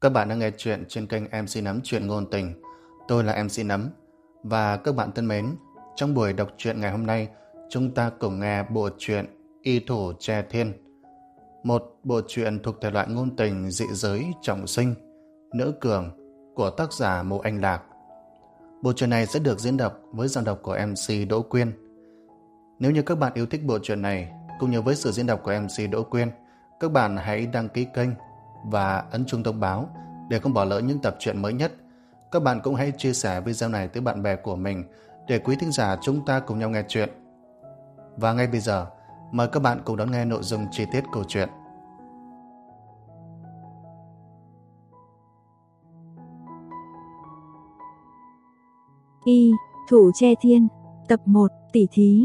Các bạn đang nghe chuyện trên kênh MC Nấm Chuyện Ngôn Tình. Tôi là MC Nấm. Và các bạn thân mến, trong buổi đọc truyện ngày hôm nay, chúng ta cùng nghe bộ truyện Y Thủ Tre Thiên. Một bộ truyện thuộc thể loại ngôn tình dị giới trọng sinh, nữ cường của tác giả Mộ Anh Lạc. Bộ truyện này sẽ được diễn đọc với giọng đọc của MC Đỗ Quyên. Nếu như các bạn yêu thích bộ truyện này, cũng như với sự diễn đọc của MC Đỗ Quyên, các bạn hãy đăng ký kênh và ấn chuông thông báo để không bỏ lỡ những tập truyện mới nhất. Các bạn cũng hãy chia sẻ video này tới bạn bè của mình để quý thính giả chúng ta cùng nhau nghe chuyện. Và ngay bây giờ, mời các bạn cùng đón nghe nội dung chi tiết câu chuyện. Y Thủ Tre Thiên, tập 1, tỉ thí.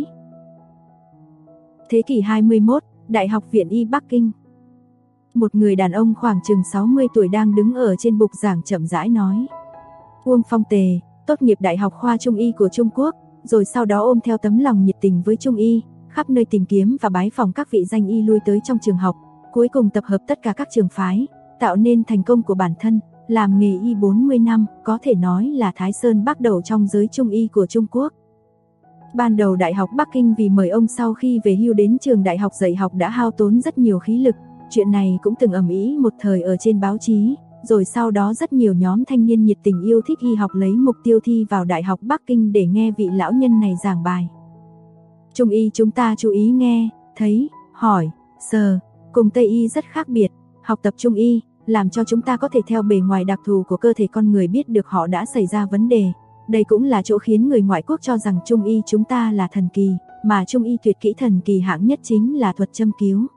Thế kỷ 21, Đại học Viện Y Bắc Kinh. Một người đàn ông khoảng chừng 60 tuổi đang đứng ở trên bục giảng chậm rãi nói. Uông Phong Tề, tốt nghiệp Đại học Khoa Trung Y của Trung Quốc, rồi sau đó ôm theo tấm lòng nhiệt tình với Trung Y, khắp nơi tìm kiếm và bái phỏng các vị danh y lui tới trong trường học, cuối cùng tập hợp tất cả các trường phái, tạo nên thành công của bản thân, làm nghề y 40 năm, có thể nói là Thái Sơn bắt đầu trong giới Trung Y của Trung Quốc. Ban đầu Đại học Bắc Kinh vì mời ông sau khi về hưu đến trường đại học dạy học đã hao tốn rất nhiều khí lực. Chuyện này cũng từng ầm ĩ một thời ở trên báo chí, rồi sau đó rất nhiều nhóm thanh niên nhiệt tình yêu thích y học lấy mục tiêu thi vào Đại học Bắc Kinh để nghe vị lão nhân này giảng bài. Trung y chúng ta chú ý nghe, thấy, hỏi, sờ, cùng Tây y rất khác biệt. Học tập Trung y làm cho chúng ta có thể theo bề ngoài đặc thù của cơ thể con người biết được họ đã xảy ra vấn đề. Đây cũng là chỗ khiến người ngoại quốc cho rằng Trung y chúng ta là thần kỳ, mà Trung y tuyệt kỹ thần kỳ hạng nhất chính là thuật châm cứu.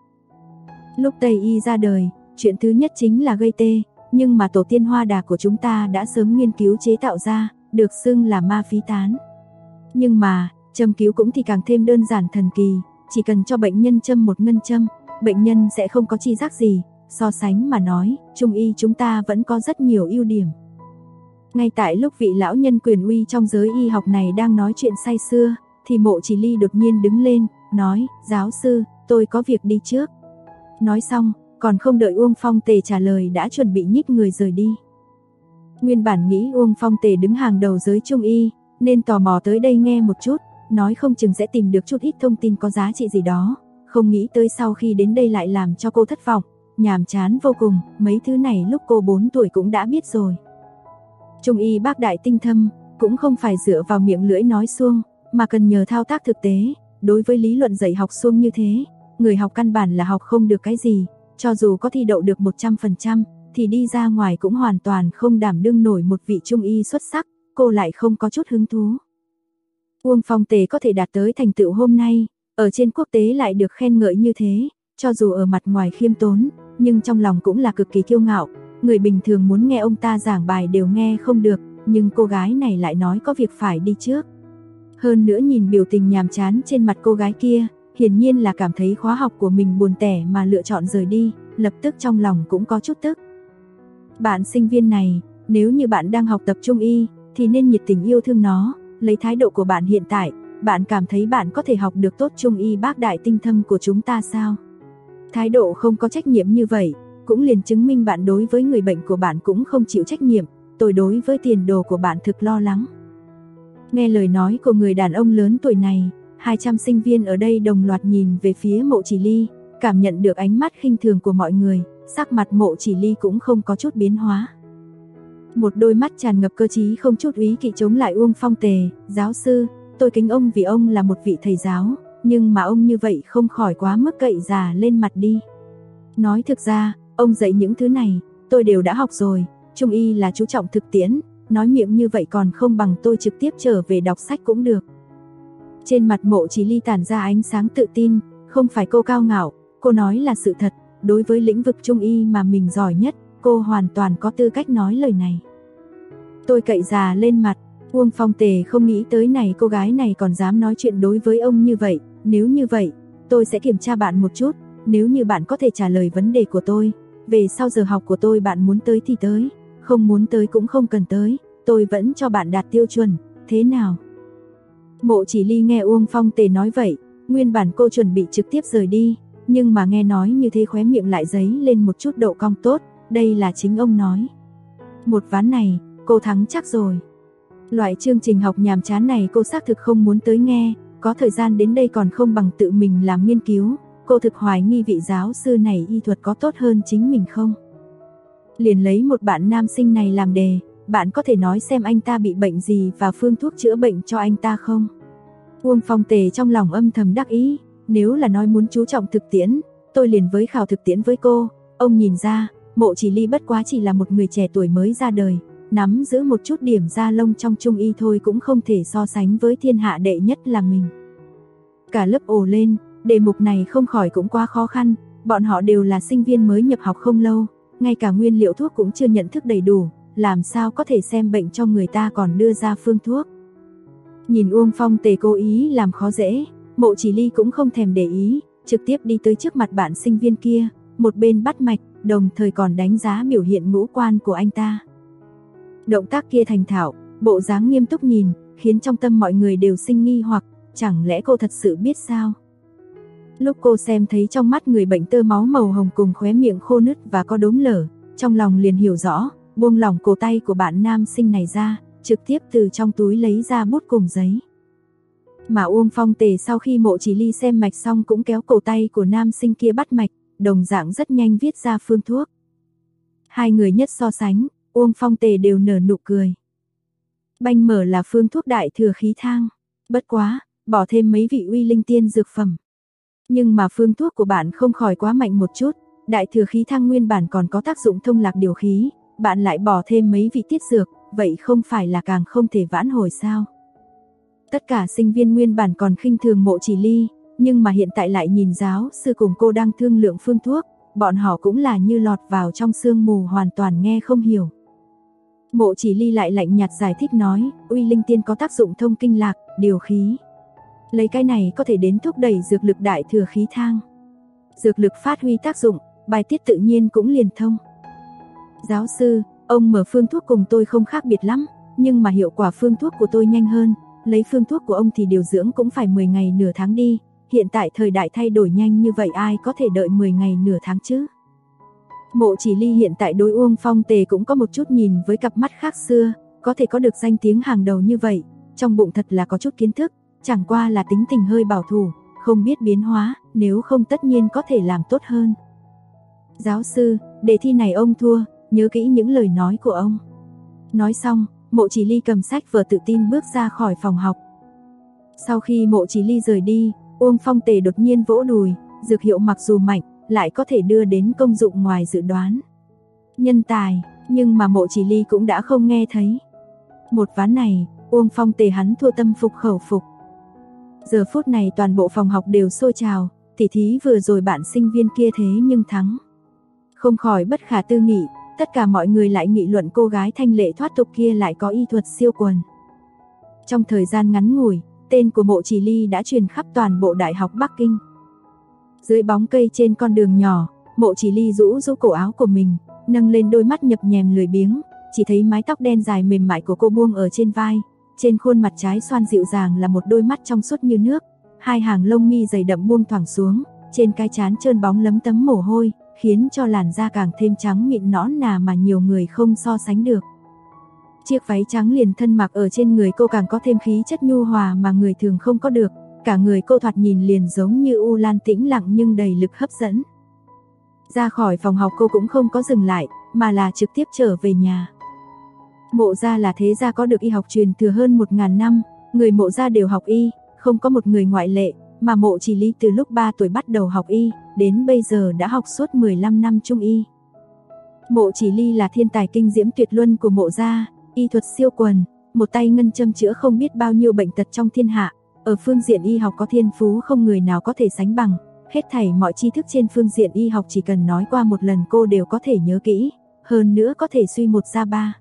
Lúc Tây y ra đời, chuyện thứ nhất chính là gây tê, nhưng mà tổ tiên Hoa Đà của chúng ta đã sớm nghiên cứu chế tạo ra, được xưng là ma phí tán. Nhưng mà, châm cứu cũng thì càng thêm đơn giản thần kỳ, chỉ cần cho bệnh nhân châm một ngân châm, bệnh nhân sẽ không có chi giác gì. So sánh mà nói, Trung y chúng ta vẫn có rất nhiều ưu điểm. Ngay tại lúc vị lão nhân quyền uy trong giới y học này đang nói chuyện say sưa, thì Mộ Chỉ Ly đột nhiên đứng lên, nói, giáo sư, tôi có việc đi trước. Nói xong, còn không đợi Uông Phong Tề trả lời đã chuẩn bị nhích người rời đi. Nguyên bản nghĩ Uông Phong Tề đứng hàng đầu giới Trung y, nên tò mò tới đây nghe một chút, nói không chừng sẽ tìm được chút ít thông tin có giá trị gì đó. Không nghĩ tới sau khi đến đây lại làm cho cô thất vọng, nhàm chán vô cùng, mấy thứ này lúc cô 4 tuổi cũng đã biết rồi. Trung y bác đại tinh thâm, cũng không phải dựa vào miệng lưỡi nói suông, mà cần nhờ thao tác thực tế. Đối với lý luận dạy học suông như thế, người học căn bản là học không được cái gì, cho dù có thi đậu được 100%, thì đi ra ngoài cũng hoàn toàn không đảm đương nổi một vị Trung y xuất sắc, cô lại không có chút hứng thú. Uông Phong Tề có thể đạt tới thành tựu hôm nay, ở trên quốc tế lại được khen ngợi như thế, cho dù ở mặt ngoài khiêm tốn, nhưng trong lòng cũng là cực kỳ kiêu ngạo. Người bình thường muốn nghe ông ta giảng bài đều nghe không được, nhưng cô gái này lại nói có việc phải đi trước. Hơn nữa nhìn biểu tình nhàm chán trên mặt cô gái kia, hiển nhiên là cảm thấy khóa học của mình buồn tẻ mà lựa chọn rời đi, lập tức trong lòng cũng có chút tức. Bạn sinh viên này, nếu như bạn đang học tập Trung y, thì nên nhiệt tình yêu thương nó, lấy thái độ của bạn hiện tại, bạn cảm thấy bạn có thể học được tốt Trung y bác đại tinh thâm của chúng ta sao? Thái độ không có trách nhiệm như vậy, cũng liền chứng minh bạn đối với người bệnh của bạn cũng không chịu trách nhiệm, tôi đối với tiền đồ của bạn thực lo lắng. Nghe lời nói của người đàn ông lớn tuổi này, 200 sinh viên ở đây đồng loạt nhìn về phía Mộ Chỉ Ly, cảm nhận được ánh mắt khinh thường của mọi người, sắc mặt Mộ Chỉ Ly cũng không có chút biến hóa. Một đôi mắt tràn ngập cơ trí không chút úy kỵ chống lại Uông Phong Tề, giáo sư, tôi kính ông vì ông là một vị thầy giáo, nhưng mà ông như vậy không khỏi quá mức cậy già lên mặt đi. Nói thực ra, ông dạy những thứ này, tôi đều đã học rồi, Trung y là chú trọng thực tiễn, nói miệng như vậy còn không bằng tôi trực tiếp trở về đọc sách cũng được. Trên mặt Mộ Chỉ Ly tản ra ánh sáng tự tin, không phải cô cao ngạo, cô nói là sự thật, đối với lĩnh vực Trung y mà mình giỏi nhất, cô hoàn toàn có tư cách nói lời này. Tôi cậy già lên mặt, Uông Phong Tề không nghĩ tới này cô gái này còn dám nói chuyện đối với ông như vậy, nếu như vậy, tôi sẽ kiểm tra bạn một chút, nếu như bạn có thể trả lời vấn đề của tôi, về sau giờ học của tôi bạn muốn tới thì tới, không muốn tới cũng không cần tới, tôi vẫn cho bạn đạt tiêu chuẩn, thế nào? Mộ Chỉ Ly nghe Uông Phong Tề nói vậy, nguyên bản cô chuẩn bị trực tiếp rời đi, nhưng mà nghe nói như thế khóe miệng lại giấy lên một chút độ cong tốt, đây là chính ông nói. Một ván này, cô thắng chắc rồi. Loại chương trình học nhàm chán này cô xác thực không muốn tới nghe, có thời gian đến đây còn không bằng tự mình làm nghiên cứu. Cô thực hoài nghi vị giáo sư này y thuật có tốt hơn chính mình không. Liền lấy một bạn nam sinh này làm đề, bạn có thể nói xem anh ta bị bệnh gì và phương thuốc chữa bệnh cho anh ta không? Uông Phong Tề trong lòng âm thầm đắc ý, nếu là nói muốn chú trọng thực tiễn, tôi liền với khảo thực tiễn với cô. Ông nhìn ra, Mộ Chỉ Ly bất quá chỉ là một người trẻ tuổi mới ra đời, nắm giữ một chút điểm da lông trong trung y thôi cũng không thể so sánh với thiên hạ đệ nhất là mình. Cả lớp ồ lên, đề mục này không khỏi cũng quá khó khăn, bọn họ đều là sinh viên mới nhập học không lâu, ngay cả nguyên liệu thuốc cũng chưa nhận thức đầy đủ, làm sao có thể xem bệnh cho người ta còn đưa ra phương thuốc. Nhìn Uông Phong Tề cố ý làm khó dễ, Mộ Chỉ Ly cũng không thèm để ý, trực tiếp đi tới trước mặt bạn sinh viên kia, một bên bắt mạch, đồng thời còn đánh giá biểu hiện ngũ quan của anh ta. Động tác kia thành thạo, bộ dáng nghiêm túc nhìn, khiến trong tâm mọi người đều sinh nghi hoặc, chẳng lẽ cô thật sự biết sao? Lúc cô xem thấy trong mắt người bệnh tơ máu màu hồng cùng khóe miệng khô nứt và có đốm lở, trong lòng liền hiểu rõ, buông lỏng cổ tay của bạn nam sinh này ra, trực tiếp từ trong túi lấy ra bút cùng giấy. Mà Uông Phong Tề sau khi Mộ Chỉ Ly xem mạch xong cũng kéo cổ tay của nam sinh kia bắt mạch, đồng dạng rất nhanh viết ra phương thuốc. Hai người nhất so sánh, Uông Phong Tề đều nở nụ cười. Banh mở là phương thuốc đại thừa khí thang, bất quá, bỏ thêm mấy vị uy linh tiên dược phẩm. Nhưng mà phương thuốc của bạn không khỏi quá mạnh một chút, đại thừa khí thang nguyên bản còn có tác dụng thông lạc điều khí, bạn lại bỏ thêm mấy vị tiết dược, vậy không phải là càng không thể vãn hồi sao? Tất cả sinh viên nguyên bản còn khinh thường Mộ Chỉ Ly, nhưng mà hiện tại lại nhìn giáo sư cùng cô đang thương lượng phương thuốc, bọn họ cũng là như lọt vào trong sương mù hoàn toàn nghe không hiểu. Mộ Chỉ Ly lại lạnh nhạt giải thích nói, uy linh tiên có tác dụng thông kinh lạc, điều khí. Lấy cái này có thể đến thúc đẩy dược lực đại thừa khí thang. Dược lực phát huy tác dụng, bài tiết tự nhiên cũng liền thông. Giáo sư, ông mở phương thuốc cùng tôi không khác biệt lắm, nhưng mà hiệu quả phương thuốc của tôi nhanh hơn, lấy phương thuốc của ông thì điều dưỡng cũng phải 10 ngày nửa tháng đi, hiện tại thời đại thay đổi nhanh như vậy ai có thể đợi 10 ngày nửa tháng chứ. Mộ Chỉ Ly hiện tại đối Uông Phong Tề cũng có một chút nhìn với cặp mắt khác xưa, có thể có được danh tiếng hàng đầu như vậy, trong bụng thật là có chút kiến thức, chẳng qua là tính tình hơi bảo thủ, không biết biến hóa, nếu không tất nhiên có thể làm tốt hơn. Giáo sư, đề thi này ông thua, nhớ kỹ những lời nói của ông. Nói xong, Mộ Chỉ Ly cầm sách vở tự tin bước ra khỏi phòng học. Sau khi Mộ Chỉ Ly rời đi, Uông Phong Tề đột nhiên vỗ đùi, dược hiệu mặc dù mạnh, lại có thể đưa đến công dụng ngoài dự đoán. Nhân tài, nhưng mà Mộ Chỉ Ly cũng đã không nghe thấy. Một ván này, Uông Phong Tề hắn thua tâm phục khẩu phục. Giờ phút này toàn bộ phòng học đều sôi trào, tỉ thí vừa rồi bạn sinh viên kia thế nhưng thắng. Không khỏi bất khả tư nghị, tất cả mọi người lại nghị luận cô gái thanh lệ thoát tục kia lại có y thuật siêu quần. Trong thời gian ngắn ngủi, tên của Mộ Chỉ Ly đã truyền khắp toàn bộ Đại học Bắc Kinh. Dưới bóng cây trên con đường nhỏ, Mộ Chỉ Ly rũ cổ áo của mình, nâng lên đôi mắt nhập nhèm lười biếng, chỉ thấy mái tóc đen dài mềm mại của cô buông ở trên vai, trên khuôn mặt trái xoan dịu dàng là một đôi mắt trong suốt như nước, hai hàng lông mi dày đậm buông thoảng xuống, trên cái trán trơn bóng lấm tấm mồ hôi, khiến cho làn da càng thêm trắng mịn nõn nà mà nhiều người không so sánh được. Chiếc váy trắng liền thân mặc ở trên người cô càng có thêm khí chất nhu hòa mà người thường không có được, cả người cô thoạt nhìn liền giống như u lan tĩnh lặng nhưng đầy lực hấp dẫn. Ra khỏi phòng học cô cũng không có dừng lại, mà là trực tiếp trở về nhà. Mộ gia là thế gia có được y học truyền thừa hơn 1000 năm, người Mộ gia đều học y, không có một người ngoại lệ, mà Mộ Chỉ Ly từ lúc 3 tuổi bắt đầu học y, đến bây giờ đã học suốt 15 năm trung y. Mộ Chỉ Ly là thiên tài kinh diễm tuyệt luân của Mộ gia, y thuật siêu quần, một tay ngân châm chữa không biết bao nhiêu bệnh tật trong thiên hạ, ở phương diện y học có thiên phú không người nào có thể sánh bằng, hết thảy mọi tri thức trên phương diện y học chỉ cần nói qua một lần cô đều có thể nhớ kỹ, hơn nữa có thể suy một ra ba.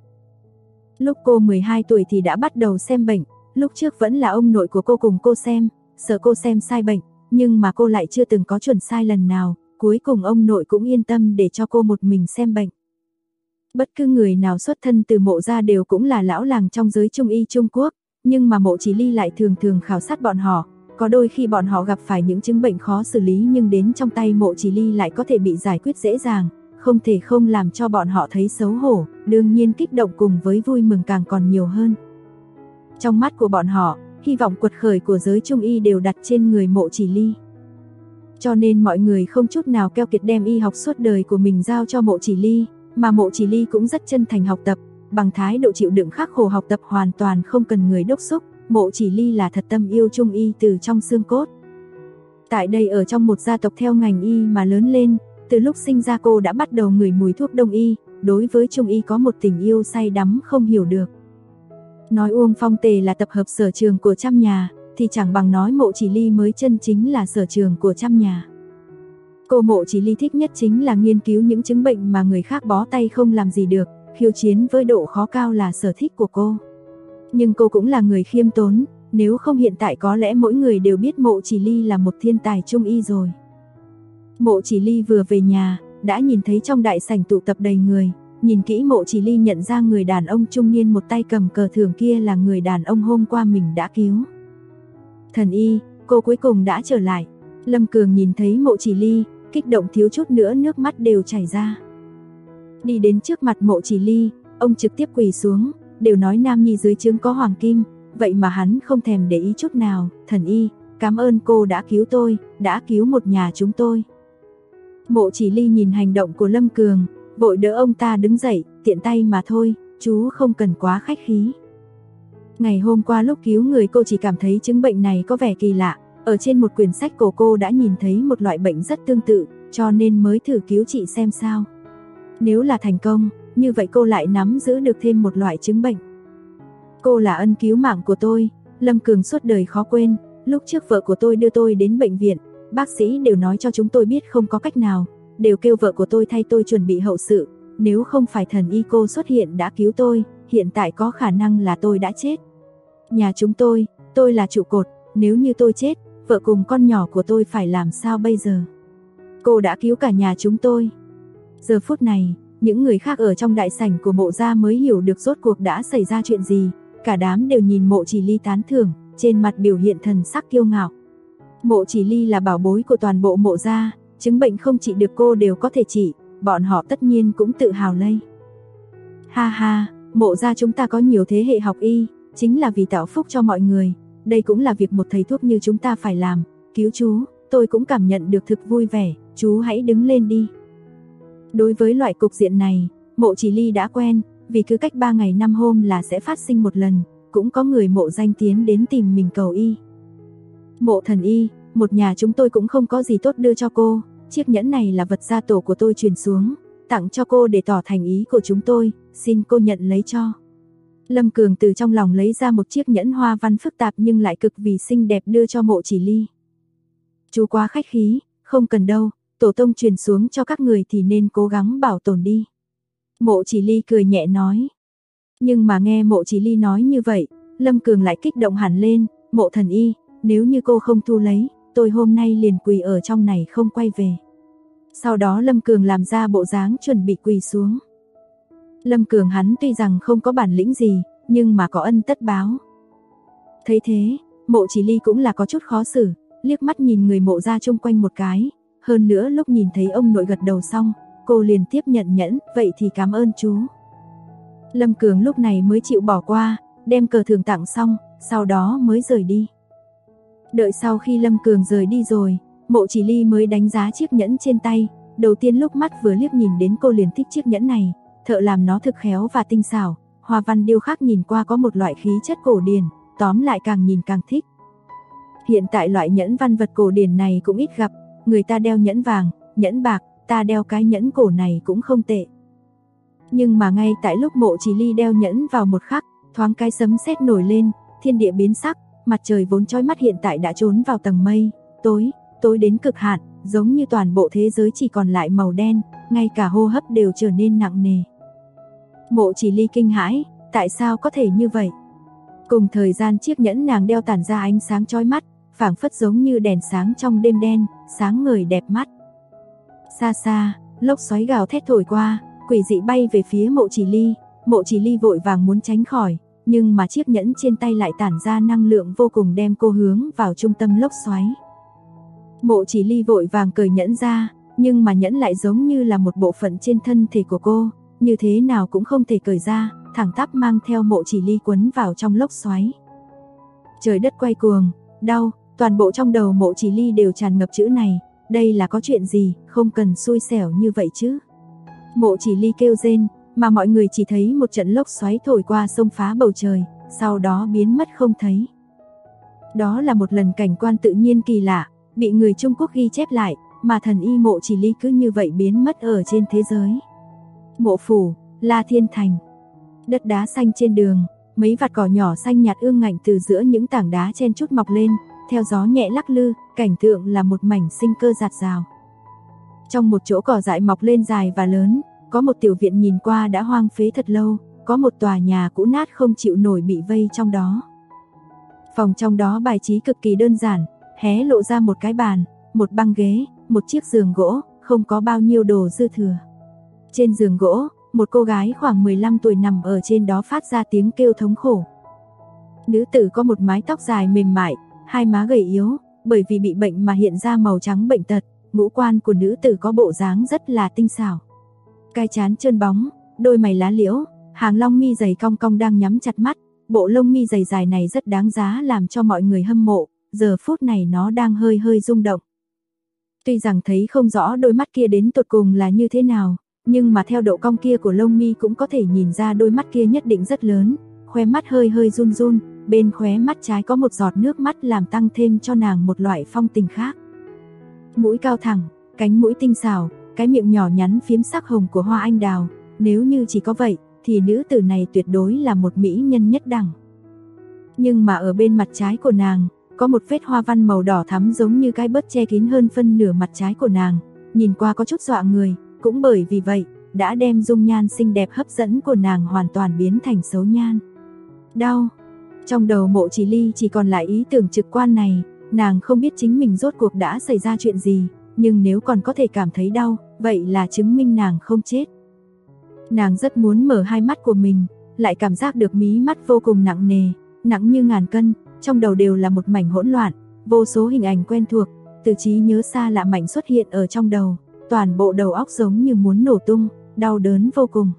Lúc cô 12 tuổi thì đã bắt đầu xem bệnh, lúc trước vẫn là ông nội của cô cùng cô xem, sợ cô xem sai bệnh, nhưng mà cô lại chưa từng có chuẩn sai lần nào, cuối cùng ông nội cũng yên tâm để cho cô một mình xem bệnh. Bất cứ người nào xuất thân từ Mộ gia đều cũng là lão làng trong giới trung y Trung Quốc, nhưng mà Mộ Chỉ Ly lại thường thường khảo sát bọn họ, có đôi khi bọn họ gặp phải những chứng bệnh khó xử lý nhưng đến trong tay Mộ Chỉ Ly lại có thể bị giải quyết dễ dàng, không thể không làm cho bọn họ thấy xấu hổ, đương nhiên kích động cùng với vui mừng càng còn nhiều hơn. Trong mắt của bọn họ, hy vọng quật khởi của giới trung y đều đặt trên người Mộ Chỉ Ly. Cho nên mọi người không chút nào keo kiệt đem y học suốt đời của mình giao cho Mộ Chỉ Ly, mà Mộ Chỉ Ly cũng rất chân thành học tập, bằng thái độ chịu đựng khắc khổ học tập hoàn toàn không cần người đốc thúc. Mộ Chỉ Ly là thật tâm yêu trung y từ trong xương cốt. Tại đây ở trong một gia tộc theo ngành y mà lớn lên, từ lúc sinh ra cô đã bắt đầu ngửi mùi thuốc đông y, đối với trung y có một tình yêu say đắm không hiểu được. Nói Uông Phong Tề là tập hợp sở trường của trăm nhà, thì chẳng bằng nói Mộ Chỉ Ly mới chân chính là sở trường của trăm nhà. Cô Mộ Chỉ Ly thích nhất chính là nghiên cứu những chứng bệnh mà người khác bó tay không làm gì được, khiêu chiến với độ khó cao là sở thích của cô. Nhưng cô cũng là người khiêm tốn, nếu không hiện tại có lẽ mỗi người đều biết Mộ Chỉ Ly là một thiên tài trung y rồi. Mộ Chỉ Ly vừa về nhà, đã nhìn thấy trong đại sảnh tụ tập đầy người, nhìn kỹ Mộ Chỉ Ly nhận ra người đàn ông trung niên một tay cầm cờ thưởng kia là người đàn ông hôm qua mình đã cứu. Thần y, cô cuối cùng đã trở lại. Lâm Cường nhìn thấy Mộ Chỉ Ly, kích động thiếu chút nữa nước mắt đều chảy ra. Đi đến trước mặt Mộ Chỉ Ly, ông trực tiếp quỳ xuống, đều nói nam nhi dưới trướng có hoàng kim, vậy mà hắn không thèm để ý chút nào. Thần y, cảm ơn cô đã cứu tôi, đã cứu một nhà chúng tôi. Mộ Chỉ Ly nhìn hành động của Lâm Cường, vội đỡ ông ta đứng dậy, tiện tay mà thôi, chú không cần quá khách khí. Ngày hôm qua lúc cứu người cô chỉ cảm thấy chứng bệnh này có vẻ kỳ lạ, ở trên một quyển sách của cô đã nhìn thấy một loại bệnh rất tương tự, cho nên mới thử cứu trị xem sao. Nếu là thành công, như vậy cô lại nắm giữ được thêm một loại chứng bệnh. Cô là ân cứu mạng của tôi, Lâm Cường suốt đời khó quên, lúc trước vợ của tôi đưa tôi đến bệnh viện, bác sĩ đều nói cho chúng tôi biết không có cách nào, đều kêu vợ của tôi thay tôi chuẩn bị hậu sự, nếu không phải thần y cô xuất hiện đã cứu tôi, hiện tại có khả năng là tôi đã chết. Nhà chúng tôi là trụ cột, nếu như tôi chết, vợ cùng con nhỏ của tôi phải làm sao bây giờ? Cô đã cứu cả nhà chúng tôi. Giờ phút này, những người khác ở trong đại sảnh của Mộ gia mới hiểu được rốt cuộc đã xảy ra chuyện gì, cả đám đều nhìn Mộ Chỉ Ly tán thưởng, trên mặt biểu hiện thần sắc kiêu ngạo. Mộ Chỉ Ly là bảo bối của toàn bộ Mộ gia, chứng bệnh không trị được cô đều có thể trị, bọn họ tất nhiên cũng tự hào lây. Ha ha, Mộ gia chúng ta có nhiều thế hệ học y, chính là vì tạo phúc cho mọi người, đây cũng là việc một thầy thuốc như chúng ta phải làm, cứu chú, tôi cũng cảm nhận được thực vui vẻ, chú hãy đứng lên đi. Đối với loại cục diện này, Mộ Chỉ Ly đã quen, vì cứ cách 3 ngày 5 hôm là sẽ phát sinh một lần, cũng có người Mộ danh tiến đến tìm mình cầu y. Mộ thần y, một nhà chúng tôi cũng không có gì tốt đưa cho cô, chiếc nhẫn này là vật gia tổ của tôi truyền xuống, tặng cho cô để tỏ thành ý của chúng tôi, xin cô nhận lấy cho. Lâm Cường từ trong lòng lấy ra một chiếc nhẫn hoa văn phức tạp nhưng lại cực vì xinh đẹp đưa cho Mộ Chỉ Ly. Chú quá khách khí, không cần đâu, tổ tông truyền xuống cho các người thì nên cố gắng bảo tồn đi. Mộ Chỉ Ly cười nhẹ nói. Nhưng mà nghe Mộ Chỉ Ly nói như vậy, Lâm Cường lại kích động hẳn lên, Mộ thần y, nếu như cô không thu lấy, tôi hôm nay liền quỳ ở trong này không quay về. Sau đó Lâm Cường làm ra bộ dáng chuẩn bị quỳ xuống. Lâm Cường hắn tuy rằng không có bản lĩnh gì, nhưng mà có ân tất báo. Thấy thế, Mộ Chỉ Ly cũng là có chút khó xử, liếc mắt nhìn người Mộ gia chung quanh một cái, hơn nữa lúc nhìn thấy ông nội gật đầu xong, cô liền tiếp nhận nhẫn, vậy thì cảm ơn chú. Lâm Cường lúc này mới chịu bỏ qua, đem cờ thưởng tặng xong, sau đó mới rời đi. Đợi sau khi Lâm Cường rời đi rồi, Mộ Chỉ Ly mới đánh giá chiếc nhẫn trên tay, đầu tiên lúc mắt vừa liếc nhìn đến cô liền thích chiếc nhẫn này, thợ làm nó thực khéo và tinh xảo, hoa văn điêu khắc nhìn qua có một loại khí chất cổ điển, tóm lại càng nhìn càng thích. Hiện tại loại nhẫn văn vật cổ điển này cũng ít gặp, người ta đeo nhẫn vàng, nhẫn bạc, ta đeo cái nhẫn cổ này cũng không tệ. Nhưng mà ngay tại lúc Mộ Chỉ Ly đeo nhẫn vào một khắc, thoáng cái sấm sét nổi lên, thiên địa biến sắc, mặt trời vốn chói mắt hiện tại đã trốn vào tầng mây, tối đến cực hạn, giống như toàn bộ thế giới chỉ còn lại màu đen, ngay cả hô hấp đều trở nên nặng nề. Mộ Chỉ Ly kinh hãi, tại sao có thể như vậy? Cùng thời gian chiếc nhẫn nàng đeo tản ra ánh sáng chói mắt, phảng phất giống như đèn sáng trong đêm đen, sáng ngời đẹp mắt. Xa xa, lốc xoáy gào thét thổi qua, quỷ dị bay về phía Mộ Chỉ Ly vội vàng muốn tránh khỏi, nhưng mà chiếc nhẫn trên tay lại tản ra năng lượng vô cùng đem cô hướng vào trung tâm lốc xoáy. Mộ Chỉ Ly vội vàng cởi nhẫn ra, nhưng mà nhẫn lại giống như là một bộ phận trên thân thể của cô, như thế nào cũng không thể cởi ra, thẳng tắp mang theo Mộ Chỉ Ly quấn vào trong lốc xoáy. Trời đất quay cuồng, đau, toàn bộ trong đầu Mộ Chỉ Ly đều tràn ngập chữ này, đây là có chuyện gì, không cần xui xẻo như vậy chứ. Mộ Chỉ Ly kêu rên, mà mọi người chỉ thấy một trận lốc xoáy thổi qua xông phá bầu trời, sau đó biến mất không thấy. Đó là một lần cảnh quan tự nhiên kỳ lạ, bị người Trung Quốc ghi chép lại, mà thần y Mộ Chỉ Ly cứ như vậy biến mất ở trên thế giới. Mộ phủ, La Thiên Thành. Đất đá xanh trên đường, mấy vạt cỏ nhỏ xanh nhạt ương ngạnh từ giữa những tảng đá chen chúc mọc lên, theo gió nhẹ lắc lư, cảnh tượng là một mảnh sinh cơ rạt rào. Trong một chỗ cỏ dại mọc lên dài và lớn, có một tiểu viện nhìn qua đã hoang phế thật lâu, có một tòa nhà cũ nát không chịu nổi bị vây trong đó. Phòng trong đó bài trí cực kỳ đơn giản, hé lộ ra một cái bàn, một băng ghế, một chiếc giường gỗ, không có bao nhiêu đồ dư thừa. Trên giường gỗ, một cô gái khoảng 15 tuổi nằm ở trên đó phát ra tiếng kêu thống khổ. Nữ tử có một mái tóc dài mềm mại, hai má gầy yếu, bởi vì bị bệnh mà hiện ra màu trắng bệnh tật, ngũ quan của nữ tử có bộ dáng rất là tinh xảo. Cái trán trơn bóng, đôi mày lá liễu, hàng lông mi dày cong cong đang nhắm chặt mắt, bộ lông mi dày dài này rất đáng giá làm cho mọi người hâm mộ, giờ phút này nó đang hơi hơi rung động. Tuy rằng thấy không rõ đôi mắt kia đến tột cùng là như thế nào, nhưng mà theo độ cong kia của lông mi cũng có thể nhìn ra đôi mắt kia nhất định rất lớn, khóe mắt hơi hơi run run, bên khóe mắt trái có một giọt nước mắt làm tăng thêm cho nàng một loại phong tình khác. Mũi cao thẳng, cánh mũi tinh xảo, cái miệng nhỏ nhắn phiếm sắc hồng của hoa anh đào, nếu như chỉ có vậy thì nữ tử này tuyệt đối là một mỹ nhân nhất đẳng. Nhưng mà ở bên mặt trái của nàng, có một vết hoa văn màu đỏ thắm giống như cái bớt che kín hơn phân nửa mặt trái của nàng, nhìn qua có chút dọa người, cũng bởi vì vậy, đã đem dung nhan xinh đẹp hấp dẫn của nàng hoàn toàn biến thành xấu nhan. Đau. Trong đầu Mộ Chỉ Ly chỉ còn lại ý tưởng trực quan này, nàng không biết chính mình rốt cuộc đã xảy ra chuyện gì, nhưng nếu còn có thể cảm thấy đau, vậy là chứng minh nàng không chết. Nàng rất muốn mở hai mắt của mình, lại cảm giác được mí mắt vô cùng nặng nề, nặng như ngàn cân, trong đầu đều là một mảnh hỗn loạn, vô số hình ảnh quen thuộc, từ trí nhớ xa lạ mảnh xuất hiện ở trong đầu, toàn bộ đầu óc giống như muốn nổ tung, đau đớn vô cùng.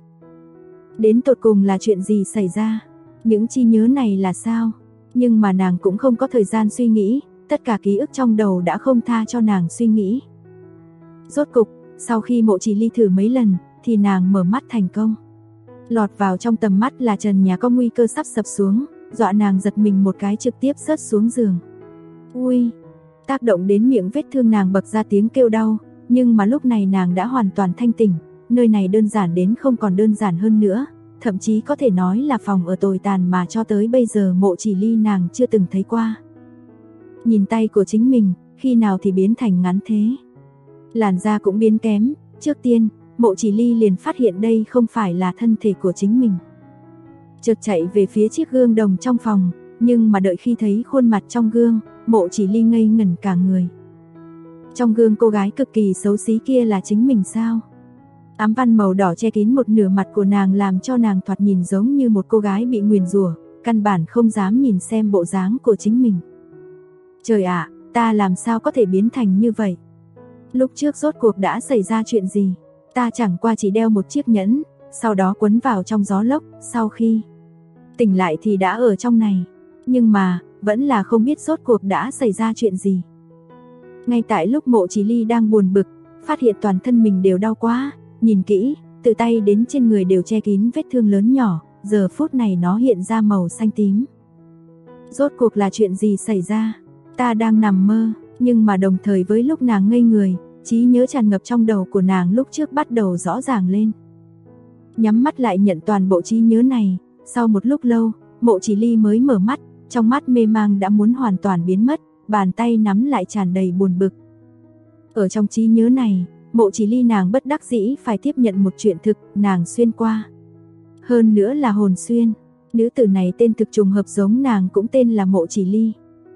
Đến tột cùng là chuyện gì xảy ra? Những trí nhớ này là sao? Nhưng mà nàng cũng không có thời gian suy nghĩ, tất cả ký ức trong đầu đã không tha cho nàng suy nghĩ. Rốt cục, sau khi Mộ Chỉ Ly thử mấy lần, thì nàng mở mắt thành công. Lọt vào trong tầm mắt là trần nhà có nguy cơ sắp sập xuống, dọa nàng giật mình một cái trực tiếp rớt xuống giường. Ui! Tác động đến miệng vết thương nàng bật ra tiếng kêu đau, nhưng mà lúc này nàng đã hoàn toàn thanh tỉnh, nơi này đơn giản đến không còn đơn giản hơn nữa, thậm chí có thể nói là phòng ở tồi tàn mà cho tới bây giờ Mộ Chỉ Ly nàng chưa từng thấy qua. Nhìn tay của chính mình, khi nào thì biến thành ngắn thế? Làn da cũng biến kém, trước tiên, Mộ Chỉ Ly liền phát hiện đây không phải là thân thể của chính mình. Chợt chạy về phía chiếc gương đồng trong phòng, nhưng mà đợi khi thấy khuôn mặt trong gương, Mộ Chỉ Ly ngây ngẩn cả người. Trong gương cô gái cực kỳ xấu xí kia là chính mình sao? Ám văn màu đỏ che kín một nửa mặt của nàng làm cho nàng thoạt nhìn giống như một cô gái bị nguyền rủa, căn bản không dám nhìn xem bộ dáng của chính mình. Trời ạ, ta làm sao có thể biến thành như vậy? Lúc trước rốt cuộc đã xảy ra chuyện gì? Ta chẳng qua chỉ đeo một chiếc nhẫn, sau đó quấn vào trong gió lốc, sau khi tỉnh lại thì đã ở trong này. Nhưng mà, vẫn là không biết rốt cuộc đã xảy ra chuyện gì. Ngay tại lúc Mộ Chỉ Ly đang buồn bực, phát hiện toàn thân mình đều đau quá, nhìn kỹ, từ tay đến trên người đều che kín vết thương lớn nhỏ, giờ phút này nó hiện ra màu xanh tím. Rốt cuộc là chuyện gì xảy ra? Ta đang nằm mơ, nhưng mà đồng thời với lúc nàng ngây người, trí nhớ tràn ngập trong đầu của nàng lúc trước bắt đầu rõ ràng lên. Nhắm mắt lại nhận toàn bộ trí nhớ này, sau một lúc lâu, Mộ Chỉ Ly mới mở mắt, trong mắt mê mang đã muốn hoàn toàn biến mất, bàn tay nắm lại tràn đầy buồn bực. Ở trong trí nhớ này, Mộ Chỉ Ly nàng bất đắc dĩ phải tiếp nhận một chuyện thực, nàng xuyên qua. Hơn nữa là hồn xuyên, nữ tử này tên thực trùng hợp giống nàng cũng tên là Mộ Chỉ Ly.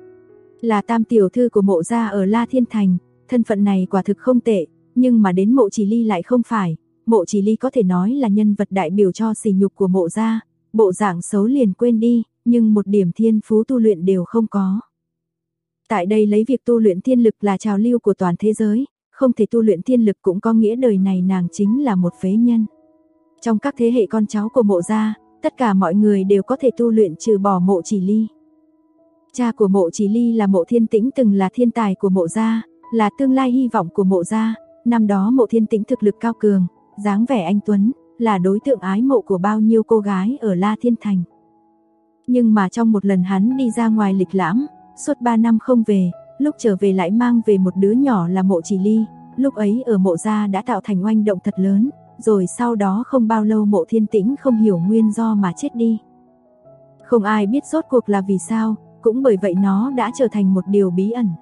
Là tam tiểu thư của Mộ gia ở La Thiên Thành, thân phận này quả thực không tệ, nhưng mà đến Mộ Chỉ Ly lại không phải. Mộ Chỉ Ly có thể nói là nhân vật đại biểu cho sỉ nhục của Mộ gia, bộ dạng xấu liền quên đi, nhưng một điểm thiên phú tu luyện đều không có. Tại đây lấy việc tu luyện thiên lực là trào lưu của toàn thế giới, không thể tu luyện thiên lực cũng có nghĩa đời này nàng chính là một phế nhân. Trong các thế hệ con cháu của Mộ gia, tất cả mọi người đều có thể tu luyện trừ bỏ Mộ Chỉ Ly. Cha của Mộ Chỉ Ly là Mộ Thiên Tĩnh từng là thiên tài của Mộ gia, là tương lai hy vọng của Mộ gia. Năm đó Mộ Thiên Tĩnh thực lực cao cường, dáng vẻ anh tuấn, là đối tượng ái mộ của bao nhiêu cô gái ở La Thiên Thành. Nhưng mà trong một lần hắn đi ra ngoài lịch lãm, suốt 3 năm không về, lúc trở về lại mang về một đứa nhỏ là Mộ Chỉ Ly, lúc ấy ở Mộ gia đã tạo thành oanh động thật lớn, rồi sau đó không bao lâu Mộ Thiên Tĩnh không hiểu nguyên do mà chết đi. Không ai biết rốt cuộc là vì sao, cũng bởi vậy nó đã trở thành một điều bí ẩn.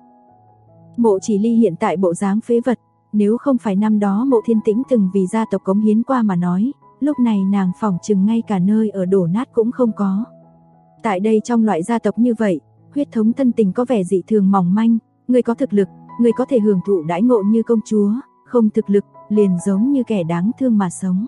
Mộ Chỉ Ly hiện tại bộ dáng phế vật, nếu không phải năm đó Mộ Thiên Tĩnh từng vì gia tộc cống hiến qua mà nói, lúc này nàng phỏng chừng ngay cả nơi ở đổ nát cũng không có. Tại đây trong loại gia tộc như vậy, huyết thống thân tình có vẻ dị thường mỏng manh, người có thực lực, người có thể hưởng thụ đãi ngộ như công chúa, không thực lực, liền giống như kẻ đáng thương mà sống.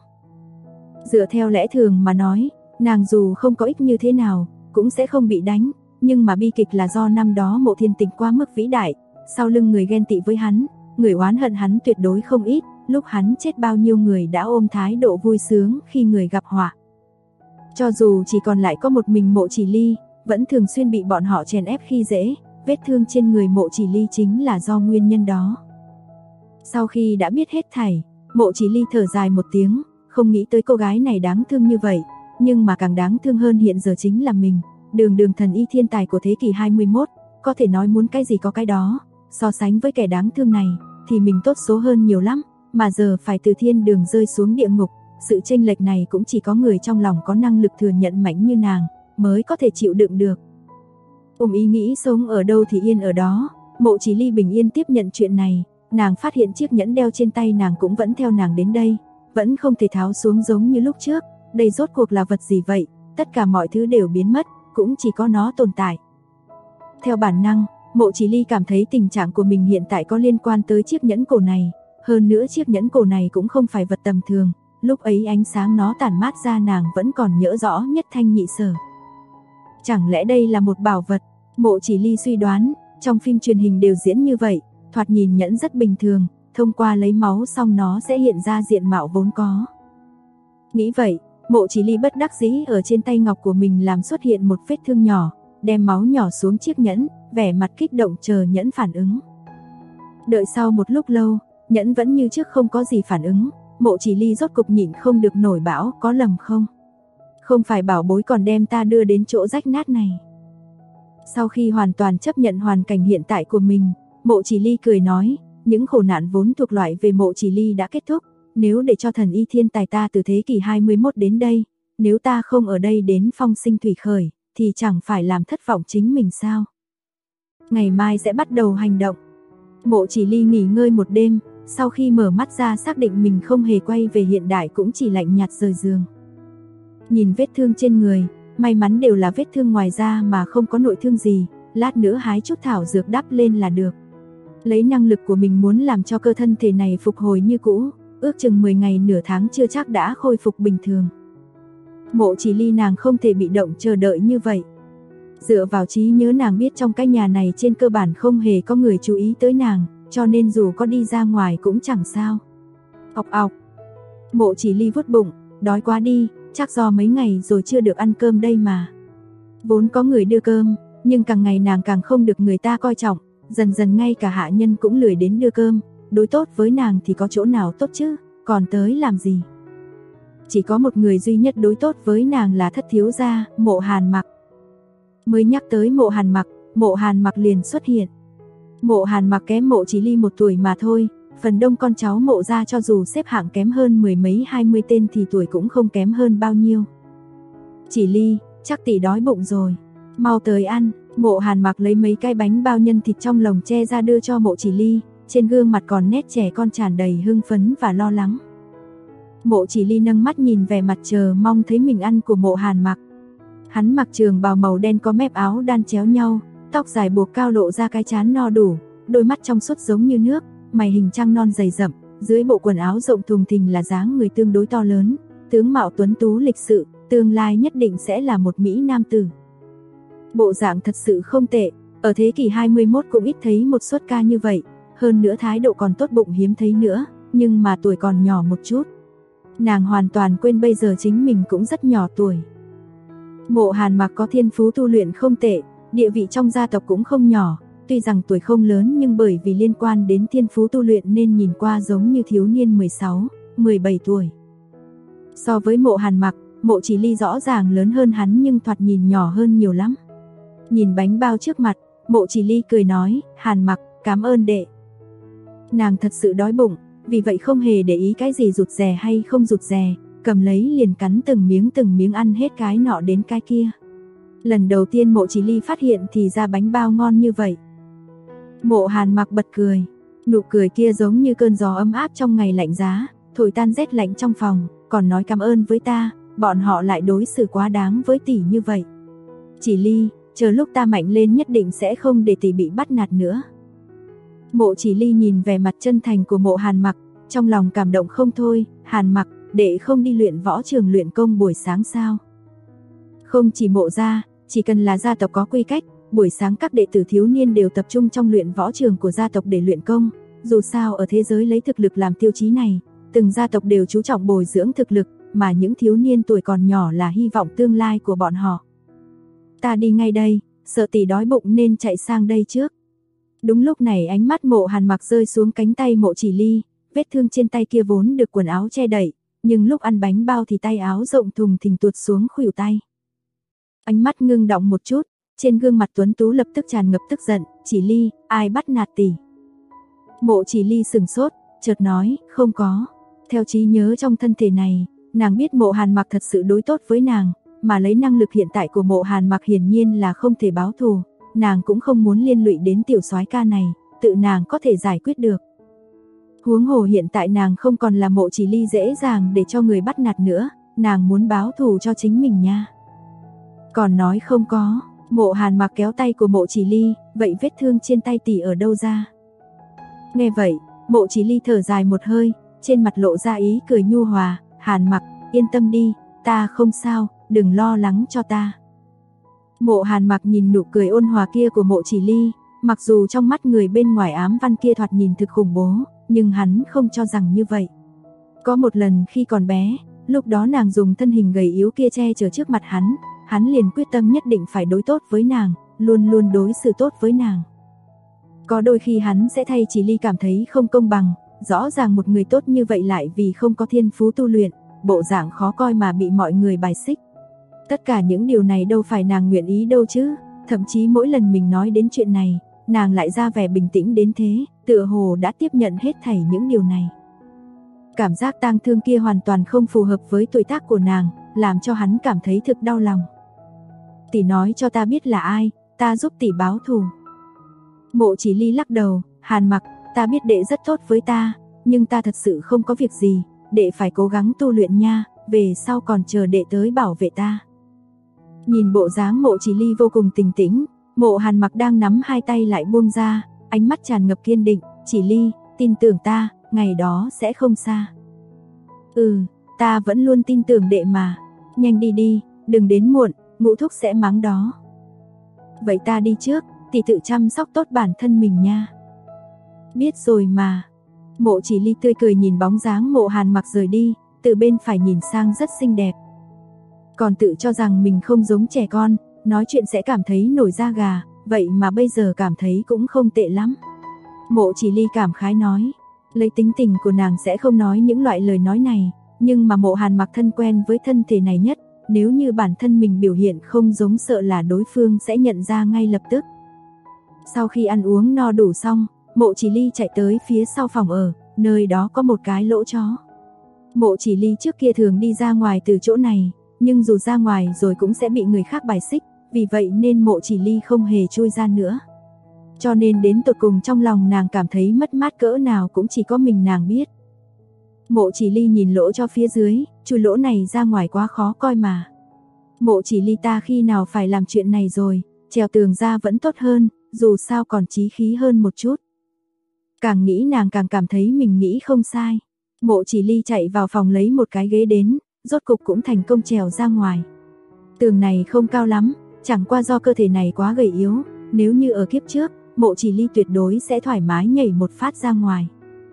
Dựa theo lẽ thường mà nói, nàng dù không có ích như thế nào, cũng sẽ không bị đánh, nhưng mà bi kịch là do năm đó Mộ Thiên Tĩnh quá mức vĩ đại, sau lưng người ghen tị với hắn, người oán hận hắn tuyệt đối không ít, lúc hắn chết bao nhiêu người đã ôm thái độ vui sướng khi người gặp họa. Cho dù chỉ còn lại có một mình Mộ Chỉ Ly, vẫn thường xuyên bị bọn họ chèn ép khi dễ, vết thương trên người Mộ Chỉ Ly chính là do nguyên nhân đó. Sau khi đã biết hết thảy, Mộ Chỉ Ly thở dài một tiếng, không nghĩ tới cô gái này đáng thương như vậy, nhưng mà càng đáng thương hơn hiện giờ chính là mình, đường thần y thiên tài của thế kỷ 21, có thể nói muốn cái gì có cái đó, so sánh với kẻ đáng thương này, thì mình tốt số hơn nhiều lắm, mà giờ phải từ thiên đường rơi xuống địa ngục, sự chênh lệch này cũng chỉ có người trong lòng có năng lực thừa nhận mạnh như nàng, mới có thể chịu đựng được. Ý nghĩ sống ở đâu thì yên ở đó, Mộ Chỉ Ly bình yên tiếp nhận chuyện này, nàng phát hiện chiếc nhẫn đeo trên tay nàng cũng vẫn theo nàng đến đây, vẫn không thể tháo xuống giống như lúc trước, đây rốt cuộc là vật gì vậy, tất cả mọi thứ đều biến mất, cũng chỉ có nó tồn tại. Theo bản năng, Mộ Chỉ Ly cảm thấy tình trạng của mình hiện tại có liên quan tới chiếc nhẫn cổ này, hơn nữa chiếc nhẫn cổ này cũng không phải vật tầm thường, lúc ấy ánh sáng nó tản mát ra nàng vẫn còn nhớ rõ nhất thanh nhị sở. Chẳng lẽ đây là một bảo vật? Mộ Chỉ Ly suy đoán, trong phim truyền hình đều diễn như vậy, thoạt nhìn nhẫn rất bình thường, thông qua lấy máu xong nó sẽ hiện ra diện mạo vốn có. Nghĩ vậy, Mộ Chỉ Ly bất đắc dĩ ở trên tay ngọc của mình làm xuất hiện một vết thương nhỏ, đem máu nhỏ xuống chiếc nhẫn, vẻ mặt kích động chờ nhẫn phản ứng. Đợi sau một lúc lâu, nhẫn vẫn như trước không có gì phản ứng, Mộ Chỉ Ly rốt cục nhịn không được nổi bão, có lầm không? Không phải bảo bối còn đem ta đưa đến chỗ rách nát này. Sau khi hoàn toàn chấp nhận hoàn cảnh hiện tại của mình, Mộ Chỉ Ly cười nói, những khổ nạn vốn thuộc loại về Mộ Chỉ Ly đã kết thúc, nếu để cho thần y thiên tài ta từ thế kỷ 21 đến đây, nếu ta không ở đây đến phong sinh thủy khởi, thì chẳng phải làm thất vọng chính mình sao? Ngày mai sẽ bắt đầu hành động. Mộ Chỉ Ly nghỉ ngơi một đêm, sau khi mở mắt ra xác định mình không hề quay về hiện đại cũng chỉ lạnh nhạt rời giường. Nhìn vết thương trên người, may mắn đều là vết thương ngoài da mà không có nội thương gì, lát nữa hái chút thảo dược đắp lên là được. Lấy năng lực của mình muốn làm cho cơ thân thể này phục hồi như cũ, ước chừng 10 ngày nửa tháng chưa chắc đã khôi phục bình thường. Mộ Chỉ Ly nàng không thể bị động chờ đợi như vậy. Dựa vào trí nhớ nàng biết trong cái nhà này trên cơ bản không hề có người chú ý tới nàng, cho nên dù có đi ra ngoài cũng chẳng sao. Ọc ọc. Mộ Chỉ Ly vuốt bụng, đói quá đi, chắc do mấy ngày rồi chưa được ăn cơm đây mà. Vốn có người đưa cơm, nhưng càng ngày nàng càng không được người ta coi trọng, dần dần ngay cả hạ nhân cũng lười đến đưa cơm, đối tốt với nàng thì có chỗ nào tốt chứ, còn tới làm gì. Chỉ có một người duy nhất đối tốt với nàng là thất thiếu gia, Mộ Hàn Mặc. Mới nhắc tới Mộ Hàn Mặc liền xuất hiện. Mộ Hàn Mặc kém Mộ Chỉ Ly 1 tuổi mà thôi, phần đông con cháu Mộ gia cho dù xếp hạng kém hơn 10 mấy 20 tên thì tuổi cũng không kém hơn bao nhiêu. Chỉ Ly, chắc tỷ đói bụng rồi, mau tới ăn. Mộ Hàn Mặc lấy mấy cái bánh bao nhân thịt trong lồng tre ra đưa cho Mộ Chỉ Ly, trên gương mặt còn nét trẻ con tràn đầy hưng phấn và lo lắng. Mộ Chỉ Ly nâng mắt nhìn vẻ mặt chờ mong thấy mình ăn của Mộ Hàn Mặc. Hắn mặc trường bào màu đen có mép áo đan chéo nhau, tóc dài buộc cao lộ ra cái trán no đủ, đôi mắt trong suốt giống như nước, mày hình trăng non dày rậm, dưới bộ quần áo rộng thùng thình là dáng người tương đối to lớn, tướng mạo tuấn tú lịch sự, tương lai nhất định sẽ là một mỹ nam tử. Bộ dạng thật sự không tệ, ở thế kỷ 21 cũng ít thấy một xuất ca như vậy, hơn nữa thái độ còn tốt bụng hiếm thấy nữa, nhưng mà tuổi còn nhỏ một chút. Nàng hoàn toàn quên bây giờ chính mình cũng rất nhỏ tuổi. Mộ Hàn Mặc có thiên phú tu luyện không tệ, địa vị trong gia tộc cũng không nhỏ, tuy rằng tuổi không lớn nhưng bởi vì liên quan đến thiên phú tu luyện nên nhìn qua giống như thiếu niên 16, 17 tuổi. So với Mộ Hàn Mặc, Mộ Chỉ Ly rõ ràng lớn hơn hắn nhưng thoạt nhìn nhỏ hơn nhiều lắm. Nhìn bánh bao trước mặt, Mộ Chỉ Ly cười nói, Hàn Mặc, cảm ơn đệ. Nàng thật sự đói bụng, vì vậy không hề để ý cái gì rụt rè hay không rụt rè, cầm lấy liền cắn từng miếng ăn hết cái nọ đến cái kia. Lần đầu tiên Mộ Chỉ Ly phát hiện thì ra bánh bao ngon như vậy. Mộ Hàn Mặc bật cười, nụ cười kia giống như cơn gió ấm áp trong ngày lạnh giá, thổi tan rét lạnh trong phòng, còn nói cảm ơn với ta, bọn họ lại đối xử quá đáng với tỷ như vậy. Chỉ Ly, chờ lúc ta mạnh lên nhất định sẽ không để tỷ bị bắt nạt nữa. Mộ Chỉ Ly nhìn vẻ mặt chân thành của Mộ Hàn Mặc, trong lòng cảm động không thôi. Hàn Mặc, đệ không đi luyện võ trường luyện công buổi sáng sao? Không chỉ Mộ gia, chỉ cần là gia tộc có quy cách, buổi sáng các đệ tử thiếu niên đều tập trung trong luyện võ trường của gia tộc để luyện công. Dù sao ở thế giới lấy thực lực làm tiêu chí này, từng gia tộc đều chú trọng bồi dưỡng thực lực, mà những thiếu niên tuổi còn nhỏ là hy vọng tương lai của bọn họ. Ta đi ngay đây, sợ tỷ đói bụng nên chạy sang đây trước. Đúng lúc này ánh mắt Mộ Hàn Mặc rơi xuống cánh tay Mộ Chỉ Ly, vết thương trên tay kia vốn được quần áo che đậy, nhưng lúc ăn bánh bao thì tay áo rộng thùng thình tuột xuống khuỷu tay. Ánh mắt ngưng động một chút, trên gương mặt tuấn tú lập tức tràn ngập tức giận, Chỉ Ly, ai bắt nạt tỷ? Mộ Chỉ Ly sừng sốt, chợt nói, không có. Theo trí nhớ trong thân thể này, nàng biết Mộ Hàn Mặc thật sự đối tốt với nàng, mà lấy năng lực hiện tại của Mộ Hàn Mặc hiển nhiên là không thể báo thù, nàng cũng không muốn liên lụy đến tiểu soái ca này, tự nàng có thể giải quyết được. Huống hồ hiện tại nàng không còn là Mộ Chỉ Ly dễ dàng để cho người bắt nạt nữa, nàng muốn báo thù cho chính mình nha. Còn nói không có, Mộ Hàn Mặc kéo tay của Mộ Chỉ Ly, vậy vết thương trên tay tỷ ở đâu ra? Nghe vậy, Mộ Chỉ Ly thở dài một hơi, trên mặt lộ ra ý cười nhu hòa, Hàn Mặc, yên tâm đi, ta không sao, đừng lo lắng cho ta. Mộ Hàn Mặc nhìn nụ cười ôn hòa kia của Mộ Chỉ Ly, mặc dù trong mắt người bên ngoài ám văn kia thoạt nhìn thực khủng bố, nhưng hắn không cho rằng như vậy. Có một lần khi còn bé, lúc đó nàng dùng thân hình gầy yếu kia che chở trước mặt hắn liền quyết tâm nhất định phải đối tốt với nàng, luôn luôn đối xử tốt với nàng. Có đôi khi hắn sẽ thay Chỉ Ly cảm thấy không công bằng, rõ ràng một người tốt như vậy lại vì không có thiên phú tu luyện, bộ dạng khó coi mà bị mọi người bài xích. Tất cả những điều này đâu phải nàng nguyện ý đâu chứ, thậm chí mỗi lần mình nói đến chuyện này, nàng lại ra vẻ bình tĩnh đến thế, tựa hồ đã tiếp nhận hết thảy những điều này. Cảm giác tang thương kia hoàn toàn không phù hợp với tuổi tác của nàng, làm cho hắn cảm thấy thực đau lòng. Tỷ nói cho ta biết là ai, ta giúp tỷ báo thù. Mộ Chỉ Ly lắc đầu, Hàn Mặc, ta biết đệ rất tốt với ta, nhưng ta thật sự không có việc gì, đệ phải cố gắng tu luyện nha, về sau còn chờ đệ tới bảo vệ ta. Nhìn bộ dáng Mộ Chỉ Ly vô cùng bình tĩnh, Mộ Hàn Mặc đang nắm hai tay lại buông ra, ánh mắt tràn ngập kiên định, Chỉ Ly, tin tưởng ta, ngày đó sẽ không xa. Ta vẫn luôn tin tưởng đệ mà, nhanh đi đi, đừng đến muộn, Ngũ thúc sẽ mắng đó. Vậy ta đi trước, tỷ tự chăm sóc tốt bản thân mình nha. Biết rồi mà. Mộ Chỉ Ly tươi cười nhìn bóng dáng Mộ Hàn Mặc rời đi, từ bên phải nhìn sang rất xinh đẹp. Còn tự cho rằng mình không giống trẻ con, nói chuyện sẽ cảm thấy nổi da gà, vậy mà bây giờ cảm thấy cũng không tệ lắm. Mộ Chỉ Ly cảm khái nói, lấy tính tình của nàng sẽ không nói những loại lời nói này, nhưng mà Mộ Hàn Mặc thân quen với thân thể này nhất, nếu như bản thân mình biểu hiện không giống sợ là đối phương sẽ nhận ra ngay lập tức. Sau khi ăn uống no đủ xong, Mộ Chỉ Ly chạy tới phía sau phòng ở, nơi đó có một cái lỗ chó. Mộ Chỉ Ly trước kia thường đi ra ngoài từ chỗ này, nhưng dù ra ngoài rồi cũng sẽ bị người khác bài xích, vì vậy nên Mộ Chỉ Ly không hề chui ra nữa. Cho nên đến tột cùng trong lòng nàng cảm thấy mất mát cỡ nào cũng chỉ có mình nàng biết. Mộ Chỉ Ly nhìn lỗ cho phía dưới, chui lỗ này ra ngoài quá khó coi mà. Mộ Chỉ Ly ta khi nào phải làm chuyện này rồi, trèo tường ra vẫn tốt hơn, dù sao còn chí khí hơn một chút. Càng nghĩ nàng càng cảm thấy mình nghĩ không sai. Mộ Chỉ Ly chạy vào phòng lấy một cái ghế đến, rốt cục cũng thành công trèo ra ngoài. Tường này không cao lắm, chẳng qua do cơ thể này quá gầy yếu, nếu như ở kiếp trước, Mộ Chỉ Ly tuyệt đối sẽ thoải mái nhảy một phát ra ngoài.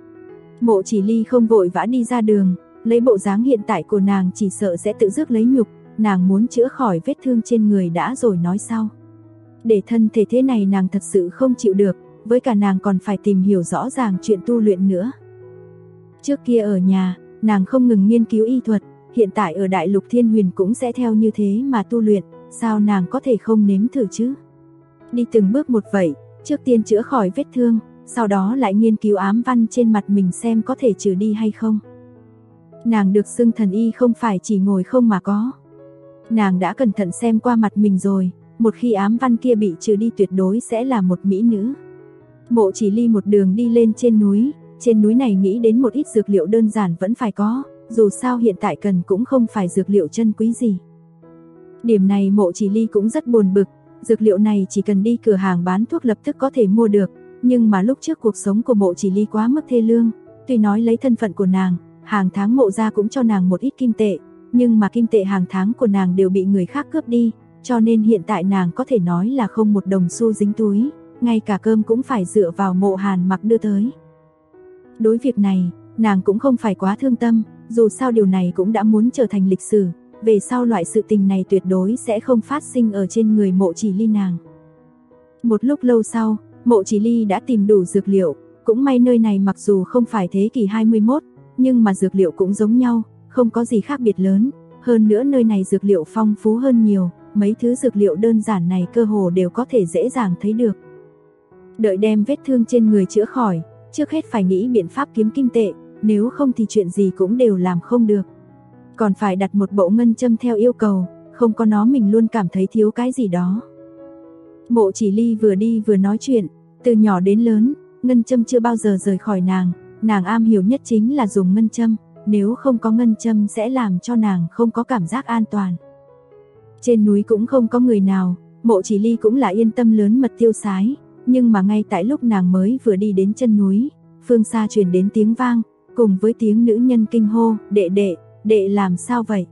Mộ Chỉ Ly không vội vã đi ra đường, lấy bộ dáng hiện tại của nàng chỉ sợ sẽ tự rước lấy nhục, nàng muốn chữa khỏi vết thương trên người đã rồi nói sau. Để thân thể thế này nàng thật sự không chịu được, với cả nàng còn phải tìm hiểu rõ ràng chuyện tu luyện nữa. Trước kia ở nhà, nàng không ngừng nghiên cứu y thuật, hiện tại ở Đại Lục Thiên Huyền cũng sẽ theo như thế mà tu luyện, sao nàng có thể không nếm thử chứ? Đi từng bước một vậy, trước tiên chữa khỏi vết thương, sau đó lại nghiên cứu ám văn trên mặt mình xem có thể trừ đi hay không. Nàng được xưng thần y không phải chỉ ngồi không mà có. Nàng đã cẩn thận xem qua mặt mình rồi, một khi ám văn kia bị trừ đi tuyệt đối sẽ là một mỹ nữ. Mộ Chỉ Ly một đường đi lên trên núi này nghĩ đến một ít dược liệu đơn giản vẫn phải có, dù sao hiện tại cần cũng không phải dược liệu chân quý gì. Điểm này Mộ Chỉ Ly cũng rất buồn bực, dược liệu này chỉ cần đi cửa hàng bán thuốc lập tức có thể mua được, nhưng mà lúc trước cuộc sống của Mộ Chỉ Ly quá mức thê lương, tuy nói lấy thân phận của nàng, hàng tháng Mộ gia cũng cho nàng một ít kim tệ, nhưng mà kim tệ hàng tháng của nàng đều bị người khác cướp đi, cho nên hiện tại nàng có thể nói là không một đồng xu dính túi, ngay cả cơm cũng phải dựa vào Mộ Hàn Mặc đưa tới. Đối việc này, nàng cũng không phải quá thương tâm, dù sao điều này cũng đã muốn trở thành lịch sử, về sau loại sự tình này tuyệt đối sẽ không phát sinh ở trên người Mộ Chỉ Ly nàng. Một lúc lâu sau, Mộ Chỉ Ly đã tìm đủ dược liệu, cũng may nơi này mặc dù không phải thế kỷ 21, nhưng mà dược liệu cũng giống nhau, không có gì khác biệt lớn, hơn nữa nơi này dược liệu phong phú hơn nhiều, mấy thứ dược liệu đơn giản này cơ hồ đều có thể dễ dàng thấy được. Đợi đem vết thương trên người chữa khỏi, trước hết phải nghĩ biện pháp kiếm kim tệ, nếu không thì chuyện gì cũng đều làm không được. Còn phải đặt một bộ ngân châm theo yêu cầu, không có nó mình luôn cảm thấy thiếu cái gì đó. Mộ Chỉ Ly vừa đi vừa nói chuyện, từ nhỏ đến lớn, ngân châm chưa bao giờ rời khỏi nàng am hiểu nhất chính là dùng ngân châm, nếu không có ngân châm sẽ làm cho nàng không có cảm giác an toàn. Trên núi cũng không có người nào, Mộ Chỉ Ly cũng là yên tâm lớn mật tiêu sái, nhưng mà ngay tại lúc nàng mới vừa đi đến chân núi, phương xa truyền đến tiếng vang, cùng với tiếng nữ nhân kinh hô, đệ làm sao vậy?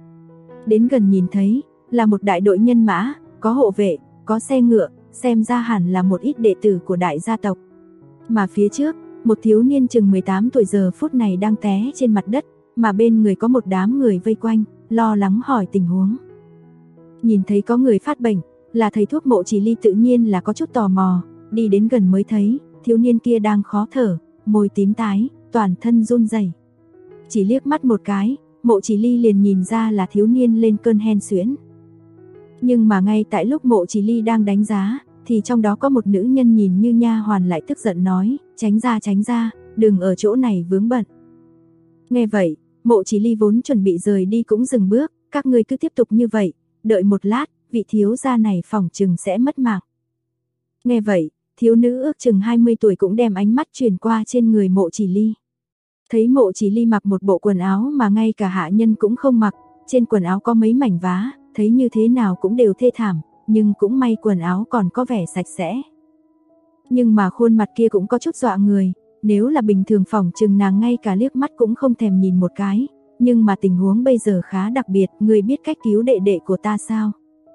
Đến gần nhìn thấy, là một đại đội nhân mã, có hộ vệ, có xe ngựa, xem ra hẳn là một ít đệ tử của đại gia tộc. Mà phía trước, một thiếu niên chừng 18 tuổi giờ phút này đang té trên mặt đất, mà bên người có một đám người vây quanh, lo lắng hỏi tình huống. Nhìn thấy có người phát bệnh, là thầy thuốc Mộ Chỉ Ly tự nhiên là có chút tò mò, đi đến gần mới thấy, thiếu niên kia đang khó thở, môi tím tái, toàn thân run rẩy. Chỉ liếc mắt một cái, Mộ Chỉ Ly liền nhìn ra là thiếu niên lên cơn hen suyễn. Nhưng mà ngay tại lúc Mộ Chỉ Ly đang đánh giá, thì trong đó có một nữ nhân nhìn như nha hoàn lại tức giận nói, tránh ra, đừng ở chỗ này vướng bận. Nghe vậy, Mộ Chỉ Ly vốn chuẩn bị rời đi cũng dừng bước, các ngươi cứ tiếp tục như vậy, đợi một lát, vị thiếu gia này phỏng chừng sẽ mất mạng. Nghe vậy, thiếu nữ ước chừng 20 tuổi cũng đem ánh mắt chuyển qua trên người Mộ Chỉ Ly. Thấy Mộ Chỉ Ly mặc một bộ quần áo mà ngay cả hạ nhân cũng không mặc, trên quần áo có mấy mảnh vá, thấy như thế nào cũng đều thê thảm, nhưng cũng may quần áo còn có vẻ sạch sẽ. Nhưng mà khuôn mặt kia cũng có chút dọa người, nếu là bình thường phỏng chừng nàng ngay cả liếc mắt cũng không thèm nhìn một cái, nhưng mà tình huống bây giờ khá đặc biệt, người biết cách cứu đệ đệ của ta sao?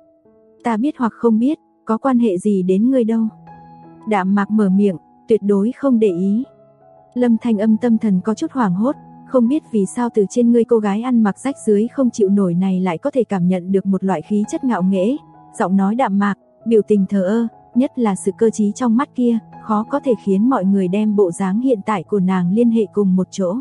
Ta biết hoặc không biết, có quan hệ gì đến ngươi đâu. Đạm Mạc mở miệng, tuyệt đối không để ý. Lâm Thanh Âm tâm thần có chút hoảng hốt, không biết vì sao từ trên ngươi cô gái ăn mặc rách rưới không chịu nổi này lại có thể cảm nhận được một loại khí chất ngạo nghễ, giọng nói đạm mạc, biểu tình thờ ơ, nhất là sự cơ trí trong mắt kia, khó có thể khiến mọi người đem bộ dáng hiện tại của nàng liên hệ cùng một chỗ.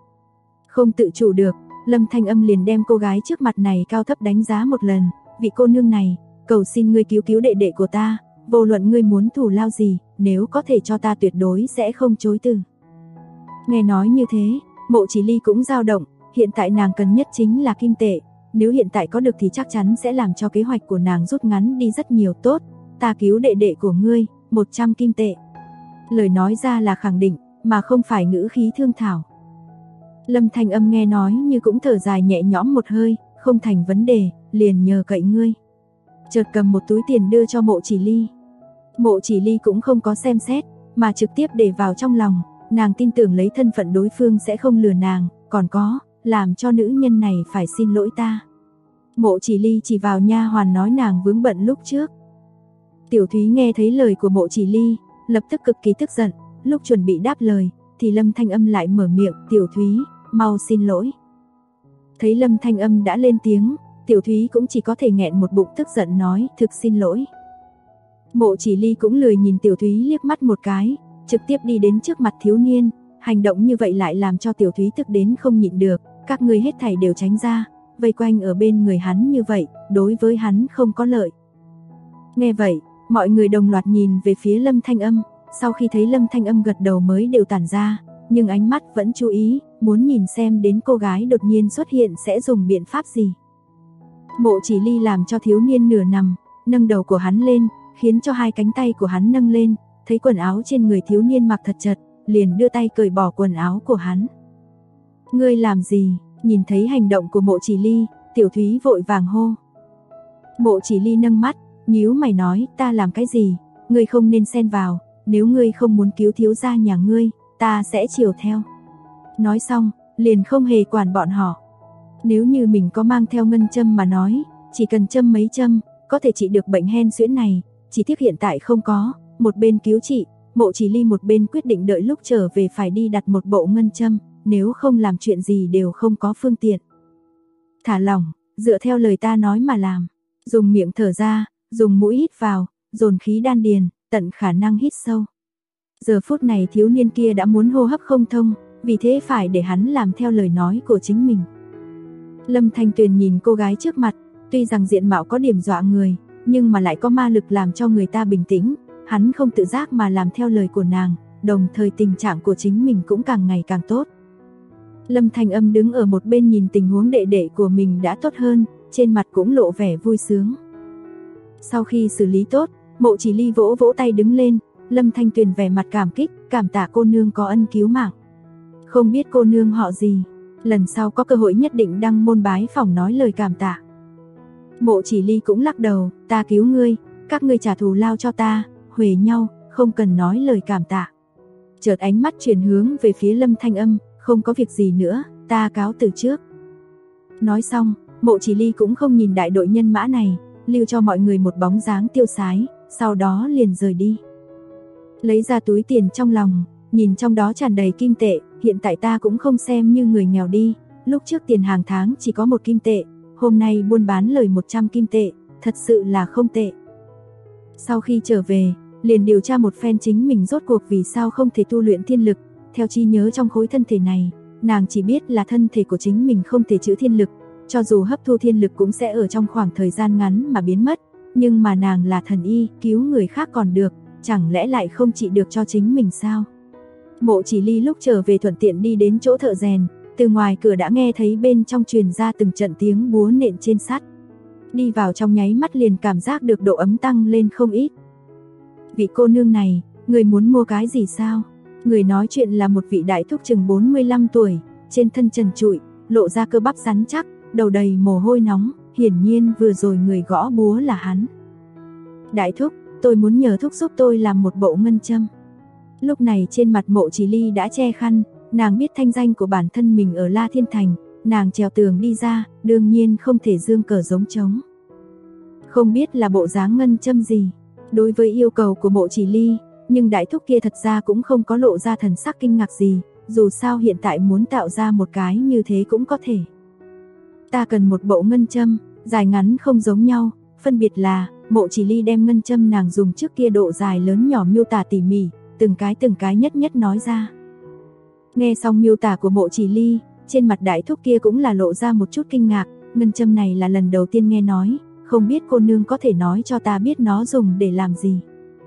Không tự chủ được, Lâm Thanh Âm liền đem cô gái trước mặt này cao thấp đánh giá một lần, vị cô nương này, cầu xin ngươi cứu đệ đệ của ta, vô luận ngươi muốn thù lao gì, nếu có thể cho ta tuyệt đối sẽ không chối từ. Nghe nói như thế, Mộ Chỉ Ly cũng dao động, hiện tại nàng cần nhất chính là kim tệ, nếu hiện tại có được thì chắc chắn sẽ làm cho kế hoạch của nàng rút ngắn đi rất nhiều. Tốt, ta cứu đệ đệ của ngươi, 100 kim tệ. Lời nói ra là khẳng định, mà không phải ngữ khí thương thảo. Lâm Thanh Âm nghe nói như cũng thở dài nhẹ nhõm một hơi, không thành vấn đề, liền nhờ cậy ngươi. Chợt cầm một túi tiền đưa cho Mộ Chỉ Ly. Mộ Chỉ Ly cũng không có xem xét, mà trực tiếp để vào trong lòng, nàng tin tưởng lấy thân phận đối phương sẽ không lừa nàng, còn có, làm cho nữ nhân này phải xin lỗi ta. Mộ Chỉ Ly chỉ vào nha hoàn nói nàng vướng bận lúc trước. Tiểu Thúy nghe thấy lời của Mộ Chỉ Ly, lập tức cực kỳ tức giận, lúc chuẩn bị đáp lời, thì Lâm Thanh Âm lại mở miệng, Tiểu Thúy, mau xin lỗi. Thấy Lâm Thanh Âm đã lên tiếng, Tiểu Thúy cũng chỉ có thể nghẹn một bụng tức giận nói, thực xin lỗi. Mộ Chỉ Ly cũng lười nhìn Tiểu Thúy liếc mắt một cái, trực tiếp đi đến trước mặt thiếu niên, hành động như vậy lại làm cho Tiểu Thúy tức đến không nhịn được, các ngươi hết thảy đều tránh ra, vây quanh ở bên người hắn như vậy, đối với hắn không có lợi. Nghe vậy, mọi người đồng loạt nhìn về phía Lâm Thanh Âm, sau khi thấy Lâm Thanh Âm gật đầu mới đều tản ra, nhưng ánh mắt vẫn chú ý, muốn nhìn xem đến cô gái đột nhiên xuất hiện sẽ dùng biện pháp gì. Mộ Chỉ Ly làm cho thiếu niên nửa nằm, nâng đầu của hắn lên, khiến cho hai cánh tay của hắn nâng lên, thấy quần áo trên người thiếu niên mặc thật chật, liền đưa tay cởi bỏ quần áo của hắn. Ngươi làm gì? Nhìn thấy hành động của Mộ Chỉ Ly, Tiểu Thúy vội vàng hô. Mộ Chỉ Ly nâng mắt, nhíu mày nói, ta làm cái gì? Ngươi không nên xen vào, nếu ngươi không muốn cứu thiếu gia nhà ngươi, ta sẽ chiều theo. Nói xong, liền không hề quản bọn họ. Nếu như mình có mang theo ngân châm mà nói, chỉ cần châm mấy châm, có thể trị được bệnh hen suyễn này, chỉ tiếc hiện tại không có, một bên cứu trị, Mộ Chỉ Ly một bên quyết định đợi lúc trở về phải đi đặt một bộ ngân châm, nếu không làm chuyện gì đều không có phương tiện. Thả lỏng, dựa theo lời ta nói mà làm, dùng miệng thở ra, dùng mũi hít vào, dồn khí đan điền, tận khả năng hít sâu. Giờ phút này thiếu niên kia đã muốn hô hấp không thông, vì thế phải để hắn làm theo lời nói của chính mình. Lâm Thanh Tuyền nhìn cô gái trước mặt, tuy rằng diện mạo có điểm dọa người, nhưng mà lại có ma lực làm cho người ta bình tĩnh, hắn không tự giác mà làm theo lời của nàng, đồng thời tình trạng của chính mình cũng càng ngày càng tốt. Lâm Thanh Âm đứng ở một bên nhìn tình huống đệ đệ của mình đã tốt hơn, trên mặt cũng lộ vẻ vui sướng. Sau khi xử lý tốt, Mộ Chỉ Ly vỗ vỗ tay đứng lên, Lâm Thanh Tuyền vẻ mặt cảm kích, cảm tạ cô nương có ân cứu mạng. Không biết cô nương họ gì, lần sau có cơ hội nhất định đăng môn bái phỏng nói lời cảm tạ. Mộ Chỉ Ly cũng lắc đầu, ta cứu ngươi, các ngươi trả thù lao cho ta, huề nhau, không cần nói lời cảm tạ. Chợt ánh mắt chuyển hướng về phía Lâm Thanh Âm, không có việc gì nữa, ta cáo từ trước. Nói xong, Mộ Chỉ Ly cũng không nhìn đại đội nhân mã này, lưu cho mọi người một bóng dáng tiêu sái, sau đó liền rời đi. Lấy ra túi tiền trong lòng, nhìn trong đó tràn đầy kim tệ, hiện tại ta cũng không xem như người nghèo đi, lúc trước tiền hàng tháng chỉ có 1 kim tệ, hôm nay buôn bán lời 100 kim tệ, thật sự là không tệ. Sau khi trở về, liền điều tra một phen chính mình rốt cuộc vì sao không thể tu luyện thiên lực, theo trí nhớ trong khối thân thể này, nàng chỉ biết là thân thể của chính mình không thể trữ thiên lực, cho dù hấp thu thiên lực cũng sẽ ở trong khoảng thời gian ngắn mà biến mất, nhưng mà nàng là thần y, cứu người khác còn được, chẳng lẽ lại không trị được cho chính mình sao? Mộ Chỉ Ly lúc trở về thuận tiện đi đến chỗ thợ rèn, từ ngoài cửa đã nghe thấy bên trong truyền ra từng trận tiếng búa nện trên sắt. Đi vào trong nháy mắt liền cảm giác được độ ấm tăng lên không ít. Vị cô nương này, người muốn mua cái gì sao? Người nói chuyện là một vị đại thúc chừng 45 tuổi, trên thân trần trụi, lộ ra cơ bắp rắn chắc, đầu đầy mồ hôi nóng, hiển nhiên vừa rồi người gõ búa là hắn. Đại thúc, tôi muốn nhờ thúc giúp tôi làm một bộ ngân châm. Lúc này trên mặt Mộ Chỉ Ly đã che khăn, nàng biết thanh danh của bản thân mình ở La Thiên Thành, nàng trèo tường đi ra, đương nhiên không thể dương cờ giống trống. Không biết là bộ dáng ngân châm gì, đối với yêu cầu của Mộ Chỉ Ly, nhưng đại thúc kia thật ra cũng không có lộ ra thần sắc kinh ngạc gì, dù sao hiện tại muốn tạo ra một cái như thế cũng có thể. Ta cần một bộ ngân châm, dài ngắn không giống nhau, phân biệt là, Mộ Chỉ Ly đem ngân châm nàng dùng trước kia độ dài lớn nhỏ miêu tả tỉ mỉ, từng cái nhất nhất nói ra. Nghe xong miêu tả của Mộ Chỉ Ly, trên mặt đại thúc kia cũng là lộ ra một chút kinh ngạc, ngân châm này là lần đầu tiên nghe nói, không biết cô nương có thể nói cho ta biết nó dùng để làm gì.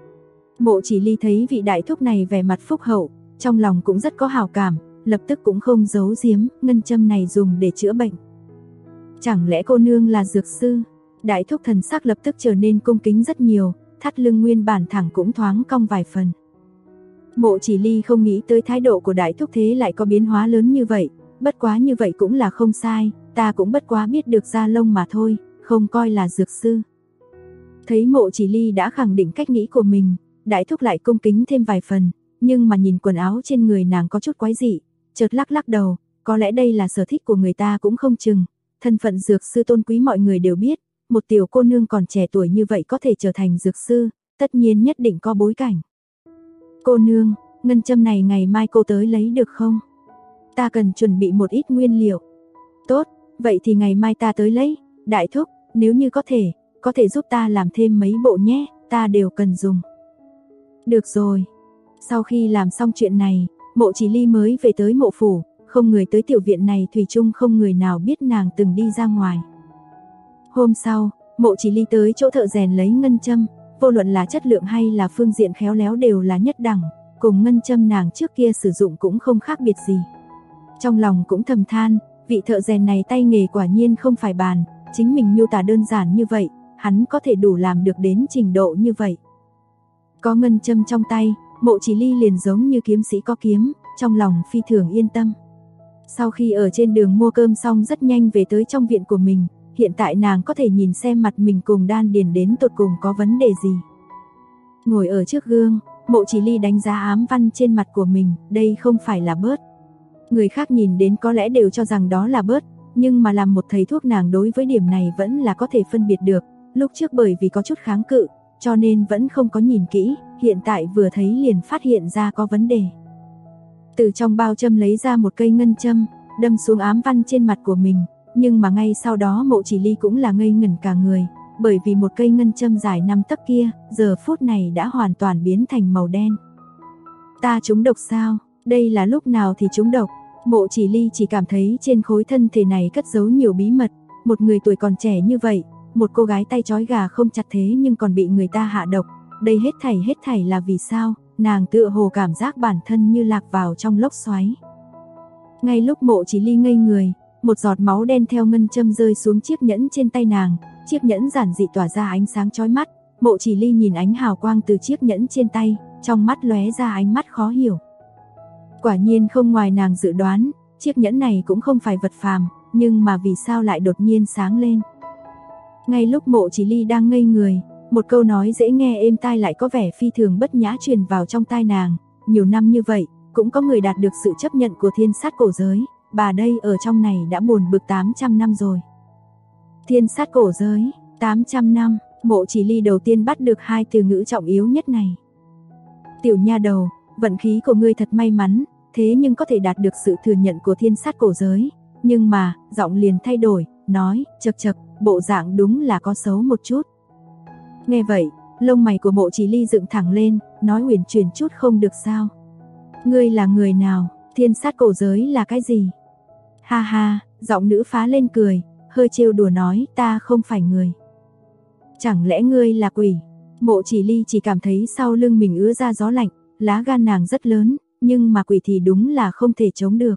Mộ Chỉ Ly thấy vị đại thúc này vẻ mặt phúc hậu, trong lòng cũng rất có hảo cảm, lập tức cũng không giấu giếm, ngân châm này dùng để chữa bệnh. Chẳng lẽ cô nương là dược sư? Đại thúc thần sắc lập tức trở nên cung kính rất nhiều, thắt lưng nguyên bản thẳng cũng thoáng cong vài phần. Mộ Chỉ Ly không nghĩ tới thái độ của đại thúc thế lại có biến hóa lớn như vậy, bất quá như vậy cũng là không sai, ta cũng bất quá biết được da lông mà thôi, không coi là dược sư. Thấy Mộ Chỉ Ly đã khẳng định cách nghĩ của mình, đại thúc lại cung kính thêm vài phần, nhưng mà nhìn quần áo trên người nàng có chút quái dị, chợt lắc lắc đầu, có lẽ đây là sở thích của người ta cũng không chừng, thân phận dược sư tôn quý mọi người đều biết, một tiểu cô nương còn trẻ tuổi như vậy có thể trở thành dược sư, tất nhiên nhất định có bối cảnh. Cô nương, ngân châm này ngày mai cô tới lấy được không? Ta cần chuẩn bị một ít nguyên liệu. Tốt, vậy thì ngày mai ta tới lấy. Đại thúc, nếu như có thể giúp ta làm thêm mấy bộ nhé, ta đều cần dùng. Được rồi. Sau khi làm xong chuyện này, Mộ Chỉ Ly mới về tới mộ phủ, không người tới tiểu viện này, thủy chung không người nào biết nàng từng đi ra ngoài. Hôm sau, Mộ Chỉ Ly tới chỗ thợ rèn lấy ngân châm, vô luận là chất lượng hay là phương diện khéo léo đều là nhất đẳng, cùng ngân châm nàng trước kia sử dụng cũng không khác biệt gì. Trong lòng cũng thầm than, vị thợ rèn này tay nghề quả nhiên không phải bàn, chính mình miêu tả đơn giản như vậy, hắn có thể đủ làm được đến trình độ như vậy. Có ngân châm trong tay, Mộ Chỉ Ly liền giống như kiếm sĩ có kiếm, trong lòng phi thường yên tâm. Sau khi ở trên đường mua cơm xong rất nhanh về tới trong viện của mình, hiện tại nàng có thể nhìn xem mặt mình cùng đan điền đến tột cùng có vấn đề gì. Ngồi ở trước gương, Mộ Chỉ Ly đánh giá ám văn trên mặt của mình, đây không phải là bớt. Người khác nhìn đến có lẽ đều cho rằng đó là bớt, nhưng mà làm một thầy thuốc nàng đối với điểm này vẫn là có thể phân biệt được. Lúc trước bởi vì có chút kháng cự, cho nên vẫn không có nhìn kỹ, hiện tại vừa thấy liền phát hiện ra có vấn đề. Từ trong bao châm lấy ra một cây ngân châm, đâm xuống ám văn trên mặt của mình, nhưng mà ngay sau đó Mộ Chỉ Ly cũng là ngây ngẩn cả người, bởi vì một cây ngân châm dài 5 tấc kia, giờ phút này đã hoàn toàn biến thành màu đen. Ta trúng độc sao? Đây là lúc nào thì trúng độc? Mộ Chỉ Ly chỉ cảm thấy trên khối thân thể này cất giấu nhiều bí mật, một người tuổi còn trẻ như vậy, một cô gái tay trói gà không chặt thế nhưng còn bị người ta hạ độc, đây hết thảy là vì sao? Nàng tựa hồ cảm giác bản thân như lạc vào trong lốc xoáy. Ngay lúc Mộ Chỉ Ly ngây người, một giọt máu đen theo ngân châm rơi xuống chiếc nhẫn trên tay nàng, chiếc nhẫn giản dị tỏa ra ánh sáng chói mắt, Mộ Chỉ Ly nhìn ánh hào quang từ chiếc nhẫn trên tay, trong mắt lóe ra ánh mắt khó hiểu. Quả nhiên không ngoài nàng dự đoán, chiếc nhẫn này cũng không phải vật phàm, nhưng mà vì sao lại đột nhiên sáng lên. Ngay lúc Mộ Chỉ Ly đang ngây người, một câu nói dễ nghe êm tai lại có vẻ phi thường bất nhã truyền vào trong tai nàng, nhiều năm như vậy, cũng có người đạt được sự chấp nhận của thiên sát cổ giới, bà đây ở trong này đã buồn bực 800 năm rồi. Thiên sát cổ giới, 800 năm, Mộ Chỉ Ly đầu tiên bắt được hai từ ngữ trọng yếu nhất này. Tiểu nha đầu, vận khí của ngươi thật may mắn, thế nhưng có thể đạt được sự thừa nhận của thiên sát cổ giới, nhưng mà, giọng liền thay đổi, nói, chậc chậc, bộ dạng đúng là có xấu một chút. Nghe vậy, lông mày của Mộ Chỉ Ly dựng thẳng lên, nói uyển chuyển chút không được sao? Ngươi là người nào? Thiên sát cổ giới là cái gì? Ha ha, giọng nữ phá lên cười, hơi trêu đùa nói, ta không phải người. Chẳng lẽ ngươi là quỷ? Mộ Chỉ Ly chỉ cảm thấy sau lưng mình ứa ra gió lạnh, lá gan nàng rất lớn, nhưng mà quỷ thì đúng là không thể chống được.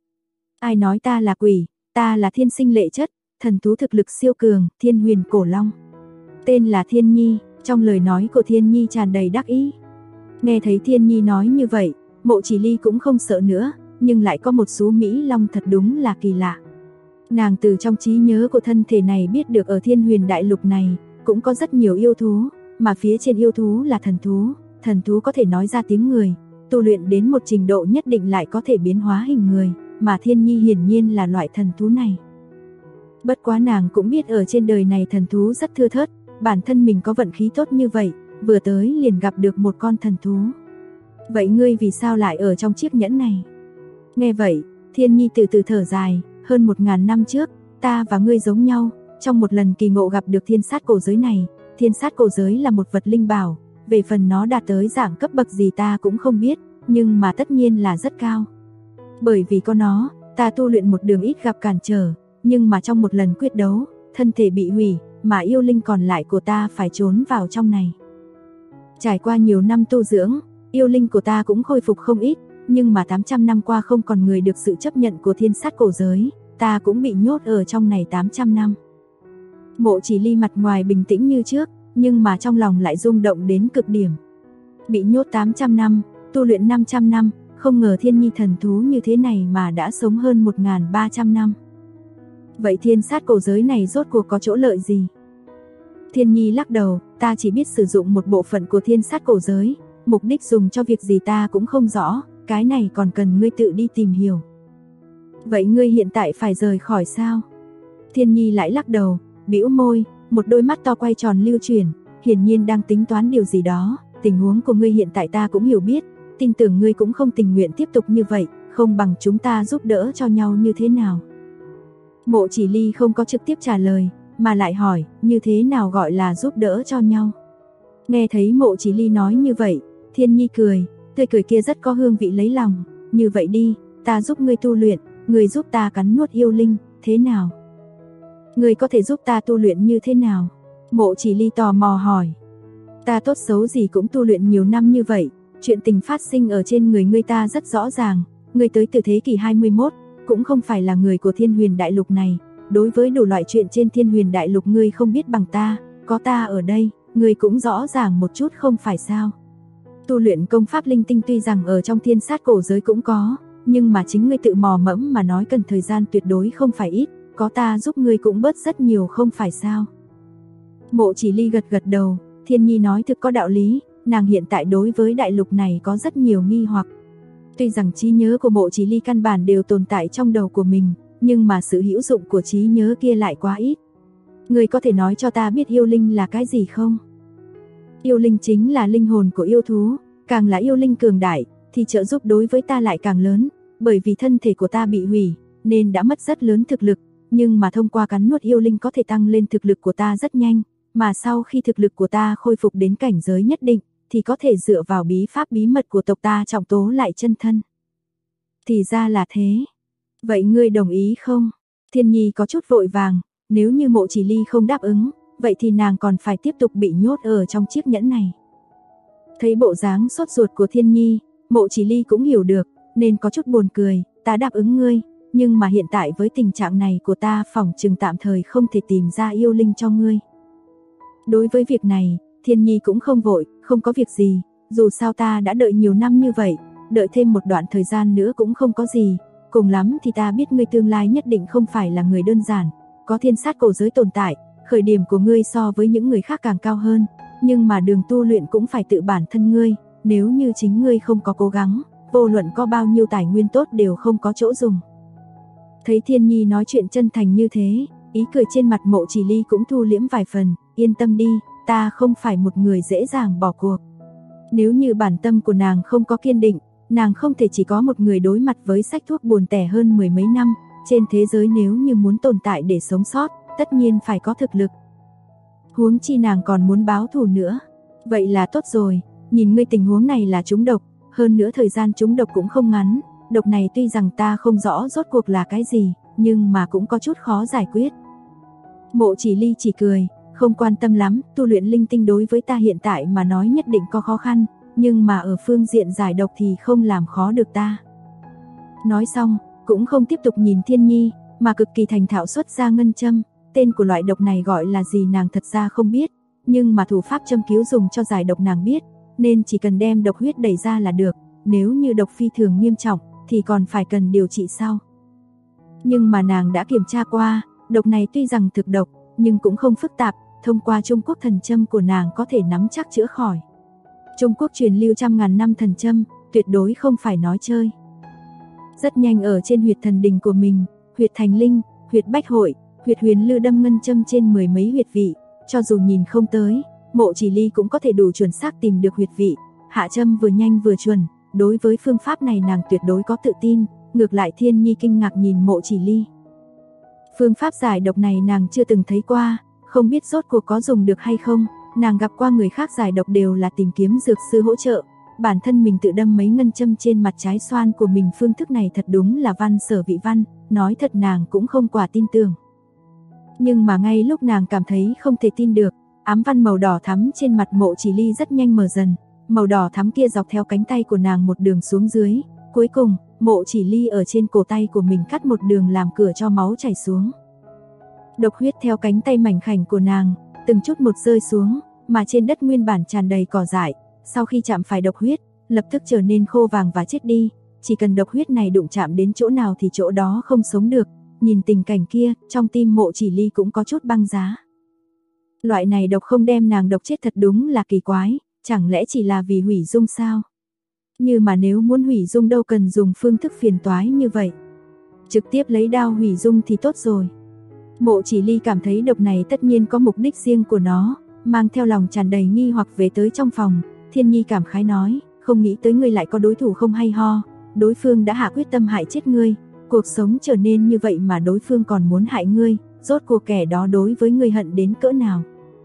Ai nói ta là quỷ? Ta là thiên sinh lệ chất, thần thú thực lực siêu cường, Thiên Huyền Cổ Long. Tên là Thiên Nhi, trong lời nói của Thiên Nhi tràn đầy đắc ý. Nghe thấy Thiên Nhi nói như vậy, Mộ Chỉ Ly cũng không sợ nữa, nhưng lại có một số Mỹ Long thật đúng là kỳ lạ. Nàng từ trong trí nhớ của thân thể này biết được ở Thiên Huyền Đại Lục này, cũng có rất nhiều yêu thú, mà phía trên yêu thú là thần thú có thể nói ra tiếng người, tu luyện đến một trình độ nhất định lại có thể biến hóa hình người, mà Thiên Nhi hiển nhiên là loại thần thú này. Bất quá nàng cũng biết ở trên đời này thần thú rất thưa thớt, bản thân mình có vận khí tốt như vậy, vừa tới liền gặp được một con thần thú. Vậy ngươi vì sao lại ở trong chiếc nhẫn này? Nghe vậy, Thiên Nhi từ từ thở dài, hơn 1000 năm trước, ta và ngươi giống nhau, trong một lần kỳ ngộ gặp được thiên sát cổ giới này. Thiên sát cổ giới là một vật linh bảo, về phần nó đạt tới dạng cấp bậc gì ta cũng không biết, nhưng mà tất nhiên là rất cao. Bởi vì có nó, ta tu luyện một đường ít gặp cản trở, nhưng mà trong một lần quyết đấu, thân thể bị hủy, mà yêu linh còn lại của ta phải trốn vào trong này. Trải qua nhiều năm tu dưỡng, yêu linh của ta cũng khôi phục không ít, nhưng mà 800 năm qua không còn người được sự chấp nhận của thiên sát cổ giới, ta cũng bị nhốt ở trong này 800 năm. Mộ Chỉ Ly mặt ngoài bình tĩnh như trước, nhưng mà trong lòng lại rung động đến cực điểm. Bị nhốt 800 năm, tu luyện 500 năm, không ngờ Thiên Nhi thần thú như thế này mà đã sống hơn 1300 năm. Vậy thiên sát cổ giới này rốt cuộc có chỗ lợi gì? Thiên Nhi lắc đầu, ta chỉ biết sử dụng một bộ phận của thiên sát cổ giới, mục đích dùng cho việc gì ta cũng không rõ, cái này còn cần ngươi tự đi tìm hiểu. Vậy ngươi hiện tại phải rời khỏi sao? Thiên Nhi lại lắc đầu, bĩu môi, một đôi mắt to quay tròn lưu chuyển, hiển nhiên đang tính toán điều gì đó. Tình huống của ngươi hiện tại ta cũng hiểu biết, tin tưởng ngươi cũng không tình nguyện tiếp tục như vậy, không bằng chúng ta giúp đỡ cho nhau như thế nào. Mộ Chỉ Ly không có trực tiếp trả lời, mà lại hỏi, như thế nào gọi là giúp đỡ cho nhau. Nghe thấy Mộ Chỉ Ly nói như vậy, Thiên Nhi cười, tươi cười kia rất có hương vị lấy lòng, như vậy đi, ta giúp ngươi tu luyện, ngươi giúp ta cắn nuốt yêu linh, thế nào? Ngươi có thể giúp ta tu luyện như thế nào? Mộ Chỉ Ly tò mò hỏi. Ta tốt xấu gì cũng tu luyện nhiều năm như vậy, chuyện tình phát sinh ở trên người ngươi ta rất rõ ràng, ngươi tới từ thế kỷ 21, cũng không phải là người của Thiên Huyền Đại Lục này, đối với đủ loại chuyện trên Thiên Huyền Đại Lục ngươi không biết bằng ta, có ta ở đây, ngươi cũng rõ ràng một chút không phải sao? Tu luyện công pháp linh tinh tuy rằng ở trong Thiên Sát cổ giới cũng có, nhưng mà chính ngươi tự mò mẫm mà nói cần thời gian tuyệt đối không phải ít, có ta giúp ngươi cũng bớt rất nhiều không phải sao? Mộ Chỉ Ly gật gật đầu, Thiên Nhi nói thực có đạo lý, nàng hiện tại đối với đại lục này có rất nhiều nghi hoặc. Tuy rằng trí nhớ của Mộ Chỉ Ly căn bản đều tồn tại trong đầu của mình, nhưng mà sự hữu dụng của trí nhớ kia lại quá ít. Ngươi có thể nói cho ta biết yêu linh là cái gì không? Yêu linh chính là linh hồn của yêu thú, càng là yêu linh cường đại, thì trợ giúp đối với ta lại càng lớn, bởi vì thân thể của ta bị hủy, nên đã mất rất lớn thực lực, nhưng mà thông qua cắn nuốt yêu linh có thể tăng lên thực lực của ta rất nhanh, mà sau khi thực lực của ta khôi phục đến cảnh giới nhất định, thì có thể dựa vào bí pháp bí mật của tộc ta trọng tố lại chân thân. Thì ra là thế. Vậy ngươi đồng ý không? Thiên Nhi có chút vội vàng, nếu như Mộ Chỉ Ly không đáp ứng, vậy thì nàng còn phải tiếp tục bị nhốt ở trong chiếc nhẫn này. Thấy bộ dáng sốt ruột của Thiên Nhi, Mộ Chỉ Ly cũng hiểu được, nên có chút buồn cười, ta đáp ứng ngươi, nhưng mà hiện tại với tình trạng này của ta phỏng chừng tạm thời không thể tìm ra yêu linh cho ngươi. Đối với việc này, Thiên Nhi cũng không vội, không có việc gì, dù sao ta đã đợi nhiều năm như vậy, đợi thêm một đoạn thời gian nữa cũng không có gì, cùng lắm thì ta biết ngươi tương lai nhất định không phải là người đơn giản, có Thiên Sát cổ giới tồn tại, khởi điểm của ngươi so với những người khác càng cao hơn, nhưng mà đường tu luyện cũng phải tự bản thân ngươi, nếu như chính ngươi không có cố gắng, vô luận có bao nhiêu tài nguyên tốt đều không có chỗ dùng. Thấy Thiên Nhi nói chuyện chân thành như thế, ý cười trên mặt Mộ Chỉ Ly cũng thu liễm vài phần, yên tâm đi, ta không phải một người dễ dàng bỏ cuộc. Nếu như bản tâm của nàng không có kiên định, nàng không thể chỉ có một người đối mặt với sách thuốc buồn tẻ hơn mười mấy năm, trên thế giới nếu như muốn tồn tại để sống sót, tất nhiên phải có thực lực. Huống chi nàng còn muốn báo thù nữa. Vậy là tốt rồi, nhìn ngươi tình huống này là trúng độc, hơn nữa thời gian trúng độc cũng không ngắn, độc này tuy rằng ta không rõ rốt cuộc là cái gì, nhưng mà cũng có chút khó giải quyết. Mộ Chỉ Ly chỉ cười, không quan tâm lắm, tu luyện linh tinh đối với ta hiện tại mà nói nhất định có khó khăn, nhưng mà ở phương diện giải độc thì không làm khó được ta. Nói xong, cũng không tiếp tục nhìn Thiên Nhi, mà cực kỳ thành thạo xuất ra ngân châm, tên của loại độc này gọi là gì nàng thật ra không biết, nhưng mà thủ pháp châm cứu dùng cho giải độc nàng biết, nên chỉ cần đem độc huyết đẩy ra là được, nếu như độc phi thường nghiêm trọng, thì còn phải cần điều trị sau. Nhưng mà nàng đã kiểm tra qua, độc này tuy rằng thực độc, nhưng cũng không phức tạp, thông qua Trung Quốc thần châm của nàng có thể nắm chắc chữa khỏi. Trung Quốc truyền lưu trăm ngàn năm thần châm, tuyệt đối không phải nói chơi. Rất nhanh ở trên huyệt thần đình của mình, huyệt Thành Linh, huyệt Bách Hội, huyệt Huyền Lư đâm ngân châm trên mười mấy huyệt vị, cho dù nhìn không tới, Mộ Chỉ Ly cũng có thể đủ chuẩn xác tìm được huyệt vị, hạ châm vừa nhanh vừa chuẩn, đối với phương pháp này nàng tuyệt đối có tự tin, ngược lại Thiên Nhi kinh ngạc nhìn Mộ Chỉ Ly. Phương pháp giải độc này nàng chưa từng thấy qua, không biết rốt cuộc có dùng được hay không, nàng gặp qua người khác giải độc đều là tìm kiếm dược sư hỗ trợ, bản thân mình tự đâm mấy ngân châm trên mặt trái xoan của mình, phương thức này thật đúng là văn sở vị văn, nói thật nàng cũng không quả tin tưởng. Nhưng mà ngay lúc nàng cảm thấy không thể tin được, ám văn màu đỏ thắm trên mặt Mộ Chỉ Ly rất nhanh mờ dần, màu đỏ thắm kia dọc theo cánh tay của nàng một đường xuống dưới, cuối cùng, Mộ Chỉ Ly ở trên cổ tay của mình cắt một đường làm cửa cho máu chảy xuống. Độc huyết theo cánh tay mảnh khảnh của nàng, từng chút một rơi xuống, mà trên đất nguyên bản tràn đầy cỏ dại, sau khi chạm phải độc huyết, lập tức trở nên khô vàng và chết đi, chỉ cần độc huyết này đụng chạm đến chỗ nào thì chỗ đó không sống được. Nhìn tình cảnh kia, trong tim Mộ Chỉ Ly cũng có chút băng giá. Loại này độc không đem nàng độc chết thật đúng là kỳ quái, chẳng lẽ chỉ là vì hủy dung sao? Như mà nếu muốn hủy dung đâu cần dùng phương thức phiền toái như vậy. Trực tiếp lấy đao hủy dung thì tốt rồi. Mộ Chỉ Ly cảm thấy độc này tất nhiên có mục đích riêng của nó, mang theo lòng tràn đầy nghi hoặc về tới trong phòng, Thiên Nhi cảm khái nói, không nghĩ tới ngươi lại có đối thủ không hay ho, đối phương đã hạ quyết tâm hại chết ngươi, cuộc sống trở nên như vậy mà đối phương còn muốn hại ngươi, rốt cuộc kẻ đó đối với ngươi hận đến cỡ nào.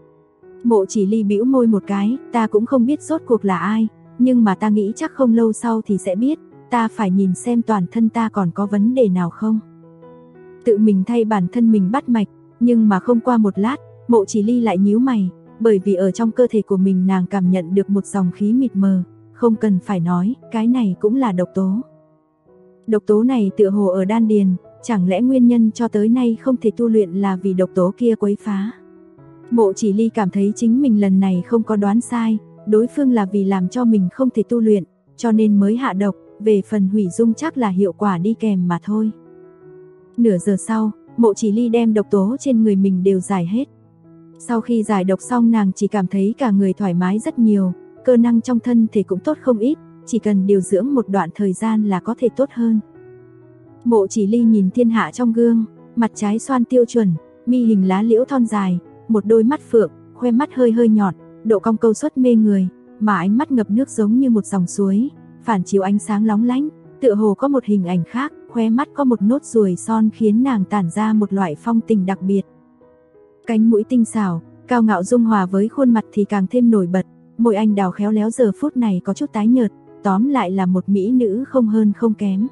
Mộ Chỉ Ly bĩu môi một cái, ta cũng không biết rốt cuộc là ai, nhưng mà ta nghĩ chắc không lâu sau thì sẽ biết, ta phải nhìn xem toàn thân ta còn có vấn đề nào không. Tự mình thay bản thân mình bắt mạch, nhưng mà không qua một lát, Mộ Chỉ Ly lại nhíu mày, bởi vì ở trong cơ thể của mình nàng cảm nhận được một dòng khí mịt mờ, không cần phải nói, cái này cũng là độc tố. Độc tố này tựa hồ ở đan điền, chẳng lẽ nguyên nhân cho tới nay không thể tu luyện là vì độc tố kia quấy phá. Mộ Chỉ Ly cảm thấy chính mình lần này không có đoán sai, đối phương là vì làm cho mình không thể tu luyện, cho nên mới hạ độc, về phần hủy dung chắc là hiệu quả đi kèm mà thôi. Nửa giờ sau, Mộ Chỉ Ly đem độc tố trên người mình đều giải hết. Sau khi giải độc xong nàng chỉ cảm thấy cả người thoải mái rất nhiều, cơ năng trong thân thể cũng tốt không ít, chỉ cần điều dưỡng một đoạn thời gian là có thể tốt hơn. Mộ Chỉ Ly nhìn thiên hạ trong gương, mặt trái xoan tiêu chuẩn, mi hình lá liễu thon dài, một đôi mắt phượng, khoe mắt hơi hơi nhọn, độ cong câu xuất mê người, mà ánh mắt ngập nước giống như một dòng suối, phản chiếu ánh sáng lóng lánh, tựa hồ có một hình ảnh khác, khoe mắt có một nốt ruồi son khiến nàng tản ra một loại phong tình đặc biệt. Cánh mũi tinh xảo, cao ngạo dung hòa với khuôn mặt thì càng thêm nổi bật, môi anh đào khéo léo giờ phút này có chút tái nhợt, tóm lại là một mỹ nữ không hơn không kém.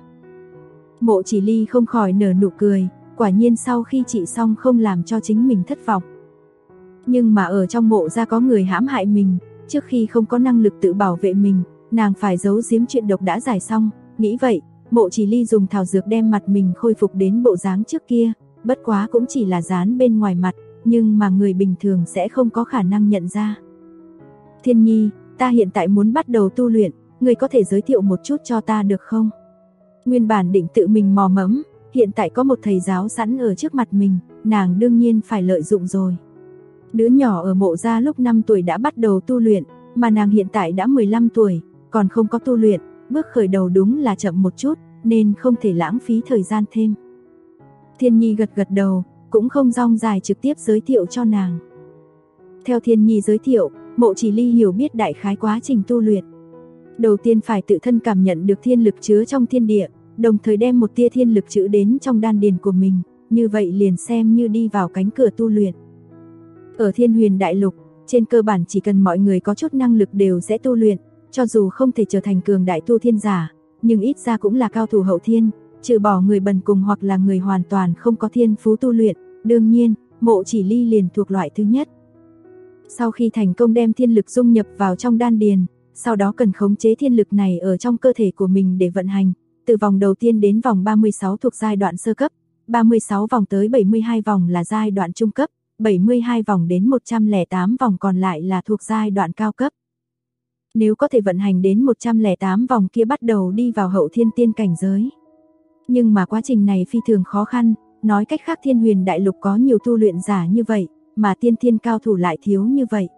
Mộ Chỉ Ly không khỏi nở nụ cười, quả nhiên sau khi trị xong không làm cho chính mình thất vọng. Nhưng mà ở trong mộ gia có người hãm hại mình, trước khi không có năng lực tự bảo vệ mình, nàng phải giấu giếm chuyện độc đã giải xong, nghĩ vậy, Mộ Chỉ Ly dùng thảo dược đem mặt mình khôi phục đến bộ dáng trước kia, bất quá cũng chỉ là dán bên ngoài mặt, nhưng mà người bình thường sẽ không có khả năng nhận ra. Thiên Nhi, ta hiện tại muốn bắt đầu tu luyện, người có thể giới thiệu một chút cho ta được không? Nguyên bản định tự mình mò mẫm, hiện tại có một thầy giáo sẵn ở trước mặt mình, nàng đương nhiên phải lợi dụng rồi. Đứa nhỏ ở mộ gia lúc 5 tuổi đã bắt đầu tu luyện, mà nàng hiện tại đã 15 tuổi, còn không có tu luyện, bước khởi đầu đúng là chậm một chút, nên không thể lãng phí thời gian thêm. Thiên Nhi gật gật đầu, cũng không rong dài trực tiếp giới thiệu cho nàng. Theo Thiên Nhi giới thiệu, Mộ Chỉ Ly hiểu biết đại khái quá trình tu luyện. Đầu tiên phải tự thân cảm nhận được thiên lực chứa trong thiên địa, đồng thời đem một tia thiên lực chữ đến trong đan điền của mình, như vậy liền xem như đi vào cánh cửa tu luyện. Ở Thiên Huyền Đại Lục, trên cơ bản chỉ cần mọi người có chút năng lực đều sẽ tu luyện, cho dù không thể trở thành cường đại tu thiên giả, nhưng ít ra cũng là cao thủ hậu thiên, trừ bỏ người bần cùng hoặc là người hoàn toàn không có thiên phú tu luyện, đương nhiên, Mộ Chỉ Ly liền thuộc loại thứ nhất. Sau khi thành công đem thiên lực dung nhập vào trong đan điền, sau đó cần khống chế thiên lực này ở trong cơ thể của mình để vận hành, từ vòng đầu tiên đến vòng 36 thuộc giai đoạn sơ cấp, 36 vòng tới 72 vòng là giai đoạn trung cấp, 72 vòng đến 108 vòng còn lại là thuộc giai đoạn cao cấp. Nếu có thể vận hành đến 108 vòng kia bắt đầu đi vào hậu thiên tiên cảnh giới. Nhưng mà quá trình này phi thường khó khăn, nói cách khác Thiên Huyền Đại Lục có nhiều tu luyện giả như vậy, mà tiên thiên cao thủ lại thiếu như vậy.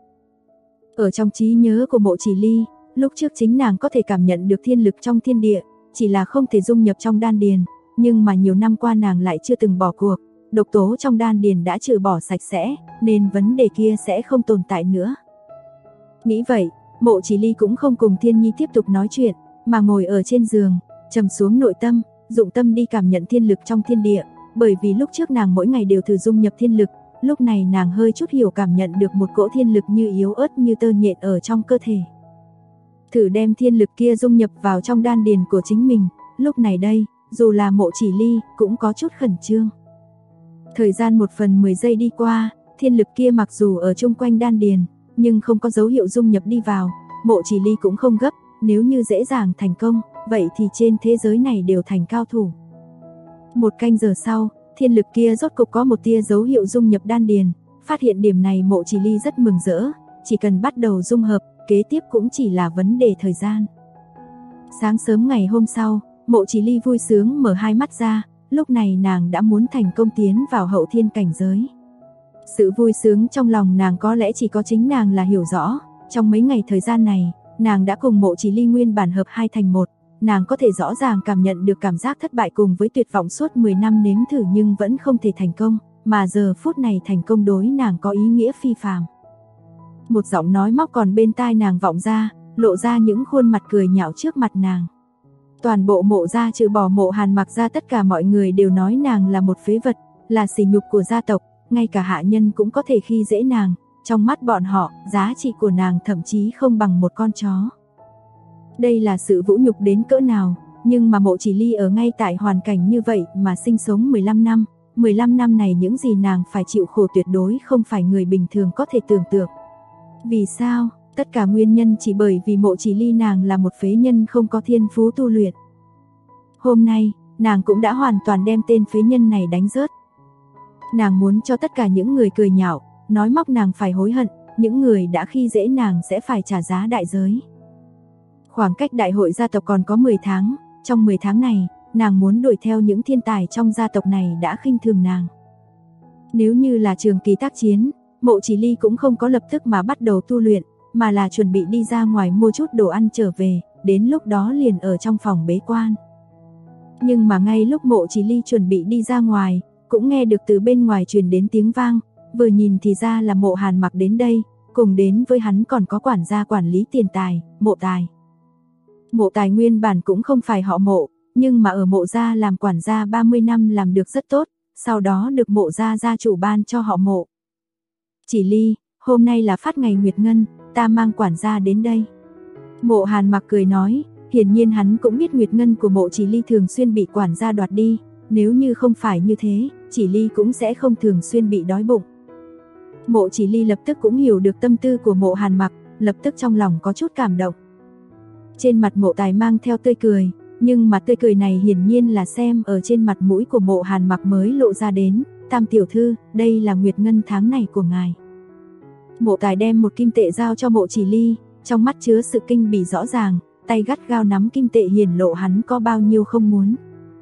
Ở trong trí nhớ của Mộ Chỉ Ly, lúc trước chính nàng có thể cảm nhận được thiên lực trong thiên địa, chỉ là không thể dung nhập trong đan điền, nhưng mà nhiều năm qua nàng lại chưa từng bỏ cuộc, độc tố trong đan điền đã trừ bỏ sạch sẽ, nên vấn đề kia sẽ không tồn tại nữa. Nghĩ vậy, Mộ Chỉ Ly cũng không cùng Thiên Nhi tiếp tục nói chuyện, mà ngồi ở trên giường, trầm xuống nội tâm, dụng tâm đi cảm nhận thiên lực trong thiên địa, bởi vì lúc trước nàng mỗi ngày đều thử dung nhập thiên lực, lúc này nàng hơi chút hiểu cảm nhận được một cỗ thiên lực như yếu ớt như tơ nhện ở trong cơ thể. Thử đem thiên lực kia dung nhập vào trong đan điền của chính mình, lúc này đây, dù là Mộ Chỉ Ly cũng có chút khẩn trương. Thời gian 1/10 giây đi qua, thiên lực kia mặc dù ở chung quanh đan điền, nhưng không có dấu hiệu dung nhập đi vào, Mộ Chỉ Ly cũng không gấp, nếu như dễ dàng thành công, vậy thì trên thế giới này đều thành cao thủ. 1 canh giờ sau, thiên lực kia rốt cục có một tia dấu hiệu dung nhập đan điền, phát hiện điểm này Mộ Chỉ Ly rất mừng rỡ, chỉ cần bắt đầu dung hợp, kế tiếp cũng chỉ là vấn đề thời gian. Sáng sớm ngày hôm sau, Mộ Chỉ Ly vui sướng mở hai mắt ra, lúc này nàng đã muốn thành công tiến vào hậu thiên cảnh giới. Sự vui sướng trong lòng nàng có lẽ chỉ có chính nàng là hiểu rõ, trong mấy ngày thời gian này, nàng đã cùng Mộ Chỉ Ly nguyên bản hợp hai thành một, nàng có thể rõ ràng cảm nhận được cảm giác thất bại cùng với tuyệt vọng suốt 10 năm nếm thử nhưng vẫn không thể thành công, mà giờ phút này thành công đối nàng có ý nghĩa phi phàm. Một giọng nói móc còn bên tai nàng vọng ra, lộ ra những khuôn mặt cười nhạo trước mặt nàng. Toàn bộ Mộ gia trừ bỏ Mộ Hàn Mặc ra, tất cả mọi người đều nói nàng là một phế vật, là sỉ nhục của gia tộc, ngay cả hạ nhân cũng có thể khi dễ nàng, trong mắt bọn họ, giá trị của nàng thậm chí không bằng một con chó. Đây là sự vũ nhục đến cỡ nào, nhưng mà Mộ Chỉ Ly ở ngay tại hoàn cảnh như vậy mà sinh sống 15 năm, 15 năm này những gì nàng phải chịu khổ tuyệt đối không phải người bình thường có thể tưởng tượng. Vì sao? Tất cả nguyên nhân chỉ bởi vì Mộ Chỉ Ly nàng là một phế nhân không có thiên phú tu luyện. Hôm nay, nàng cũng đã hoàn toàn đem tên phế nhân này đánh rớt. Nàng muốn cho tất cả những người cười nhạo, nói móc nàng phải hối hận, những người đã khi dễ nàng sẽ phải trả giá đại giới. Khoảng cách đại hội gia tộc còn có 10 tháng, trong 10 tháng này, nàng muốn đuổi theo những thiên tài trong gia tộc này đã khinh thường nàng. Nếu như là trường kỳ tác chiến, Mộ Chỉ Ly cũng không có lập tức mà bắt đầu tu luyện, mà là chuẩn bị đi ra ngoài mua chút đồ ăn trở về, đến lúc đó liền ở trong phòng bế quan. Nhưng mà ngay lúc Mộ Chỉ Ly chuẩn bị đi ra ngoài, cũng nghe được từ bên ngoài truyền đến tiếng vang, vừa nhìn thì ra là Mộ Hàn Mặc đến đây, cùng đến với hắn còn có quản gia quản lý tiền tài, Mộ Tài. Mộ Tài nguyên bản cũng không phải họ Mộ, nhưng mà ở Mộ gia làm quản gia 30 năm làm được rất tốt, sau đó được Mộ gia gia chủ ban cho họ Mộ. Chỉ Ly, hôm nay là phát ngày Nguyệt Ngân, ta mang quản gia đến đây. Mộ Hàn Mặc cười nói, hiển nhiên hắn cũng biết Nguyệt Ngân của Mộ Chỉ Ly thường xuyên bị quản gia đoạt đi, nếu như không phải như thế, Chỉ Ly cũng sẽ không thường xuyên bị đói bụng. Mộ Chỉ Ly lập tức cũng hiểu được tâm tư của Mộ Hàn Mặc, lập tức trong lòng có chút cảm động. Trên mặt Mộ Tài mang theo tươi cười, nhưng mà tươi cười này hiển nhiên là xem ở trên mặt mũi của Mộ Hàn Mặc mới lộ ra đến. Tam tiểu thư, đây là Nguyệt Ngân tháng này của ngài. Mộ Tài đem một kim tệ giao cho Mộ Chỉ Ly, trong mắt chứa sự kinh bỉ rõ ràng, tay gắt gao nắm kim tệ hiển lộ hắn có bao nhiêu không muốn.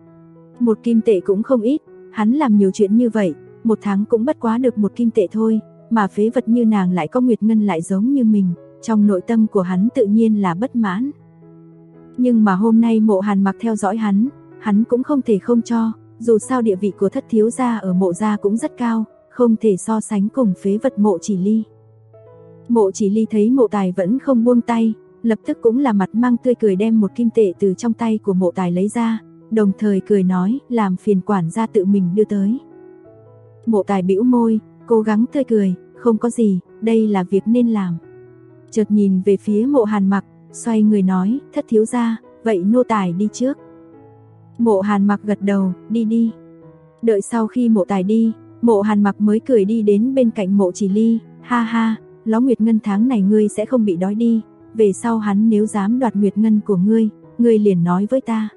Một kim tệ cũng không ít, hắn làm nhiều chuyện như vậy, một tháng cũng bất quá được một kim tệ thôi, mà phế vật như nàng lại có Nguyệt Ngân lại giống như mình, trong nội tâm của hắn tự nhiên là bất mãn. Nhưng mà hôm nay Mộ Hàn Mặc theo dõi hắn cũng không thể không cho, dù sao địa vị của thất thiếu gia ở Mộ gia cũng rất cao, không thể so sánh cùng phế vật Mộ Chỉ Ly. Mộ Chỉ Ly thấy Mộ Tài vẫn không buông tay, lập tức cũng là mặt mang tươi cười đem một kim tệ từ trong tay của Mộ Tài lấy ra, đồng thời cười nói, làm phiền quản gia tự mình đưa tới. Mộ Tài bĩu môi, cố gắng tươi cười, không có gì, đây là việc nên làm. Chợt nhìn về phía Mộ Hàn Mặc, xoay người nói, thất thiếu gia, vậy nô tài đi trước. Mộ Hàn Mặc gật đầu, đi đi. Đợi sau khi Mộ Tài đi, Mộ Hàn Mặc mới cười đi đến bên cạnh Mộ Chỉ Ly, ha ha, Ló Nguyệt Ngân tháng này ngươi sẽ không bị đói đi, về sau hắn nếu dám đoạt Nguyệt Ngân của ngươi liền nói với ta.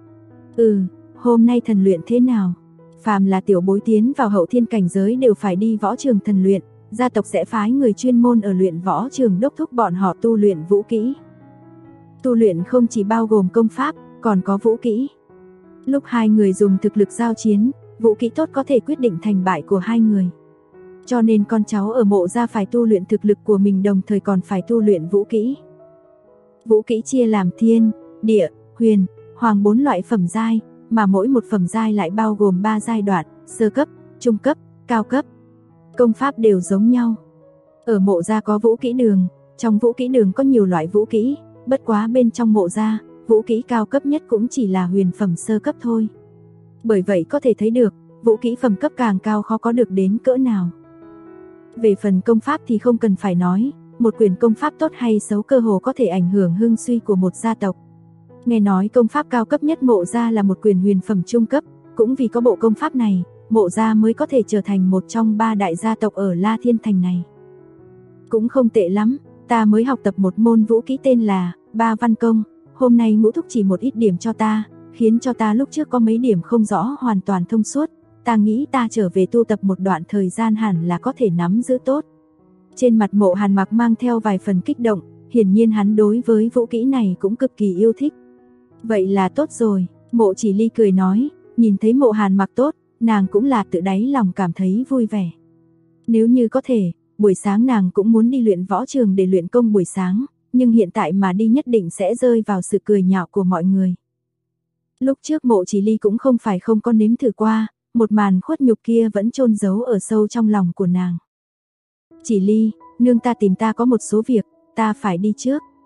Hôm nay thần luyện thế nào? Phàm là tiểu bối tiến vào hậu thiên cảnh giới đều phải đi võ trường thần luyện, gia tộc sẽ phái người chuyên môn ở luyện võ trường đốc thúc bọn họ tu luyện vũ kỹ. Tu luyện không chỉ bao gồm công pháp, còn có vũ kỹ. Lúc hai người dùng thực lực giao chiến, vũ kỹ tốt có thể quyết định thành bại của hai người. Cho nên con cháu ở Mộ gia phải tu luyện thực lực của mình đồng thời còn phải tu luyện vũ kỹ. Vũ kỹ chia làm thiên, địa, huyền, hoàng 4 loại phẩm giai, mà mỗi một phẩm giai lại bao gồm 3 giai đoạn, sơ cấp, trung cấp, cao cấp. Công pháp đều giống nhau. Ở Mộ gia có vũ kỹ đường, trong vũ kỹ đường có nhiều loại vũ kỹ, bất quá bên trong Mộ gia, vũ kỹ cao cấp nhất cũng chỉ là huyền phẩm sơ cấp thôi. Bởi vậy có thể thấy được, vũ kỹ phẩm cấp càng cao khó có được đến cỡ nào. Về phần công pháp thì không cần phải nói, một quyển công pháp tốt hay xấu cơ hồ có thể ảnh hưởng hưng suy của một gia tộc. Nghe nói công pháp cao cấp nhất Mộ gia là một quyển huyền phẩm trung cấp, cũng vì có bộ công pháp này, Mộ gia mới có thể trở thành một trong 3 đại gia tộc ở La Thiên Thành này. Cũng không tệ lắm, ta mới học tập một môn vũ kỹ tên là Ba Văn Công, hôm nay Ngũ thúc chỉ một ít điểm cho ta, khiến cho ta lúc trước có mấy điểm không rõ hoàn toàn thông suốt, ta nghĩ ta trở về tu tập một đoạn thời gian hẳn là có thể nắm giữ tốt. Trên mặt Mộ Hàn Mặc mang theo vài phần kích động, hiển nhiên hắn đối với vũ kỹ này cũng cực kỳ yêu thích. Vậy là tốt rồi, Mộ Chỉ Ly cười nói, nhìn thấy Mộ Hàn Mặc tốt, nàng cũng là tự đáy lòng cảm thấy vui vẻ. Nếu như có thể, buổi sáng nàng cũng muốn đi luyện võ trường để luyện công buổi sáng, nhưng hiện tại mà đi nhất định sẽ rơi vào sự cười nhạo của mọi người. Lúc trước Mộ Chỉ Ly cũng không phải không có nếm thử qua, một màn khuất nhục kia vẫn chôn giấu ở sâu trong lòng của nàng. Chỉ Ly, nương ta tìm ta có một số việc, ta phải đi trước.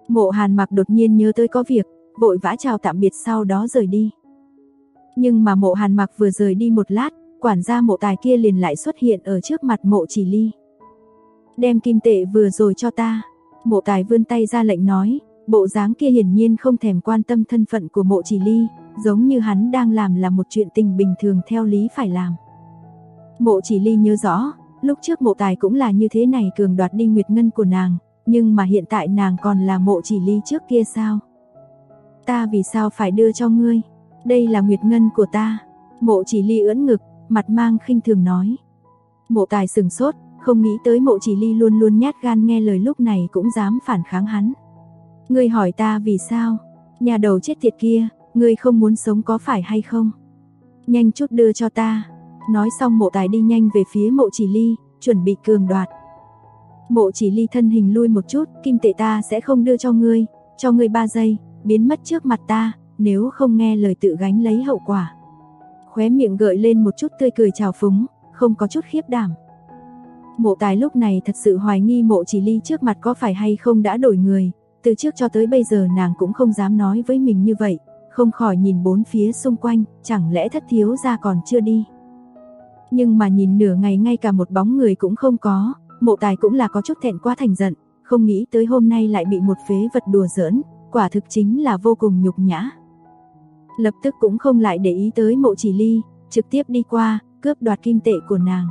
Mộ Hàn Mặc đột nhiên nhớ tới có việc, vội vã chào tạm biệt sau đó rời đi. Nhưng mà Mộ Hàn Mặc vừa rời đi một lát, quản gia Mộ Tài kia liền lại xuất hiện ở trước mặt Mộ Chỉ Ly. Đem kim tệ vừa rồi cho ta. Mộ Tài vươn tay ra lệnh nói, bộ dáng kia hiển nhiên không thèm quan tâm thân phận của Mộ Chỉ Ly, giống như hắn đang làm là một chuyện tình bình thường theo lý phải làm. Mộ Chỉ Ly nhớ rõ, lúc trước Mộ Tài cũng là như thế này cường đoạt đi nguyệt ngân của nàng, nhưng mà hiện tại nàng còn là Mộ Chỉ Ly trước kia sao? Ta vì sao phải đưa cho ngươi? Đây là nguyệt ngân của ta. Mộ Chỉ Ly ưỡn ngực, mặt mang khinh thường nói. Mộ Tài sừng sốt, không nghĩ tới Mộ Chỉ Ly luôn luôn nhát gan nghe lời lúc này cũng dám phản kháng hắn. Ngươi hỏi ta vì sao? Nhà đầu chết tiệt kia, ngươi không muốn sống có phải hay không? Nhanh chút đưa cho ta. Nói xong Mộ Tài đi nhanh về phía Mộ Chỉ Ly, chuẩn bị cường đoạt. Mộ Chỉ Ly thân hình lui một chút, kim tệ ta sẽ không đưa cho ngươi 3 giây, biến mất trước mặt ta, nếu không nghe lời tự gánh lấy hậu quả. Khóe miệng gợi lên một chút tươi cười trào phúng, không có chút khiếp đảm. Mộ Tài lúc này thật sự hoài nghi Mộ Chỉ Ly trước mặt có phải hay không đã đổi người, từ trước cho tới bây giờ nàng cũng không dám nói với mình như vậy, không khỏi nhìn bốn phía xung quanh, chẳng lẽ thất thiếu gia còn chưa đi. Nhưng mà nhìn nửa ngày ngay cả một bóng người cũng không có, Mộ Tài cũng là có chút thẹn quá thành giận, không nghĩ tới hôm nay lại bị một phế vật đùa giỡn, quả thực chính là vô cùng nhục nhã. Lập tức cũng không lại để ý tới Mộ Chỉ Ly, trực tiếp đi qua, cướp đoạt kim tệ của nàng.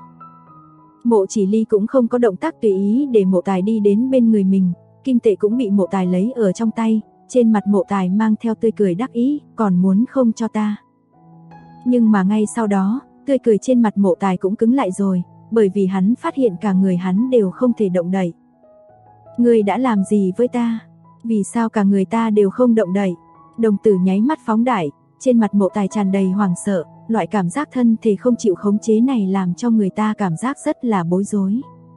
Mộ Chỉ Ly cũng không có động tác tùy ý để Mộ Tài đi đến bên người mình, kim tệ cũng bị Mộ Tài lấy ở trong tay, trên mặt Mộ Tài mang theo tươi cười đắc ý, còn muốn không cho ta. Nhưng mà ngay sau đó, tươi cười trên mặt Mộ Tài cũng cứng lại rồi, bởi vì hắn phát hiện cả người hắn đều không thể động đậy. Ngươi đã làm gì với ta? Vì sao cả người ta đều không động đậy? Đồng tử nháy mắt phóng đại, trên mặt Mộ Tài tràn đầy hoảng sợ, loại cảm giác thân thể không chịu khống chế này làm cho người ta cảm giác rất là bối rối.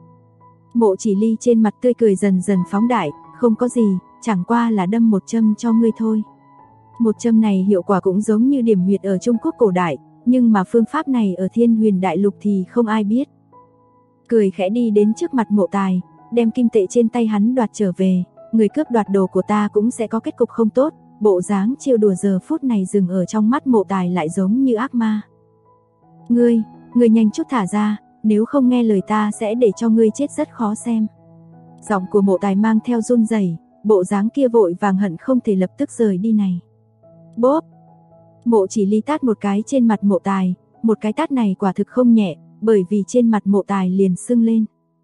Mộ Chỉ Ly trên mặt tươi cười dần dần phóng đại, không có gì, chẳng qua là đâm một châm cho ngươi thôi. Một châm này hiệu quả cũng giống như điểm huyệt ở Trung Quốc cổ đại, nhưng mà phương pháp này ở Thiên Huyền Đại Lục thì không ai biết. Cười khẽ đi đến trước mặt Mộ Tài, đem kim tệ trên tay hắn đoạt trở về, người cướp đoạt đồ của ta cũng sẽ có kết cục không tốt. Bộ dáng trêu đùa giờ phút này dừng ở trong mắt Mộ Tài lại giống như ác ma. Ngươi nhanh chút thả ra, nếu không nghe lời ta sẽ để cho ngươi chết rất khó xem. Giọng của Mộ Tài mang theo run rẩy, bộ dáng kia vội vàng hận không thể lập tức rời đi này. Bốp! Mộ Chỉ Ly tát một cái trên mặt Mộ Tài, một cái tát này quả thực không nhẹ, bởi vì trên mặt Mộ Tài liền sưng lên.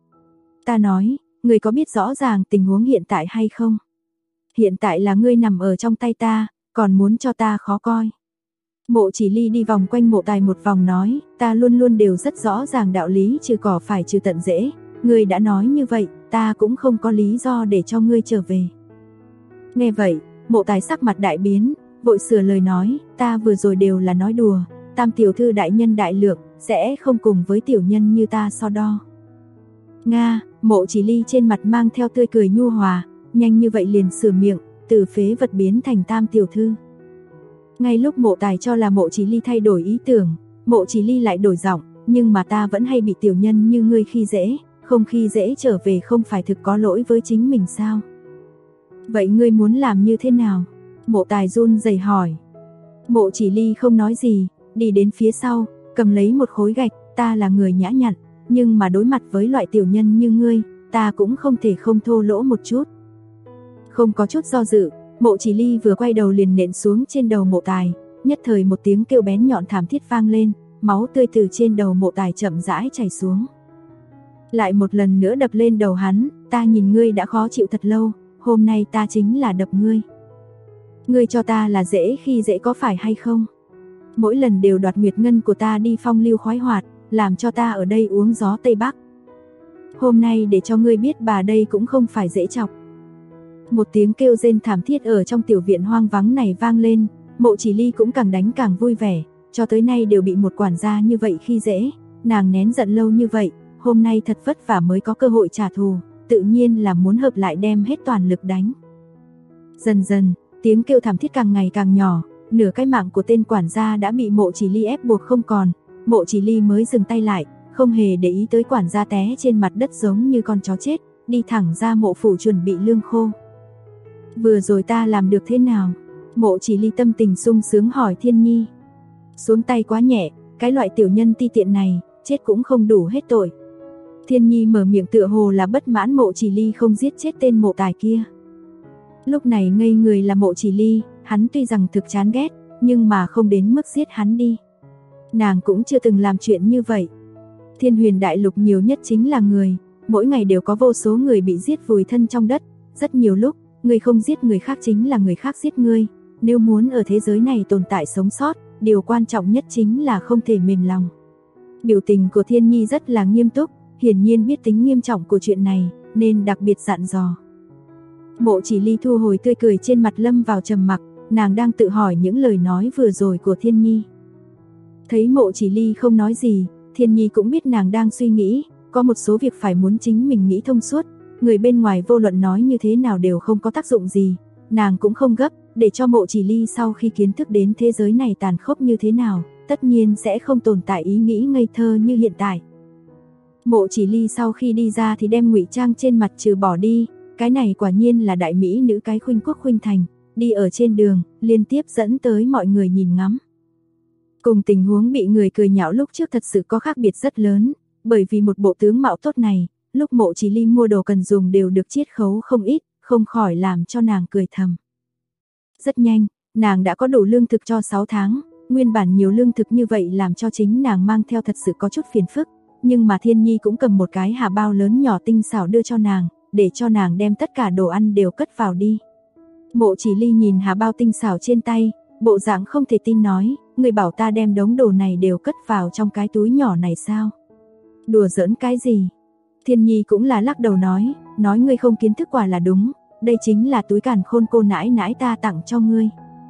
Ta nói, ngươi có biết rõ ràng tình huống hiện tại hay không? Hiện tại là ngươi nằm ở trong tay ta, còn muốn cho ta khó coi. Mộ Chỉ Ly đi vòng quanh Mộ Tài một vòng nói, ta luôn luôn đều rất rõ ràng đạo lý trừ cỏ phải trừ tận rễ, ngươi đã nói như vậy, ta cũng không có lý do để cho ngươi trở về. Nghe vậy, Mộ Tài sắc mặt đại biến, vội sửa lời nói, ta vừa rồi đều là nói đùa, Tam tiểu thư đại nhân đại lượng, sẽ không cùng với tiểu nhân như ta so đo. Nga, Mộ Chỉ Ly trên mặt mang theo tươi cười nhu hòa, nhanh như vậy liền sửa miệng, từ phế vật biến thành Tam tiểu thư. Ngay lúc Mộ Tài cho là Mộ Chỉ Ly thay đổi ý tưởng, Mộ Chỉ Ly lại đổi giọng, nhưng mà ta vẫn hay bị tiểu nhân như ngươi khi dễ, không khi dễ trở về không phải thực có lỗi với chính mình sao? Vậy ngươi muốn làm như thế nào? Mộ Tài run rẩy hỏi. Mộ Chỉ Ly không nói gì, đi đến phía sau, cầm lấy một khối gạch, ta là người nhã nhặn, nhưng mà đối mặt với loại tiểu nhân như ngươi, ta cũng không thể không thô lỗ một chút. Không có chút do dự, Mộ Chỉ Ly vừa quay đầu liền nện xuống trên đầu Mộ Tài, nhất thời một tiếng kêu bén nhọn thảm thiết vang lên, máu tươi từ trên đầu Mộ Tài chậm rãi chảy xuống. Lại một lần nữa đập lên đầu hắn, ta nhìn ngươi đã khó chịu thật lâu, hôm nay ta chính là đập ngươi. Ngươi cho ta là dễ khi dễ có phải hay không? Mỗi lần đều đoạt nguyệt ngân của ta đi phong lưu khoái hoạt, làm cho ta ở đây uống gió Tây Bắc. Hôm nay để cho ngươi biết bà đây cũng không phải dễ chọc. Một tiếng kêu rên thảm thiết ở trong tiểu viện hoang vắng này vang lên, Mộ Chỉ Ly cũng càng đánh càng vui vẻ, cho tới nay đều bị một quản gia như vậy khi dễ, nàng nén giận lâu như vậy, hôm nay thật vất vả mới có cơ hội trả thù, tự nhiên là muốn hợp lại đem hết toàn lực đánh. Dần dần, tiếng kêu thảm thiết càng ngày càng nhỏ, nửa cái mạng của tên quản gia đã bị Mộ Chỉ Ly ép buộc không còn, Mộ Chỉ Ly mới dừng tay lại, không hề để ý tới quản gia té trên mặt đất giống như con chó chết, đi thẳng ra mộ phủ chuẩn bị lương khô. Vừa rồi ta làm được thế nào? Mộ Chỉ Ly tâm tình sung sướng hỏi Thiên Nhi. Xuống tay quá nhẹ, cái loại tiểu nhân ti tiện này, chết cũng không đủ hết tội. Thiên Nhi mở miệng tựa hồ là bất mãn Mộ Chỉ Ly không giết chết tên mộ tài kia. Lúc này ngây người là Mộ Chỉ Ly, hắn tuy rằng thực chán ghét, nhưng mà không đến mức giết hắn đi. Nàng cũng chưa từng làm chuyện như vậy. Thiên Huyền Đại Lục nhiều nhất chính là người, mỗi ngày đều có vô số người bị giết vùi thân trong đất, rất nhiều lúc, người không giết người khác chính là người khác giết ngươi. Nếu muốn ở thế giới này tồn tại sống sót, điều quan trọng nhất chính là không thể mềm lòng. Biểu tình của Thiên Nhi rất là nghiêm túc, hiển nhiên biết tính nghiêm trọng của chuyện này, nên đặc biệt dặn dò. Mộ Chỉ Ly thu hồi tươi cười trên mặt, lâm vào trầm mặc, nàng đang tự hỏi những lời nói vừa rồi của Thiên Nhi. Thấy Mộ Chỉ Ly không nói gì, Thiên Nhi cũng biết nàng đang suy nghĩ, có một số việc phải muốn chính mình nghĩ thông suốt, người bên ngoài vô luận nói như thế nào đều không có tác dụng gì, nàng cũng không gấp, để cho Mộ Chỉ Ly sau khi kiến thức đến thế giới này tàn khốc như thế nào, tất nhiên sẽ không tồn tại ý nghĩ ngây thơ như hiện tại. Mộ Chỉ Ly sau khi đi ra thì đem ngụy trang trên mặt trừ bỏ đi, cái này quả nhiên là đại mỹ nữ cái khuynh quốc khuynh thành, đi ở trên đường, liên tiếp dẫn tới mọi người nhìn ngắm. Cùng tình huống bị người cười nhạo lúc trước thật sự có khác biệt rất lớn, bởi vì một bộ tướng mạo tốt này, lúc Mộ Chỉ Ly mua đồ cần dùng đều được chiết khấu không ít, không khỏi làm cho nàng cười thầm. Rất nhanh, nàng đã có đủ lương thực cho 6 tháng, nguyên bản nhiều lương thực như vậy làm cho chính nàng mang theo thật sự có chút phiền phức, nhưng mà Thiên Nhi cũng cầm một cái hà bao lớn nhỏ tinh xảo đưa cho nàng, để cho nàng đem tất cả đồ ăn đều cất vào đi. Mộ Chỉ Ly nhìn hà bao tinh xảo trên tay, bộ dạng không thể tin nói, người bảo ta đem đống đồ này đều cất vào trong cái túi nhỏ này sao? Đùa giỡn cái gì? Thiên Nhi cũng là lắc đầu nói ngươi không kiến thức quả là đúng, đây chính là túi càn khôn cô nãi nãi ta tặng cho ngươi.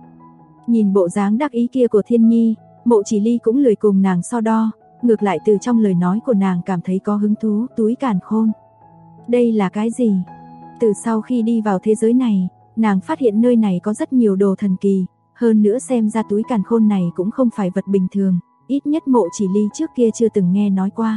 Nhìn bộ dáng đắc ý kia của Thiên Nhi, Mộ Chỉ Ly cũng lười cùng nàng so đo, ngược lại từ trong lời nói của nàng cảm thấy có hứng thú. Túi càn khôn, đây là cái gì? Từ sau khi đi vào thế giới này, nàng phát hiện nơi này có rất nhiều đồ thần kỳ, hơn nữa xem ra túi càn khôn này cũng không phải vật bình thường, ít nhất Mộ Chỉ Ly trước kia chưa từng nghe nói qua.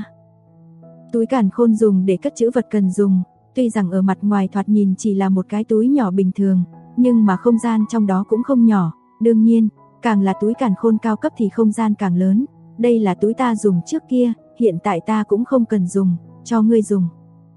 Túi càn khôn dùng để cất trữ vật cần dùng, tuy rằng ở mặt ngoài thoạt nhìn chỉ là một cái túi nhỏ bình thường, nhưng mà không gian trong đó cũng không nhỏ, đương nhiên, càng là túi càn khôn cao cấp thì không gian càng lớn. Đây là túi ta dùng trước kia, hiện tại ta cũng không cần dùng, cho ngươi dùng.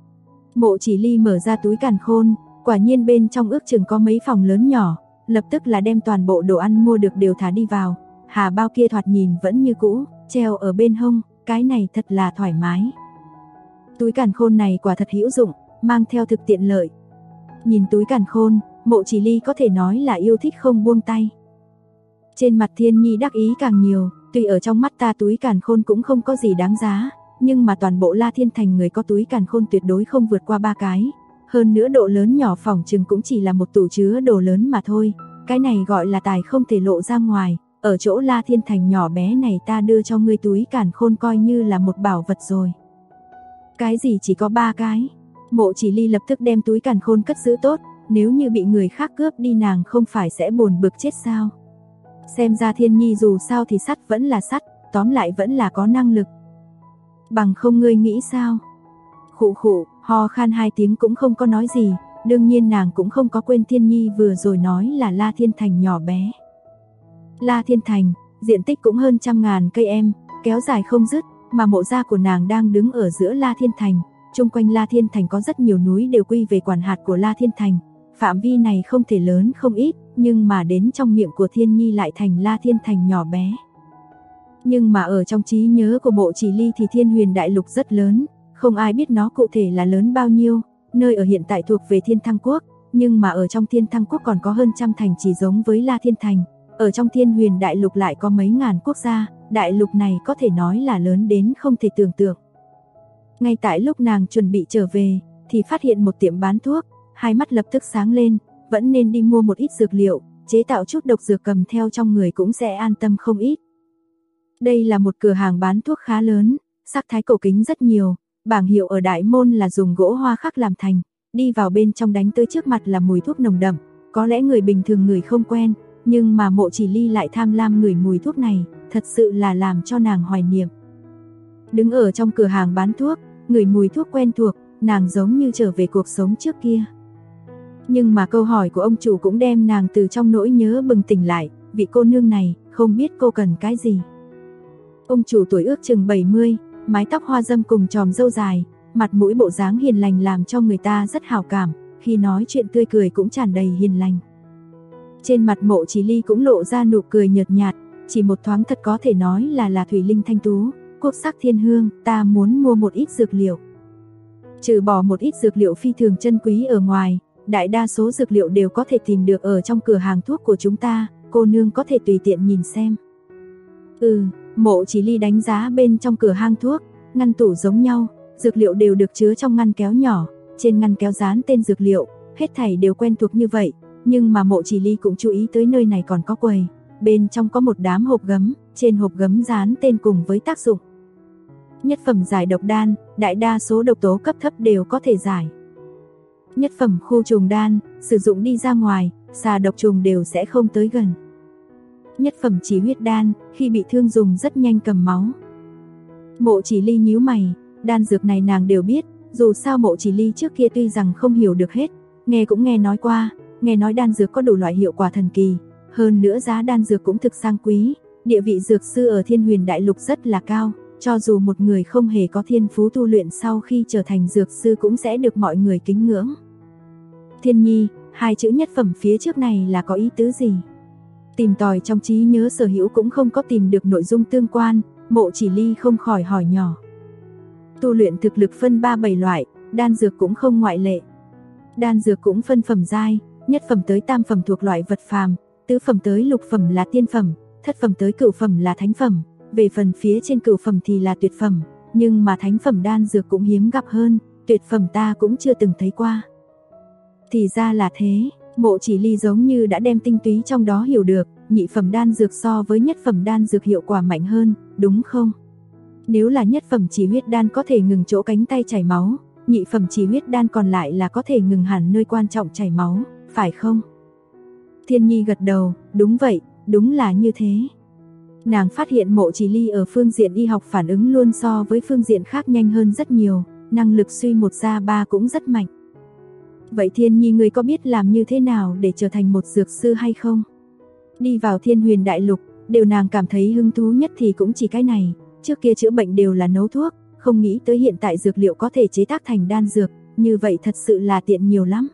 Mộ Chỉ Ly mở ra túi càn khôn, quả nhiên bên trong ước chừng có mấy phòng lớn nhỏ, lập tức là đem toàn bộ đồ ăn mua được đều thả đi vào. Hà bao kia thoạt nhìn vẫn như cũ, treo ở bên hông, cái này thật là thoải mái. Túi càn khôn này quả thật hữu dụng, mang theo thực tiện lợi. Nhìn túi càn khôn, Mộ Chỉ Ly có thể nói là yêu thích không buông tay. Trên mặt Thiên Nhi đắc ý càng nhiều, tuy ở trong mắt ta túi càn khôn cũng không có gì đáng giá, nhưng mà toàn bộ La Thiên Thành người có túi càn khôn tuyệt đối không vượt qua 3 cái. Hơn nữa độ lớn nhỏ phỏng chừng cũng chỉ là một tủ chứa đồ lớn mà thôi, cái này gọi là tài không thể lộ ra ngoài. Ở chỗ La Thiên Thành nhỏ bé này ta đưa cho ngươi túi càn khôn coi như là một bảo vật rồi. Cái gì chỉ có 3 cái? Mộ Chỉ Ly lập tức đem túi càn khôn cất giữ tốt, nếu như bị người khác cướp đi nàng không phải sẽ buồn bực chết sao? Xem ra Thiên Nhi dù sao thì sắt vẫn là sắt, tóm lại vẫn là có năng lực. Bằng không ngươi nghĩ sao? Khụ khụ, ho khan 2 tiếng cũng không có nói gì, đương nhiên nàng cũng không có quên Thiên Nhi vừa rồi nói là La Thiên Thành nhỏ bé. La Thiên Thành, diện tích cũng hơn 100.000 cây em, kéo dài không dứt, mà mộ gia của nàng đang đứng ở giữa La Thiên Thành, chung quanh La Thiên Thành có rất nhiều núi đều quy về quản hạt của La Thiên Thành. Phạm vi này không thể lớn không ít, nhưng mà đến trong miệng của Thiên Nhi lại thành La Thiên Thành nhỏ bé. Nhưng mà ở trong trí nhớ của Mộ Chỉ Ly thì Thiên Huyền Đại Lục rất lớn, không ai biết nó cụ thể là lớn bao nhiêu, nơi ở hiện tại thuộc về Thiên Thăng Quốc, nhưng mà ở trong Thiên Thăng Quốc còn có hơn 100 thành chỉ giống với La Thiên Thành, ở trong Thiên Huyền Đại Lục lại có mấy ngàn quốc gia, đại lục này có thể nói là lớn đến không thể tưởng tượng. Ngay tại lúc nàng chuẩn bị trở về, thì phát hiện một tiệm bán thuốc, hai mắt lập tức sáng lên, vẫn nên đi mua một ít dược liệu, chế tạo chút độc dược cầm theo trong người cũng sẽ an tâm không ít. Đây là một cửa hàng bán thuốc khá lớn, sắc thái cổ kính rất nhiều, bảng hiệu ở đại môn là dùng gỗ hoa khắc làm thành, đi vào bên trong đánh tới trước mặt là mùi thuốc nồng đậm, có lẽ người bình thường ngửi không quen, nhưng mà Mộ Chỉ Ly lại tham lam ngửi mùi thuốc này, thật sự là làm cho nàng hoài niệm. Đứng ở trong cửa hàng bán thuốc, ngửi mùi thuốc quen thuộc, nàng giống như trở về cuộc sống trước kia. Nhưng mà câu hỏi của ông chủ cũng đem nàng từ trong nỗi nhớ bừng tỉnh lại, vị cô nương này, không biết cô cần cái gì. Ông chủ tuổi ước chừng 70, mái tóc hoa dâm cùng chòm râu dài, mặt mũi bộ dáng hiền lành làm cho người ta rất hảo cảm, khi nói chuyện tươi cười cũng tràn đầy hiền lành. Trên mặt Mộ Chỉ Ly cũng lộ ra nụ cười nhợt nhạt, chỉ một thoáng thật có thể nói là thủy linh thanh tú, quốc sắc thiên hương, ta muốn mua một ít dược liệu. Trừ bỏ một ít dược liệu phi thường chân quý ở ngoài, đại đa số dược liệu đều có thể tìm được ở trong cửa hàng thuốc của chúng ta, cô nương có thể tùy tiện nhìn xem. Mộ Chỉ Ly đánh giá bên trong cửa hàng thuốc, ngăn tủ giống nhau, dược liệu đều được chứa trong ngăn kéo nhỏ, trên ngăn kéo dán tên dược liệu, hết thảy đều quen thuộc như vậy, nhưng mà Mộ Chỉ Ly cũng chú ý tới nơi này còn có quầy, bên trong có một đám hộp gấm, trên hộp gấm dán tên cùng với tác dụng. Nhất phẩm giải độc đan, đại đa số độc tố cấp thấp đều có thể giải. Nhất phẩm khu trùng đan, sử dụng đi ra ngoài, xà độc trùng đều sẽ không tới gần. Nhất phẩm chỉ huyết đan, khi bị thương dùng rất nhanh cầm máu. Mộ Chỉ Ly nhíu mày, đan dược này nàng đều biết, dù sao Mộ Chỉ Ly trước kia tuy rằng không hiểu được hết, nghe cũng nghe nói qua, nghe nói đan dược có đủ loại hiệu quả thần kỳ, hơn nữa giá đan dược cũng thực sang quý, địa vị dược sư ở Thiên Huyền Đại Lục rất là cao, cho dù một người không hề có thiên phú tu luyện sau khi trở thành dược sư cũng sẽ được mọi người kính ngưỡng. Thiên Nhi, hai chữ nhất phẩm phía trước này là có ý tứ gì? Tìm tòi trong trí nhớ Sở Hữu cũng không có tìm được nội dung tương quan, Mộ Chỉ Ly không khỏi hỏi nhỏ. Tu luyện thực lực phân 3-7 loại, đan dược cũng không ngoại lệ. Đan dược cũng phân phẩm giai, nhất phẩm tới tam phẩm thuộc loại vật phàm, tứ phẩm tới lục phẩm là tiên phẩm, thất phẩm tới cửu phẩm là thánh phẩm, về phần phía trên cửu phẩm thì là tuyệt phẩm, nhưng mà thánh phẩm đan dược cũng hiếm gặp hơn, tuyệt phẩm ta cũng chưa từng thấy qua. Thì ra là thế, Mộ Chỉ Ly giống như đã đem tinh túy trong đó hiểu được, nhị phẩm đan dược so với nhất phẩm đan dược hiệu quả mạnh hơn, đúng không? Nếu là nhất phẩm chỉ huyết đan có thể ngừng chỗ cánh tay chảy máu, nhị phẩm chỉ huyết đan còn lại là có thể ngừng hẳn nơi quan trọng chảy máu, phải không? Thiên Nhi gật đầu, đúng vậy, đúng là như thế. Nàng phát hiện Mộ Chỉ Ly ở phương diện y học phản ứng luôn so với phương diện khác nhanh hơn rất nhiều, năng lực suy một ra ba cũng rất mạnh. Vậy Thiên Nhi ngươi có biết làm như thế nào để trở thành một dược sư hay không? Đi vào Thiên Huyền Đại Lục, điều nàng cảm thấy hứng thú nhất thì cũng chỉ cái này, trước kia chữa bệnh đều là nấu thuốc, không nghĩ tới hiện tại dược liệu có thể chế tác thành đan dược, như vậy thật sự là tiện nhiều lắm.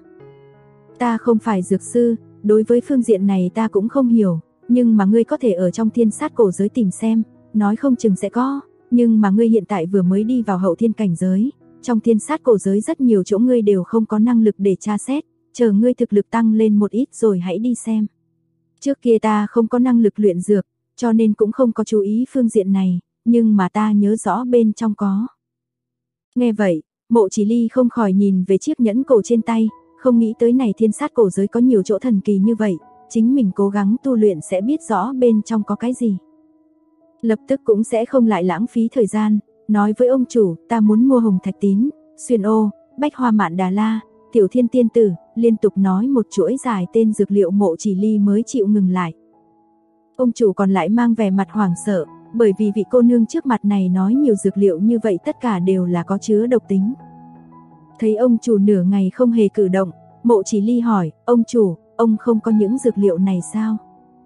Ta không phải dược sư, đối với phương diện này ta cũng không hiểu, nhưng mà ngươi có thể ở trong thiên sát cổ giới tìm xem, nói không chừng sẽ có, nhưng mà ngươi hiện tại vừa mới đi vào hậu thiên cảnh giới, trong thiên sát cổ giới rất nhiều chỗ ngươi đều không có năng lực để tra xét, chờ ngươi thực lực tăng lên một ít rồi hãy đi xem. Trước kia ta không có năng lực luyện dược, cho nên cũng không có chú ý phương diện này, nhưng mà ta nhớ rõ bên trong có. Nghe vậy, Mộ Chỉ Ly không khỏi nhìn về chiếc nhẫn cổ trên tay, không nghĩ tới này thiên sát cổ giới có nhiều chỗ thần kỳ như vậy, chính mình cố gắng tu luyện sẽ biết rõ bên trong có cái gì. Lập tức cũng sẽ không lại lãng phí thời gian, nói với ông chủ, ta muốn mua hồng thạch tín, xuyên ô, bách hoa mạn đà la, tiểu thiên tiên tử, liên tục nói một chuỗi dài tên dược liệu. Mộ Chỉ Ly mới chịu ngừng lại. Ông chủ còn lại mang vẻ mặt hoảng sợ, bởi vì vị cô nương trước mặt này nói nhiều dược liệu như vậy tất cả đều là có chứa độc tính. Thấy ông chủ nửa ngày không hề cử động, Mộ Chỉ Ly hỏi, ông chủ, ông không có những dược liệu này sao?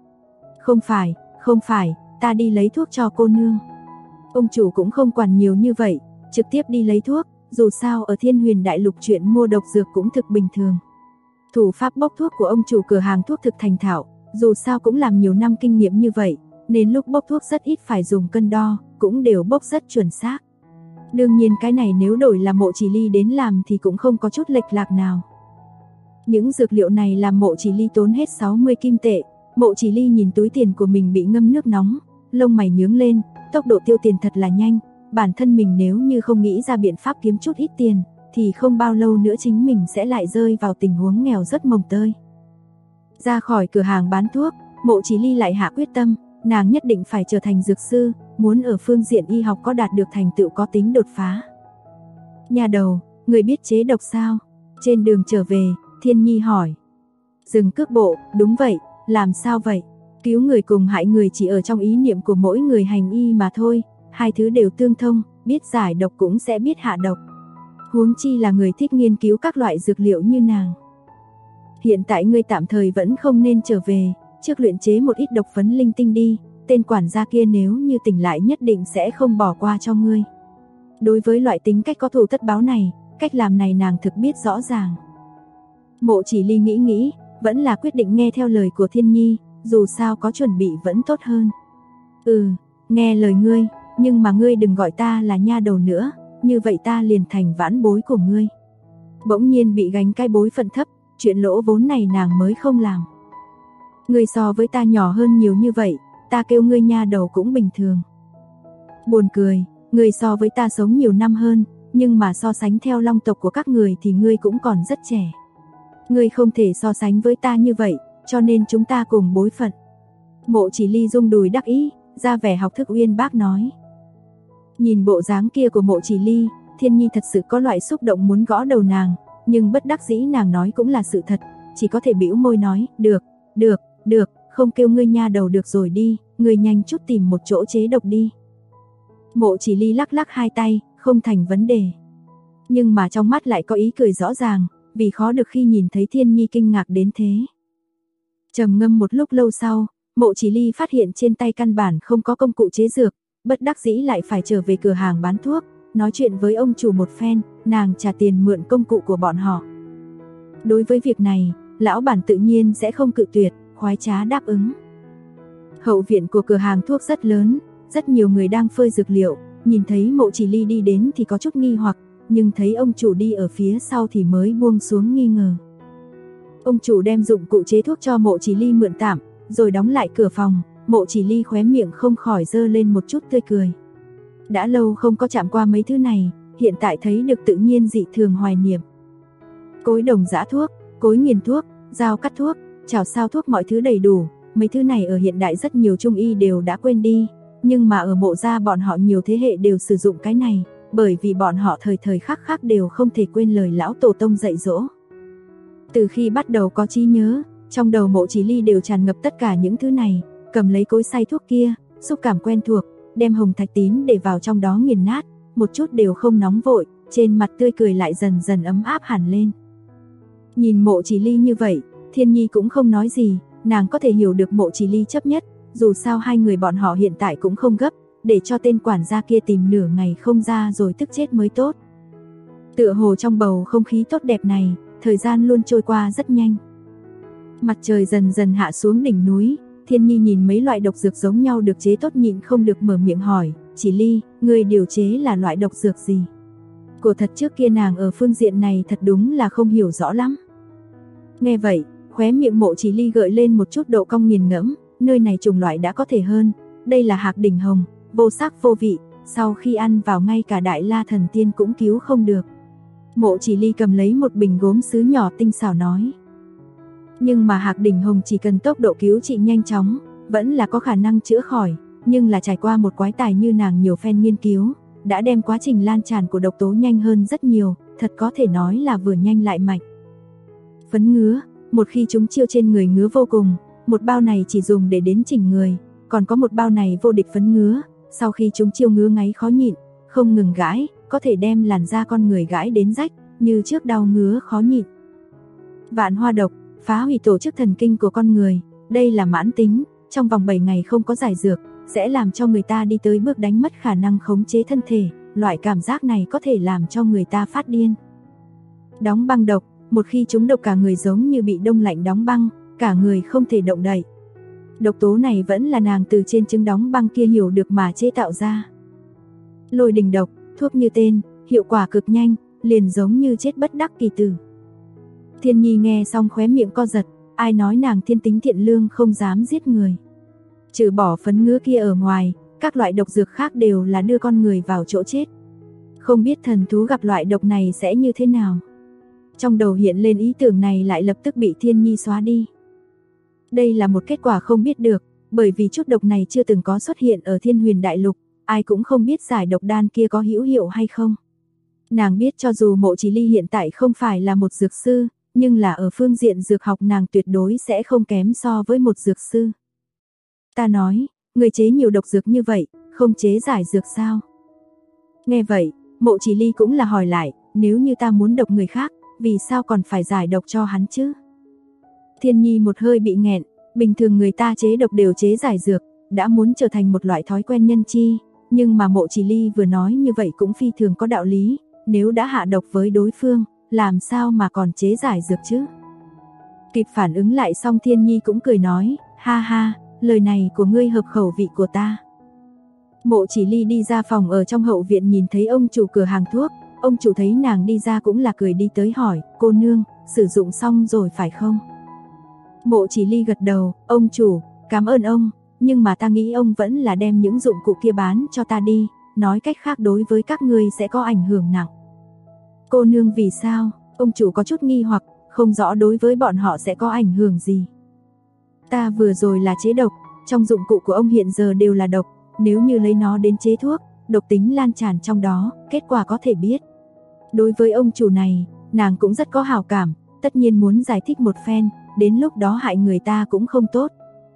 Không phải, ta đi lấy thuốc cho cô nương. Ông chủ cũng không quản nhiều như vậy, trực tiếp đi lấy thuốc, dù sao ở Thiên Huyền Đại Lục chuyện mua độc dược cũng thực bình thường. Thủ pháp bốc thuốc của ông chủ cửa hàng thuốc thực thành thạo, dù sao cũng làm nhiều năm kinh nghiệm như vậy, nên lúc bốc thuốc rất ít phải dùng cân đo, cũng đều bốc rất chuẩn xác. Đương nhiên cái này nếu đổi là Mộ Chỉ Ly đến làm thì cũng không có chút lệch lạc nào. Những dược liệu này làm Mộ Chỉ Ly tốn hết 60 kim tệ. Mộ Chỉ Ly nhìn túi tiền của mình bị ngâm nước nóng, lông mày nhướng lên, tốc độ tiêu tiền thật là nhanh, bản thân mình nếu như không nghĩ ra biện pháp kiếm chút ít tiền, thì không bao lâu nữa chính mình sẽ lại rơi vào tình huống nghèo rất mồng tơi. Ra khỏi cửa hàng bán thuốc, Mộ Chỉ Ly lại hạ quyết tâm, nàng nhất định phải trở thành dược sư, muốn ở phương diện y học có đạt được thành tựu có tính đột phá. Nhà đầu, người biết chế độc sao? Trên đường trở về, Thiên Nhi hỏi. Dừng cước bộ, đúng vậy, làm sao vậy? Cứu người cùng hại người chỉ ở trong ý niệm của mỗi người hành y mà thôi, hai thứ đều tương thông, biết giải độc cũng sẽ biết hạ độc. Huống chi là người thích nghiên cứu các loại dược liệu như nàng. Hiện tại ngươi tạm thời vẫn không nên trở về, trước luyện chế một ít độc phấn linh tinh đi, tên quản gia kia nếu như tỉnh lại nhất định sẽ không bỏ qua cho ngươi. Đối với loại tính cách có thù tất báo này, cách làm này nàng thực biết rõ ràng. Mộ Chỉ Ly nghĩ, vẫn là quyết định nghe theo lời của Thiên Nhi, dù sao có chuẩn bị vẫn tốt hơn. Nghe lời ngươi, nhưng mà ngươi đừng gọi ta là nha đầu nữa, như vậy ta liền thành vãn bối của ngươi. Bỗng nhiên bị gánh cái bối phận thấp, chuyện lỗ vốn này nàng mới không làm. Ngươi so với ta nhỏ hơn nhiều như vậy, ta kêu ngươi nha đầu cũng bình thường. Buồn cười, ngươi so với ta sống nhiều năm hơn, nhưng mà so sánh theo long tộc của các người thì ngươi cũng còn rất trẻ. Ngươi không thể so sánh với ta như vậy, cho nên chúng ta cùng bối phận. Mộ Chỉ Ly rung đùi đắc ý, ra vẻ học thức uyên bác nói. Nhìn bộ dáng kia của Mộ Chỉ Ly, Thiên Nhi thật sự có loại xúc động muốn gõ đầu nàng, nhưng bất đắc dĩ nàng nói cũng là sự thật, chỉ có thể bĩu môi nói, được, không kêu ngươi nha đầu được rồi đi, ngươi nhanh chút tìm một chỗ chế độc đi. Mộ Chỉ Ly lắc lắc hai tay, không thành vấn đề. Nhưng mà trong mắt lại có ý cười rõ ràng, vì khó được khi nhìn thấy Thiên Nhi kinh ngạc đến thế. Trầm ngâm một lúc lâu sau, Mộ Chỉ Ly phát hiện trên tay căn bản không có công cụ chế dược, bất đắc dĩ lại phải trở về cửa hàng bán thuốc, nói chuyện với ông chủ một phen, nàng trả tiền mượn công cụ của bọn họ. Đối với việc này, lão bản tự nhiên sẽ không cự tuyệt, khoái trá đáp ứng. Hậu viện của cửa hàng thuốc rất lớn, rất nhiều người đang phơi dược liệu, nhìn thấy Mộ Chỉ Ly đi đến thì có chút nghi hoặc, nhưng thấy ông chủ đi ở phía sau thì mới buông xuống nghi ngờ. Ông chủ đem dụng cụ chế thuốc cho Mộ Chỉ Ly mượn tạm, rồi đóng lại cửa phòng, Mộ Chỉ Ly khóe miệng không khỏi dơ lên một chút tươi cười. Đã lâu không có chạm qua mấy thứ này, hiện tại thấy được tự nhiên dị thường hoài niệm. Cối đồng giã thuốc, cối nghiền thuốc, dao cắt thuốc, chảo sao thuốc mọi thứ đầy đủ, mấy thứ này ở hiện đại rất nhiều trung y đều đã quên đi, nhưng mà ở Mộ gia bọn họ nhiều thế hệ đều sử dụng cái này, bởi vì bọn họ thời thời khắc khắc đều không thể quên lời lão tổ tông dạy dỗ. Từ khi bắt đầu có trí nhớ, trong đầu Mộ Chỉ Ly đều tràn ngập tất cả những thứ này, cầm lấy cối xay thuốc kia, xúc cảm quen thuộc, đem hồng thạch tín để vào trong đó nghiền nát, một chút đều không nóng vội, trên mặt tươi cười lại dần dần ấm áp hẳn lên. Nhìn Mộ Chỉ Ly như vậy, Thiên Nhi cũng không nói gì, nàng có thể hiểu được Mộ Chỉ Ly chấp nhất, dù sao hai người bọn họ hiện tại cũng không gấp, để cho tên quản gia kia tìm nửa ngày không ra rồi tức chết mới tốt. Tựa hồ trong bầu không khí tốt đẹp này, thời gian luôn trôi qua rất nhanh. Mặt trời dần dần hạ xuống đỉnh núi, Thiên Nhi nhìn mấy loại độc dược giống nhau được chế tốt nhịn không được mở miệng hỏi, Chỉ Ly, người điều chế là loại độc dược gì? Của thật trước kia nàng ở phương diện này thật đúng là không hiểu rõ lắm. Nghe vậy, khóe miệng Mộ Chỉ Ly gợi lên một chút độ cong nghiền ngẫm, nơi này chủng loại đã có thể hơn, đây là hạc đỉnh hồng, vô sắc vô vị, sau khi ăn vào ngay cả Đại La Thần Tiên cũng cứu không được. Mộ Chỉ Ly cầm lấy một bình gốm sứ nhỏ tinh xảo nói. Nhưng mà hạc đỉnh hồng chỉ cần tốc độ cứu trị nhanh chóng, vẫn là có khả năng chữa khỏi, nhưng là trải qua một quái tài như nàng nhiều phen nghiên cứu, đã đem quá trình lan tràn của độc tố nhanh hơn rất nhiều, thật có thể nói là vừa nhanh lại mạnh. Phấn ngứa, một khi chúng chiêu trên người ngứa vô cùng, một bao này chỉ dùng để đến chỉnh người, còn có một bao này vô địch phấn ngứa, sau khi chúng chiêu ngứa ngáy khó nhịn, không ngừng gãi, có thể đem làn da con người gãi đến rách, như trước đau ngứa khó nhịn. Vạn hoa độc, phá hủy tổ chức thần kinh của con người, đây là mãn tính, trong vòng 7 ngày không có giải dược, sẽ làm cho người ta đi tới bước đánh mất khả năng khống chế thân thể, loại cảm giác này có thể làm cho người ta phát điên. Đóng băng độc, một khi chúng độc cả người giống như bị đông lạnh đóng băng, cả người không thể động đậy. Độc tố này vẫn là nàng từ trên trứng đóng băng kia hiểu được mà chế tạo ra. Lôi đình độc, thuốc như tên, hiệu quả cực nhanh, liền giống như chết bất đắc kỳ tử. Thiên Nhi nghe xong khóe miệng co giật, ai nói nàng thiên tính thiện lương không dám giết người. Trừ bỏ phấn ngứa kia ở ngoài, các loại độc dược khác đều là đưa con người vào chỗ chết. Không biết thần thú gặp loại độc này sẽ như thế nào. Trong đầu hiện lên ý tưởng này lại lập tức bị Thiên Nhi xóa đi. Đây là một kết quả không biết được, bởi vì chút độc này chưa từng có xuất hiện ở Thiên Huyền Đại Lục, ai cũng không biết giải độc đan kia có hữu hiệu hay không. Nàng biết cho dù Mộ Chỉ Ly hiện tại không phải là một dược sư, nhưng là ở phương diện dược học nàng tuyệt đối sẽ không kém so với một dược sư. Ta nói, người chế nhiều độc dược như vậy, không chế giải dược sao? Nghe vậy, Mộ Chỉ Ly cũng là hỏi lại, nếu như ta muốn độc người khác, vì sao còn phải giải độc cho hắn chứ? Thiên Nhi một hơi bị nghẹn, bình thường người ta chế độc đều chế giải dược, đã muốn trở thành một loại thói quen nhân chi, nhưng mà Mộ Chỉ Ly vừa nói như vậy cũng phi thường có đạo lý, nếu đã hạ độc với đối phương, làm sao mà còn chế giải dược chứ? Kịp phản ứng lại xong Thiên Nhi cũng cười nói, ha ha, lời này của ngươi hợp khẩu vị của ta. Mộ Chỉ Ly đi ra phòng ở trong hậu viện nhìn thấy ông chủ cửa hàng thuốc, ông chủ thấy nàng đi ra cũng là cười đi tới hỏi, cô nương, sử dụng xong rồi phải không? Mộ Chỉ Ly gật đầu, ông chủ, cảm ơn ông, nhưng mà ta nghĩ ông vẫn là đem những dụng cụ kia bán cho ta đi, nói cách khác đối với các ngươi sẽ có ảnh hưởng nặng. Cô nương vì sao? Ông chủ có chút nghi hoặc, không rõ đối với bọn họ sẽ có ảnh hưởng gì. Ta vừa rồi là chế độc, trong dụng cụ của ông hiện giờ đều là độc, nếu như lấy nó đến chế thuốc, độc tính lan tràn trong đó, kết quả có thể biết. Đối với ông chủ này, nàng cũng rất có hảo cảm, tất nhiên muốn giải thích một phen, đến lúc đó hại người ta cũng không tốt.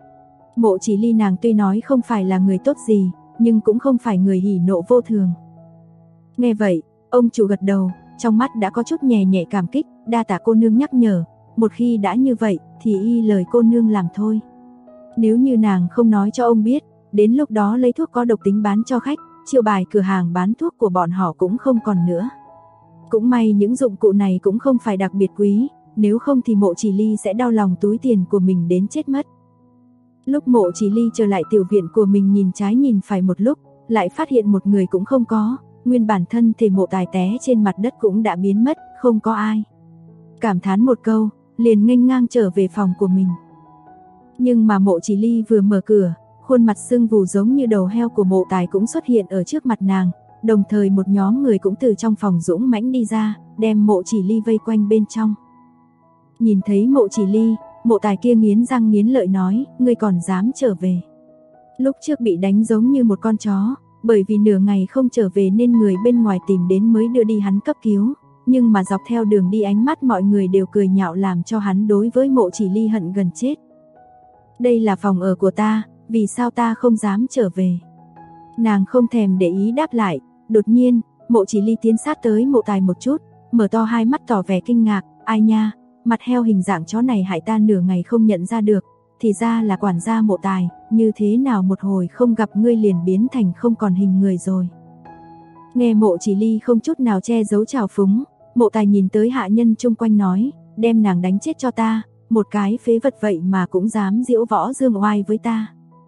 Mộ Chỉ Ly nàng tuy nói không phải là người tốt gì, nhưng cũng không phải người hỉ nộ vô thường. Nghe vậy, ông chủ gật đầu, trong mắt đã có chút nhẹ nhẹ cảm kích, đa tạ cô nương nhắc nhở, một khi đã như vậy thì y lời cô nương làm thôi. Nếu như nàng không nói cho ông biết, đến lúc đó lấy thuốc có độc tính bán cho khách, chiêu bài cửa hàng bán thuốc của bọn họ cũng không còn nữa. Cũng may những dụng cụ này cũng không phải đặc biệt quý, nếu không thì Mộ Chỉ Ly sẽ đau lòng túi tiền của mình đến chết mất. Lúc Mộ Chỉ Ly trở lại tiểu viện của mình nhìn trái nhìn phải một lúc, lại phát hiện một người cũng không có, nguyên bản thân thể Mộ Tài té trên mặt đất cũng đã biến mất, không có ai. Cảm thán một câu, liền nghênh ngang trở về phòng của mình. Nhưng mà Mộ Chỉ Ly vừa mở cửa, khuôn mặt sưng vù giống như đầu heo của Mộ Tài cũng xuất hiện ở trước mặt nàng, đồng thời một nhóm người cũng từ trong phòng dũng mãnh đi ra, đem Mộ Chỉ Ly vây quanh bên trong. Nhìn thấy Mộ Chỉ Ly, Mộ Tài kia nghiến răng nghiến lợi nói, ngươi còn dám trở về. Lúc trước bị đánh giống như một con chó, bởi vì nửa ngày không trở về nên người bên ngoài tìm đến mới đưa đi hắn cấp cứu, nhưng mà dọc theo đường đi ánh mắt mọi người đều cười nhạo làm cho hắn đối với Mộ Chỉ Ly hận gần chết. Đây là phòng ở của ta, vì sao ta không dám trở về? Nàng không thèm để ý đáp lại, đột nhiên, Mộ Chỉ Ly tiến sát tới Mộ Tài một chút, mở to hai mắt tỏ vẻ kinh ngạc, ai nha, mặt heo hình dạng chó này hại ta nửa ngày không nhận ra được, thì ra là quản gia Mộ Tài, như thế nào một hồi không gặp ngươi liền biến thành không còn hình người rồi. Nghe Mộ Chỉ Ly không chút nào che giấu trào phúng, Mộ Tài nhìn tới hạ nhân chung quanh nói, đem nàng đánh chết cho ta, một cái phế vật vậy mà cũng dám diễu võ dương oai với ta.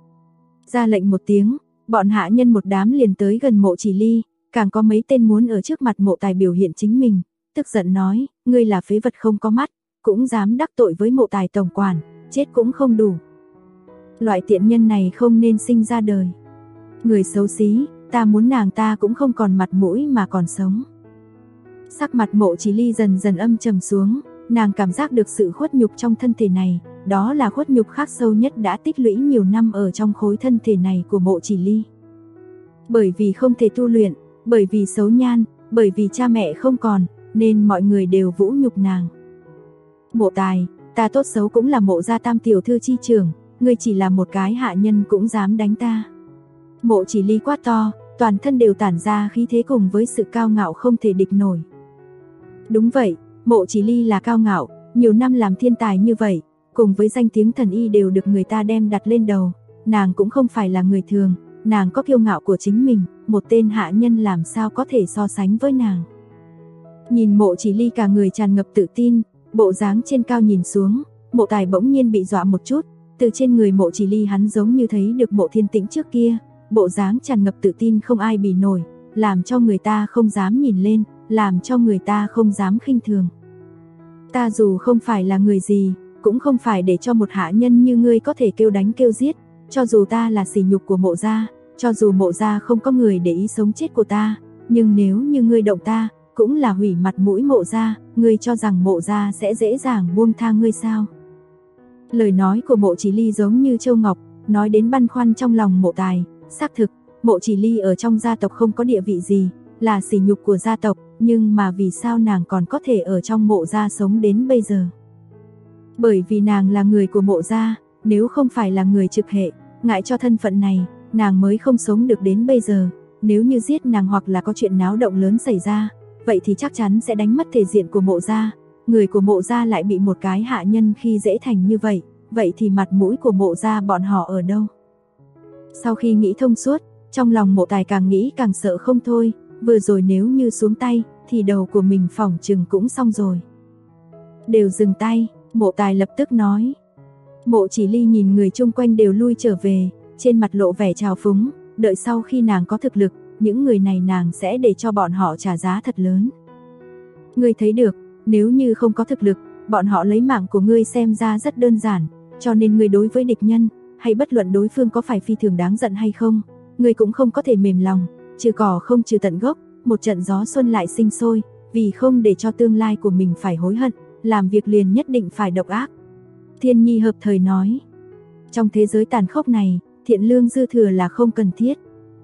Ra lệnh một tiếng, bọn hạ nhân một đám liền tới gần Mộ Chỉ Ly, càng có mấy tên muốn ở trước mặt Mộ Tài biểu hiện chính mình, tức giận nói, ngươi là phế vật không có mắt, cũng dám đắc tội với Mộ Tài tổng quản, chết cũng không đủ. Loại tiện nhân này không nên sinh ra đời. Người xấu xí, ta muốn nàng ta cũng không còn mặt mũi mà còn sống. Sắc mặt Mộ Chỉ Ly dần dần âm trầm xuống, nàng cảm giác được sự khuất nhục trong thân thể này, đó là khuất nhục khắc sâu nhất đã tích lũy nhiều năm ở trong khối thân thể này của Mộ Chỉ Ly. Bởi vì không thể tu luyện, bởi vì xấu nhan, bởi vì cha mẹ không còn, nên mọi người đều vũ nhục nàng. Mộ Tài, ta tốt xấu cũng là Mộ gia tam tiểu thư chi trưởng, ngươi chỉ là một cái hạ nhân cũng dám đánh ta. Mộ Chỉ Ly quát to, toàn thân đều tản ra khí thế cùng với sự cao ngạo không thể địch nổi. Đúng vậy, Mộ Chỉ Ly là cao ngạo, nhiều năm làm thiên tài như vậy, cùng với danh tiếng thần y đều được người ta đem đặt lên đầu, nàng cũng không phải là người thường, nàng có kiêu ngạo của chính mình, một tên hạ nhân làm sao có thể so sánh với nàng. Nhìn Mộ Chỉ Ly cả người tràn ngập tự tin, bộ dáng trên cao nhìn xuống, Mộ Tài bỗng nhiên bị dọa một chút, từ trên người Mộ Chỉ Ly hắn giống như thấy được Mộ Thiên Tĩnh trước kia, bộ dáng tràn ngập tự tin không ai bì nổi, làm cho người ta không dám nhìn lên, làm cho người ta không dám khinh thường. Ta dù không phải là người gì, cũng không phải để cho một hạ nhân như ngươi có thể kêu đánh kêu giết, cho dù ta là sỉ nhục của Mộ gia, cho dù Mộ gia không có người để ý sống chết của ta, nhưng nếu như ngươi động ta, cũng là hủy mặt mũi Mộ gia, ngươi cho rằng Mộ gia sẽ dễ dàng buông tha ngươi sao? Lời nói của Mộ Chỉ Ly giống như châu ngọc, nói đến băn khoăn trong lòng Mộ Tài, xác thực, Mộ Chỉ Ly ở trong gia tộc không có địa vị gì, là sỉ nhục của gia tộc, nhưng mà vì sao nàng còn có thể ở trong Mộ gia sống đến bây giờ? Bởi vì nàng là người của Mộ gia, nếu không phải là người trực hệ, ngại cho thân phận này, nàng mới không sống được đến bây giờ, nếu như giết nàng hoặc là có chuyện náo động lớn xảy ra, vậy thì chắc chắn sẽ đánh mất thể diện của Mộ gia, người của Mộ gia lại bị một cái hạ nhân khi dễ thành như vậy, vậy thì mặt mũi của Mộ gia bọn họ ở đâu? Sau khi nghĩ thông suốt, trong lòng Mộ Tài càng nghĩ càng sợ không thôi, vừa rồi nếu như xuống tay, thì đầu của mình phỏng chừng cũng xong rồi. Đều dừng tay, Mộ Tài lập tức nói. Mộ Chỉ Ly nhìn người chung quanh đều lui trở về, trên mặt lộ vẻ trào phúng, đợi sau khi nàng có thực lực, những người này nàng sẽ để cho bọn họ trả giá thật lớn. Ngươi thấy được, nếu như không có thực lực, bọn họ lấy mạng của ngươi xem ra rất đơn giản, cho nên ngươi đối với địch nhân, hay bất luận đối phương có phải phi thường đáng giận hay không, ngươi cũng không có thể mềm lòng, trừ cỏ không trừ tận gốc, một trận gió xuân lại sinh sôi, vì không để cho tương lai của mình phải hối hận, làm việc liền nhất định phải độc ác. Thiên Nhi hợp thời nói, trong thế giới tàn khốc này, thiện lương dư thừa là không cần thiết.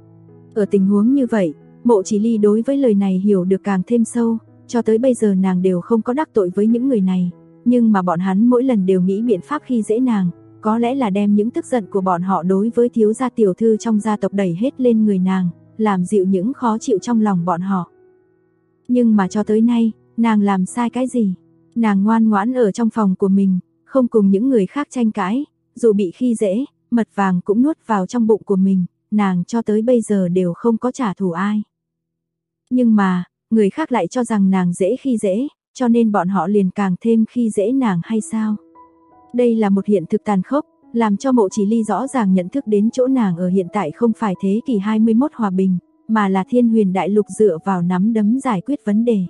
Ở tình huống như vậy, Mộ Chỉ Ly đối với lời này hiểu được càng thêm sâu, cho tới bây giờ nàng đều không có đắc tội với những người này, nhưng mà bọn hắn mỗi lần đều nghĩ biện pháp khi dễ nàng, có lẽ là đem những tức giận của bọn họ đối với thiếu gia tiểu thư trong gia tộc đẩy hết lên người nàng, làm dịu những khó chịu trong lòng bọn họ. Nhưng mà cho tới nay, nàng làm sai cái gì? Nàng ngoan ngoãn ở trong phòng của mình, không cùng những người khác tranh cãi, dù bị khi dễ, mật vàng cũng nuốt vào trong bụng của mình, nàng cho tới bây giờ đều không có trả thù ai. Nhưng mà, người khác lại cho rằng nàng dễ khi dễ, cho nên bọn họ liền càng thêm khi dễ nàng hay sao? Đây là một hiện thực tàn khốc, làm cho Mộ Chỉ Ly rõ ràng nhận thức đến chỗ nàng ở hiện tại không phải thế kỷ 21 hòa bình, mà là thiên huyền đại lục dựa vào nắm đấm giải quyết vấn đề.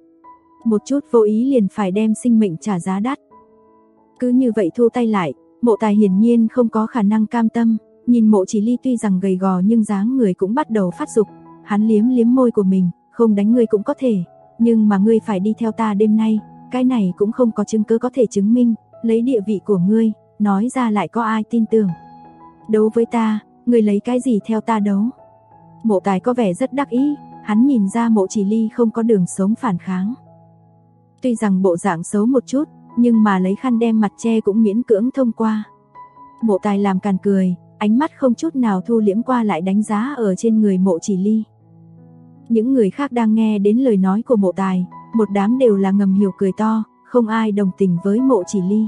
Một chút vô ý liền phải đem sinh mệnh trả giá đắt. Cứ như vậy thu tay lại, Mộ Tài hiển nhiên không có khả năng cam tâm, nhìn Mộ Chỉ Ly tuy rằng gầy gò nhưng dáng người cũng bắt đầu phát dục, hắn liếm liếm môi của mình, không đánh ngươi cũng có thể, nhưng mà ngươi phải đi theo ta đêm nay, cái này cũng không có chứng cứ có thể chứng minh, lấy địa vị của ngươi, nói ra lại có ai tin tưởng. Đấu với ta, ngươi lấy cái gì theo ta đấu? Mộ Tài có vẻ rất đắc ý, hắn nhìn ra Mộ Chỉ Ly không có đường sống phản kháng. Tuy rằng bộ dạng xấu một chút, nhưng mà lấy khăn đem mặt che cũng miễn cưỡng thông qua. Mộ Tài làm càn cười, ánh mắt không chút nào thu liễm qua lại đánh giá ở trên người Mộ Chỉ Ly. Những người khác đang nghe đến lời nói của Mộ Tài, một đám đều là ngầm hiểu cười to, không ai đồng tình với Mộ Chỉ Ly.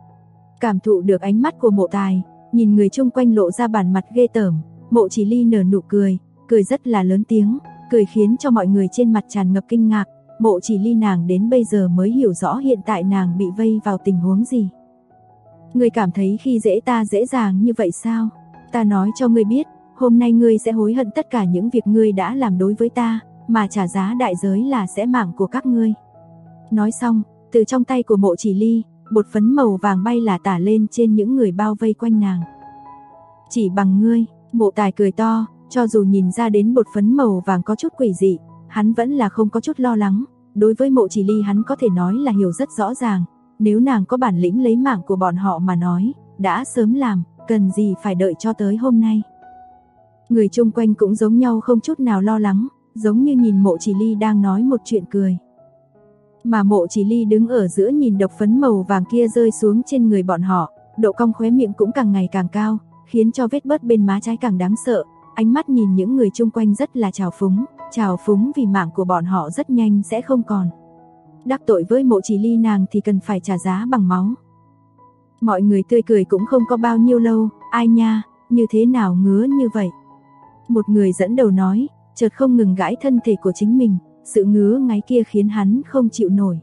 Cảm thụ được ánh mắt của Mộ Tài, nhìn người chung quanh lộ ra bản mặt ghê tởm, Mộ Chỉ Ly nở nụ cười, cười rất là lớn tiếng, cười khiến cho mọi người trên mặt tràn ngập kinh ngạc. Mộ Chỉ Ly nàng đến bây giờ mới hiểu rõ hiện tại nàng bị vây vào tình huống gì. Ngươi cảm thấy khi dễ ta dễ dàng như vậy sao? Ta nói cho ngươi biết, hôm nay ngươi sẽ hối hận tất cả những việc ngươi đã làm đối với ta, mà trả giá đại giới là sẽ mạng của các ngươi. Nói xong, từ trong tay của Mộ Chỉ Ly, bột phấn màu vàng bay là tả lên trên những người bao vây quanh nàng. Chỉ bằng ngươi, Mộ Tài cười to, cho dù nhìn ra đến bột phấn màu vàng có chút quỷ dị, hắn vẫn là không có chút lo lắng. Đối với Mộ Chỉ Ly hắn có thể nói là hiểu rất rõ ràng, nếu nàng có bản lĩnh lấy mạng của bọn họ mà nói, đã sớm làm, cần gì phải đợi cho tới hôm nay. Người chung quanh cũng giống nhau không chút nào lo lắng, giống như nhìn Mộ Chỉ Ly đang nói một chuyện cười. Mà Mộ Chỉ Ly đứng ở giữa nhìn độc phấn màu vàng kia rơi xuống trên người bọn họ, độ cong khóe miệng cũng càng ngày càng cao, khiến cho vết bớt bên má trái càng đáng sợ, ánh mắt nhìn những người chung quanh rất là trào phúng vì mạng của bọn họ rất nhanh sẽ không còn. Đắc tội với Mộ Chỉ Ly nàng thì cần phải trả giá bằng máu. Mọi người tươi cười cũng không có bao nhiêu lâu, ai nha, như thế nào ngứa như vậy? Một người dẫn đầu nói, chợt không ngừng gãi thân thể của chính mình, sự ngứa ngáy kia khiến hắn không chịu nổi.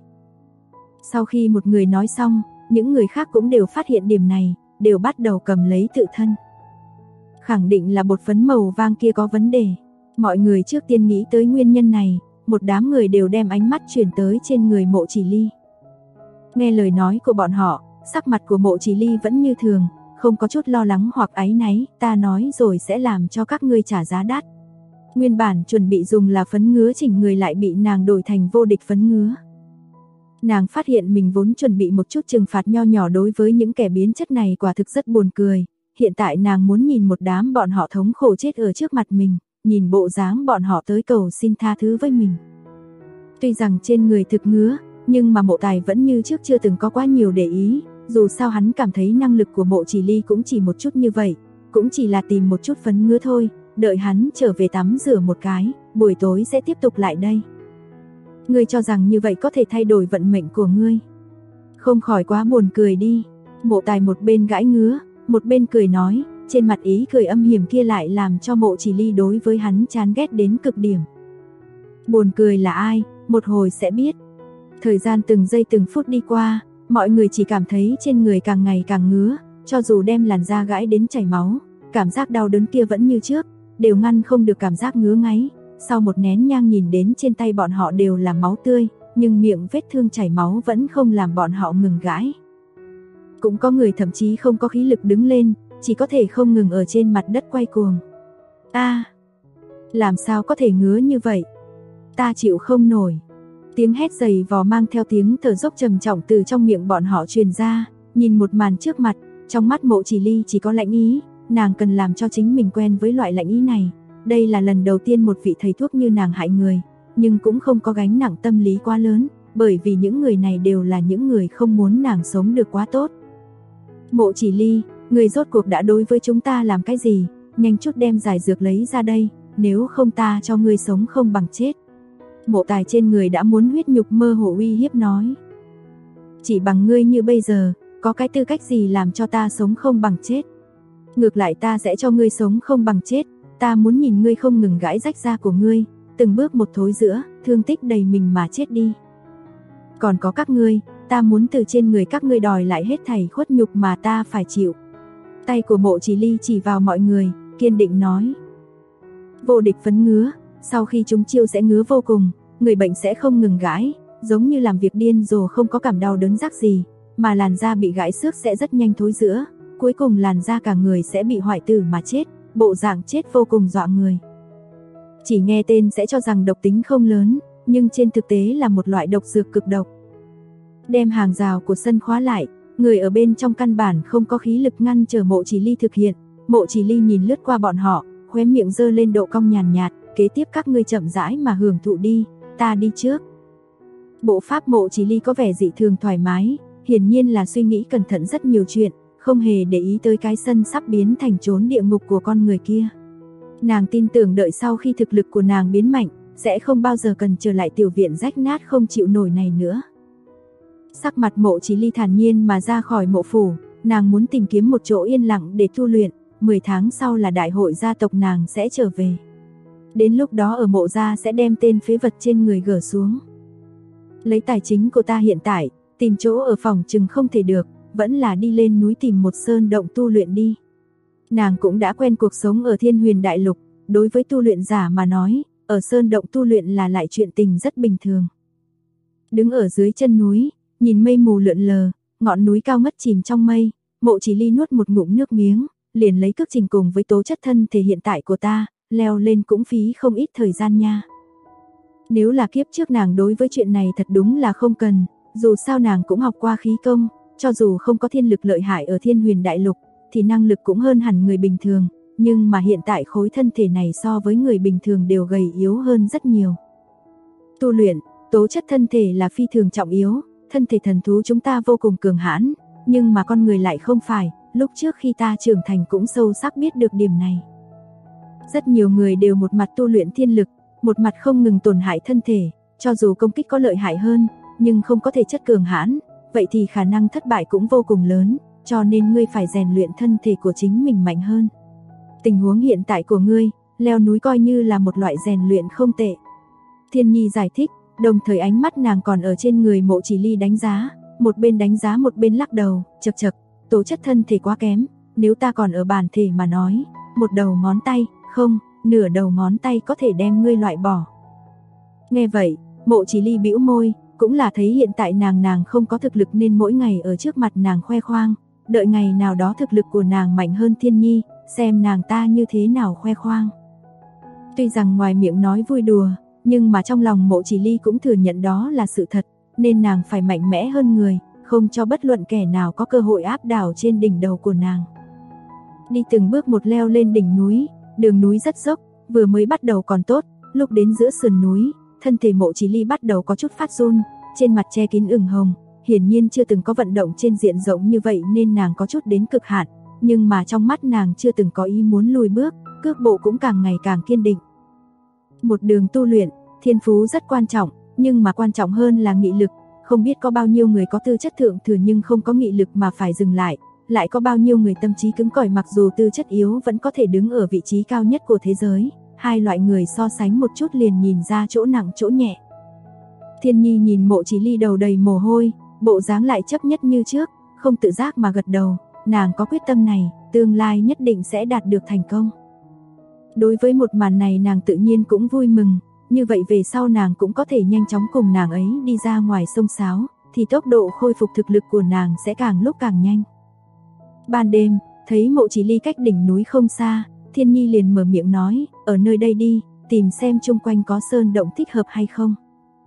Sau khi một người nói xong, những người khác cũng đều phát hiện điểm này, đều bắt đầu cầm lấy tự thân. Khẳng định là bột phấn màu vàng kia có vấn đề. Mọi người trước tiên nghĩ tới nguyên nhân này, một đám người đều đem ánh mắt chuyển tới trên người Mộ Chỉ Ly. Nghe lời nói của bọn họ, sắc mặt của Mộ Chỉ Ly vẫn như thường, không có chút lo lắng hoặc áy náy, ta nói rồi sẽ làm cho các ngươi trả giá đắt. Nguyên bản chuẩn bị dùng là phấn ngứa chỉnh người lại bị nàng đổi thành vô địch phấn ngứa. Nàng phát hiện mình vốn chuẩn bị một chút trừng phạt nho nhỏ đối với những kẻ biến chất này quả thực rất buồn cười. Hiện tại nàng muốn nhìn một đám bọn họ thống khổ chết ở trước mặt mình, nhìn bộ dáng bọn họ tới cầu xin tha thứ với mình. Tuy rằng trên người thực ngứa, nhưng mà Mộ Tài vẫn như trước chưa từng có quá nhiều để ý, dù sao hắn cảm thấy năng lực của Mộ Chỉ Ly cũng chỉ một chút như vậy, cũng chỉ là tìm một chút phấn ngứa thôi, đợi hắn trở về tắm rửa một cái, buổi tối sẽ tiếp tục lại đây. Ngươi cho rằng như vậy có thể thay đổi vận mệnh của ngươi? Không khỏi quá buồn cười đi. Mộ Tài một bên gãi ngứa, một bên cười nói, trên mặt ý cười âm hiểm kia lại làm cho Mộ Chỉ Ly đối với hắn chán ghét đến cực điểm. Buồn cười là ai, một hồi sẽ biết. Thời gian từng giây từng phút đi qua, mọi người chỉ cảm thấy trên người càng ngày càng ngứa, cho dù đem làn da gãi đến chảy máu, cảm giác đau đớn kia vẫn như trước, đều ngăn không được cảm giác ngứa ngáy. Sau một nén nhang nhìn đến trên tay bọn họ đều là máu tươi, nhưng miệng vết thương chảy máu vẫn không làm bọn họ ngừng gãi. Cũng có người thậm chí không có khí lực đứng lên, chỉ có thể không ngừng ở trên mặt đất quay cuồng. Làm sao có thể ngứa như vậy? Ta chịu không nổi. Tiếng hét dày vò mang theo tiếng thở dốc trầm trọng từ trong miệng bọn họ truyền ra, nhìn một màn trước mặt, trong mắt Mộ Chỉ Ly chỉ có lạnh ý, nàng cần làm cho chính mình quen với loại lạnh ý này. Đây là lần đầu tiên một vị thầy thuốc như nàng hại người, nhưng cũng không có gánh nặng tâm lý quá lớn, bởi vì những người này đều là những người không muốn nàng sống được quá tốt. Mộ Chỉ Ly, người rốt cuộc đã đối với chúng ta làm cái gì? Nhanh chút đem giải dược lấy ra đây, nếu không ta cho ngươi sống không bằng chết. Mộ Tài trên người đã muốn huyết nhục mơ hồ uy hiếp nói. Chỉ bằng ngươi như bây giờ, có cái tư cách gì làm cho ta sống không bằng chết? Ngược lại ta sẽ cho ngươi sống không bằng chết, ta muốn nhìn ngươi không ngừng gãi rách da của ngươi, từng bước một thối rữa, thương tích đầy mình mà chết đi. Còn có các ngươi, ta muốn từ trên người các ngươi đòi lại hết thảy khuất nhục mà ta phải chịu. Tay của Mộ Chỉ Ly chỉ vào mọi người, kiên định nói. Vô địch phấn ngứa, sau khi chúng chiêu sẽ ngứa vô cùng, người bệnh sẽ không ngừng gãi, giống như làm việc điên rồ không có cảm đau đớn rắc gì, mà làn da bị gãi xước sẽ rất nhanh thối rữa, cuối cùng làn da cả người sẽ bị hoại tử mà chết, bộ dạng chết vô cùng dọa người. Chỉ nghe tên sẽ cho rằng độc tính không lớn, nhưng trên thực tế là một loại độc dược cực độc. Đem hàng rào của sân khóa lại, người ở bên trong căn bản không có khí lực ngăn trở Mộ Chỉ Ly thực hiện. Mộ Chỉ Ly nhìn lướt qua bọn họ, khóe miệng giơ lên độ cong nhàn nhạt, kế tiếp các ngươi chậm rãi mà hưởng thụ đi, ta đi trước. Bộ pháp Mộ Chỉ Ly có vẻ dị thường thoải mái, hiển nhiên là suy nghĩ cẩn thận rất nhiều chuyện, không hề để ý tới cái sân sắp biến thành chốn địa ngục của con người kia. Nàng tin tưởng đợi sau khi thực lực của nàng biến mạnh, sẽ không bao giờ cần trở lại tiểu viện rách nát không chịu nổi này nữa. Sắc mặt Mộ Chỉ Ly thản nhiên mà ra khỏi mộ phủ, nàng muốn tìm kiếm một chỗ yên lặng để tu luyện, 10 tháng sau là đại hội gia tộc nàng sẽ trở về. Đến lúc đó ở Mộ gia sẽ đem tên phế vật trên người gỡ xuống. Lấy tài chính của ta hiện tại, tìm chỗ ở phòng chừng không thể được, vẫn là đi lên núi tìm một sơn động tu luyện đi. Nàng cũng đã quen cuộc sống ở Thiên Huyền Đại Lục, đối với tu luyện giả mà nói, ở sơn động tu luyện là lại chuyện tình rất bình thường. Đứng ở dưới chân núi, nhìn mây mù lượn lờ, ngọn núi cao ngất chìm trong mây, Mộ Chỉ Ly nuốt một ngụm nước miếng, liền lấy cước trình cùng với tố chất thân thể hiện tại của ta, leo lên cũng phí không ít thời gian nha. Nếu là kiếp trước nàng đối với chuyện này thật đúng là không cần, dù sao nàng cũng học qua khí công, cho dù không có thiên lực lợi hại ở Thiên Huyền Đại Lục, thì năng lực cũng hơn hẳn người bình thường, nhưng mà hiện tại khối thân thể này so với người bình thường đều gầy yếu hơn rất nhiều. Tu luyện, tố chất thân thể là phi thường trọng yếu, thân thể thần thú chúng ta vô cùng cường hãn, nhưng mà con người lại không phải, lúc trước khi ta trưởng thành cũng sâu sắc biết được điểm này. Rất nhiều người đều một mặt tu luyện thiên lực, một mặt không ngừng tổn hại thân thể, cho dù công kích có lợi hại hơn, nhưng không có thể chất cường hãn, vậy thì khả năng thất bại cũng vô cùng lớn, cho nên ngươi phải rèn luyện thân thể của chính mình mạnh hơn. Tình huống hiện tại của ngươi, leo núi coi như là một loại rèn luyện không tệ. Thiên Nhi giải thích, đồng thời ánh mắt nàng còn ở trên người Mộ Chỉ Ly đánh giá một bên lắc đầu, chậc chậc, tố chất thân thể quá kém, nếu ta còn ở bản thể mà nói, một đầu ngón tay, không, nửa đầu ngón tay có thể đem ngươi loại bỏ. Nghe vậy, Mộ Chỉ Ly bĩu môi, cũng là thấy hiện tại nàng không có thực lực nên mỗi ngày ở trước mặt nàng khoe khoang, đợi ngày nào đó thực lực của nàng mạnh hơn Thiên Nhi, xem nàng ta như thế nào khoe khoang. Tuy rằng ngoài miệng nói vui đùa, nhưng mà trong lòng Mộ Chỉ Ly cũng thừa nhận đó là sự thật, nên nàng phải mạnh mẽ hơn người, không cho bất luận kẻ nào có cơ hội áp đảo trên đỉnh đầu của nàng. Đi từng bước một leo lên đỉnh núi, đường núi rất dốc, vừa mới bắt đầu còn tốt, lúc đến giữa sườn núi, thân thể Mộ Chỉ Ly bắt đầu có chút phát run, trên mặt che kín ửng hồng, hiển nhiên chưa từng có vận động trên diện rộng như vậy nên nàng có chút đến cực hạn, nhưng mà trong mắt nàng chưa từng có ý muốn lùi bước, cước bộ cũng càng ngày càng kiên định. Một đường tu luyện, thiên phú rất quan trọng, nhưng mà quan trọng hơn là nghị lực, không biết có bao nhiêu người có tư chất thượng thừa nhưng không có nghị lực mà phải dừng lại có bao nhiêu người tâm trí cứng cỏi mặc dù tư chất yếu vẫn có thể đứng ở vị trí cao nhất của thế giới, hai loại người so sánh một chút liền nhìn ra chỗ nặng chỗ nhẹ. Thiên Nhi nhìn Mộ Chỉ Ly đầu đầy mồ hôi, bộ dáng lại chấp nhất như trước, không tự giác mà gật đầu, nàng có quyết tâm này, tương lai nhất định sẽ đạt được thành công. Đối với một màn này nàng tự nhiên cũng vui mừng, như vậy về sau nàng cũng có thể nhanh chóng cùng nàng ấy đi ra ngoài xông xáo, thì tốc độ khôi phục thực lực của nàng sẽ càng lúc càng nhanh. Ban đêm, thấy Mộ Chỉ Ly cách đỉnh núi không xa, Thiên Nhi liền mở miệng nói, ở nơi đây đi, tìm xem chung quanh có sơn động thích hợp hay không.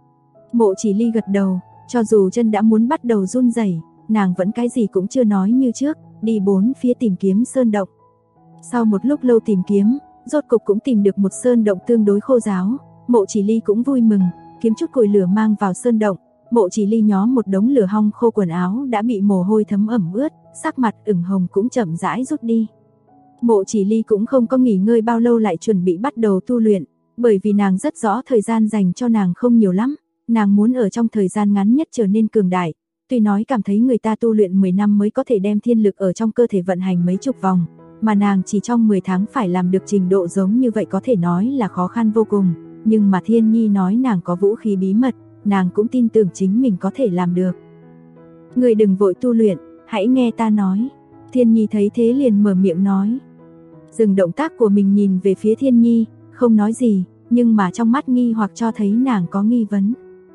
Mộ Chỉ Ly gật đầu, cho dù chân đã muốn bắt đầu run rẩy, nàng vẫn cái gì cũng chưa nói như trước, đi bốn phía tìm kiếm sơn động. Sau một lúc lâu tìm kiếm, rốt cục cũng tìm được một sơn động tương đối khô ráo, Mộ Chỉ Ly cũng vui mừng, kiếm chút củi lửa mang vào sơn động. Mộ Chỉ Ly nhóm một đống lửa hong khô quần áo đã bị mồ hôi thấm ẩm ướt, sắc mặt ửng hồng cũng chậm rãi rút đi. Mộ Chỉ Ly cũng không có nghỉ ngơi bao lâu lại chuẩn bị bắt đầu tu luyện, bởi vì nàng rất rõ thời gian dành cho nàng không nhiều lắm, nàng muốn ở trong thời gian ngắn nhất trở nên cường đại. Tuy nói cảm thấy người ta tu luyện 10 năm mới có thể đem thiên lực ở trong cơ thể vận hành mấy chục vòng, mà nàng chỉ trong 10 tháng phải làm được trình độ giống như vậy có thể nói là khó khăn vô cùng, nhưng mà Thiên Nhi nói nàng có vũ khí bí mật, nàng cũng tin tưởng chính mình có thể làm được. Người đừng vội tu luyện, hãy nghe ta nói. Thiên Nhi thấy thế liền mở miệng nói. Dừng động tác của mình nhìn về phía Thiên Nhi, không nói gì, nhưng mà trong mắt nghi hoặc cho thấy nàng có nghi vấn.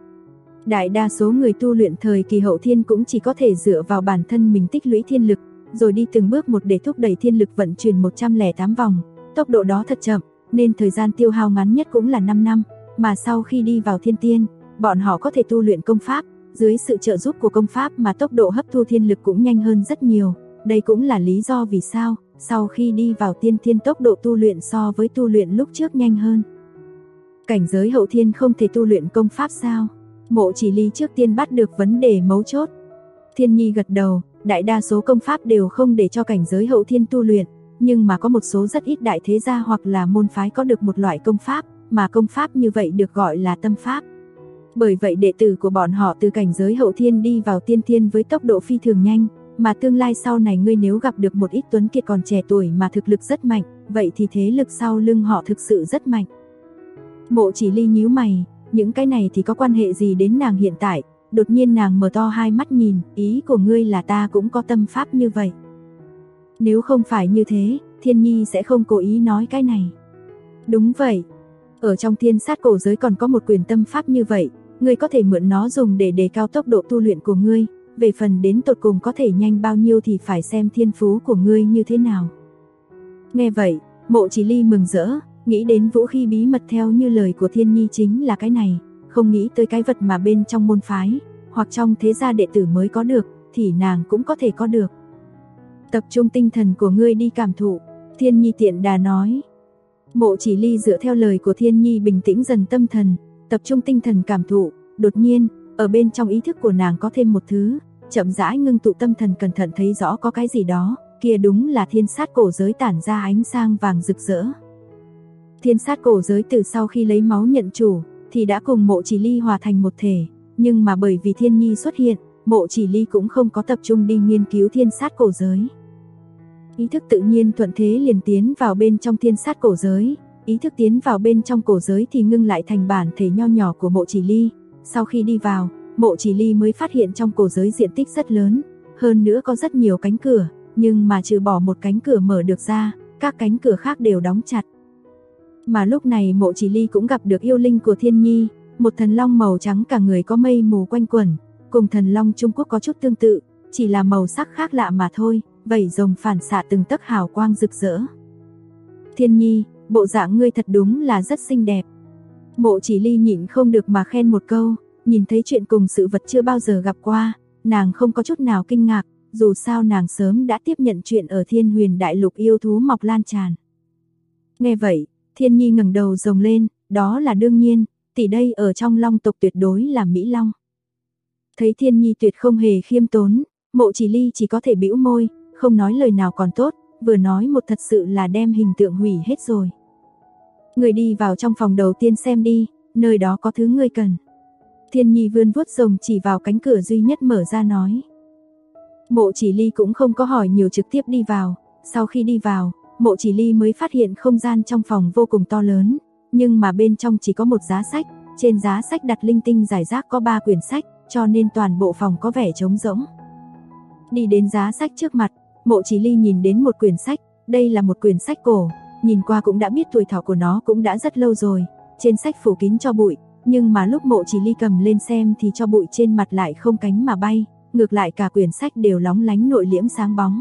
Đại đa số người tu luyện thời kỳ hậu thiên cũng chỉ có thể dựa vào bản thân mình tích lũy thiên lực, rồi đi từng bước một để thúc đẩy thiên lực vận chuyển 108 vòng. Tốc độ đó thật chậm, nên thời gian tiêu hao ngắn nhất cũng là 5 năm, mà sau khi đi vào thiên tiên, bọn họ có thể tu luyện công pháp, dưới sự trợ giúp của công pháp mà tốc độ hấp thu thiên lực cũng nhanh hơn rất nhiều. Đây cũng là lý do vì sao, sau khi đi vào tiên thiên tốc độ tu luyện so với tu luyện lúc trước nhanh hơn. Cảnh giới hậu thiên không thể tu luyện công pháp sao? Mộ Chỉ Ly trước tiên bắt được vấn đề mấu chốt. Thiên Nhi gật đầu, đại đa số công pháp đều không để cho cảnh giới hậu thiên tu luyện, nhưng mà có một số rất ít đại thế gia hoặc là môn phái có được một loại công pháp, mà công pháp như vậy được gọi là tâm pháp. Bởi vậy đệ tử của bọn họ từ cảnh giới hậu thiên đi vào tiên thiên với tốc độ phi thường nhanh, mà tương lai sau này ngươi nếu gặp được một ít tuấn kiệt còn trẻ tuổi mà thực lực rất mạnh, vậy thì thế lực sau lưng họ thực sự rất mạnh. Mộ Chỉ Ly nhíu mày, những cái này thì có quan hệ gì đến nàng hiện tại? Đột nhiên nàng mở to hai mắt nhìn, ý của ngươi là ta cũng có tâm pháp như vậy. Nếu không phải như thế, Thiên Nhi sẽ không cố ý nói cái này. Đúng vậy, ở trong Thiên Sát Cổ Giới còn có một quyền tâm pháp như vậy, ngươi có thể mượn nó dùng để đề cao tốc độ tu luyện của ngươi, về phần đến tột cùng có thể nhanh bao nhiêu thì phải xem thiên phú của ngươi như thế nào. Nghe vậy, Mộ Chỉ Ly mừng rỡ, nghĩ đến vũ khí bí mật theo như lời của Thiên Nhi chính là cái này, không nghĩ tới cái vật mà bên trong môn phái, hoặc trong thế gia đệ tử mới có được, thì nàng cũng có thể có được. Tập trung tinh thần của ngươi đi cảm thụ, Thiên Nhi tiện đà nói. Mộ Chỉ Ly dựa theo lời của Thiên Nhi bình tĩnh dần tâm thần, tập trung tinh thần cảm thụ, đột nhiên, ở bên trong ý thức của nàng có thêm một thứ, chậm rãi ngưng tụ tâm thần cẩn thận thấy rõ có cái gì đó, kia đúng là Thiên Sát Cổ Giới tản ra ánh sáng vàng rực rỡ. Thiên Sát Cổ Giới từ sau khi lấy máu nhận chủ, thì đã cùng Mộ Chỉ Ly hòa thành một thể, nhưng mà bởi vì Thiên Nhi xuất hiện, Mộ Chỉ Ly cũng không có tập trung đi nghiên cứu Thiên Sát Cổ Giới. Ý thức tự nhiên thuận thế liền tiến vào bên trong Thiên Sát Cổ Giới, ý thức tiến vào bên trong cổ giới thì ngưng lại thành bản thể nho nhỏ của Mộ Chỉ Ly. Sau khi đi vào, Mộ Chỉ Ly mới phát hiện trong cổ giới diện tích rất lớn, hơn nữa có rất nhiều cánh cửa, nhưng mà trừ bỏ một cánh cửa mở được ra, các cánh cửa khác đều đóng chặt. Mà lúc này Mộ Chỉ Ly cũng gặp được yêu linh của Thiên Nhi, một thần long màu trắng cả người có mây mù quanh quẩn, cùng thần long Trung Quốc có chút tương tự, chỉ là màu sắc khác lạ mà thôi, vảy rồng phản xạ từng tấc hào quang rực rỡ. Thiên Nhi, bộ dạng ngươi thật đúng là rất xinh đẹp. Mộ Chỉ Ly nhịn không được mà khen một câu, nhìn thấy chuyện cùng sự vật chưa bao giờ gặp qua, nàng không có chút nào kinh ngạc, dù sao nàng sớm đã tiếp nhận chuyện ở Thiên Huyền Đại Lục yêu thú mọc lan tràn. Nghe vậy, Thiên Nhi ngẩng đầu rồng lên, đó là đương nhiên, tỷ đây ở trong long tộc tuyệt đối là Mỹ Long. Thấy Thiên Nhi tuyệt không hề khiêm tốn, Mộ Chỉ Ly chỉ có thể bĩu môi, không nói lời nào còn tốt, vừa nói một thật sự là đem hình tượng hủy hết rồi. Người đi vào trong phòng đầu tiên xem đi, nơi đó có thứ ngươi cần. Thiên Nhi vươn vuốt rồng chỉ vào cánh cửa duy nhất mở ra nói. Mộ Chỉ Ly cũng không có hỏi nhiều, trực tiếp đi vào. Sau khi đi vào, Mộ Chỉ Ly mới phát hiện không gian trong phòng vô cùng to lớn, nhưng mà bên trong chỉ có một giá sách, trên giá sách đặt linh tinh rải rác có 3 quyển sách, cho nên toàn bộ phòng có vẻ trống rỗng. Đi đến giá sách trước mặt, Mộ Chỉ Ly nhìn đến một quyển sách, đây là một quyển sách cổ, nhìn qua cũng đã biết tuổi thọ của nó cũng đã rất lâu rồi, trên sách phủ kín tro bụi, nhưng mà lúc Mộ Chỉ Ly cầm lên xem thì tro bụi trên mặt lại không cánh mà bay, ngược lại cả quyển sách đều lóng lánh nội liễm sáng bóng.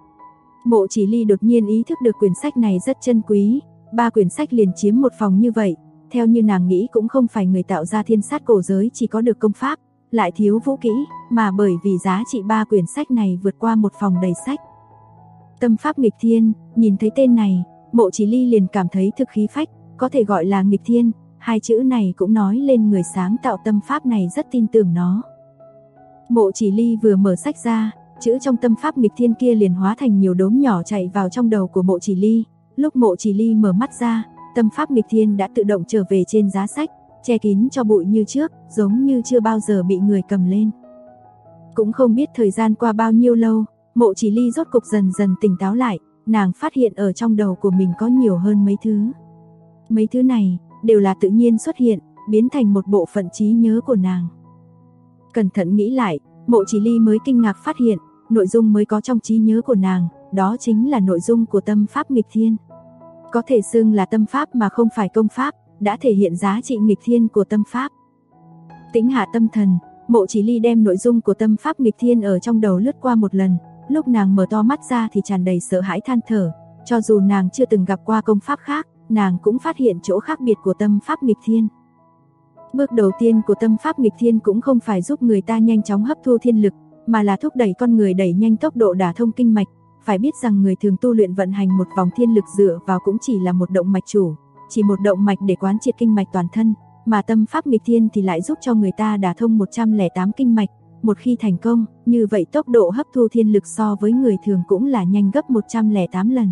Mộ Chỉ Ly đột nhiên ý thức được quyển sách này rất chân quý, 3 quyển sách liền chiếm một phòng như vậy, theo như nàng nghĩ cũng không phải người tạo ra thiên sát cổ giới chỉ có được công pháp, lại thiếu vũ kỹ, mà bởi vì giá trị 3 quyển sách này vượt qua một phòng đầy sách. Tâm pháp nghịch thiên, nhìn thấy tên này, Mộ Chỉ Ly liền cảm thấy thực khí phách, có thể gọi là nghịch thiên, hai chữ này cũng nói lên người sáng tạo tâm pháp này rất tin tưởng nó. Mộ Chỉ Ly vừa mở sách ra, chữ trong tâm pháp nghịch thiên kia liền hóa thành nhiều đốm nhỏ chạy vào trong đầu của Mộ Chỉ Ly. Lúc Mộ Chỉ Ly mở mắt ra, tâm pháp nghịch thiên đã tự động trở về trên giá sách, che kín cho bụi như trước, giống như chưa bao giờ bị người cầm lên. Cũng không biết thời gian qua bao nhiêu lâu, Mộ Chỉ Ly rốt cục dần dần tỉnh táo lại, nàng phát hiện ở trong đầu của mình có nhiều hơn mấy thứ. Mấy thứ này đều là tự nhiên xuất hiện, biến thành một bộ phận trí nhớ của nàng. Cẩn thận nghĩ lại, Mộ Chỉ Ly mới kinh ngạc phát hiện, nội dung mới có trong trí nhớ của nàng, đó chính là nội dung của tâm pháp nghịch thiên. Có thể xưng là tâm pháp mà không phải công pháp, đã thể hiện giá trị nghịch thiên của tâm pháp. Tĩnh hạ tâm thần, Mộ Chỉ Ly đem nội dung của tâm pháp nghịch thiên ở trong đầu lướt qua một lần, lúc nàng mở to mắt ra thì tràn đầy sợ hãi than thở, cho dù nàng chưa từng gặp qua công pháp khác, nàng cũng phát hiện chỗ khác biệt của tâm pháp nghịch thiên. Bước đầu tiên của tâm pháp nghịch thiên cũng không phải giúp người ta nhanh chóng hấp thu thiên lực, mà là thúc đẩy con người đẩy nhanh tốc độ đả thông kinh mạch. Phải biết rằng người thường tu luyện vận hành một vòng thiên lực dựa vào cũng chỉ là một động mạch chủ, chỉ một động mạch để quán triệt kinh mạch toàn thân, mà tâm pháp nghịch thiên thì lại giúp cho người ta đả thông 108 kinh mạch. Một khi thành công, như vậy tốc độ hấp thu thiên lực so với người thường cũng là nhanh gấp 108 lần.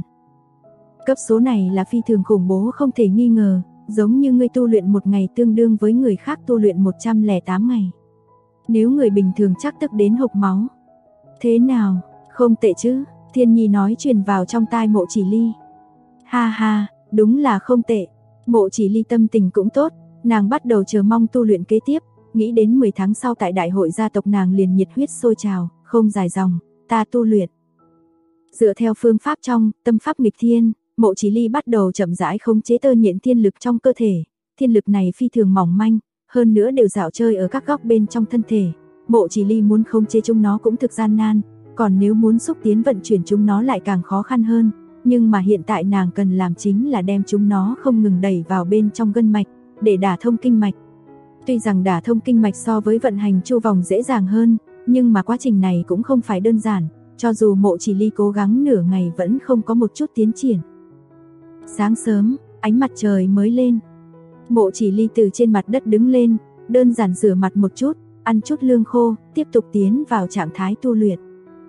Cấp số này là phi thường khủng bố không thể nghi ngờ, giống như người tu luyện một ngày tương đương với người khác tu luyện 108 ngày. Nếu người bình thường chắc tức đến hộc máu. Thế nào, không tệ chứ? Thiên Nhi nói truyền vào trong tai Mộ Chỉ Ly. Ha ha, đúng là không tệ. Mộ Chỉ Ly tâm tình cũng tốt, nàng bắt đầu chờ mong tu luyện kế tiếp, nghĩ đến 10 tháng sau tại đại hội gia tộc nàng liền nhiệt huyết sôi trào, không dài dòng, ta tu luyện. Dựa theo phương pháp trong tâm pháp nghịch thiên, Mộ Chỉ Ly bắt đầu chậm rãi khống chế tơ nhện thiên lực trong cơ thể. Thiên lực này phi thường mỏng manh, hơn nữa đều dạo chơi ở các góc bên trong thân thể. Mộ Chỉ Ly muốn khống chế chúng nó cũng thực gian nan, còn nếu muốn xúc tiến vận chuyển chúng nó lại càng khó khăn hơn. Nhưng mà hiện tại nàng cần làm chính là đem chúng nó không ngừng đẩy vào bên trong gân mạch, để đả thông kinh mạch. Tuy rằng đả thông kinh mạch so với vận hành chu vòng dễ dàng hơn, nhưng mà quá trình này cũng không phải đơn giản, cho dù Mộ Chỉ Ly cố gắng nửa ngày vẫn không có một chút tiến triển. Sáng sớm, ánh mặt trời mới lên. Mộ Chỉ Ly từ trên mặt đất đứng lên, đơn giản rửa mặt một chút, ăn chút lương khô, tiếp tục tiến vào trạng thái tu luyện.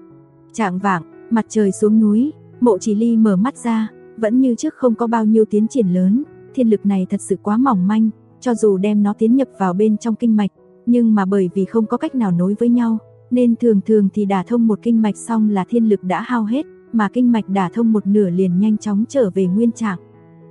Chạng vạng, mặt trời xuống núi, Mộ Chỉ Ly mở mắt ra, vẫn như trước không có bao nhiêu tiến triển lớn, thiên lực này thật sự quá mỏng manh, cho dù đem nó tiến nhập vào bên trong kinh mạch, nhưng mà bởi vì không có cách nào nối với nhau, nên thường thường thì đả thông một kinh mạch xong là thiên lực đã hao hết, mà kinh mạch đả thông một nửa liền nhanh chóng trở về nguyên trạng.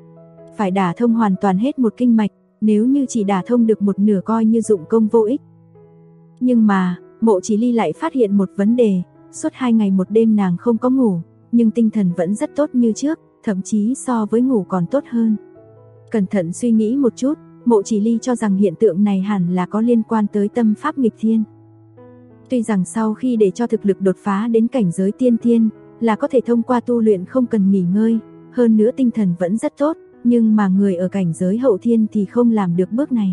Phải đả thông hoàn toàn hết một kinh mạch, nếu như chỉ đả thông được một nửa coi như dụng công vô ích. Nhưng mà, Mộ Chỉ Ly lại phát hiện một vấn đề, suốt 2 ngày một đêm nàng không có ngủ, nhưng tinh thần vẫn rất tốt như trước, thậm chí so với ngủ còn tốt hơn. Cẩn thận suy nghĩ một chút, Mộ Chỉ Ly cho rằng hiện tượng này hẳn là có liên quan tới tâm pháp nghịch thiên. Tuy rằng sau khi để cho thực lực đột phá đến cảnh giới tiên thiên, là có thể thông qua tu luyện không cần nghỉ ngơi, hơn nữa tinh thần vẫn rất tốt, nhưng mà người ở cảnh giới hậu thiên thì không làm được bước này.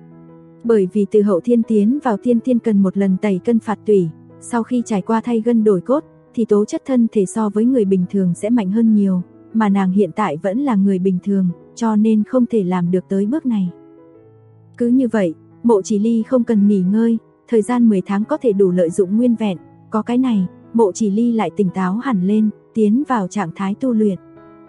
Bởi vì từ hậu thiên tiến vào tiên thiên cần một lần tẩy cân phạt tủy, sau khi trải qua thay gân đổi cốt, thì tố chất thân thể so với người bình thường sẽ mạnh hơn nhiều, mà nàng hiện tại vẫn là người bình thường, cho nên không thể làm được tới bước này. Cứ như vậy, Mộ Chỉ Ly không cần nghỉ ngơi, thời gian 10 tháng có thể đủ lợi dụng nguyên vẹn, có cái này, Mộ Chỉ Ly lại tỉnh táo hẳn lên, tiến vào trạng thái tu luyện.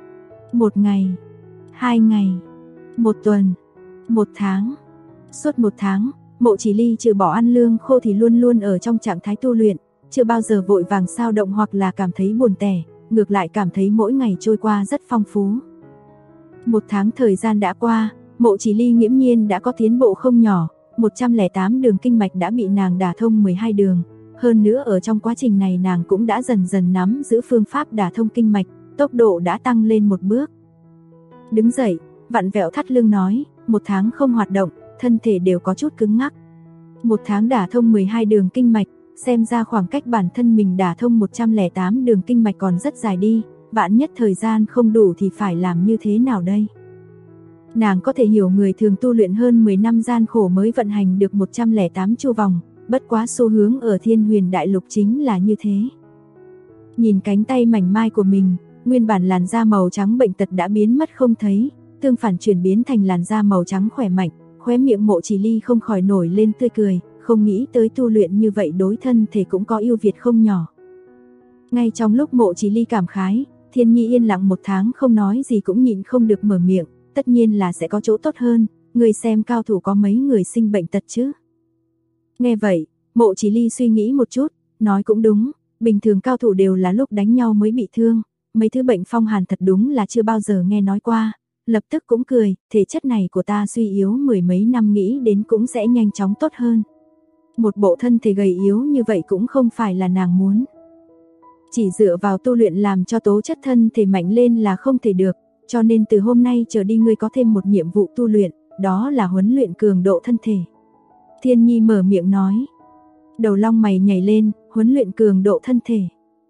1 ngày, 2 ngày, 1 tuần, 1 tháng. Suốt 1 tháng, Mộ Chỉ Ly trừ bỏ ăn lương khô thì luôn luôn ở trong trạng thái tu luyện, chưa bao giờ vội vàng sao động hoặc là cảm thấy buồn tẻ, ngược lại cảm thấy mỗi ngày trôi qua rất phong phú. 1 tháng thời gian đã qua, Mộ Chỉ Ly nghiễm nhiên đã có tiến bộ không nhỏ, 108 đường kinh mạch đã bị nàng đả thông 12 đường. Hơn nữa ở trong quá trình này nàng cũng đã dần dần nắm giữ phương pháp đả thông kinh mạch, tốc độ đã tăng lên một bước. Đứng dậy, vặn vẹo thắt lưng nói, 1 tháng không hoạt động, thân thể đều có chút cứng ngắc. 1 tháng đả thông 12 đường kinh mạch, xem ra khoảng cách bản thân mình đả thông 108 đường kinh mạch còn rất dài đi, vạn nhất thời gian không đủ thì phải làm như thế nào đây? Nàng có thể hiểu người thường tu luyện hơn 10 năm gian khổ mới vận hành được 108 chu vòng, bất quá xu hướng ở Thiên Huyền Đại Lục chính là như thế. Nhìn cánh tay mảnh mai của mình, nguyên bản làn da màu trắng bệnh tật đã biến mất không thấy, tương phản chuyển biến thành làn da màu trắng khỏe mạnh, khóe miệng Mộ Chỉ Ly không khỏi nổi lên tươi cười, không nghĩ tới tu luyện như vậy đối thân thể cũng có ưu việt không nhỏ. Ngay trong lúc Mộ Chỉ Ly cảm khái, Thiên Nhi yên lặng 1 tháng không nói gì cũng nhịn không được mở miệng, tất nhiên là sẽ có chỗ tốt hơn, người xem cao thủ có mấy người sinh bệnh tật chứ. Nghe vậy, Mộ Chỉ Ly suy nghĩ một chút, nói cũng đúng, bình thường cao thủ đều là lúc đánh nhau mới bị thương, mấy thứ bệnh phong hàn thật đúng là chưa bao giờ nghe nói qua, lập tức cũng cười, thể chất này của ta suy yếu 10 mấy năm nghĩ đến cũng sẽ nhanh chóng tốt hơn. Một bộ thân thể gầy yếu như vậy cũng không phải là nàng muốn. Chỉ dựa vào tu luyện làm cho tố chất thân thể mạnh lên là không thể được, cho nên từ hôm nay trở đi ngươi có thêm một nhiệm vụ tu luyện, đó là huấn luyện cường độ thân thể. Thiên Nhi mở miệng nói. Đầu lông mày nhảy lên, huấn luyện cường độ thân thể.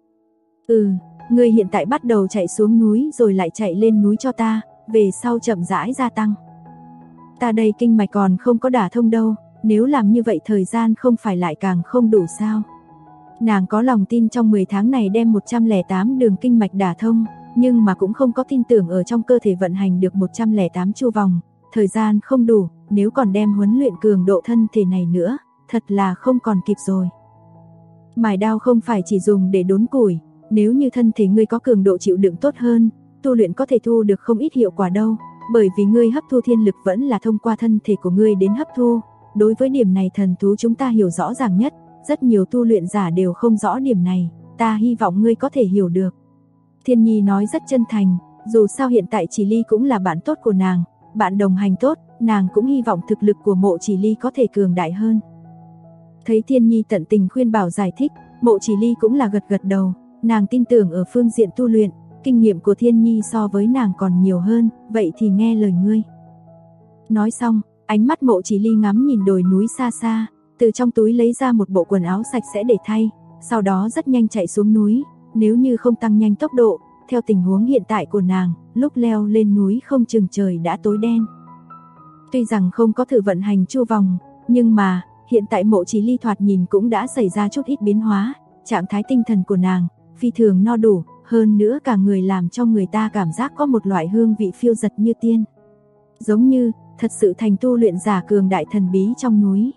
Ngươi hiện tại bắt đầu chạy xuống núi rồi lại chạy lên núi cho ta, về sau chậm rãi gia tăng. Ta đây kinh mạch còn không có đả thông đâu, nếu làm như vậy thời gian không phải lại càng không đủ sao. Nàng có lòng tin trong 10 tháng này đem 108 đường kinh mạch đả thông, nhưng mà cũng không có tin tưởng ở trong cơ thể vận hành được 108 chu vòng, thời gian không đủ, nếu còn đem huấn luyện cường độ thân thể này nữa, thật là không còn kịp rồi. Mài đao không phải chỉ dùng để đốn củi, nếu như thân thể ngươi có cường độ chịu đựng tốt hơn, tu luyện có thể thu được không ít hiệu quả đâu, bởi vì ngươi hấp thu thiên lực vẫn là thông qua thân thể của ngươi đến hấp thu. Đối với điểm này thần thú chúng ta hiểu rõ ràng nhất, rất nhiều tu luyện giả đều không rõ điểm này, ta hy vọng ngươi có thể hiểu được. Thiên Nhi nói rất chân thành, dù sao hiện tại Chỉ Ly cũng là bạn tốt của nàng, bạn đồng hành tốt, nàng cũng hy vọng thực lực của Mộ Chỉ Ly có thể cường đại hơn. Thấy Thiên Nhi tận tình khuyên bảo giải thích, Mộ Chỉ Ly cũng là gật gật đầu, nàng tin tưởng ở phương diện tu luyện, kinh nghiệm của Thiên Nhi so với nàng còn nhiều hơn, vậy thì nghe lời ngươi. Nói xong, ánh mắt Mộ Chỉ Ly ngắm nhìn đồi núi xa xa, từ trong túi lấy ra một bộ quần áo sạch sẽ để thay, sau đó rất nhanh chạy xuống núi, nếu như không tăng nhanh tốc độ, theo tình huống hiện tại của nàng, lúc leo lên núi không chừng trời đã tối đen. Tuy rằng không có thử vận hành chu vòng, nhưng mà, hiện tại Mộ Chỉ Ly thoạt nhìn cũng đã xảy ra chút ít biến hóa, trạng thái tinh thần của nàng, phi thường no đủ, hơn nữa cả người làm cho người ta cảm giác có một loại hương vị phiêu dật như tiên. Giống như, thật sự thành tu luyện giả cường đại thần bí trong núi.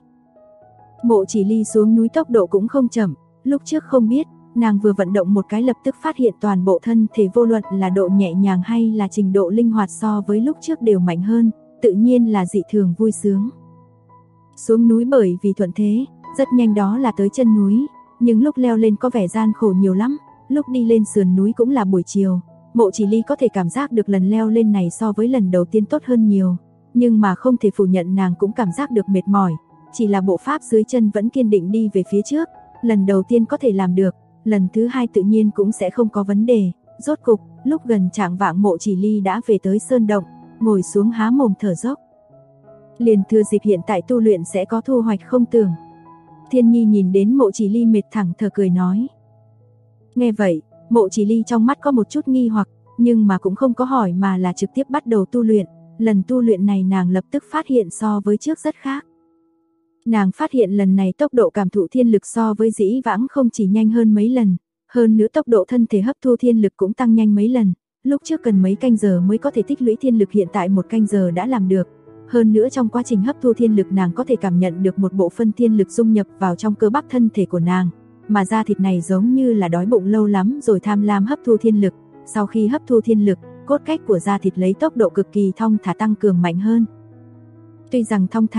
Mộ Chỉ Ly xuống núi tốc độ cũng không chậm, lúc trước không biết, nàng vừa vận động một cái lập tức phát hiện toàn bộ thân thể vô luận là độ nhẹ nhàng hay là trình độ linh hoạt so với lúc trước đều mạnh hơn, tự nhiên là dị thường vui sướng. Xuống núi bởi vì thuận thế, rất nhanh đó là tới chân núi, nhưng lúc leo lên có vẻ gian khổ nhiều lắm, lúc đi lên sườn núi cũng là buổi chiều, Mộ Chỉ Ly có thể cảm giác được lần leo lên này so với lần đầu tiên tốt hơn nhiều, nhưng mà không thể phủ nhận nàng cũng cảm giác được mệt mỏi, chỉ là bộ pháp dưới chân vẫn kiên định đi về phía trước, lần đầu tiên có thể làm được, lần thứ hai tự nhiên cũng sẽ không có vấn đề. Rốt cục, lúc gần chạng vạng Mộ Chỉ Ly đã về tới sơn động, ngồi xuống há mồm thở dốc. Liền thừa dịp hiện tại tu luyện sẽ có thu hoạch không tưởng. Thiên Nhi nhìn đến Mộ Chỉ Ly mệt thẳng thở cười nói. Nghe vậy, Mộ Chỉ Ly trong mắt có một chút nghi hoặc, nhưng mà cũng không có hỏi mà là trực tiếp bắt đầu tu luyện. Lần tu luyện này nàng lập tức phát hiện so với trước rất khác. Nàng phát hiện lần này tốc độ cảm thụ thiên lực so với dĩ vãng không chỉ nhanh hơn mấy lần, hơn nữa tốc độ thân thể hấp thu thiên lực cũng tăng nhanh mấy lần. Lúc trước cần mấy canh giờ mới có thể tích lũy thiên lực, hiện tại 1 canh giờ đã làm được. Hơn nữa trong quá trình hấp thu thiên lực nàng có thể cảm nhận được một bộ phân thiên lực dung nhập vào trong cơ bắp thân thể của nàng, mà da thịt này giống như là đói bụng lâu lắm rồi tham lam hấp thu thiên lực. Sau khi hấp thu thiên lực, cốt cách của da thịt lấy tốc độ cực kỳ thong thả tăng cường mạnh hơn. Tuy rằng thong thả,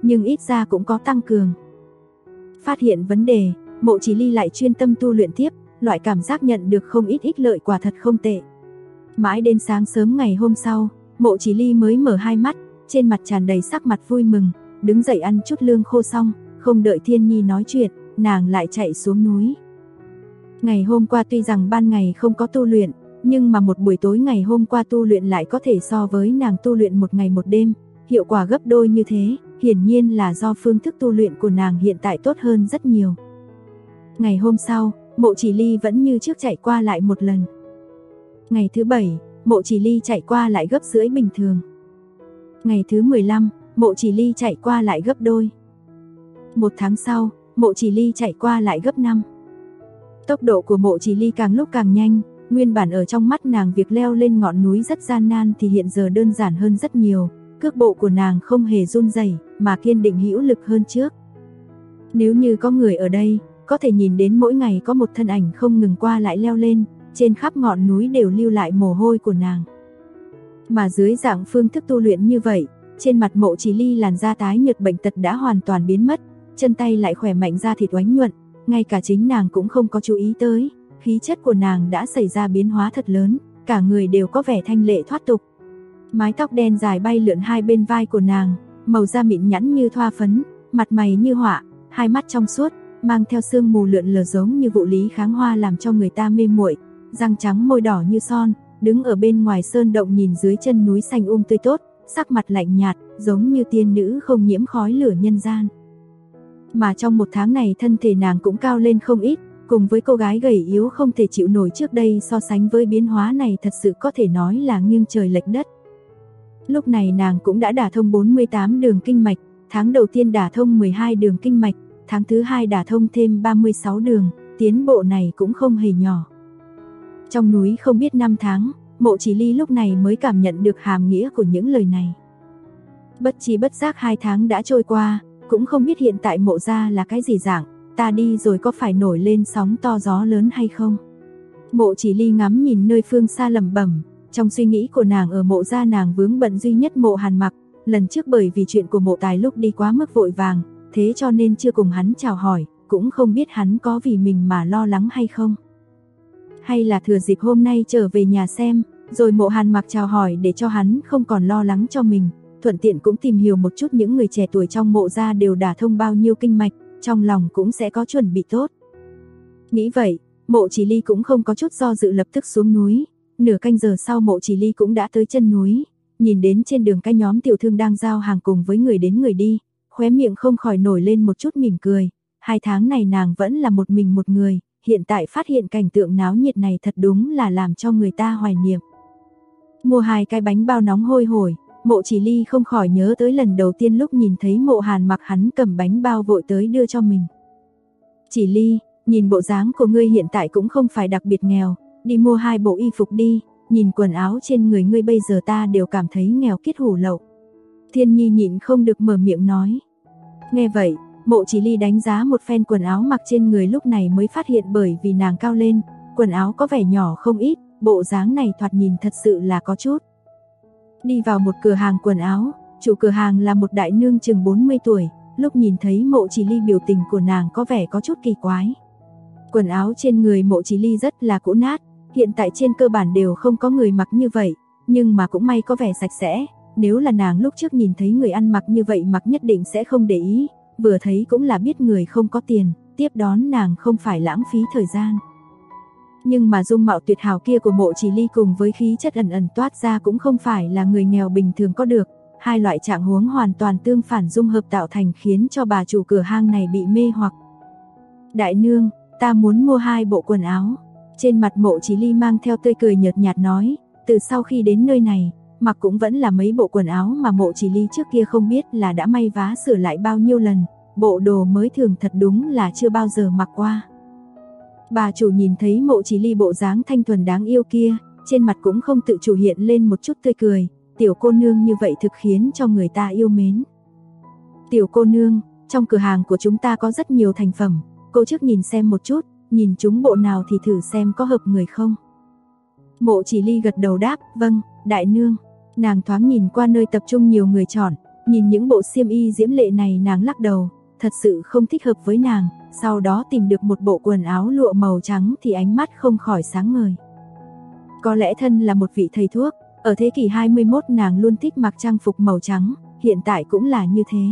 nhưng ít ra cũng có tăng cường. Phát hiện vấn đề, Mộ Chỉ Ly lại chuyên tâm tu luyện tiếp, loại cảm giác nhận được không ít ích lợi quả thật không tệ. Mãi đến sáng sớm ngày hôm sau, Mộ Chỉ Ly mới mở hai mắt, trên mặt tràn đầy sắc mặt vui mừng, đứng dậy ăn chút lương khô xong, không đợi Thiên Nhi nói chuyện, nàng lại chạy xuống núi. Ngày hôm qua tuy rằng ban ngày không có tu luyện, nhưng mà một buổi tối ngày hôm qua tu luyện lại có thể so với nàng tu luyện một ngày một đêm, hiệu quả gấp đôi như thế, hiển nhiên là do phương thức tu luyện của nàng hiện tại tốt hơn rất nhiều. Ngày hôm sau, Mộ Chỉ Ly vẫn như trước chạy qua lại một lần. Ngày thứ 7, Mộ Chỉ Ly chạy qua lại gấp rưỡi bình thường. Ngày thứ 15, Mộ Chỉ Ly chạy qua lại gấp đôi. Một tháng sau, Mộ Chỉ Ly chạy qua lại gấp 5. Tốc độ của Mộ Chỉ Ly càng lúc càng nhanh, nguyên bản ở trong mắt nàng việc leo lên ngọn núi rất gian nan thì hiện giờ đơn giản hơn rất nhiều, cước bộ của nàng không hề run rẩy mà kiên định hữu lực hơn trước. Nếu như có người ở đây, có thể nhìn đến mỗi ngày có một thân ảnh không ngừng qua lại leo lên, trên khắp ngọn núi đều lưu lại mồ hôi của nàng. Mà dưới dạng phương thức tu luyện như vậy, trên mặt Mộ Chỉ Ly làn da tái nhợt bệnh tật đã hoàn toàn biến mất, chân tay lại khỏe mạnh da thịt oánh nhuận, ngay cả chính nàng cũng không có chú ý tới, khí chất của nàng đã xảy ra biến hóa thật lớn, cả người đều có vẻ thanh lệ thoát tục. Mái tóc đen dài bay lượn hai bên vai của nàng, màu da mịn nhẵn như thoa phấn, mặt mày như họa, hai mắt trong suốt, mang theo sương mù lượn lờ giống như vụ lý kháng hoa làm cho người ta mê muội, răng trắng môi đỏ như son, đứng ở bên ngoài sơn động nhìn dưới chân núi xanh tươi tốt, sắc mặt lạnh nhạt, giống như tiên nữ không nhiễm khói lửa nhân gian. Mà trong một tháng này thân thể nàng cũng cao lên không ít, cùng với cô gái gầy yếu không thể chịu nổi trước đây so sánh với biến hóa này thật sự có thể nói là nghiêng trời lệch đất. Lúc này nàng cũng đã đả thông 48 đường kinh mạch, tháng đầu tiên đả thông 12 đường kinh mạch, tháng thứ 2 đả thông thêm 36 đường, tiến bộ này cũng không hề nhỏ. Trong núi không biết 5 tháng, Mộ Chỉ Ly lúc này mới cảm nhận được hàm nghĩa của những lời này. Bất chi bất giác 2 tháng đã trôi qua, cũng không biết hiện tại Mộ gia là cái gì dạng, ta đi rồi có phải nổi lên sóng to gió lớn hay không? Mộ Chỉ Ly ngắm nhìn nơi phương xa lẩm bẩm, trong suy nghĩ của nàng ở Mộ gia nàng vướng bận duy nhất Mộ Hàn Mặc, lần trước bởi vì chuyện của Mộ Tài lúc đi quá mức vội vàng, thế cho nên chưa cùng hắn chào hỏi, cũng không biết hắn có vì mình mà lo lắng hay không. Hay là thừa dịp hôm nay trở về nhà xem, rồi Mộ Hàn Mặc chào hỏi để cho hắn không còn lo lắng cho mình, thuận tiện cũng tìm hiểu một chút những người trẻ tuổi trong Mộ gia đều đả thông bao nhiêu kinh mạch, trong lòng cũng sẽ có chuẩn bị tốt. Nghĩ vậy, Mộ Chỉ Ly cũng không có chút do dự lập tức xuống núi, nửa canh giờ sau Mộ Chỉ Ly cũng đã tới chân núi, nhìn đến trên đường cái nhóm tiểu thương đang giao hàng cùng với người đến người đi, khóe miệng không khỏi nổi lên một chút mỉm cười, 2 tháng này nàng vẫn là một mình một người, hiện tại phát hiện cảnh tượng náo nhiệt này thật đúng là làm cho người ta hoài niệm. Mua 2 cái bánh bao nóng hôi hổi, Mộ Chỉ Ly không khỏi nhớ tới lần đầu tiên lúc nhìn thấy Mộ Hàn Mặc hắn cầm bánh bao vội tới đưa cho mình. Chỉ Ly, nhìn bộ dáng của ngươi hiện tại cũng không phải đặc biệt nghèo, đi mua 2 bộ y phục đi, nhìn quần áo trên người ngươi bây giờ ta đều cảm thấy nghèo kiết hủ lậu. Thiên Nhi nhịn không được mở miệng nói. Nghe vậy, Mộ Chỉ Ly đánh giá một phen quần áo mặc trên người lúc này mới phát hiện bởi vì nàng cao lên, quần áo có vẻ nhỏ không ít, bộ dáng này thoạt nhìn thật sự là có chút. Đi vào một cửa hàng quần áo, chủ cửa hàng là một đại nương chừng 40 tuổi, lúc nhìn thấy Mộ Chỉ Ly biểu tình của nàng có vẻ có chút kỳ quái. Quần áo trên người Mộ Chỉ Ly rất là cũ nát, hiện tại trên cơ bản đều không có người mặc như vậy, nhưng mà cũng may có vẻ sạch sẽ, nếu là nàng lúc trước nhìn thấy người ăn mặc như vậy mặc nhất định sẽ không để ý, vừa thấy cũng là biết người không có tiền, tiếp đón nàng không phải lãng phí thời gian. Nhưng mà dung mạo tuyệt hảo kia của Mộ Chỉ Ly cùng với khí chất ẩn ẩn toát ra cũng không phải là người nghèo bình thường có được, hai loại trạng huống hoàn toàn tương phản dung hợp tạo thành khiến cho bà chủ cửa hàng này bị mê hoặc. Đại nương, ta muốn mua 2 bộ quần áo. Trên mặt Mộ Chỉ Ly mang theo tươi cười nhợt nhạt nói, từ sau khi đến nơi này, mặc cũng vẫn là mấy bộ quần áo mà Mộ Chỉ Ly trước kia không biết là đã may vá sửa lại bao nhiêu lần, bộ đồ mới thường thật đúng là chưa bao giờ mặc qua. Bà chủ nhìn thấy Mộ Chỉ Ly bộ dáng thanh thuần đáng yêu kia, trên mặt cũng không tự chủ hiện lên một chút tươi cười, tiểu cô nương như vậy thực khiến cho người ta yêu mến. Tiểu cô nương, trong cửa hàng của chúng ta có rất nhiều thành phẩm, cô trước nhìn xem một chút, nhìn chúng bộ nào thì thử xem có hợp người không. Mộ Chỉ Ly gật đầu đáp, vâng, đại nương. Nàng thoáng nhìn qua nơi tập trung nhiều người chọn, Nhìn những bộ xiêm y diễm lệ này nàng lắc đầu, thật sự không thích hợp với nàng, sau đó tìm được một bộ quần áo lụa màu trắng thì ánh mắt không khỏi sáng ngời. Có lẽ thân là một vị thầy thuốc, ở thế kỷ 21 nàng luôn thích mặc trang phục màu trắng, hiện tại cũng là như thế.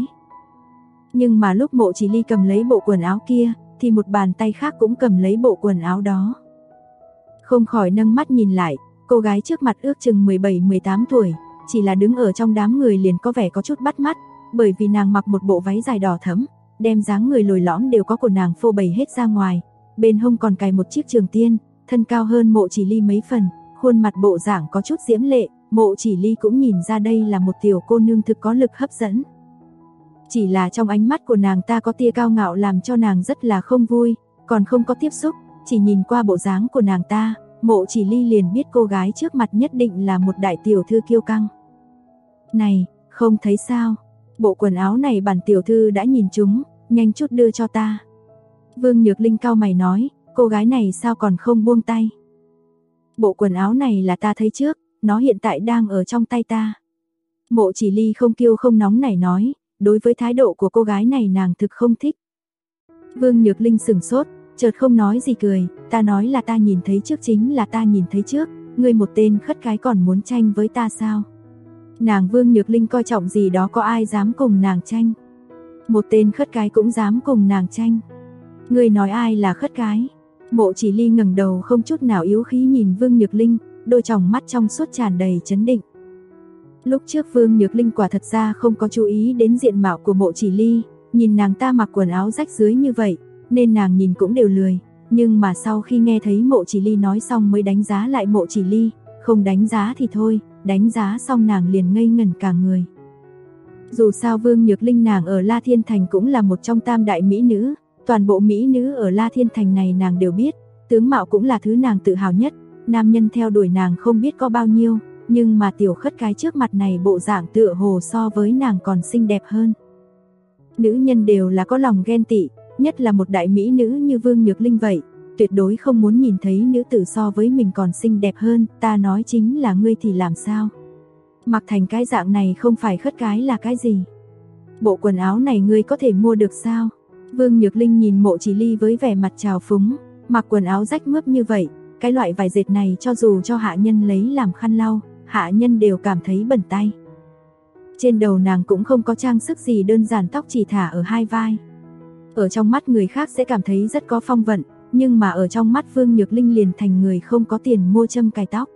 Nhưng mà lúc Mộ Chỉ Ly cầm lấy bộ quần áo kia, thì một bàn tay khác cũng cầm lấy bộ quần áo đó. Không khỏi nâng mắt nhìn lại, cô gái trước mặt ước chừng 17-18 tuổi, chỉ là đứng ở trong đám người liền có vẻ có chút bắt mắt, bởi vì nàng mặc một bộ váy dài đỏ thẫm, đem dáng người lồi lõm đều có của nàng phô bày hết ra ngoài, bên hông còn cài một chiếc trường tiên, thân cao hơn Mộ Chỉ Ly mấy phần, khuôn mặt bộ dạng có chút diễm lệ, Mộ Chỉ Ly cũng nhìn ra đây là một tiểu cô nương thực có lực hấp dẫn. Chỉ là trong ánh mắt của nàng ta có tia cao ngạo làm cho nàng rất là không vui, còn không có tiếp xúc, chỉ nhìn qua bộ dáng của nàng ta, Mộ Chỉ Ly liền biết cô gái trước mặt nhất định là một đại tiểu thư kiêu căng. Này, không thấy sao? Bộ quần áo này bản tiểu thư đã nhìn chúng, nhanh chút đưa cho ta. Vương Nhược Linh cau mày nói, cô gái này sao còn không buông tay? Bộ quần áo này là ta thấy trước, nó hiện tại đang ở trong tay ta. Mộ Chỉ Ly không kiêu không nóng nảy nói, đối với thái độ của cô gái này nàng thực không thích. Vương Nhược Linh sửng sốt, chợt không nói gì cười, ta nói là ta nhìn thấy trước chính là ta nhìn thấy trước, ngươi một tên khất cái còn muốn tranh với ta sao? Nàng Vương Nhược Linh coi trọng gì đó có ai dám cùng nàng tranh? Một tên khất cái cũng dám cùng nàng tranh. Ngươi nói ai là khất cái? Mộ Chỉ Ly ngẩng đầu không chút nào yếu khí nhìn Vương Nhược Linh, đôi tròng mắt trong suốt tràn đầy chấn định. Lúc trước Vương Nhược Linh quả thật ra không có chú ý đến diện mạo của Mộ Chỉ Ly, nhìn nàng ta mặc quần áo rách rưới như vậy, nên nàng nhìn cũng đều lười, nhưng mà sau khi nghe thấy Mộ Chỉ Ly nói xong mới đánh giá lại Mộ Chỉ Ly, không đánh giá thì thôi, đánh giá xong nàng liền ngây ngẩn cả người. Dù sao Vương Nhược Linh nàng ở La Thiên Thành cũng là một trong tam đại mỹ nữ, toàn bộ mỹ nữ ở La Thiên Thành này nàng đều biết, tướng mạo cũng là thứ nàng tự hào nhất, nam nhân theo đuổi nàng không biết có bao nhiêu, nhưng mà tiểu khất cái trước mặt này bộ dạng tựa hồ so với nàng còn xinh đẹp hơn. Nữ nhân đều là có lòng ghen tị, nhất là một đại mỹ nữ như Vương Nhược Linh vậy, tuyệt đối không muốn nhìn thấy nữ tử so với mình còn xinh đẹp hơn, ta nói chính là ngươi thì làm sao? Mặc thành cái dạng này không phải khất cái là cái gì? Bộ quần áo này ngươi có thể mua được sao? Vương Nhược Linh nhìn Mộ Chỉ Ly với vẻ mặt trào phúng, mặc quần áo rách mướp như vậy, cái loại vải dệt này cho dù cho hạ nhân lấy làm khăn lau, hạ nhân đều cảm thấy bẩn tay. Trên đầu nàng cũng không có trang sức gì, đơn giản tóc chỉ thả ở hai vai. Ở trong mắt người khác sẽ cảm thấy rất có phong vận, nhưng mà ở trong mắt Vương Nhược Linh liền thành người không có tiền mua châm cài tóc.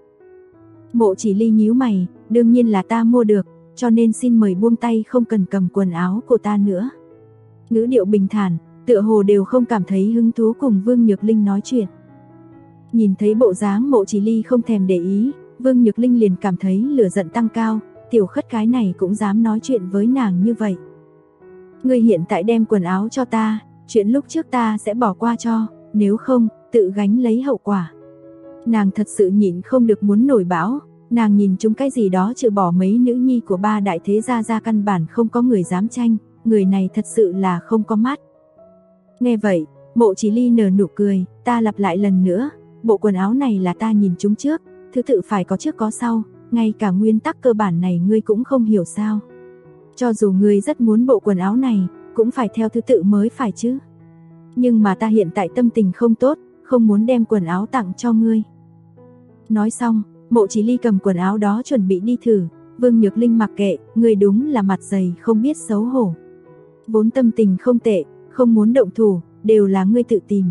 Mộ Chỉ Ly nhíu mày, đương nhiên là ta mua được, cho nên xin mời buông tay, không cần cầm quần áo của ta nữa. Ngữ điệu bình thản, tựa hồ đều không cảm thấy hứng thú cùng Vương Nhược Linh nói chuyện. Nhìn thấy bộ dáng Mộ Chỉ Ly không thèm để ý, Vương Nhược Linh liền cảm thấy lửa giận tăng cao, tiểu khất cái này cũng dám nói chuyện với nàng như vậy. Ngươi hiện tại đem quần áo cho ta, chuyện lúc trước ta sẽ bỏ qua cho, nếu không, tự gánh lấy hậu quả. Nàng thật sự nhịn không được muốn nổi bão, nàng nhìn chúng cái gì đó trừ bỏ mấy nữ nhi của ba đại thế gia ra căn bản không có người dám tranh, người này thật sự là không có mắt. Nghe vậy, Mộ Chỉ Ly nở nụ cười, ta lặp lại lần nữa, bộ quần áo này là ta nhìn chúng trước, thứ tự phải có trước có sau, ngay cả nguyên tắc cơ bản này ngươi cũng không hiểu sao? Cho dù ngươi rất muốn bộ quần áo này, cũng phải theo thứ tự mới phải chứ. Nhưng mà ta hiện tại tâm tình không tốt, không muốn đem quần áo tặng cho ngươi. Nói xong, Mộ Chỉ Ly cầm quần áo đó chuẩn bị đi thử, Vương Nhược Linh mặc kệ, ngươi đúng là mặt dày không biết xấu hổ. Vốn tâm tình không tệ, không muốn động thủ, đều là ngươi tự tìm.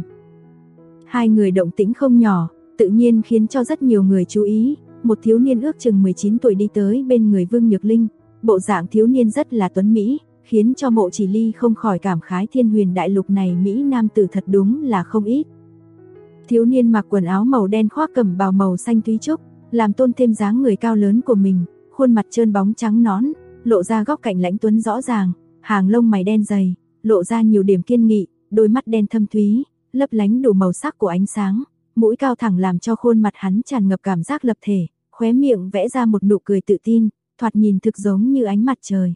Hai người động tĩnh không nhỏ, tự nhiên khiến cho rất nhiều người chú ý, một thiếu niên ước chừng 19 tuổi đi tới bên người Vương Nhược Linh, bộ dạng thiếu niên rất là tuấn mỹ, khiến cho Mộ Chỉ Ly không khỏi cảm khái Thiên Huyền đại lục này mỹ nam tử thật đúng là không ít. Thiếu niên mặc quần áo màu đen khoác cẩm bào màu xanh thúy trúc, làm tôn thêm dáng người cao lớn của mình, khuôn mặt trơn bóng trắng nõn, lộ ra góc cạnh lãnh tuấn rõ ràng, hàng lông mày đen dày, lộ ra nhiều điểm kiên nghị, đôi mắt đen thâm thúy, lấp lánh đủ màu sắc của ánh sáng, mũi cao thẳng làm cho khuôn mặt hắn tràn ngập cảm giác lập thể, khóe miệng vẽ ra một nụ cười tự tin, thoạt nhìn thực giống như ánh mặt trời.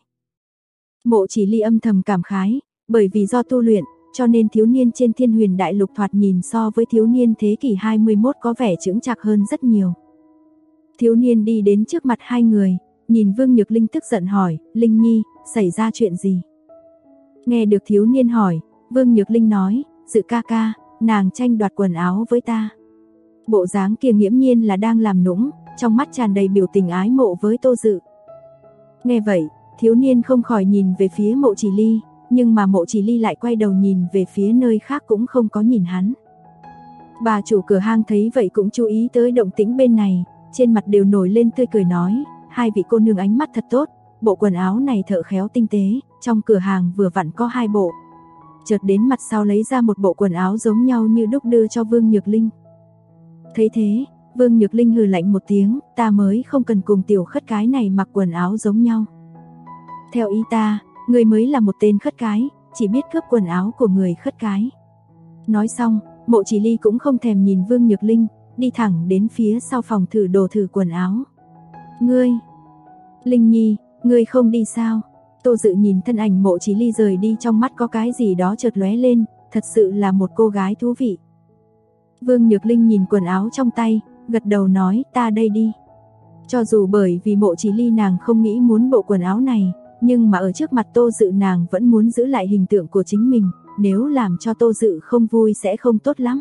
Mộ Chỉ Ly âm thầm cảm khái, bởi vì do tu luyện, cho nên thiếu niên trên Thiên Huyền đại lục thoạt nhìn so với thiếu niên thế kỷ 21 có vẻ chững chạc hơn rất nhiều. Thiếu niên đi đến trước mặt hai người, nhìn Vương Nhược Linh tức giận hỏi, Linh Nhi, xảy ra chuyện gì? Nghe được thiếu niên hỏi, Vương Nhược Linh nói, Dự ca ca, nàng tranh đoạt quần áo với ta. Bộ dáng kia nghiễm nhiên là đang làm nũng, trong mắt tràn đầy biểu tình ái mộ với Tô Dự. Nghe vậy, thiếu niên không khỏi nhìn về phía Mộ Chỉ Ly, nhưng mà Mộ Chỉ Ly lại quay đầu nhìn về phía nơi khác cũng không có nhìn hắn. Bà chủ cửa hang thấy vậy cũng chú ý tới động tĩnh bên này, trên mặt đều nổi lên tươi cười nói, hai vị cô nương ánh mắt thật tốt, bộ quần áo này thợ khéo tinh tế, trong cửa hàng vừa vặn có 2 bộ. Chợt đến mặt sau lấy ra một bộ quần áo giống nhau như đúc đưa cho Vương Nhược Linh. Thấy thế, Vương Nhược Linh hừ lạnh một tiếng, ta mới không cần cùng tiểu khất cái này mặc quần áo giống nhau. Theo ý ta, người mới là một tên khất cái, chỉ biết cướp quần áo của người khất cái. Nói xong, Mộ Chỉ Ly cũng không thèm nhìn Vương Nhược Linh, đi thẳng đến phía sau phòng thử đồ thử quần áo. Ngươi, Linh Nhi, ngươi không đi sao? Tô Dự nhìn thân ảnh Mộ Chỉ Ly rời đi, trong mắt có cái gì đó chợt lóe lên, thật sự là một cô gái thú vị. Vương Nhược Linh nhìn quần áo trong tay, gật đầu nói, ta đây đi. Cho dù bởi vì Mộ Chỉ Ly nàng không nghĩ muốn bộ quần áo này, nhưng mà ở trước mặt Tô Dự nàng vẫn muốn giữ lại hình tượng của chính mình, nếu làm cho Tô Dự không vui sẽ không tốt lắm.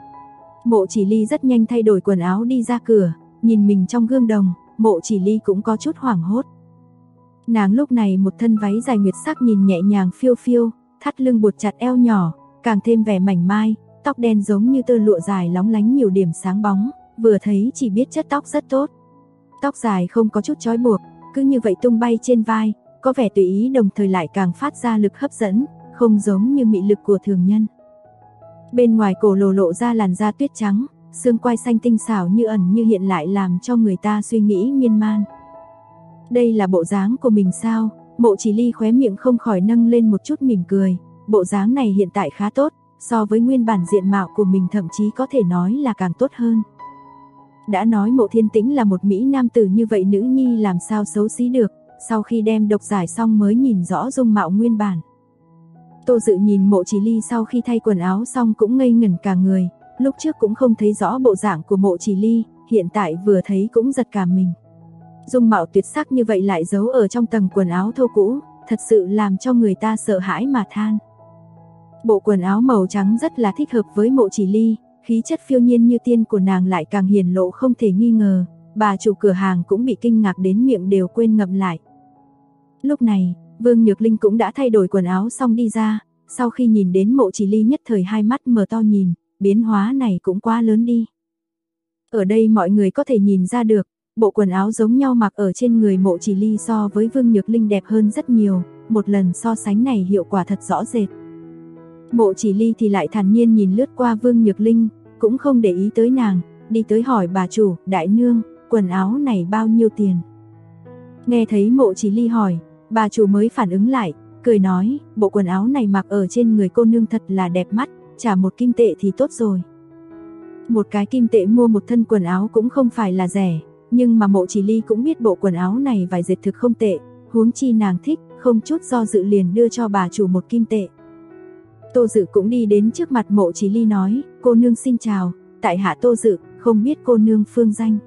Mộ Chỉ Ly rất nhanh thay đổi quần áo đi ra cửa, nhìn mình trong gương đồng, Mộ Chỉ Ly cũng có chút hoảng hốt. Nàng lúc này một thân váy dài nguyệt sắc nhìn nhẹ nhàng phiêu phiêu, thắt lưng buộc chặt eo nhỏ, càng thêm vẻ mảnh mai, tóc đen giống như tơ lụa dài lóng lánh nhiều điểm sáng bóng, vừa thấy chỉ biết chất tóc rất tốt. Tóc dài không có chút trói buộc, cứ như vậy tung bay trên vai, có vẻ tùy ý đồng thời lại càng phát ra lực hấp dẫn, không giống như mị lực của thường nhân. Bên ngoài cổ lộ ra làn da tuyết trắng, xương quai xanh tinh xảo như ẩn như hiện lại làm cho người ta suy nghĩ miên man. Đây là bộ dáng của mình sao? Mộ Chỉ Ly khóe miệng không khỏi nâng lên một chút mỉm cười, bộ dáng này hiện tại khá tốt, so với nguyên bản diện mạo của mình thậm chí có thể nói là càng tốt hơn. Đã nói Mộ Thiên Tĩnh là một mỹ nam tử như vậy, nữ nhi làm sao xấu xí được, sau khi đem độc giải xong mới nhìn rõ dung mạo nguyên bản. Tô Dự nhìn Mộ Chỉ Ly sau khi thay quần áo xong cũng ngây ngẩn cả người, lúc trước cũng không thấy rõ bộ dạng của Mộ Chỉ Ly, hiện tại vừa thấy cũng giật cả mình. Dung mạo tuyệt sắc như vậy lại giấu ở trong tầng quần áo thô cũ, thật sự làm cho người ta sợ hãi mà than. Bộ quần áo màu trắng rất là thích hợp với Mộ Chỉ Ly, khí chất phiêu nhiên như tiên của nàng lại càng hiển lộ không thể nghi ngờ, bà chủ cửa hàng cũng bị kinh ngạc đến miệng đều quên ngậm lại. Lúc này, Vương Nhược Linh cũng đã thay đổi quần áo xong đi ra, sau khi nhìn đến Mộ Chỉ Ly nhất thời hai mắt mở to nhìn, biến hóa này cũng quá lớn đi. Ở đây mọi người có thể nhìn ra được, bộ quần áo giống nhau mặc ở trên người Mộ Chỉ Ly so với Vương Nhược Linh đẹp hơn rất nhiều, một lần so sánh này hiệu quả thật rõ rệt. Mộ Chỉ Ly thì lại thản nhiên nhìn lướt qua Vương Nhược Linh, cũng không để ý tới nàng, đi tới hỏi bà chủ, đại nương, quần áo này bao nhiêu tiền? Nghe thấy Mộ Chỉ Ly hỏi, bà chủ mới phản ứng lại, cười nói, bộ quần áo này mặc ở trên người cô nương thật là đẹp mắt, trả 1 kim tệ thì tốt rồi. 1 cái kim tệ mua một thân quần áo cũng không phải là rẻ, nhưng mà Mộ Chỉ Ly cũng biết bộ quần áo này vải dệt thực không tệ, huống chi nàng thích, không chút do dự liền đưa cho bà chủ 1 kim tệ. Tô Dự cũng đi đến trước mặt Mộ Chỉ Ly nói, cô nương xin chào, tại hạ Tô Dự, không biết cô nương phương danh.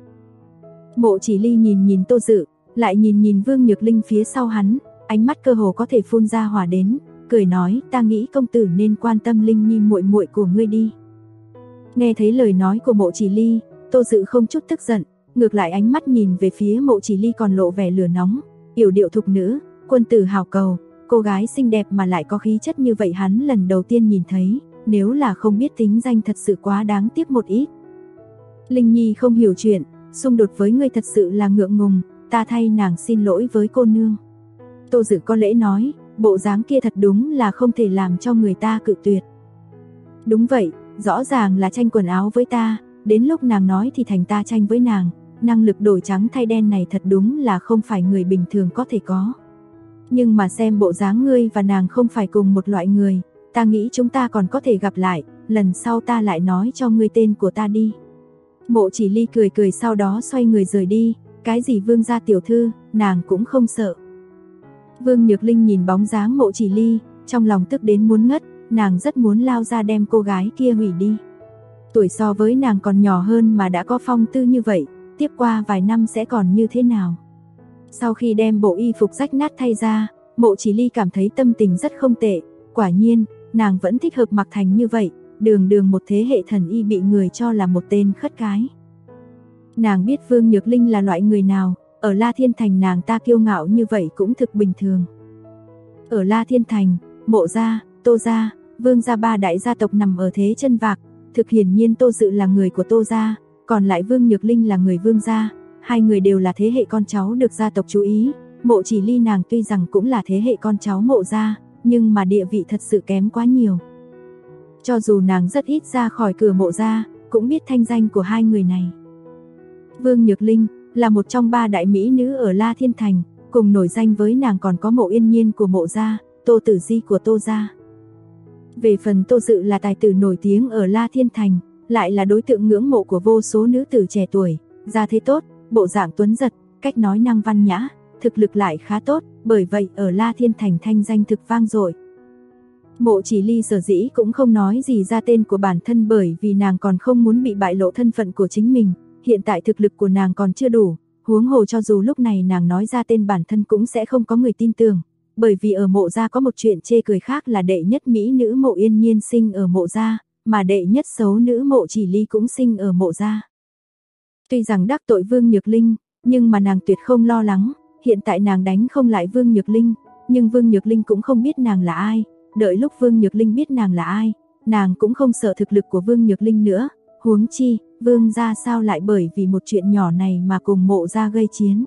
Mộ Chỉ Ly nhìn Tô Dự, lại nhìn Vương Nhược Linh phía sau hắn, ánh mắt cơ hồ có thể phun ra hỏa đến, cười nói, ta nghĩ công tử nên quan tâm Linh Nhi muội muội của ngươi đi. Nghe thấy lời nói của Mộ Chỉ Ly, Tô Dự không chút tức giận, ngược lại ánh mắt nhìn về phía Mộ Chỉ Ly còn lộ vẻ lửa nóng, yểu điệu thục nữ, quân tử hào cầu, cô gái xinh đẹp mà lại có khí chất như vậy hắn lần đầu tiên nhìn thấy, nếu là không biết tính danh thật sự quá đáng tiếc một ít. Linh Nhi không hiểu chuyện, xung đột với ngươi thật sự là ngượng ngùng, ta thay nàng xin lỗi với cô nương. Tô Dự có lễ nói, bộ dáng kia thật đúng là không thể làm cho người ta cự tuyệt. Đúng vậy, rõ ràng là tranh quần áo với ta, đến lúc nàng nói thì thành ta tranh với nàng, năng lực đổi trắng thay đen này thật đúng là không phải người bình thường có thể có. Nhưng mà xem bộ dáng ngươi và nàng không phải cùng một loại người, ta nghĩ chúng ta còn có thể gặp lại, lần sau ta lại nói cho ngươi tên của ta đi. Mộ Chỉ Ly cười sau đó xoay người rời đi, cái gì Vương gia tiểu thư, nàng cũng không sợ. Vương Nhược Linh nhìn bóng dáng Mộ Chỉ Ly, trong lòng tức đến muốn ngất, nàng rất muốn lao ra đem cô gái kia hủy đi. Tuổi so với nàng còn nhỏ hơn mà đã có phong tư như vậy, tiếp qua vài năm sẽ còn như thế nào? Sau khi đem bộ y phục rách nát thay ra, Mộ Chỉ Ly cảm thấy tâm tình rất không tệ, quả nhiên, nàng vẫn thích hợp mặc thành như vậy, đường đường một thế hệ thần y bị người cho là một tên khất cái. Nàng biết Vương Nhược Linh là loại người nào, ở La Thiên Thành nàng ta kiêu ngạo như vậy cũng thực bình thường. Ở La Thiên Thành, Mộ gia, Tô gia, Vương gia ba đại gia tộc nằm ở thế chân vạc, thực hiển nhiên Tô Dự là người của Tô gia, còn lại Vương Nhược Linh là người Vương gia, hai người đều là thế hệ con cháu được gia tộc chú ý. Mộ Chỉ Ly nàng tuy rằng cũng là thế hệ con cháu Mộ gia, nhưng mà địa vị thật sự kém quá nhiều. Cho dù nàng rất ít ra khỏi cửa Mộ gia, cũng biết thanh danh của hai người này. Vương Nhược Linh là một trong ba đại mỹ nữ ở La Thiên Thành, cùng nổi danh với nàng còn có Mộ Yên Nhiên của Mộ gia, Tô Tử Di của Tô gia. Về phần Tô Dự là tài tử nổi tiếng ở La Thiên Thành, lại là đối tượng ngưỡng mộ của vô số nữ tử trẻ tuổi, gia thế tốt, bộ dạng tuấn giật, cách nói năng văn nhã, thực lực lại khá tốt, bởi vậy ở La Thiên Thành thanh danh thực vang dội. Mộ Chỉ Ly sở dĩ cũng không nói gì ra tên của bản thân bởi vì nàng còn không muốn bị bại lộ thân phận của chính mình, hiện tại thực lực của nàng còn chưa đủ, huống hồ cho dù lúc này nàng nói ra tên bản thân cũng sẽ không có người tin tưởng, bởi vì ở Mộ gia có một chuyện chê cười khác là đệ nhất mỹ nữ Mộ Yên Nhiên sinh ở Mộ gia, mà đệ nhất xấu nữ Mộ Chỉ Ly cũng sinh ở Mộ gia. Tuy rằng đắc tội Vương Nhược Linh, nhưng mà nàng tuyệt không lo lắng, hiện tại nàng đánh không lại Vương Nhược Linh, nhưng Vương Nhược Linh cũng không biết nàng là ai, đợi lúc Vương Nhược Linh biết nàng là ai, nàng cũng không sợ thực lực của Vương Nhược Linh nữa, huống chi, Vương gia sao lại bởi vì một chuyện nhỏ này mà cùng Mộ gia gây chiến.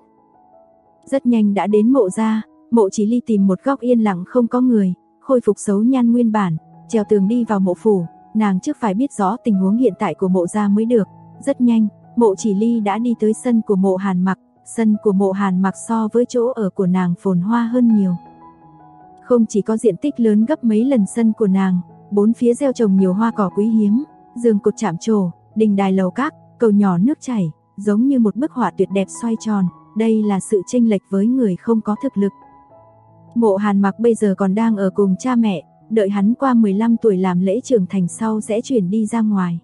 Rất nhanh đã đến Mộ gia, Mộ Chỉ Ly tìm một góc yên lặng không có người, khôi phục xấu nhan nguyên bản, trèo tường đi vào mộ phủ, nàng trước phải biết rõ tình huống hiện tại của Mộ gia mới được. Rất nhanh, Mộ Chỉ Ly đã đi tới sân của Mộ Hàn Mặc, sân của Mộ Hàn Mặc so với chỗ ở của nàng phồn hoa hơn nhiều. Không chỉ có diện tích lớn gấp mấy lần sân của nàng, bốn phía gieo trồng nhiều hoa cỏ quý hiếm, giường cột chạm trổ, đình đài lầu các, cầu nhỏ nước chảy, giống như một bức họa tuyệt đẹp xoay tròn, đây là sự chênh lệch với người không có thực lực. Mộ Hàn Mặc bây giờ còn đang ở cùng cha mẹ, đợi hắn qua 15 tuổi làm lễ trưởng thành sau sẽ chuyển đi ra ngoài.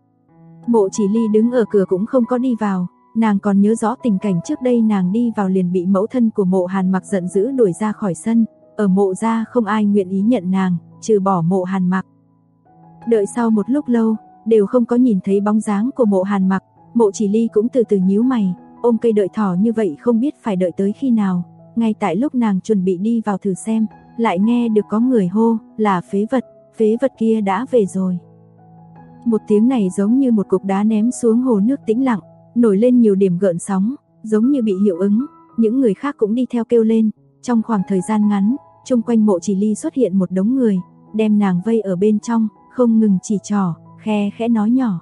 Mộ Chỉ Ly đứng ở cửa cũng không có đi vào, nàng còn nhớ rõ tình cảnh trước đây nàng đi vào liền bị mẫu thân của Mộ Hàn Mặc giận dữ đuổi ra khỏi sân, ở Mộ gia không ai nguyện ý nhận nàng, trừ bỏ Mộ Hàn Mặc. Đợi sau một lúc lâu, đều không có nhìn thấy bóng dáng của Mộ Hàn Mặc, Mộ Chỉ Ly cũng từ từ nhíu mày, ôm cây đợi thỏ như vậy không biết phải đợi tới khi nào. Ngay tại lúc nàng chuẩn bị đi vào thử xem, lại nghe được có người hô, là phế vật kia đã về rồi. Một tiếng này giống như một cục đá ném xuống hồ nước tĩnh lặng, nổi lên nhiều điểm gợn sóng, giống như bị hiệu ứng, những người khác cũng đi theo kêu lên. Trong khoảng thời gian ngắn, chung quanh Mộ Chỉ Ly xuất hiện một đống người, đem nàng vây ở bên trong, không ngừng chỉ trỏ, khe khẽ nói nhỏ.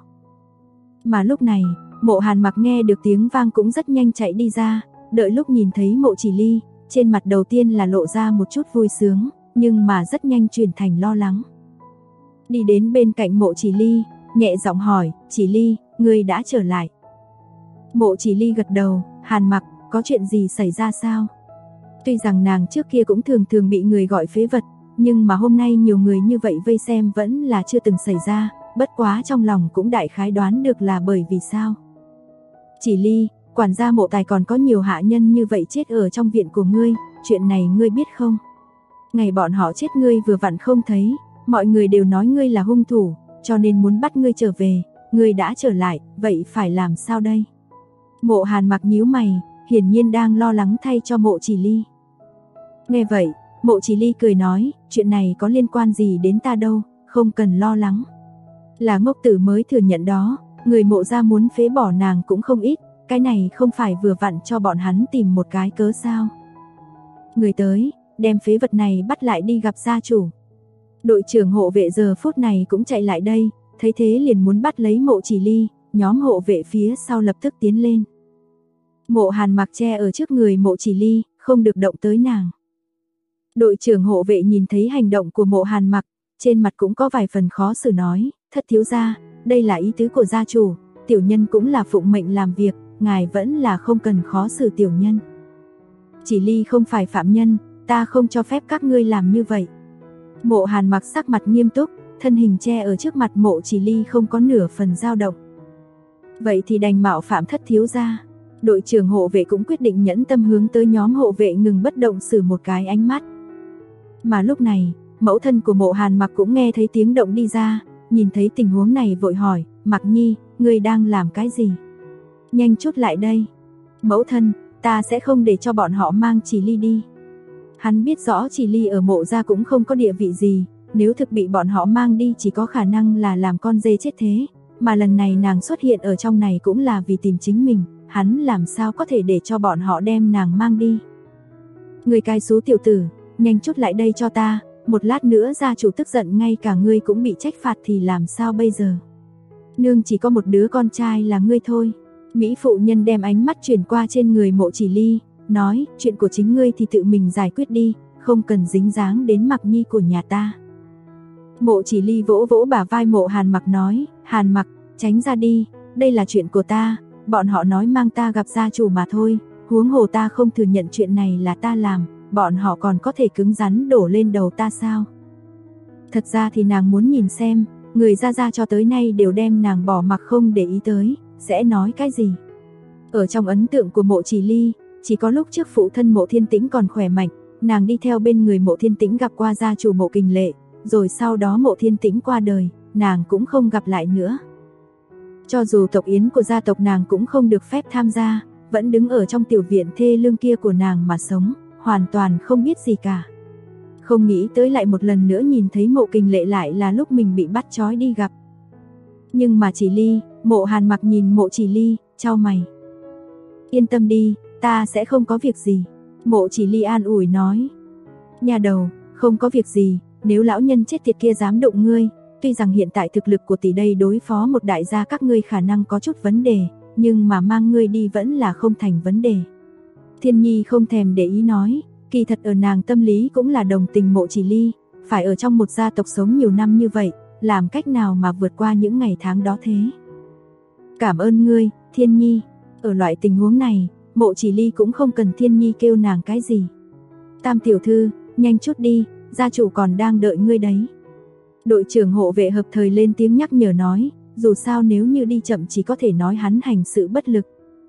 Mà lúc này, Mộ Hàn Mặc nghe được tiếng vang cũng rất nhanh chạy đi ra, đợi lúc nhìn thấy Mộ Chỉ Ly, trên mặt đầu tiên là lộ ra một chút vui sướng, nhưng mà rất nhanh chuyển thành lo lắng. Đi đến bên cạnh Mộ Chỉ Ly, nhẹ giọng hỏi, Chỉ Ly, ngươi đã trở lại. Mộ Chỉ Ly gật đầu, Hàn Mặc, có chuyện gì xảy ra sao? Tuy rằng nàng trước kia cũng thường bị người gọi phế vật, nhưng mà hôm nay nhiều người như vậy vây xem vẫn là chưa từng xảy ra, bất quá trong lòng cũng đại khái đoán được là bởi vì sao. Chỉ Ly, quản gia Mộ Tài còn có nhiều hạ nhân như vậy chết ở trong viện của ngươi, chuyện này ngươi biết không? Ngày bọn họ chết ngươi vừa vặn không thấy, mọi người đều nói ngươi là hung thủ, cho nên muốn bắt ngươi trở về, ngươi đã trở lại, vậy phải làm sao đây? Mộ Hàn Mặc nhíu mày, hiển nhiên đang lo lắng thay cho Mộ Chỉ Ly. Nghe vậy, Mộ Chỉ Ly cười nói, chuyện này có liên quan gì đến ta đâu, không cần lo lắng. Là ngốc tử mới thừa nhận đó, người Mộ gia muốn phế bỏ nàng cũng không ít, cái này không phải vừa vặn cho bọn hắn tìm một cái cớ sao? Người tới, đem phế vật này bắt lại đi gặp gia chủ. Đội trưởng hộ vệ giờ phút này cũng chạy lại đây, thấy thế liền muốn bắt lấy Mộ Chỉ Ly, nhóm hộ vệ phía sau lập tức tiến lên. Mộ Hàn Mặc che ở trước người Mộ Chỉ Ly, không được động tới nàng. Đội trưởng hộ vệ nhìn thấy hành động của Mộ Hàn Mặc, trên mặt cũng có vài phần khó xử nói, thất thiếu gia, đây là ý tứ của gia chủ, tiểu nhân cũng là phụng mệnh làm việc, ngài vẫn là không cần khó xử tiểu nhân. Chỉ Ly không phải phạm nhân, ta không cho phép các ngươi làm như vậy. Mộ Hàn Mặc sắc mặt nghiêm túc, thân hình che ở trước mặt Mộ Chỉ Ly không có nửa phần dao động. Vậy thì đành mạo phạm thất thiếu gia. Đội trưởng hộ vệ cũng quyết định nhẫn tâm hướng tới nhóm hộ vệ ngừng bất động sử một cái ánh mắt. Mà lúc này, mẫu thân của Mộ Hàn Mặc cũng nghe thấy tiếng động đi ra, nhìn thấy tình huống này vội hỏi, Mặc Nhi, ngươi đang làm cái gì? Nhanh chút lại đây. Mẫu thân, ta sẽ không để cho bọn họ mang Chỉ Ly đi. Hắn biết rõ Chỉ Ly ở Mộ gia cũng không có địa vị gì, nếu thực bị bọn họ mang đi chỉ có khả năng là làm con dê chết thế, mà lần này nàng xuất hiện ở trong này cũng là vì tìm chính mình, hắn làm sao có thể để cho bọn họ đem nàng mang đi. Người cai số tiểu tử, nhanh chút lại đây cho ta, một lát nữa gia chủ tức giận ngay cả ngươi cũng bị trách phạt thì làm sao bây giờ? Nương chỉ có một đứa con trai là ngươi thôi. Mỹ phụ nhân đem ánh mắt chuyển qua trên người Mộ Chỉ Ly, nói, chuyện của chính ngươi thì tự mình giải quyết đi, không cần dính dáng đến Mặc Nhi của nhà ta. Mộ Chỉ Ly vỗ vỗ bả vai Mộ Hàn Mặc nói, Hàn Mặc, tránh ra đi, đây là chuyện của ta, bọn họ nói mang ta gặp gia chủ mà thôi, huống hồ ta không thừa nhận chuyện này là ta làm, bọn họ còn có thể cứng rắn đổ lên đầu ta sao? Thật ra thì nàng muốn nhìn xem, người Gia Gia cho tới nay đều đem nàng bỏ mặc không để ý tới, sẽ nói cái gì? Ở trong ấn tượng của Mộ Chỉ Ly, chỉ có lúc trước phụ thân Mộ Thiên Tĩnh còn khỏe mạnh, nàng đi theo bên người Mộ Thiên Tĩnh gặp qua gia chủ Mộ Kình Lệ, rồi sau đó Mộ Thiên Tĩnh qua đời, nàng cũng không gặp lại nữa. Cho dù tộc yến của gia tộc nàng cũng không được phép tham gia, vẫn đứng ở trong tiểu viện thê lương kia của nàng mà sống, hoàn toàn không biết gì cả. Không nghĩ tới lại một lần nữa nhìn thấy Mộ Kình Lệ lại là lúc mình bị bắt trói đi gặp. Nhưng mà Chỉ Ly, Mộ Hàn Mặc nhìn Mộ Chỉ Ly, chau mày. Yên tâm đi, ta sẽ không có việc gì. Mộ Chỉ Ly an ủi nói. Nhà đầu, không có việc gì, nếu lão nhân chết tiệt kia dám động ngươi, tuy rằng hiện tại thực lực của tỷ đây đối phó một đại gia các ngươi khả năng có chút vấn đề, nhưng mà mang ngươi đi vẫn là không thành vấn đề. Thiên Nhi không thèm để ý nói, kỳ thật ở nàng tâm lý cũng là đồng tình Mộ Chỉ Ly, phải ở trong một gia tộc sống nhiều năm như vậy, làm cách nào mà vượt qua những ngày tháng đó thế. Cảm ơn ngươi, Thiên Nhi. Ở loại tình huống này, Mộ Chỉ Ly cũng không cần Thiên Nhi kêu nàng cái gì. Tam tiểu thư, nhanh chút đi, gia chủ còn đang đợi ngươi đấy. Đội trưởng hộ vệ hợp thời lên tiếng nhắc nhở nói, dù sao nếu như đi chậm chỉ có thể nói hắn hành sự bất lực.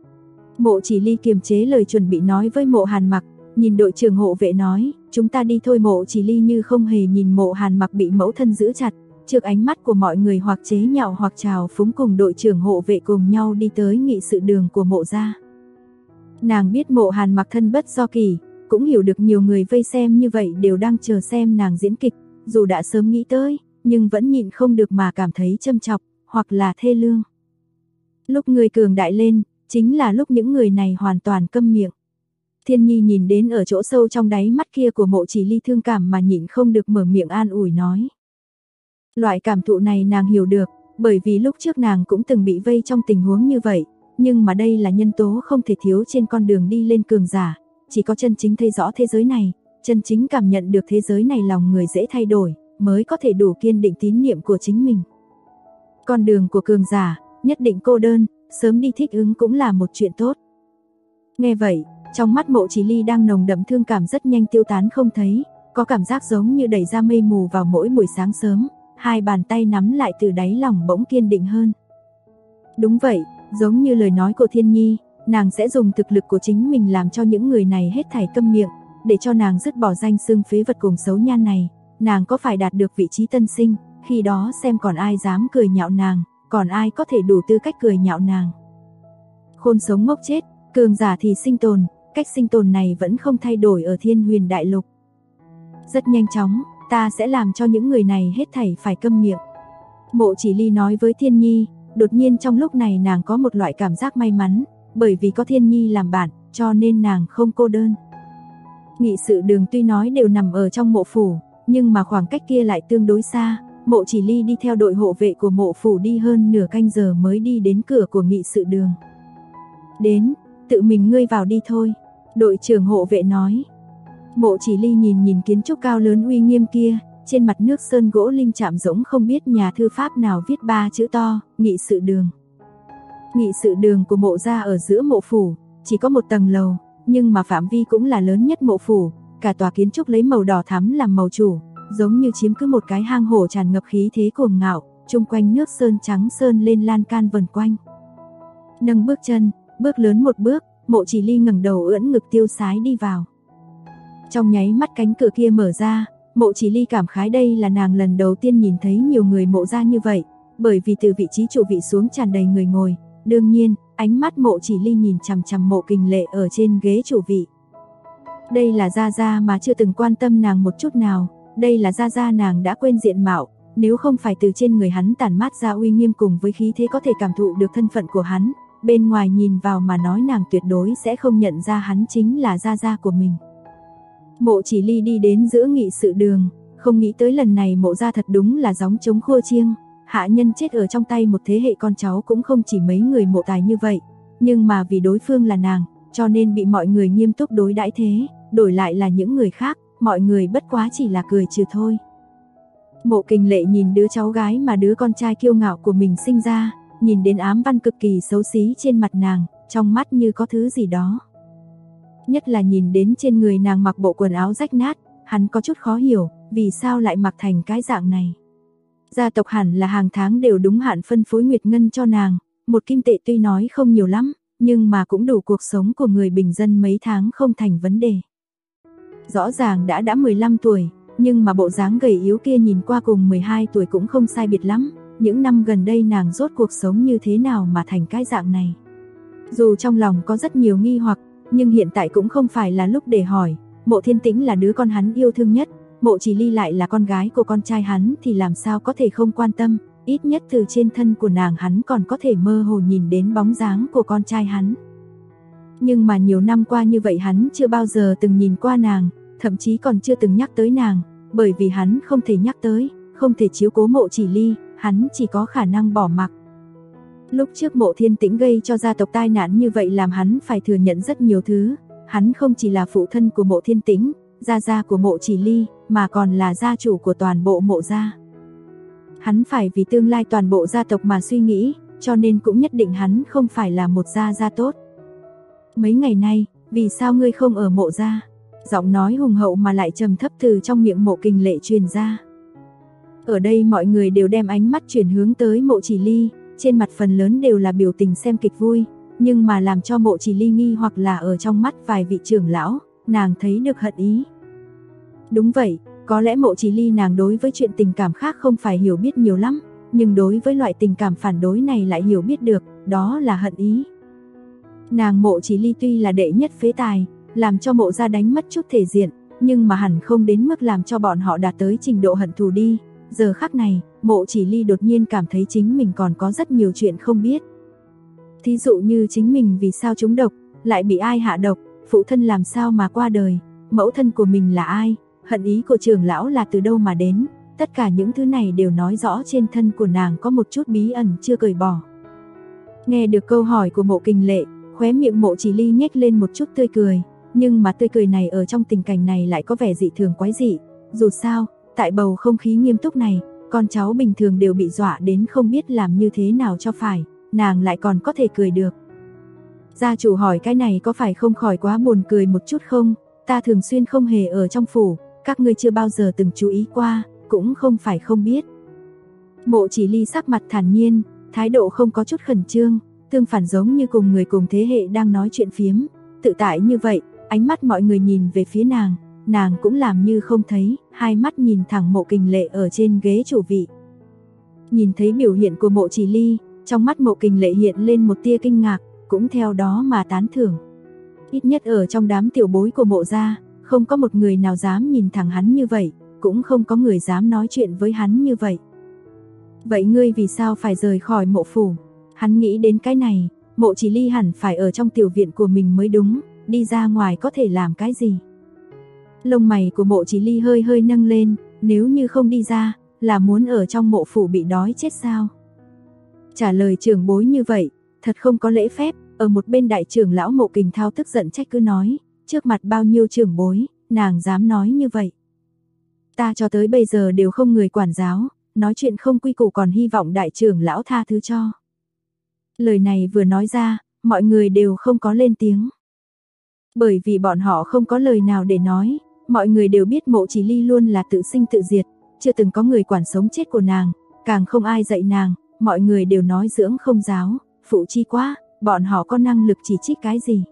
Mộ Chỉ Ly kiềm chế lời chuẩn bị nói với Mộ Hàn Mặc, nhìn đội trưởng hộ vệ nói, chúng ta đi thôi. Mộ Chỉ Ly như không hề nhìn Mộ Hàn Mặc bị mẫu thân giữ chặt, trước ánh mắt của mọi người hoặc chế nhạo hoặc trào phúng cùng đội trưởng hộ vệ cùng nhau đi tới nghị sự đường của Mộ gia. Nàng biết Mộ Hàn Mặc thân bất do kỳ, cũng hiểu được nhiều người vây xem như vậy đều đang chờ xem nàng diễn kịch, dù đã sớm nghĩ tới, nhưng vẫn nhịn không được mà cảm thấy châm chọc, hoặc là thê lương. Lúc người cường đại lên, chính là lúc những người này hoàn toàn câm miệng. Thiên Nhi nhìn đến ở chỗ sâu trong đáy mắt kia của Mộ Chỉ Ly thương cảm mà nhịn không được mở miệng an ủi nói. Loại cảm thụ này nàng hiểu được, bởi vì lúc trước nàng cũng từng bị vây trong tình huống như vậy, nhưng mà đây là nhân tố không thể thiếu trên con đường đi lên cường giả, chỉ có chân chính thấy rõ thế giới này, chân chính cảm nhận được thế giới này lòng người dễ thay đổi, mới có thể đủ kiên định tín niệm của chính mình. Con đường của cường giả, nhất định cô đơn, sớm đi thích ứng cũng là một chuyện tốt. Nghe vậy, trong mắt Mộ Chỉ Ly đang nồng đậm thương cảm rất nhanh tiêu tán không thấy, có cảm giác giống như đẩy ra mây mù vào mỗi buổi sáng sớm, hai bàn tay nắm lại từ đáy lòng bỗng kiên định hơn. Đúng vậy, giống như lời nói của Thiên Nhi, nàng sẽ dùng thực lực của chính mình làm cho những người này hết thảy câm miệng, để cho nàng dứt bỏ danh xưng phế vật cùng xấu nhan này, nàng có phải đạt được vị trí tân sinh, khi đó xem còn ai dám cười nhạo nàng, còn ai có thể đủ tư cách cười nhạo nàng. Khôn sống ngốc chết, cường giả thì sinh tồn, cách sinh tồn này vẫn không thay đổi ở Thiên Huyền Đại Lục. Rất nhanh chóng, ta sẽ làm cho những người này hết thảy phải câm miệng. Mộ Chỉ Ly nói với Thiên Nhi, đột nhiên trong lúc này nàng có một loại cảm giác may mắn, bởi vì có Thiên Nhi làm bạn, cho nên nàng không cô đơn. Nghị sự đường tuy nói đều nằm ở trong mộ phủ, nhưng mà khoảng cách kia lại tương đối xa. Mộ Chỉ Ly đi theo đội hộ vệ của mộ phủ đi hơn nửa canh giờ mới đi đến cửa của nghị sự đường. Đến, tự mình ngươi vào đi thôi, đội trưởng hộ vệ nói. Mộ Chỉ Ly nhìn kiến trúc cao lớn uy nghiêm kia, trên mặt nước sơn gỗ lim chạm rỗng không biết nhà thư pháp nào viết 3 chữ to, nghị sự đường. Nghị sự đường của mộ gia ở giữa mộ phủ, chỉ có một tầng lầu, nhưng mà phạm vi cũng là lớn nhất mộ phủ, cả tòa kiến trúc lấy màu đỏ thắm làm màu chủ, giống như chiếm cứ một cái hang hổ tràn ngập khí thế cuồng ngạo, chung quanh nước sơn trắng sơn lên lan can vần quanh. Nâng bước chân, Bước lớn một bước, Mộ Chỉ Ly ngẩng đầu ưỡn ngực tiêu sái đi vào. Trong nháy mắt cánh cửa kia mở ra, Mộ Chỉ Ly cảm khái đây là nàng lần đầu tiên nhìn thấy nhiều người Mộ gia như vậy, bởi vì từ vị trí chủ vị xuống tràn đầy người ngồi. Đương nhiên, ánh mắt Mộ Chỉ Ly nhìn chằm chằm Mộ Kình Lệ ở trên ghế chủ vị. Đây là Gia Gia mà chưa từng quan tâm nàng một chút nào, đây là Gia Gia nàng đã quên diện mạo, nếu không phải từ trên người hắn tản mát ra uy nghiêm cùng với khí thế có thể cảm thụ được thân phận của hắn, bên ngoài nhìn vào mà nói nàng tuyệt đối sẽ không nhận ra hắn chính là Gia Gia của mình. Mộ Chỉ Ly đi đến giữa nghị sự đường, không nghĩ tới lần này Mộ gia thật đúng là gióng trống khua chiêng, hạ nhân chết ở trong tay một thế hệ con cháu cũng không chỉ mấy người Mộ tài như vậy, nhưng mà vì đối phương là nàng, cho nên bị mọi người nghiêm túc đối đãi thế, đổi lại là những người khác, mọi người bất quá chỉ là cười trừ thôi. Mộ Kình Lệ nhìn đứa cháu gái mà đứa con trai kiêu ngạo của mình sinh ra, nhìn đến ám văn cực kỳ xấu xí trên mặt nàng, trong mắt như có thứ gì đó. Nhất là nhìn đến trên người nàng mặc bộ quần áo rách nát, hắn có chút khó hiểu, vì sao lại mặc thành cái dạng này. Gia tộc hẳn là hàng tháng đều đúng hạn phân phối nguyệt ngân cho nàng, một kim tệ tuy nói không nhiều lắm, nhưng mà cũng đủ cuộc sống của người bình dân mấy tháng không thành vấn đề. Rõ ràng đã 15 tuổi, nhưng mà bộ dáng gầy yếu kia nhìn qua cùng 12 tuổi cũng không sai biệt lắm, những năm gần đây nàng rốt cuộc sống như thế nào mà thành cái dạng này. Dù trong lòng có rất nhiều nghi hoặc, nhưng hiện tại cũng không phải là lúc để hỏi, Mộ Thiên Tĩnh là đứa con hắn yêu thương nhất, Mộ Chỉ Ly lại là con gái của con trai hắn thì làm sao có thể không quan tâm, ít nhất từ trên thân của nàng hắn còn có thể mơ hồ nhìn đến bóng dáng của con trai hắn. Nhưng mà nhiều năm qua như vậy hắn chưa bao giờ từng nhìn qua nàng, thậm chí còn chưa từng nhắc tới nàng, bởi vì hắn không thể nhắc tới, không thể chiếu cố Mộ Chỉ Ly, hắn chỉ có khả năng bỏ mặc. Lúc trước Mộ Thiên Tĩnh gây cho gia tộc tai nạn như vậy làm hắn phải thừa nhận rất nhiều thứ, hắn không chỉ là phụ thân của Mộ Thiên Tĩnh, gia gia của Mộ Chỉ Ly, mà còn là gia chủ của toàn bộ Mộ gia. Hắn phải vì tương lai toàn bộ gia tộc mà suy nghĩ, cho nên cũng nhất định hắn không phải là một gia gia tốt. Mấy ngày nay, vì sao ngươi không ở Mộ gia? Giọng nói hùng hậu mà lại trầm thấp từ trong miệng Mộ Kình Lệ truyền ra. Ở đây mọi người đều đem ánh mắt chuyển hướng tới Mộ Chỉ Ly, trên mặt phần lớn đều là biểu tình xem kịch vui, nhưng mà làm cho Mộ Chỉ Ly nghi hoặc là ở trong mắt vài vị trưởng lão, nàng thấy được hận ý. Đúng vậy, có lẽ Mộ Chỉ Ly nàng đối với chuyện tình cảm khác không phải hiểu biết nhiều lắm, nhưng đối với loại tình cảm phản đối này lại hiểu biết được, đó là hận ý. Nàng Mộ Chỉ Ly tuy là đệ nhất phế tài, làm cho Mộ gia đánh mất chút thể diện, nhưng mà hẳn không đến mức làm cho bọn họ đạt tới trình độ hận thù đi. Giờ khắc này, Mộ Chỉ Ly đột nhiên cảm thấy chính mình còn có rất nhiều chuyện không biết. Thí dụ như chính mình vì sao trúng độc, lại bị ai hạ độc, phụ thân làm sao mà qua đời, mẫu thân của mình là ai, hận ý của trưởng lão là từ đâu mà đến, tất cả những thứ này đều nói rõ trên thân của nàng có một chút bí ẩn chưa cởi bỏ. Nghe được câu hỏi của Mộ Kình Lệ, khóe miệng Mộ Chỉ Ly nhếch lên một chút tươi cười, nhưng mà tươi cười này ở trong tình cảnh này lại có vẻ dị thường quái dị, dù sao, tại bầu không khí nghiêm túc này, con cháu bình thường đều bị dọa đến không biết làm như thế nào cho phải, nàng lại còn có thể cười được. Gia chủ hỏi cái này có phải không khỏi quá buồn cười một chút không, ta thường xuyên không hề ở trong phủ, các ngươi chưa bao giờ từng chú ý qua, cũng không phải không biết. Mộ Chỉ Ly sắc mặt thản nhiên, thái độ không có chút khẩn trương, tương phản giống như cùng người cùng thế hệ đang nói chuyện phiếm, tự tại như vậy, ánh mắt mọi người nhìn về phía nàng cũng làm như không thấy, hai mắt nhìn thẳng Mộ Kình Lệ ở trên ghế chủ vị. Nhìn thấy biểu hiện của Mộ Chỉ Ly, trong mắt Mộ Kình Lệ hiện lên một tia kinh ngạc, cũng theo đó mà tán thưởng. Ít nhất ở trong đám tiểu bối của Mộ gia, không có một người nào dám nhìn thẳng hắn như vậy, cũng không có người dám nói chuyện với hắn như vậy. Vậy ngươi vì sao phải rời khỏi Mộ phủ? Hắn nghĩ đến cái này, Mộ Chỉ Ly hẳn phải ở trong tiểu viện của mình mới đúng, đi ra ngoài có thể làm cái gì? Lông mày của Mộ Chỉ Ly hơi hơi nâng lên, nếu như không đi ra, là muốn ở trong mộ phủ bị đói chết sao? Trả lời trưởng bối như vậy, thật không có lễ phép, ở một bên đại trưởng lão Mộ Kình Thao tức giận trách cứ nói, trước mặt bao nhiêu trưởng bối, nàng dám nói như vậy. Ta cho tới bây giờ đều không người quản giáo, nói chuyện không quy củ còn hy vọng đại trưởng lão tha thứ cho. Lời này vừa nói ra, mọi người đều không có lên tiếng. Bởi vì bọn họ không có lời nào để nói, mọi người đều biết Mộ Chỉ Ly luôn là tự sinh tự diệt, chưa từng có người quản sống chết của nàng, càng không ai dạy nàng, mọi người đều nói dưỡng không giáo, phụ chi quá, bọn họ có năng lực chỉ trích cái gì?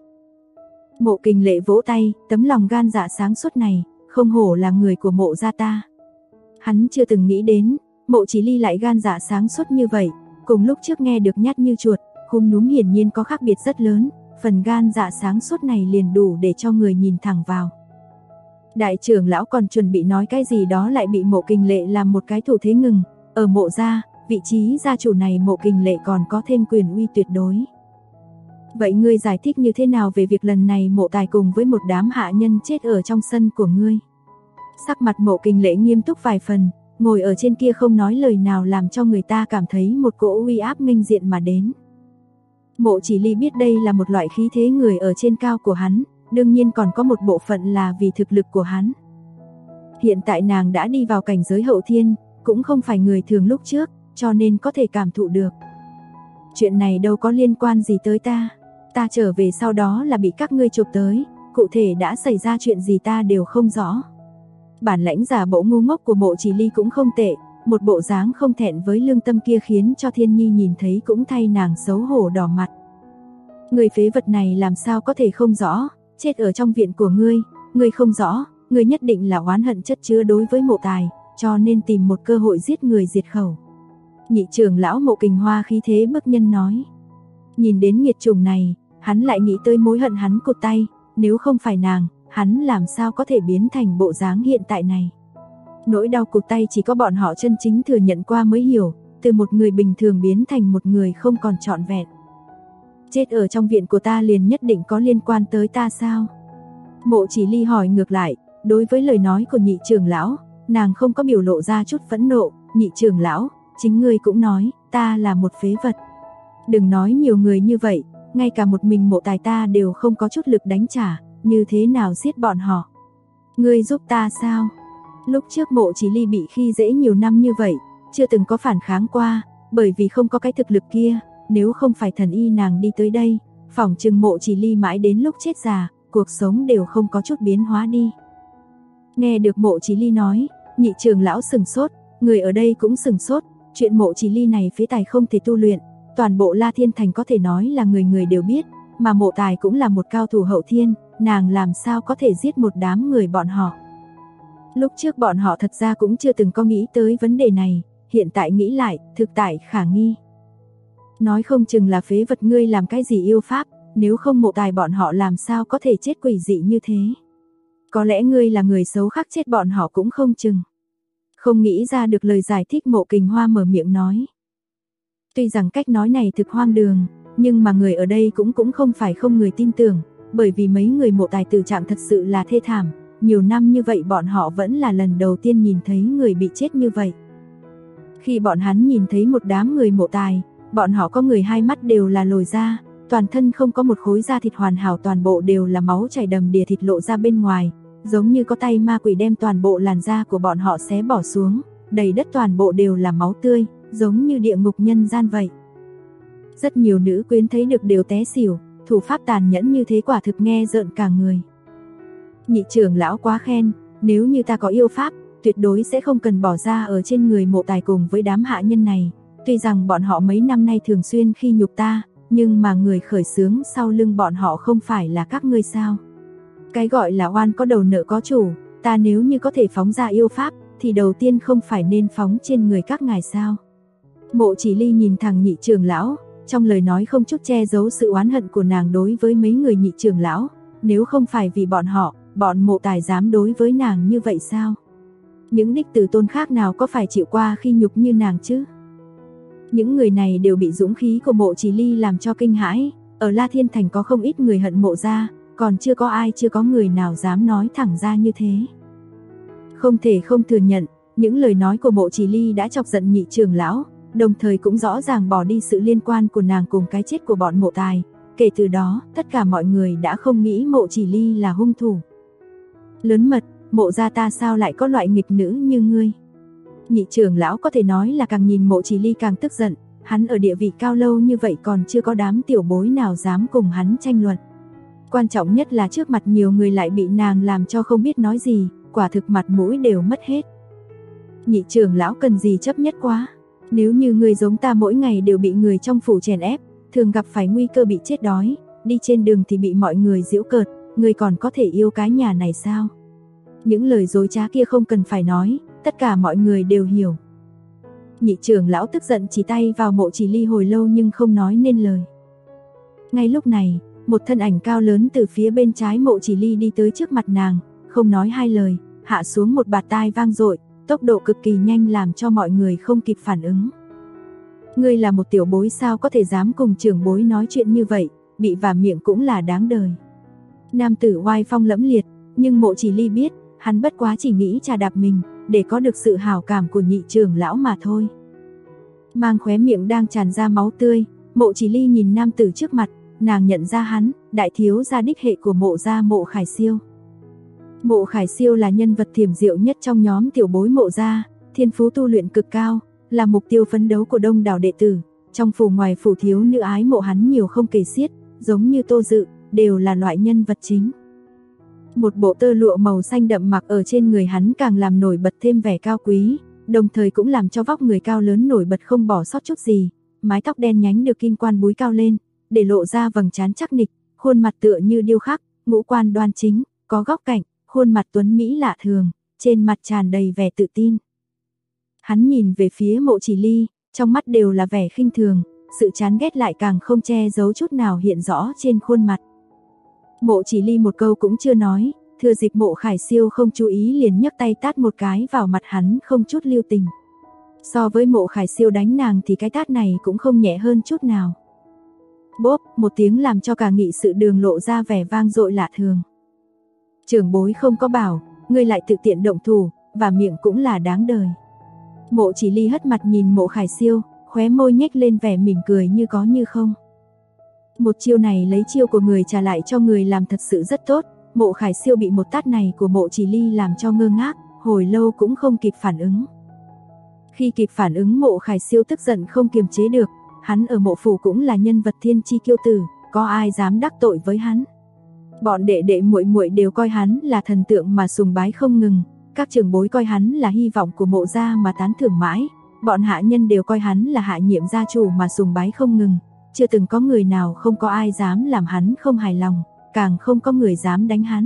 Mộ Kình Lệ vỗ tay, tấm lòng gan dạ sáng suốt này, không hổ là người của mộ gia ta. Hắn chưa từng nghĩ đến, Mộ Chỉ Ly lại gan dạ sáng suốt như vậy, cùng lúc trước nghe được nhát như chuột, khúm núm hiển nhiên có khác biệt rất lớn, phần gan dạ sáng suốt này liền đủ để cho người nhìn thẳng vào. Đại trưởng lão còn chuẩn bị nói cái gì đó lại bị Mộ Kình Lệ làm một cái thủ thế ngừng, ở mộ gia, vị trí gia chủ này Mộ Kình Lệ còn có thêm quyền uy tuyệt đối. Vậy ngươi giải thích như thế nào về việc lần này Mộ Tài cùng với một đám hạ nhân chết ở trong sân của ngươi? Sắc mặt Mộ Kình Lệ nghiêm túc vài phần, ngồi ở trên kia không nói lời nào làm cho người ta cảm thấy một cỗ uy áp nghênh diện mà đến. Mộ Chỉ Ly biết đây là một loại khí thế người ở trên cao của hắn, đương nhiên còn có một bộ phận là vì thực lực của hắn. Hiện tại nàng đã đi vào cảnh giới hậu thiên, cũng không phải người thường lúc trước, cho nên có thể cảm thụ được. Chuyện này đâu có liên quan gì tới ta trở về sau đó là bị các ngươi chụp tới, cụ thể đã xảy ra chuyện gì ta đều không rõ. Bản lãnh giả bộ ngu ngốc của Mộ Chỉ Ly cũng không tệ, một bộ dáng không thẹn với lương tâm kia khiến cho Thiên Nhi nhìn thấy cũng thay nàng xấu hổ đỏ mặt. Người phế vật này làm sao có thể không rõ, chết ở trong viện của ngươi không rõ, ngươi nhất định là oán hận chất chứa đối với Mộ Tài, cho nên tìm một cơ hội giết người diệt khẩu. Nhị trưởng lão Mộ Kình Hoa khí thế bức nhân nói. Nhìn đến nghiệt chủng này, hắn lại nghĩ tới mối hận hắn cụt tay, nếu không phải nàng, hắn làm sao có thể biến thành bộ dáng hiện tại này. Nỗi đau cụt tay chỉ có bọn họ chân chính thừa nhận qua mới hiểu, từ một người bình thường biến thành một người không còn trọn vẹn. Chết ở trong viện của ta liền nhất định có liên quan tới ta sao? Mộ Chỉ Ly hỏi ngược lại, đối với lời nói của nhị trưởng lão, nàng không có biểu lộ ra chút phẫn nộ. Nhị trưởng lão, chính ngươi cũng nói, ta là một phế vật. Đừng nói nhiều người như vậy, ngay cả một mình Mộ Tài ta đều không có chút lực đánh trả, như thế nào giết bọn họ? Ngươi giúp ta sao? Lúc trước Mộ Chỉ Ly bị khi dễ nhiều năm như vậy, chưa từng có phản kháng qua, bởi vì không có cái thực lực kia, nếu không phải thần y nàng đi tới đây, phỏng chừng Mộ Chỉ Ly mãi đến lúc chết già, cuộc sống đều không có chút biến hóa đi. Nghe được Mộ Chỉ Ly nói, nhị trưởng lão sừng sốt, người ở đây cũng sừng sốt, chuyện Mộ Chỉ Ly này phế tài không thể tu luyện, toàn bộ La Thiên Thành có thể nói là người người đều biết, mà Mộ Tài cũng là một cao thủ hậu thiên, nàng làm sao có thể giết một đám người bọn họ. Lúc trước bọn họ thật ra cũng chưa từng có nghĩ tới vấn đề này, hiện tại nghĩ lại, thực tại khả nghi. Nói không chừng là phế vật ngươi làm cái gì yêu pháp, nếu không Mộ Tài bọn họ làm sao có thể chết quỷ dị như thế. Có lẽ ngươi là người xấu khắc chết bọn họ cũng không chừng. Không nghĩ ra được lời giải thích Mộ Kình Hoa mở miệng nói. Tuy rằng cách nói này thực hoang đường, nhưng mà người ở đây cũng không phải không người tin tưởng, bởi vì mấy người Mộ Tài tử trạng thật sự là thê thảm, nhiều năm như vậy bọn họ vẫn là lần đầu tiên nhìn thấy người bị chết như vậy. Khi bọn hắn nhìn thấy một đám người Mộ Tài, bọn họ có người hai mắt đều là lồi ra, toàn thân không có một khối da thịt hoàn hảo, toàn bộ đều là máu chảy đầm đìa, thịt lộ ra bên ngoài, giống như có tay ma quỷ đem toàn bộ làn da của bọn họ xé bỏ xuống, đầy đất toàn bộ đều là máu tươi, giống như địa ngục nhân gian vậy. Rất nhiều nữ quyến thấy được đều té xỉu, thủ pháp tàn nhẫn như thế quả thực nghe rợn cả người. Nhị trưởng lão quá khen, nếu như ta có yêu pháp, tuyệt đối sẽ không cần bỏ ra ở trên người Mộ Tài cùng với đám hạ nhân này. Tuy rằng bọn họ mấy năm nay thường xuyên khi nhục ta, nhưng mà người khởi xướng sau lưng bọn họ không phải là các ngươi sao? Cái gọi là oan có đầu nợ có chủ, ta nếu như có thể phóng ra yêu pháp, thì đầu tiên không phải nên phóng trên người các ngài sao? Mộ Chỉ Ly nhìn thẳng nhị trưởng lão, trong lời nói không chút che giấu sự oán hận của nàng đối với mấy người nhị trưởng lão, nếu không phải vì bọn họ, bọn Mộ Tài dám đối với nàng như vậy sao? Những đích tử tôn khác nào có phải chịu qua khi nhục như nàng chứ? Những người này đều bị dũng khí của Mộ Chỉ Ly làm cho kinh hãi, ở La Thiên Thành có không ít người hận Mộ gia, còn chưa có người nào dám nói thẳng ra như thế. Không thể không thừa nhận, những lời nói của Mộ Chỉ Ly đã chọc giận nhị trưởng lão, đồng thời cũng rõ ràng bỏ đi sự liên quan của nàng cùng cái chết của bọn Mộ Tài. Kể từ đó, tất cả mọi người đã không nghĩ Mộ Chỉ Ly là hung thủ. Lớn mật, Mộ gia ta sao lại có loại nghịch nữ như ngươi? Nhị trưởng lão có thể nói là càng nhìn Mộ Chỉ Ly càng tức giận, hắn ở địa vị cao lâu như vậy còn chưa có đám tiểu bối nào dám cùng hắn tranh luận. Quan trọng nhất là trước mặt nhiều người lại bị nàng làm cho không biết nói gì, quả thực mặt mũi đều mất hết. Nhị trưởng lão cần gì chấp nhất quá, nếu như người giống ta mỗi ngày đều bị người trong phủ chèn ép, thường gặp phải nguy cơ bị chết đói, đi trên đường thì bị mọi người giễu cợt, ngươi còn có thể yêu cái nhà này sao? Những lời dối trá kia không cần phải nói, tất cả mọi người đều hiểu. Nhị trưởng lão tức giận chỉ tay vào Mộ Chỉ Ly hồi lâu nhưng không nói nên lời. Ngay lúc này, một thân ảnh cao lớn từ phía bên trái Mộ Chỉ Ly đi tới trước mặt nàng, không nói hai lời, hạ xuống một bạt tai vang dội, tốc độ cực kỳ nhanh làm cho mọi người không kịp phản ứng. Ngươi là một tiểu bối sao có thể dám cùng trưởng bối nói chuyện như vậy, bị vả miệng cũng là đáng đời. Nam tử oai phong lẫm liệt, nhưng Mộ Chỉ Ly biết, hắn bất quá chỉ nghĩ trà đạp mình, để có được sự hảo cảm của nhị trưởng lão mà thôi. Mang khóe miệng đang tràn ra máu tươi, Mộ Chỉ Ly nhìn nam tử trước mặt, nàng nhận ra hắn, đại thiếu gia đích hệ của Mộ gia Mộ Khải Siêu. Mộ Khải Siêu là nhân vật thiểm diệu nhất trong nhóm tiểu bối Mộ gia, thiên phú tu luyện cực cao, là mục tiêu phấn đấu của đông đảo đệ tử. Trong phủ ngoài phủ thiếu nữ ái mộ hắn nhiều không kể xiết, giống như Tô Dự, đều là loại nhân vật chính. Một bộ tơ lụa màu xanh đậm mặc ở trên người hắn càng làm nổi bật thêm vẻ cao quý, đồng thời cũng làm cho vóc người cao lớn nổi bật không bỏ sót chút gì. Mái tóc đen nhánh được kim quan búi cao lên, để lộ ra vầng trán chắc nịch, khuôn mặt tựa như điêu khắc, ngũ quan đoan chính, có góc cạnh, khuôn mặt tuấn mỹ lạ thường, trên mặt tràn đầy vẻ tự tin. Hắn nhìn về phía Mộ Chỉ Ly, trong mắt đều là vẻ khinh thường, sự chán ghét lại càng không che giấu chút nào hiện rõ trên khuôn mặt. Mộ Chỉ Ly một câu cũng chưa nói, thừa dịp Mộ Khải Siêu không chú ý liền nhấc tay tát một cái vào mặt hắn không chút lưu tình. So với Mộ Khải Siêu đánh nàng thì cái tát này cũng không nhẹ hơn chút nào. Bốp, một tiếng làm cho cả nghị sự đường lộ ra vẻ vang dội lạ thường. Trưởng bối không có bảo, ngươi lại tự tiện động thủ, và miệng cũng là đáng đời. Mộ Chỉ Ly hất mặt nhìn Mộ Khải Siêu, khóe môi nhếch lên vẻ mỉm cười như có như không. Một chiêu này lấy chiêu của người trả lại cho người làm thật sự rất tốt. Mộ Khải Siêu bị một tát này của Mộ Chỉ Ly làm cho ngơ ngác, hồi lâu cũng không kịp phản ứng. Khi kịp phản ứng Mộ Khải Siêu tức giận không kiềm chế được, hắn ở Mộ phủ cũng là nhân vật thiên chi kiêu tử, có ai dám đắc tội với hắn. Bọn đệ đệ muội muội đều coi hắn là thần tượng mà sùng bái không ngừng, các trưởng bối coi hắn là hy vọng của Mộ gia mà tán thưởng mãi, bọn hạ nhân đều coi hắn là hạ nhiệm gia chủ mà sùng bái không ngừng, chưa từng có người nào không có ai dám làm hắn không hài lòng, càng không có người dám đánh hắn.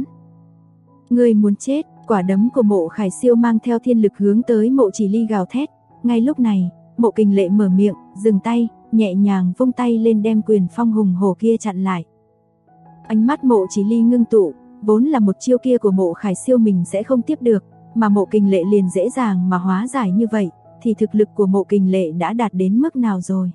Ngươi muốn chết, quả đấm của Mộ Khải Siêu mang theo thiên lực hướng tới Mộ Chỉ Ly gào thét. Ngay lúc này, Mộ Kình Lệ mở miệng, dừng tay, nhẹ nhàng vung tay lên đem quyền phong hùng hổ kia chặn lại. Ánh mắt Mộ Chỉ Ly ngưng tụ, vốn là một chiêu kia của Mộ Khải Siêu mình sẽ không tiếp được, mà Mộ Kình Lệ liền dễ dàng mà hóa giải như vậy, thì thực lực của Mộ Kình Lệ đã đạt đến mức nào rồi?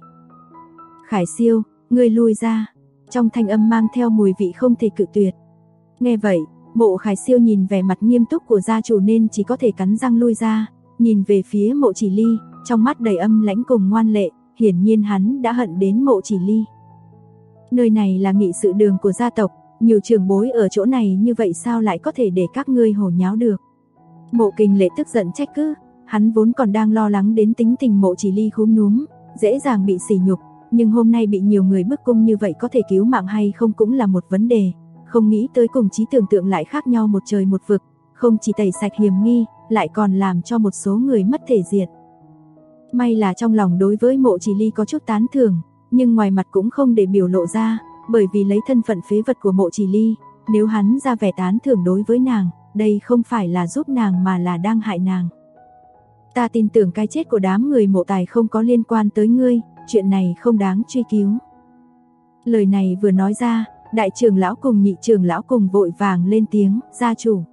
Khải Siêu, ngươi lui ra. Trong thanh âm mang theo mùi vị không thể cự tuyệt. Nghe vậy, Mộ Khải Siêu nhìn vẻ mặt nghiêm túc của gia chủ nên chỉ có thể cắn răng lui ra, nhìn về phía Mộ Chỉ Ly, trong mắt đầy âm lãnh cùng ngoan lệ, hiển nhiên hắn đã hận đến Mộ Chỉ Ly. Nơi này là nghị sự đường của gia tộc, nhiều trưởng bối ở chỗ này như vậy sao lại có thể để các ngươi hồ nháo được? Mộ Kình Lệ tức giận trách cứ, hắn vốn còn đang lo lắng đến tính tình Mộ Chỉ Ly khúm núm, dễ dàng bị sỉ nhục, nhưng hôm nay bị nhiều người bức cung như vậy có thể cứu mạng hay không cũng là một vấn đề, không nghĩ tới cùng trí tưởng tượng lại khác nhau một trời một vực, không chỉ tẩy sạch hiểm nghi, lại còn làm cho một số người mất thể diện. May là trong lòng đối với Mộ Chỉ Ly có chút tán thưởng, nhưng ngoài mặt cũng không để biểu lộ ra, bởi vì lấy thân phận phế vật của Mộ Chỉ Ly, nếu hắn ra vẻ tán thưởng đối với nàng, đây không phải là giúp nàng mà là đang hại nàng. Ta tin tưởng cái chết của đám người Mộ Tài không có liên quan tới ngươi, chuyện này không đáng truy cứu. Lời này vừa nói ra, đại trưởng lão cùng nhị trưởng lão cùng vội vàng lên tiếng, gia chủ.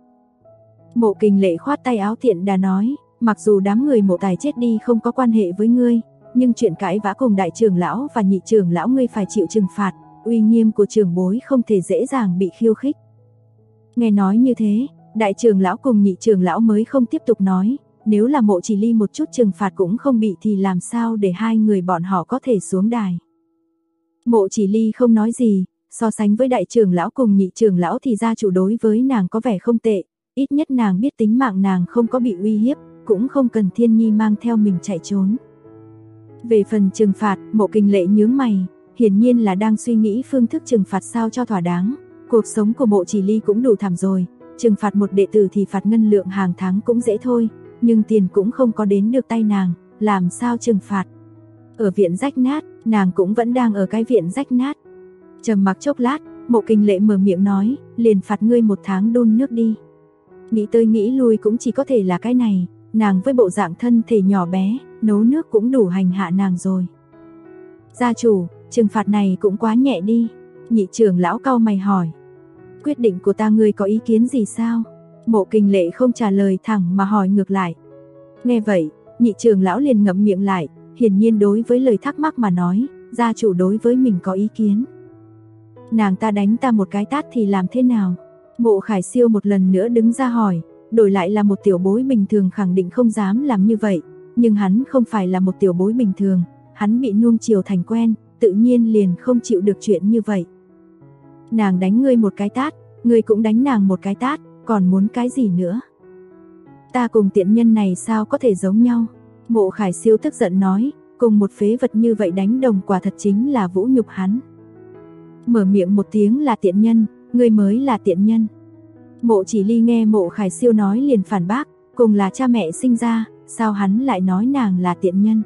Mộ Kình Lệ khoát tay áo thiện đà nói, mặc dù đám người Mộ Tài chết đi không có quan hệ với ngươi, nhưng chuyện cãi vã cùng đại trưởng lão và nhị trưởng lão ngươi phải chịu trừng phạt, uy nghiêm của trưởng bối không thể dễ dàng bị khiêu khích. Nghe nói như thế, đại trưởng lão cùng nhị trưởng lão mới không tiếp tục nói, nếu là Mộ Chỉ Ly một chút trừng phạt cũng không bị thì làm sao để hai người bọn họ có thể xuống đài. Mộ Chỉ Ly không nói gì, so sánh với đại trưởng lão cùng nhị trưởng lão thì gia chủ đối với nàng có vẻ không tệ, ít nhất nàng biết tính mạng nàng không có bị uy hiếp, cũng không cần Thiên Nhi mang theo mình chạy trốn. Về phần trừng phạt, Mộ Kình Lệ nhướng mày, hiển nhiên là đang suy nghĩ phương thức trừng phạt sao cho thỏa đáng. Cuộc sống của Mộ Chỉ Ly cũng đủ thảm rồi, trừng phạt một đệ tử thì phạt ngân lượng hàng tháng cũng dễ thôi, nhưng tiền cũng không có đến được tay nàng, làm sao trừng phạt. Ở viện rách nát, Nàng cũng vẫn đang ở cái viện rách nát. Trầm mặc chốc lát, Mộ Kình Lệ mở miệng nói, liền phạt ngươi 1 tháng đun nước đi. Nghĩ tới nghĩ lui cũng chỉ có thể là cái này, nàng với bộ dạng thân thể nhỏ bé, nấu nước cũng đủ hành hạ nàng rồi. Gia chủ, trừng phạt này cũng quá nhẹ đi. Nhị trưởng lão cau mày hỏi. Quyết định của ta ngươi có ý kiến gì sao? Mộ Kình Lệ không trả lời thẳng mà hỏi ngược lại. Nghe vậy, nhị trưởng lão liền ngậm miệng lại, hiển nhiên đối với lời thắc mắc mà nói, gia chủ đối với mình có ý kiến. Nàng ta đánh ta một cái tát thì làm thế nào? Mộ Khải Siêu một lần nữa đứng ra hỏi, đổi lại là một tiểu bối bình thường khẳng định không dám làm như vậy, nhưng hắn không phải là một tiểu bối bình thường, hắn bị nuông chiều thành quen, tự nhiên liền không chịu được chuyện như vậy. Nàng đánh ngươi một cái tát, ngươi cũng đánh nàng một cái tát, còn muốn cái gì nữa? Ta cùng tiện nhân này sao có thể giống nhau? Mộ Khải Siêu tức giận nói, cùng một phế vật như vậy đánh đồng quả thật chính là vũ nhục hắn. Mở miệng một tiếng là tiện nhân, ngươi mới là tiện nhân. Mộ Chỉ Ly nghe Mộ Khải Siêu nói liền phản bác, cùng là cha mẹ sinh ra, sao hắn lại nói nàng là tiện nhân?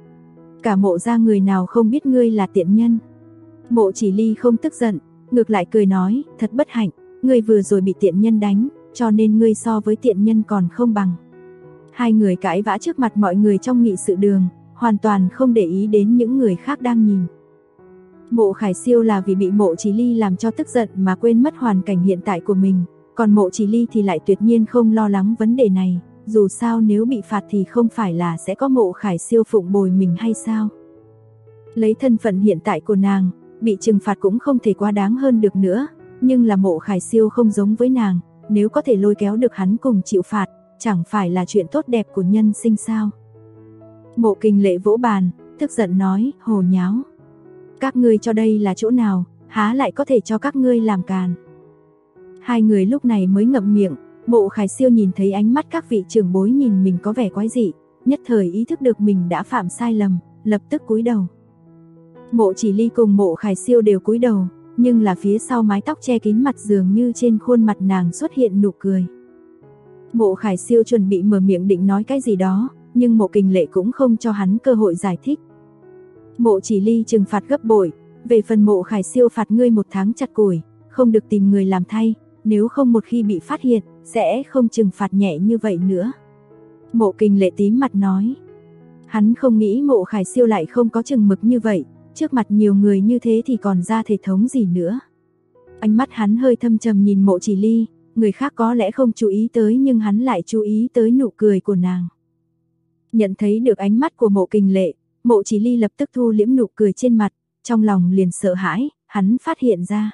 Cả Mộ gia người nào không biết ngươi là tiện nhân? Mộ Chỉ Ly không tức giận, ngược lại cười nói, thật bất hạnh, ngươi vừa rồi bị tiện nhân đánh, cho nên ngươi so với tiện nhân còn không bằng. Hai người cãi vã trước mặt mọi người trong nghị sự đường, hoàn toàn không để ý đến những người khác đang nhìn. Mộ Khải Siêu là vì bị Mộ Chỉ Ly làm cho tức giận mà quên mất hoàn cảnh hiện tại của mình, còn Mộ Chỉ Ly thì lại tuyệt nhiên không lo lắng vấn đề này, dù sao nếu bị phạt thì không phải là sẽ có Mộ Khải Siêu phụng bồi mình hay sao? Lấy thân phận hiện tại của nàng, bị trừng phạt cũng không thể quá đáng hơn được nữa, nhưng là Mộ Khải Siêu không giống với nàng, nếu có thể lôi kéo được hắn cùng chịu phạt, chẳng phải là chuyện tốt đẹp của nhân sinh sao? Mộ Kình Lệ vỗ bàn, tức giận nói, hồ nháo. Các ngươi cho đây là chỗ nào, há lại có thể cho các ngươi làm càn. Hai người lúc này mới ngậm miệng, Mộ Khải Siêu nhìn thấy ánh mắt các vị trưởng bối nhìn mình có vẻ quái dị, nhất thời ý thức được mình đã phạm sai lầm, lập tức cúi đầu. Mộ Chỉ Ly cùng Mộ Khải Siêu đều cúi đầu, nhưng là phía sau mái tóc che kín mặt dường như trên khuôn mặt nàng xuất hiện nụ cười. Mộ Khải Siêu chuẩn bị mở miệng định nói cái gì đó, nhưng Mộ Kình Lệ cũng không cho hắn cơ hội giải thích. Mộ Chỉ Ly trừng phạt gấp bội, về phần Mộ Khải Siêu phạt ngươi 1 tháng chặt củi, không được tìm người làm thay, nếu không một khi bị phát hiện, sẽ không trừng phạt nhẹ như vậy nữa. Mộ Kình Lệ tím mặt nói, hắn không nghĩ Mộ Khải Siêu lại không có chừng mực như vậy, trước mặt nhiều người như thế thì còn ra thể thống gì nữa. Ánh mắt hắn hơi thâm trầm nhìn Mộ Chỉ Ly, người khác có lẽ không chú ý tới nhưng hắn lại chú ý tới nụ cười của nàng. Nhận thấy được ánh mắt của Mộ Kình Lệ, Mộ Chỉ Ly lập tức thu liễm nụ cười trên mặt, trong lòng liền sợ hãi, hắn phát hiện ra.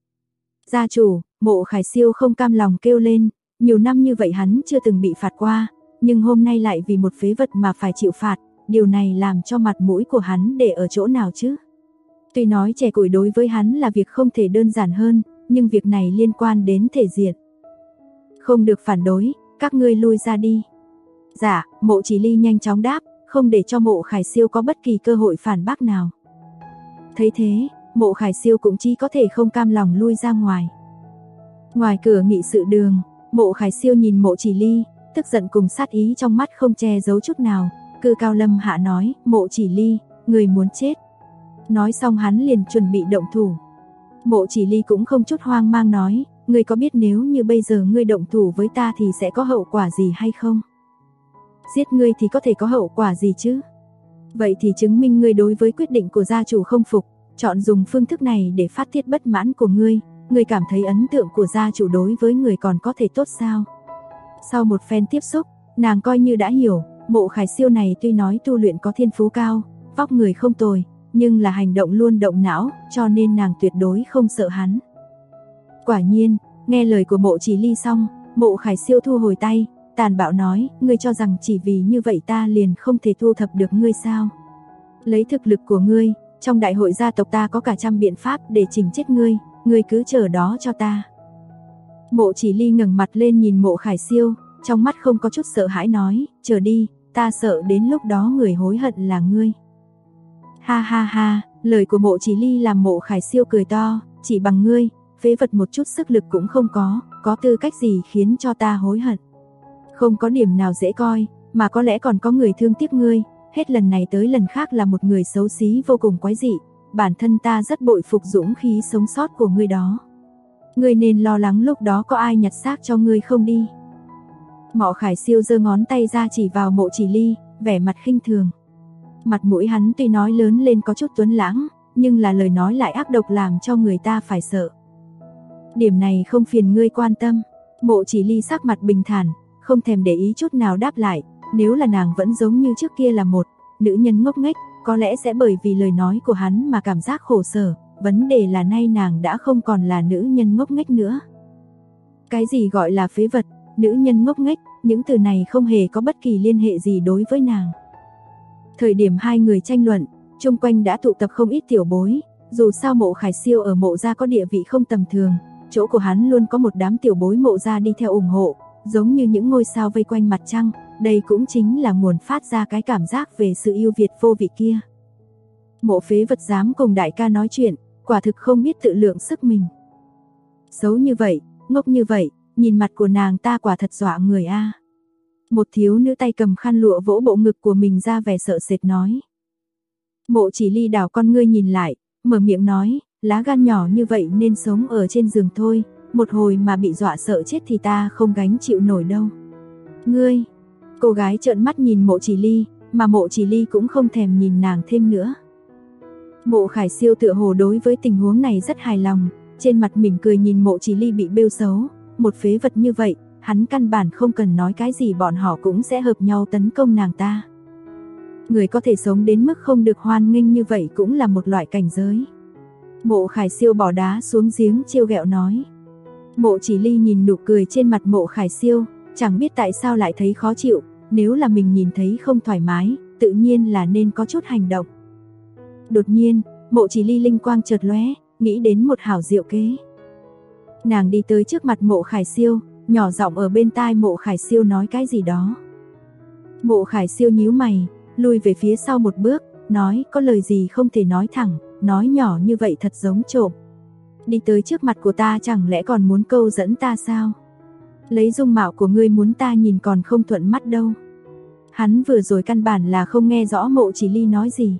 Gia chủ, Mộ Khải Siêu không cam lòng kêu lên, nhiều năm như vậy hắn chưa từng bị phạt qua, nhưng hôm nay lại vì một phế vật mà phải chịu phạt, điều này làm cho mặt mũi của hắn để ở chỗ nào chứ? Tuy nói chẻ củi đối với hắn là việc không thể đơn giản hơn, nhưng việc này liên quan đến thể diện. Không được phản đối, các ngươi lui ra đi. Dạ, Mộ Chỉ Ly nhanh chóng đáp, không để cho Mộ Khải Siêu có bất kỳ cơ hội phản bác nào. Thấy thế, Mộ Khải Siêu cũng chỉ có thể không cam lòng lui ra ngoài. Ngoài cửa nghị sự đường, Mộ Khải Siêu nhìn Mộ Chỉ Ly, tức giận cùng sát ý trong mắt không che giấu chút nào, cư cao lâm hạ nói, Mộ Chỉ Ly, người muốn chết. Nói xong hắn liền chuẩn bị động thủ. Mộ Chỉ Ly cũng không chút hoang mang nói, ngươi có biết nếu như bây giờ ngươi động thủ với ta thì sẽ có hậu quả gì hay không? Giết ngươi thì có thể có hậu quả gì chứ? Vậy thì chứng minh ngươi đối với quyết định của gia chủ không phục, chọn dùng phương thức này để phát tiết bất mãn của ngươi cảm thấy ấn tượng của gia chủ đối với người còn có thể tốt sao? Sau một phen tiếp xúc, nàng coi như đã hiểu, Mộ Khải Siêu này tuy nói tu luyện có thiên phú cao, vóc người không tồi, nhưng là hành động luôn động não, cho nên nàng tuyệt đối không sợ hắn. Quả nhiên, nghe lời của Mộ Chỉ Ly xong, Mộ Khải Siêu thu hồi tay, tàn bạo nói, ngươi cho rằng chỉ vì như vậy ta liền không thể thu thập được ngươi sao? Lấy thực lực của ngươi, trong đại hội gia tộc ta có cả trăm biện pháp để chỉnh chết ngươi cứ chờ đó cho ta. Mộ Chỉ Ly ngẩng mặt lên nhìn Mộ Khải Siêu, trong mắt không có chút sợ hãi nói, chờ đi, ta sợ đến lúc đó người hối hận là ngươi. Ha ha ha, lời của Mộ Chỉ Ly làm Mộ Khải Siêu cười to, chỉ bằng ngươi, phế vật một chút sức lực cũng không có tư cách gì khiến cho ta hối hận. Không có điểm nào dễ coi, mà có lẽ còn có người thương tiếc ngươi, hết lần này tới lần khác là một người xấu xí vô cùng quái dị, bản thân ta rất bội phục dũng khí sống sót của ngươi đó. Ngươi nên lo lắng lúc đó có ai nhặt xác cho ngươi không đi. Mộ Khải Siêu giơ ngón tay ra chỉ vào Mộ Chỉ Ly, vẻ mặt khinh thường. Mặt mũi hắn tuy nói lớn lên có chút tuấn lãng, nhưng là lời nói lại ác độc làm cho người ta phải sợ. Điểm này không phiền ngươi quan tâm. Mộ Chỉ Ly sắc mặt bình thản, không thèm để ý chút nào đáp lại, nếu là nàng vẫn giống như trước kia là một nữ nhân ngốc nghếch, có lẽ sẽ bởi vì lời nói của hắn mà cảm giác khổ sở, vấn đề là nay nàng đã không còn là nữ nhân ngốc nghếch nữa. Cái gì gọi là phế vật, nữ nhân ngốc nghếch, những từ này không hề có bất kỳ liên hệ gì đối với nàng. Thời điểm hai người tranh luận, chung quanh đã tụ tập không ít tiểu bối, dù sao Mộ Khải Siêu ở Mộ gia có địa vị không tầm thường, chỗ của hắn luôn có một đám tiểu bối Mộ gia đi theo ủng hộ, giống như những ngôi sao vây quanh mặt trăng, đây cũng chính là nguồn phát ra cái cảm giác về sự yêu Việt vô vị kia. Mộ phế vật dám cùng đại ca nói chuyện, quả thực không biết tự lượng sức mình. Xấu như vậy, ngốc như vậy, nhìn mặt của nàng ta quả thật dọa người a. Một thiếu nữ tay cầm khăn lụa vỗ bộ ngực của mình ra vẻ sợ sệt nói. Mộ Chỉ Ly đảo con ngươi nhìn lại, mở miệng nói, lá gan nhỏ như vậy nên sống ở trên giường thôi, một hồi mà bị dọa sợ chết thì ta không gánh chịu nổi đâu. Ngươi, cô gái trợn mắt nhìn Mộ Chỉ Ly, mà Mộ Chỉ Ly cũng không thèm nhìn nàng thêm nữa. Mộ Khải Siêu tựa hồ đối với tình huống này rất hài lòng, trên mặt mỉm cười nhìn Mộ Chỉ Ly bị bêu xấu, một phế vật như vậy, hắn căn bản không cần nói cái gì bọn họ cũng sẽ hợp nhau tấn công nàng ta. Người có thể sống đến mức không được hoan nghênh như vậy cũng là một loại cảnh giới. Mộ Khải Siêu bỏ đá xuống giếng trêu ghẹo nói. Mộ Chỉ Ly nhìn nụ cười trên mặt Mộ Khải Siêu, chẳng biết tại sao lại thấy khó chịu, nếu là mình nhìn thấy không thoải mái, tự nhiên là nên có chút hành động. Đột nhiên, Mộ Chỉ Ly linh quang chợt lóe, nghĩ đến một hảo diệu kế. Nàng đi tới trước mặt Mộ Khải Siêu, nhỏ giọng ở bên tai Mộ Khải Siêu nói cái gì đó. Mộ Khải Siêu nhíu mày, lùi về phía sau một bước, nói có lời gì không thể nói thẳng, nói nhỏ như vậy thật giống trộm. Đi tới trước mặt của ta chẳng lẽ còn muốn câu dẫn ta sao? Lấy dung mạo của ngươi muốn ta nhìn còn không thuận mắt đâu. Hắn vừa rồi căn bản là không nghe rõ Mộ Chỉ Ly nói gì.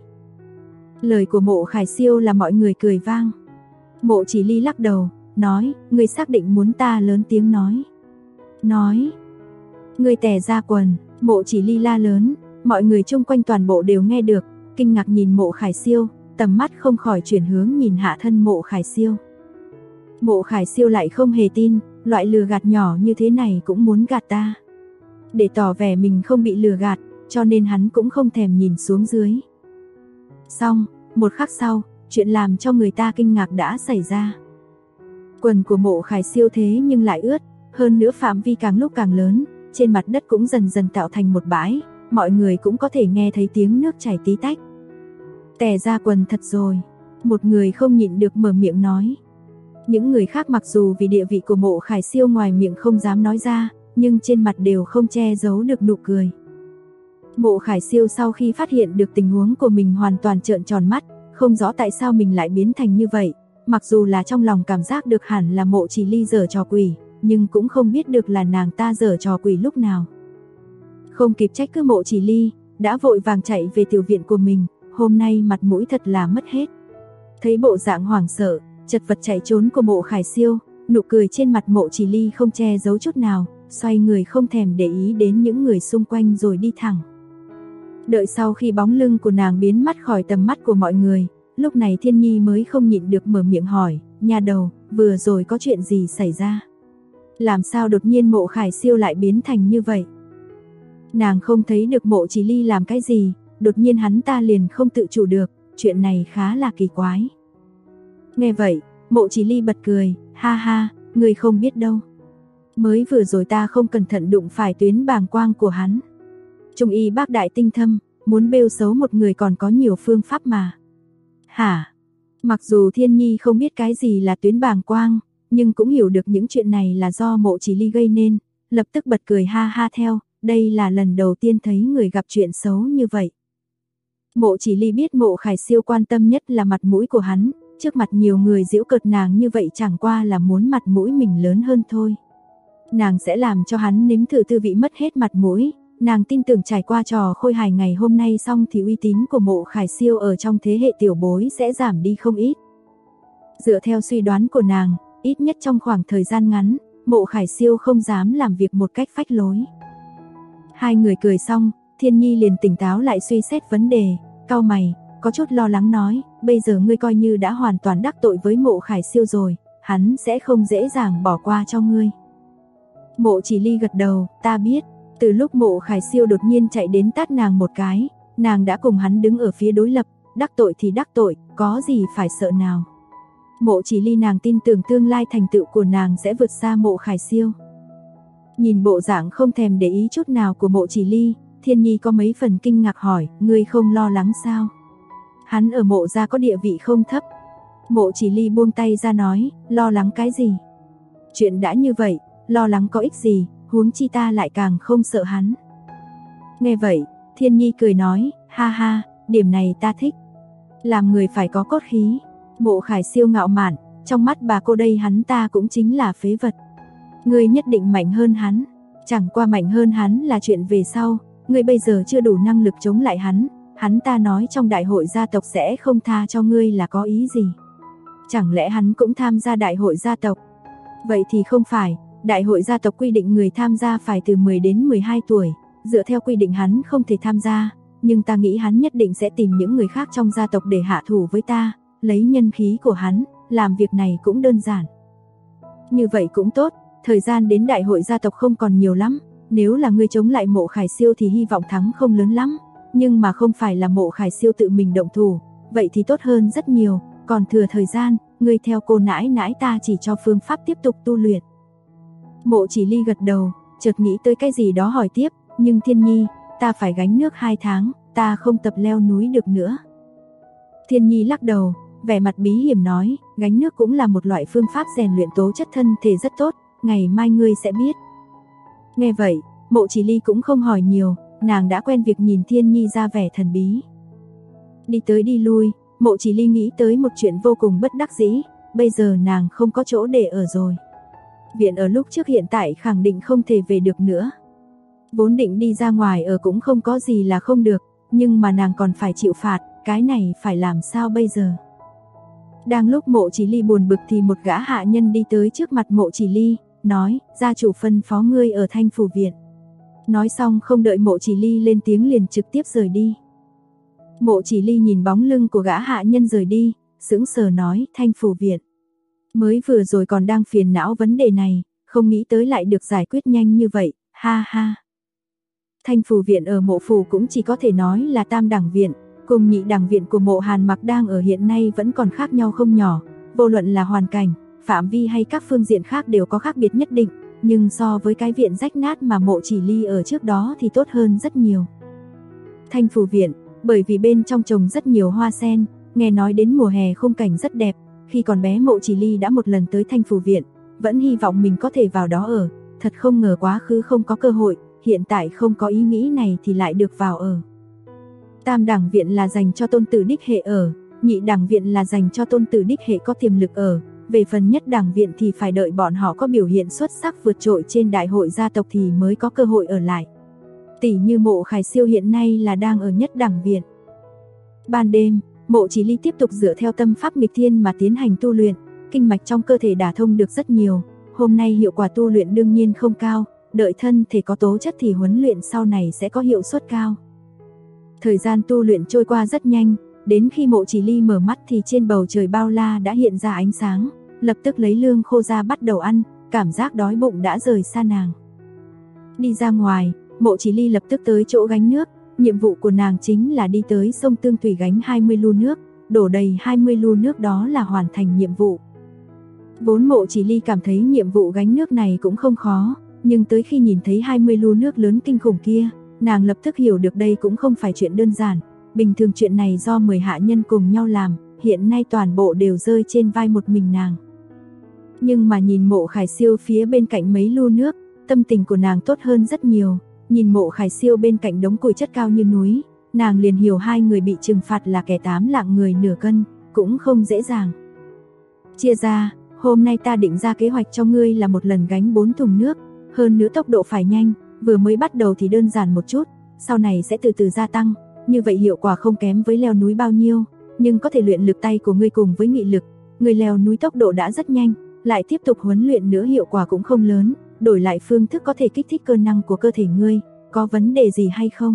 Lời của Mộ Khải Siêu là mọi người cười vang. Mộ Chỉ Ly lắc đầu, nói, ngươi xác định muốn ta lớn tiếng nói. Nói, ngươi tè ra quần, Mộ Chỉ Ly la lớn, mọi người chung quanh toàn bộ đều nghe được, kinh ngạc nhìn Mộ Khải Siêu, tầm mắt không khỏi chuyển hướng nhìn hạ thân Mộ Khải Siêu. Mộ Khải Siêu lại không hề tin, loại lừa gạt nhỏ như thế này cũng muốn gạt ta. Để tỏ vẻ mình không bị lừa gạt, cho nên hắn cũng không thèm nhìn xuống dưới. Xong, một khắc sau, chuyện làm cho người ta kinh ngạc đã xảy ra. Quần của Mộ Khải Siêu thế nhưng lại ướt, hơn nữa phạm vi càng lúc càng lớn, trên mặt đất cũng dần dần tạo thành một bãi, mọi người cũng có thể nghe thấy tiếng nước chảy tí tách. Tè ra quần thật rồi, một người không nhịn được mở miệng nói. Những người khác mặc dù vì địa vị của Mộ Khải Siêu ngoài miệng không dám nói ra, nhưng trên mặt đều không che giấu được nụ cười. Mộ Khải Siêu sau khi phát hiện được tình huống của mình hoàn toàn trợn tròn mắt, không rõ tại sao mình lại biến thành như vậy, mặc dù là trong lòng cảm giác được hẳn là Mộ Chỉ Ly giở trò quỷ, nhưng cũng không biết được là nàng ta giở trò quỷ lúc nào. Không kịp trách cứ Mộ Chỉ Ly, đã vội vàng chạy về tiểu viện của mình, hôm nay mặt mũi thật là mất hết. Thấy bộ dạng hoảng sợ, chật vật chạy trốn của Mộ Khải Siêu, nụ cười trên mặt Mộ Chỉ Ly không che giấu chút nào, xoay người không thèm để ý đến những người xung quanh rồi đi thẳng. Đợi sau khi bóng lưng của nàng biến mất khỏi tầm mắt của mọi người, lúc này Thiên Nhi mới không nhịn được mở miệng hỏi, nhà đầu, vừa rồi có chuyện gì xảy ra? Làm sao đột nhiên Mộ Khải Siêu lại biến thành như vậy? Nàng không thấy được Mộ Chỉ Ly làm cái gì, đột nhiên hắn ta liền không tự chủ được, chuyện này khá là kỳ quái. Nghe vậy, Mộ Chỉ Ly bật cười, ha ha, người không biết đâu. Mới vừa rồi ta không cẩn thận đụng phải tuyến bàng quang của hắn. Trung y bác đại tinh thâm, muốn bêu xấu một người còn có nhiều phương pháp mà. Hả? Mặc dù Thiên Nhi không biết cái gì là tuyến bàng quang, nhưng cũng hiểu được những chuyện này là do Mộ Chỉ Ly gây nên, lập tức bật cười ha ha theo, đây là lần đầu tiên thấy người gặp chuyện xấu như vậy. Mộ Chỉ Ly biết Mộ Khải Siêu quan tâm nhất là mặt mũi của hắn, trước mặt nhiều người giễu cợt nàng như vậy chẳng qua là muốn mặt mũi mình lớn hơn thôi. Nàng sẽ làm cho hắn nếm thử tư vị mất hết mặt mũi, Nàng tin tưởng trải qua trò khôi hài ngày hôm nay xong thì uy tín của Mộ Khải Siêu ở trong thế hệ tiểu bối sẽ giảm đi không ít. Dựa theo suy đoán của nàng, ít nhất trong khoảng thời gian ngắn, Mộ Khải Siêu không dám làm việc một cách phách lối. Hai người cười xong, Thiên Nhi liền tỉnh táo lại suy xét vấn đề, cau mày, có chút lo lắng nói, bây giờ ngươi coi như đã hoàn toàn đắc tội với Mộ Khải Siêu rồi, hắn sẽ không dễ dàng bỏ qua cho ngươi. Mộ Chỉ Ly gật đầu, ta biết, từ lúc Mộ Khải Siêu đột nhiên chạy đến tát nàng một cái, nàng đã cùng hắn đứng ở phía đối lập, đắc tội thì đắc tội, có gì phải sợ nào. Mộ Chỉ Ly nàng tin tưởng tương lai thành tựu của nàng sẽ vượt xa Mộ Khải Siêu. Nhìn bộ dạng không thèm để ý chút nào của Mộ Chỉ Ly, Thiên Nhi có mấy phần kinh ngạc hỏi, ngươi không lo lắng sao? Hắn ở Mộ gia có địa vị không thấp. Mộ Chỉ Ly buông tay ra nói, lo lắng cái gì? Chuyện đã như vậy, lo lắng có ích gì, huống chi ta lại càng không sợ hắn. Nghe vậy, Thiên Nhi cười nói, ha ha, điểm này ta thích. Làm người phải có cốt khí. Mộ Khải Siêu ngạo mạn, trong mắt bà cô đây hắn ta cũng chính là phế vật. Ngươi nhất định mạnh hơn hắn, chẳng qua mạnh hơn hắn là chuyện về sau, ngươi bây giờ chưa đủ năng lực chống lại hắn ta nói trong đại hội gia tộc sẽ không tha cho ngươi là có ý gì? Chẳng lẽ hắn cũng tham gia đại hội gia tộc? Vậy thì không phải, đại hội gia tộc quy định người tham gia phải từ 10 đến 12 tuổi, dựa theo quy định hắn không thể tham gia, nhưng ta nghĩ hắn nhất định sẽ tìm những người khác trong gia tộc để hạ thủ với ta, lấy nhân khí của hắn, làm việc này cũng đơn giản. Như vậy cũng tốt, thời gian đến đại hội gia tộc không còn nhiều lắm, nếu là ngươi chống lại Mộ Khải Siêu thì hy vọng thắng không lớn lắm, nhưng mà không phải là Mộ Khải Siêu tự mình động thủ, vậy thì tốt hơn rất nhiều, còn thừa thời gian, ngươi theo cô nãi nãi ta chỉ cho phương pháp tiếp tục tu luyện. Mộ Chỉ Ly gật đầu, chợt nghĩ tới cái gì đó hỏi tiếp, nhưng Thiên Nhi, ta phải gánh nước 2 tháng, ta không tập leo núi được nữa. Thiên Nhi lắc đầu, vẻ mặt bí hiểm nói, gánh nước cũng là một loại phương pháp rèn luyện tố chất thân thể rất tốt, ngày mai ngươi sẽ biết. Nghe vậy, Mộ Chỉ Ly cũng không hỏi nhiều, nàng đã quen việc nhìn Thiên Nhi ra vẻ thần bí. Đi tới đi lui, Mộ Chỉ Ly nghĩ tới một chuyện vô cùng bất đắc dĩ, bây giờ nàng không có chỗ để ở rồi. Viện ở lúc trước hiện tại khẳng định không thể về được nữa. Vốn định đi ra ngoài ở cũng không có gì là không được, nhưng mà nàng còn phải chịu phạt, cái này phải làm sao bây giờ? Đang lúc Mộ Chỉ Ly buồn bực thì một gã hạ nhân đi tới trước mặt Mộ Chỉ Ly, nói, gia chủ phân phó ngươi ở Thanh Phủ Viện. Nói xong không đợi Mộ Chỉ Ly lên tiếng liền trực tiếp rời đi. Mộ Chỉ Ly nhìn bóng lưng của gã hạ nhân rời đi, sững sờ nói, Thanh Phủ Viện. Mới vừa rồi còn đang phiền não vấn đề này, không nghĩ tới lại được giải quyết nhanh như vậy, ha ha. Thanh Phủ Viện ở Mộ phủ cũng chỉ có thể nói là tam đẳng viện, cùng nhị đẳng viện của Mộ Hàn Mặc đang ở hiện nay vẫn còn khác nhau không nhỏ, vô luận là hoàn cảnh, phạm vi hay các phương diện khác đều có khác biệt nhất định, nhưng so với cái viện rách nát mà Mộ Chỉ Ly ở trước đó thì tốt hơn rất nhiều. Thanh Phủ Viện, bởi vì bên trong trồng rất nhiều hoa sen, nghe nói đến mùa hè khung cảnh rất đẹp, khi còn bé Mộ Chỉ Ly đã một lần tới Thanh Phủ Viện, vẫn hy vọng mình có thể vào đó ở, thật không ngờ quá khứ không có cơ hội, hiện tại không có ý nghĩ này thì lại được vào ở. Tam đẳng viện là dành cho tôn tử đích hệ ở, nhị đẳng viện là dành cho tôn tử đích hệ có tiềm lực ở, về phần nhất đẳng viện thì phải đợi bọn họ có biểu hiện xuất sắc vượt trội trên đại hội gia tộc thì mới có cơ hội ở lại. Tỷ như Mộ Khải Siêu hiện nay là đang ở nhất đẳng viện. Ban đêm, Mộ Chỉ Ly tiếp tục dựa theo tâm pháp nghịch thiên mà tiến hành tu luyện, kinh mạch trong cơ thể đả thông được rất nhiều, hôm nay hiệu quả tu luyện đương nhiên không cao, đợi thân thể có tố chất thì huấn luyện sau này sẽ có hiệu suất cao. Thời gian tu luyện trôi qua rất nhanh, đến khi Mộ Chỉ Ly mở mắt thì trên bầu trời bao la đã hiện ra ánh sáng, lập tức lấy lương khô ra bắt đầu ăn, cảm giác đói bụng đã rời xa nàng. Đi ra ngoài, Mộ Chỉ Ly lập tức tới chỗ gánh nước, nhiệm vụ của nàng chính là đi tới sông Tương Thủy gánh 20 lu nước, đổ đầy 20 lu nước đó là hoàn thành nhiệm vụ. Vốn Mộ Chỉ Ly cảm thấy nhiệm vụ gánh nước này cũng không khó, nhưng tới khi nhìn thấy 20 lu nước lớn kinh khủng kia, nàng lập tức hiểu được đây cũng không phải chuyện đơn giản, bình thường chuyện này do 10 hạ nhân cùng nhau làm, hiện nay toàn bộ đều rơi trên vai một mình nàng. Nhưng mà nhìn Mộ Khải Siêu phía bên cạnh mấy lu nước, tâm tình của nàng tốt hơn rất nhiều, nhìn Mộ Khải Siêu bên cạnh đống củi chất cao như núi, nàng liền hiểu hai người bị trừng phạt là kẻ 8 lạng người nửa cân, cũng không dễ dàng. Chia ra, hôm nay ta định ra kế hoạch cho ngươi là một lần gánh 4 thùng nước, hơn nữa tốc độ phải nhanh, vừa mới bắt đầu thì đơn giản một chút, sau này sẽ từ từ gia tăng, như vậy hiệu quả không kém với leo núi bao nhiêu, nhưng có thể luyện lực tay của ngươi cùng với nghị lực, ngươi leo núi tốc độ đã rất nhanh, lại tiếp tục huấn luyện nữa hiệu quả cũng không lớn, đổi lại phương thức có thể kích thích cơ năng của cơ thể ngươi, có vấn đề gì hay không?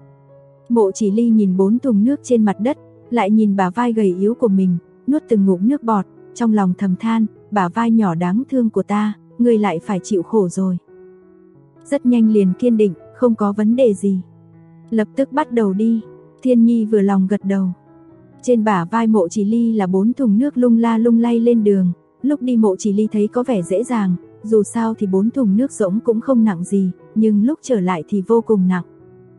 Mộ Chỉ Ly nhìn 4 thùng nước trên mặt đất, lại nhìn bả vai gầy yếu của mình, nuốt từng ngụm nước bọt, trong lòng thầm than, bả vai nhỏ đáng thương của ta, ngươi lại phải chịu khổ rồi. Rất nhanh liền kiên định, không có vấn đề gì. Lập tức bắt đầu đi, Thiên Nhi vừa lòng gật đầu. Trên bả vai Mộ Chỉ Ly là 4 thùng nước lung la lung lay lên đường, lúc đi Mộ Chỉ Ly thấy có vẻ dễ dàng, dù sao thì 4 thùng nước rỗng cũng không nặng gì, nhưng lúc trở lại thì vô cùng nặng.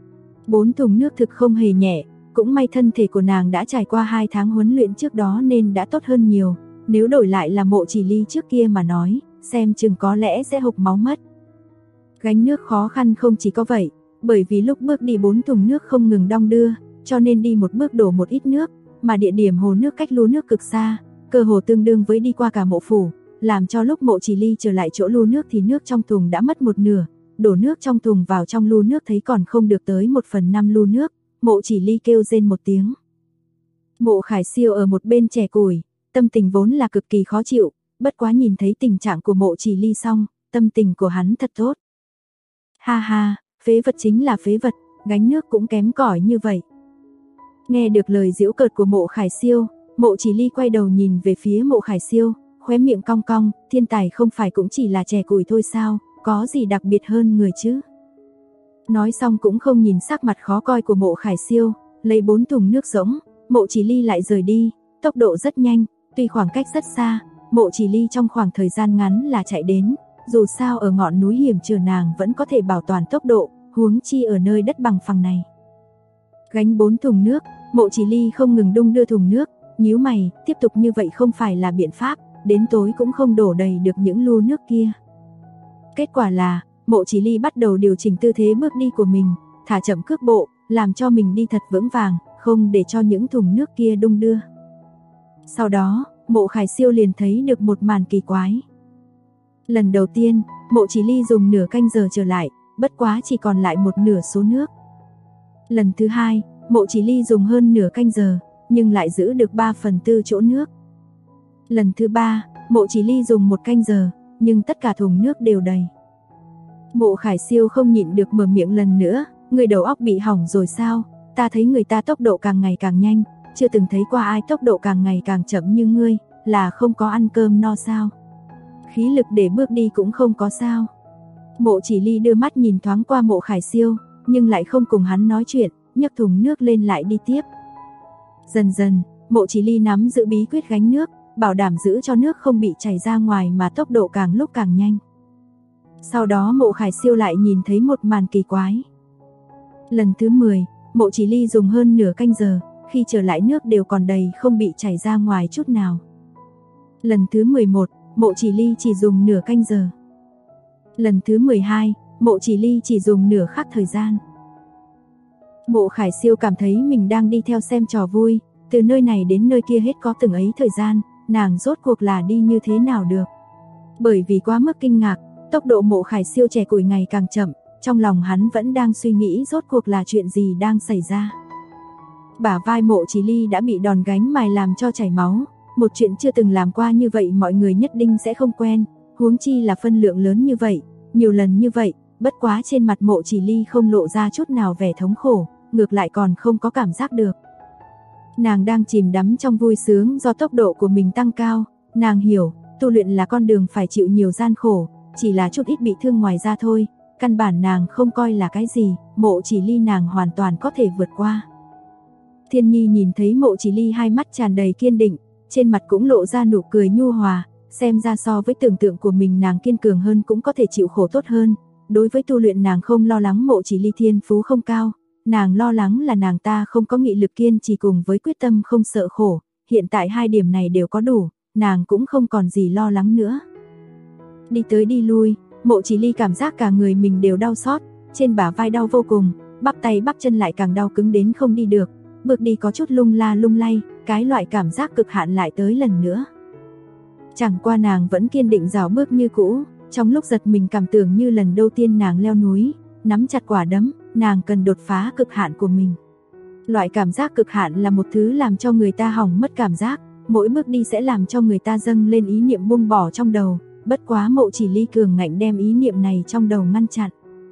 4 thùng nước thực không hề nhẹ, cũng may thân thể của nàng đã trải qua 2 tháng huấn luyện trước đó nên đã tốt hơn nhiều, nếu đổi lại là Mộ Chỉ Ly trước kia mà nói, xem chừng có lẽ sẽ hộc máu mất. Gánh nước khó khăn không chỉ có vậy, bởi vì lúc bước đi 4 thùng nước không ngừng đong đưa, cho nên đi một bước đổ một ít nước, mà địa điểm hồ nước cách lu nước cực xa, cơ hồ tương đương với đi qua cả mộ phủ, làm cho lúc Mộ Chỉ Ly trở lại chỗ lu nước thì nước trong thùng đã mất một nửa, đổ nước trong thùng vào trong lu nước thấy còn không được tới 1/5 lu nước, Mộ Chỉ Ly kêu rên một tiếng. Mộ Khải Siêu ở một bên chẻ củi, tâm tình vốn là cực kỳ khó chịu, bất quá nhìn thấy tình trạng của Mộ Chỉ Ly xong, tâm tình của hắn thật tốt. Ha ha, phế vật chính là phế vật, gánh nước cũng kém cỏi như vậy. Nghe được lời giễu cợt của Mộ Khải Siêu, Mộ Chỉ Ly quay đầu nhìn về phía Mộ Khải Siêu, khóe miệng cong cong, thiên tài không phải cũng chỉ là chẻ củi thôi sao, có gì đặc biệt hơn người chứ. Nói xong cũng không nhìn sắc mặt khó coi của Mộ Khải Siêu, lấy 4 thùng nước rỗng, Mộ Chỉ Ly lại rời đi, tốc độ rất nhanh, tuy khoảng cách rất xa, Mộ Chỉ Ly trong khoảng thời gian ngắn là chạy đến, dù sao ở ngọn núi hiểm trở nàng vẫn có thể bảo toàn tốc độ, huống chi ở nơi đất bằng phẳng này. Gánh 4 thùng nước, Mộ Chỉ Ly không ngừng đung đưa thùng nước, nhíu mày, tiếp tục như vậy không phải là biện pháp, đến tối cũng không đổ đầy được những lu nước kia. Kết quả là, Mộ Chỉ Ly bắt đầu điều chỉnh tư thế bước đi của mình, thả chậm cước bộ, làm cho mình đi thật vững vàng, không để cho những thùng nước kia đung đưa. Sau đó, Mộ Khải Siêu liền thấy được một màn kỳ quái. Lần đầu tiên, Mộ Chỉ Ly dùng nửa canh giờ trở lại, bất quá chỉ còn lại một nửa số nước. Lần thứ hai, Mộ Chỉ Ly dùng hơn nửa canh giờ, nhưng lại giữ được 3/4 chỗ nước. Lần thứ ba, Mộ Chỉ Ly dùng 1 canh giờ, nhưng tất cả thùng nước đều đầy. Mộ Khải Siêu không nhịn được mở miệng lần nữa, người đầu óc bị hỏng rồi sao, ta thấy người ta tốc độ càng ngày càng nhanh, chưa từng thấy qua ai tốc độ càng ngày càng chậm như ngươi, là không có ăn cơm no sao? Khí lực để bước đi cũng không có sao? Mộ Chỉ Ly đưa mắt nhìn thoáng qua Mộ Khải Siêu, nhưng lại không cùng hắn nói chuyện, nhấc thùng nước lên lại đi tiếp. Dần dần, Mộ Chỉ Ly nắm giữ bí quyết gánh nước, bảo đảm giữ cho nước không bị chảy ra ngoài mà tốc độ càng lúc càng nhanh. Sau đó Mộ Khải Siêu lại nhìn thấy một màn kỳ quái. Lần thứ 10, Mộ Chỉ Ly dùng hơn nửa canh giờ, khi trở lại nước đều còn đầy không bị chảy ra ngoài chút nào. Lần thứ 11, Mộ Chỉ Ly chỉ dùng nửa canh giờ. Lần thứ 12, Mộ Chỉ Ly chỉ dùng nửa khắc thời gian. Mộ Khải Siêu cảm thấy mình đang đi theo xem trò vui, từ nơi này đến nơi kia hết có từng ấy thời gian, nàng rốt cuộc là đi như thế nào được. Bởi vì quá mức kinh ngạc, tốc độ Mộ Khải Siêu chẻ củi ngày càng chậm, trong lòng hắn vẫn đang suy nghĩ rốt cuộc là chuyện gì đang xảy ra. Bả vai Mộ Chỉ Ly đã bị đòn gánh mài làm cho chảy máu, một chuyện chưa từng làm qua như vậy mọi người nhất định sẽ không quen, huống chi là phân lượng lớn như vậy, nhiều lần như vậy, bất quá trên mặt Mộ Chỉ Ly không lộ ra chút nào vẻ thống khổ, ngược lại còn không có cảm giác được. Nàng đang chìm đắm trong vui sướng do tốc độ của mình tăng cao, nàng hiểu, tu luyện là con đường phải chịu nhiều gian khổ, chỉ là chút ít bị thương ngoài ra thôi, căn bản nàng không coi là cái gì, Mộ Chỉ Ly nàng hoàn toàn có thể vượt qua. Thiên Nhi nhìn thấy Mộ Chỉ Ly hai mắt tràn đầy kiên định, trên mặt cũng lộ ra nụ cười nhu hòa, xem ra so với tưởng tượng của mình nàng kiên cường hơn cũng có thể chịu khổ tốt hơn. Đối với tu luyện nàng không lo lắng Mộ Chỉ Ly thiên phú không cao, nàng lo lắng là nàng ta không có nghị lực kiên trì cùng với quyết tâm không sợ khổ, hiện tại hai điểm này đều có đủ, nàng cũng không còn gì lo lắng nữa. Đi tới đi lui, Mộ Chỉ Ly cảm giác cả người mình đều đau xót, trên bả vai đau vô cùng, bắp tay bắp chân lại càng đau cứng đến không đi được, bước đi có chút lung la lung lay, cái loại cảm giác cực hạn lại tới lần nữa. Chẳng qua nàng vẫn kiên định rảo bước như cũ, trong lúc giật mình cảm tưởng như lần đầu tiên nàng leo núi, nắm chặt quả đấm, nàng cần đột phá cực hạn của mình. Loại cảm giác cực hạn là một thứ làm cho người ta hỏng mất cảm giác, mỗi bước đi sẽ làm cho người ta dâng lên ý niệm buông bỏ trong đầu, bất quá Mộ Chỉ Ly cường ngạnh đem ý niệm này trong đầu ngăn chặn.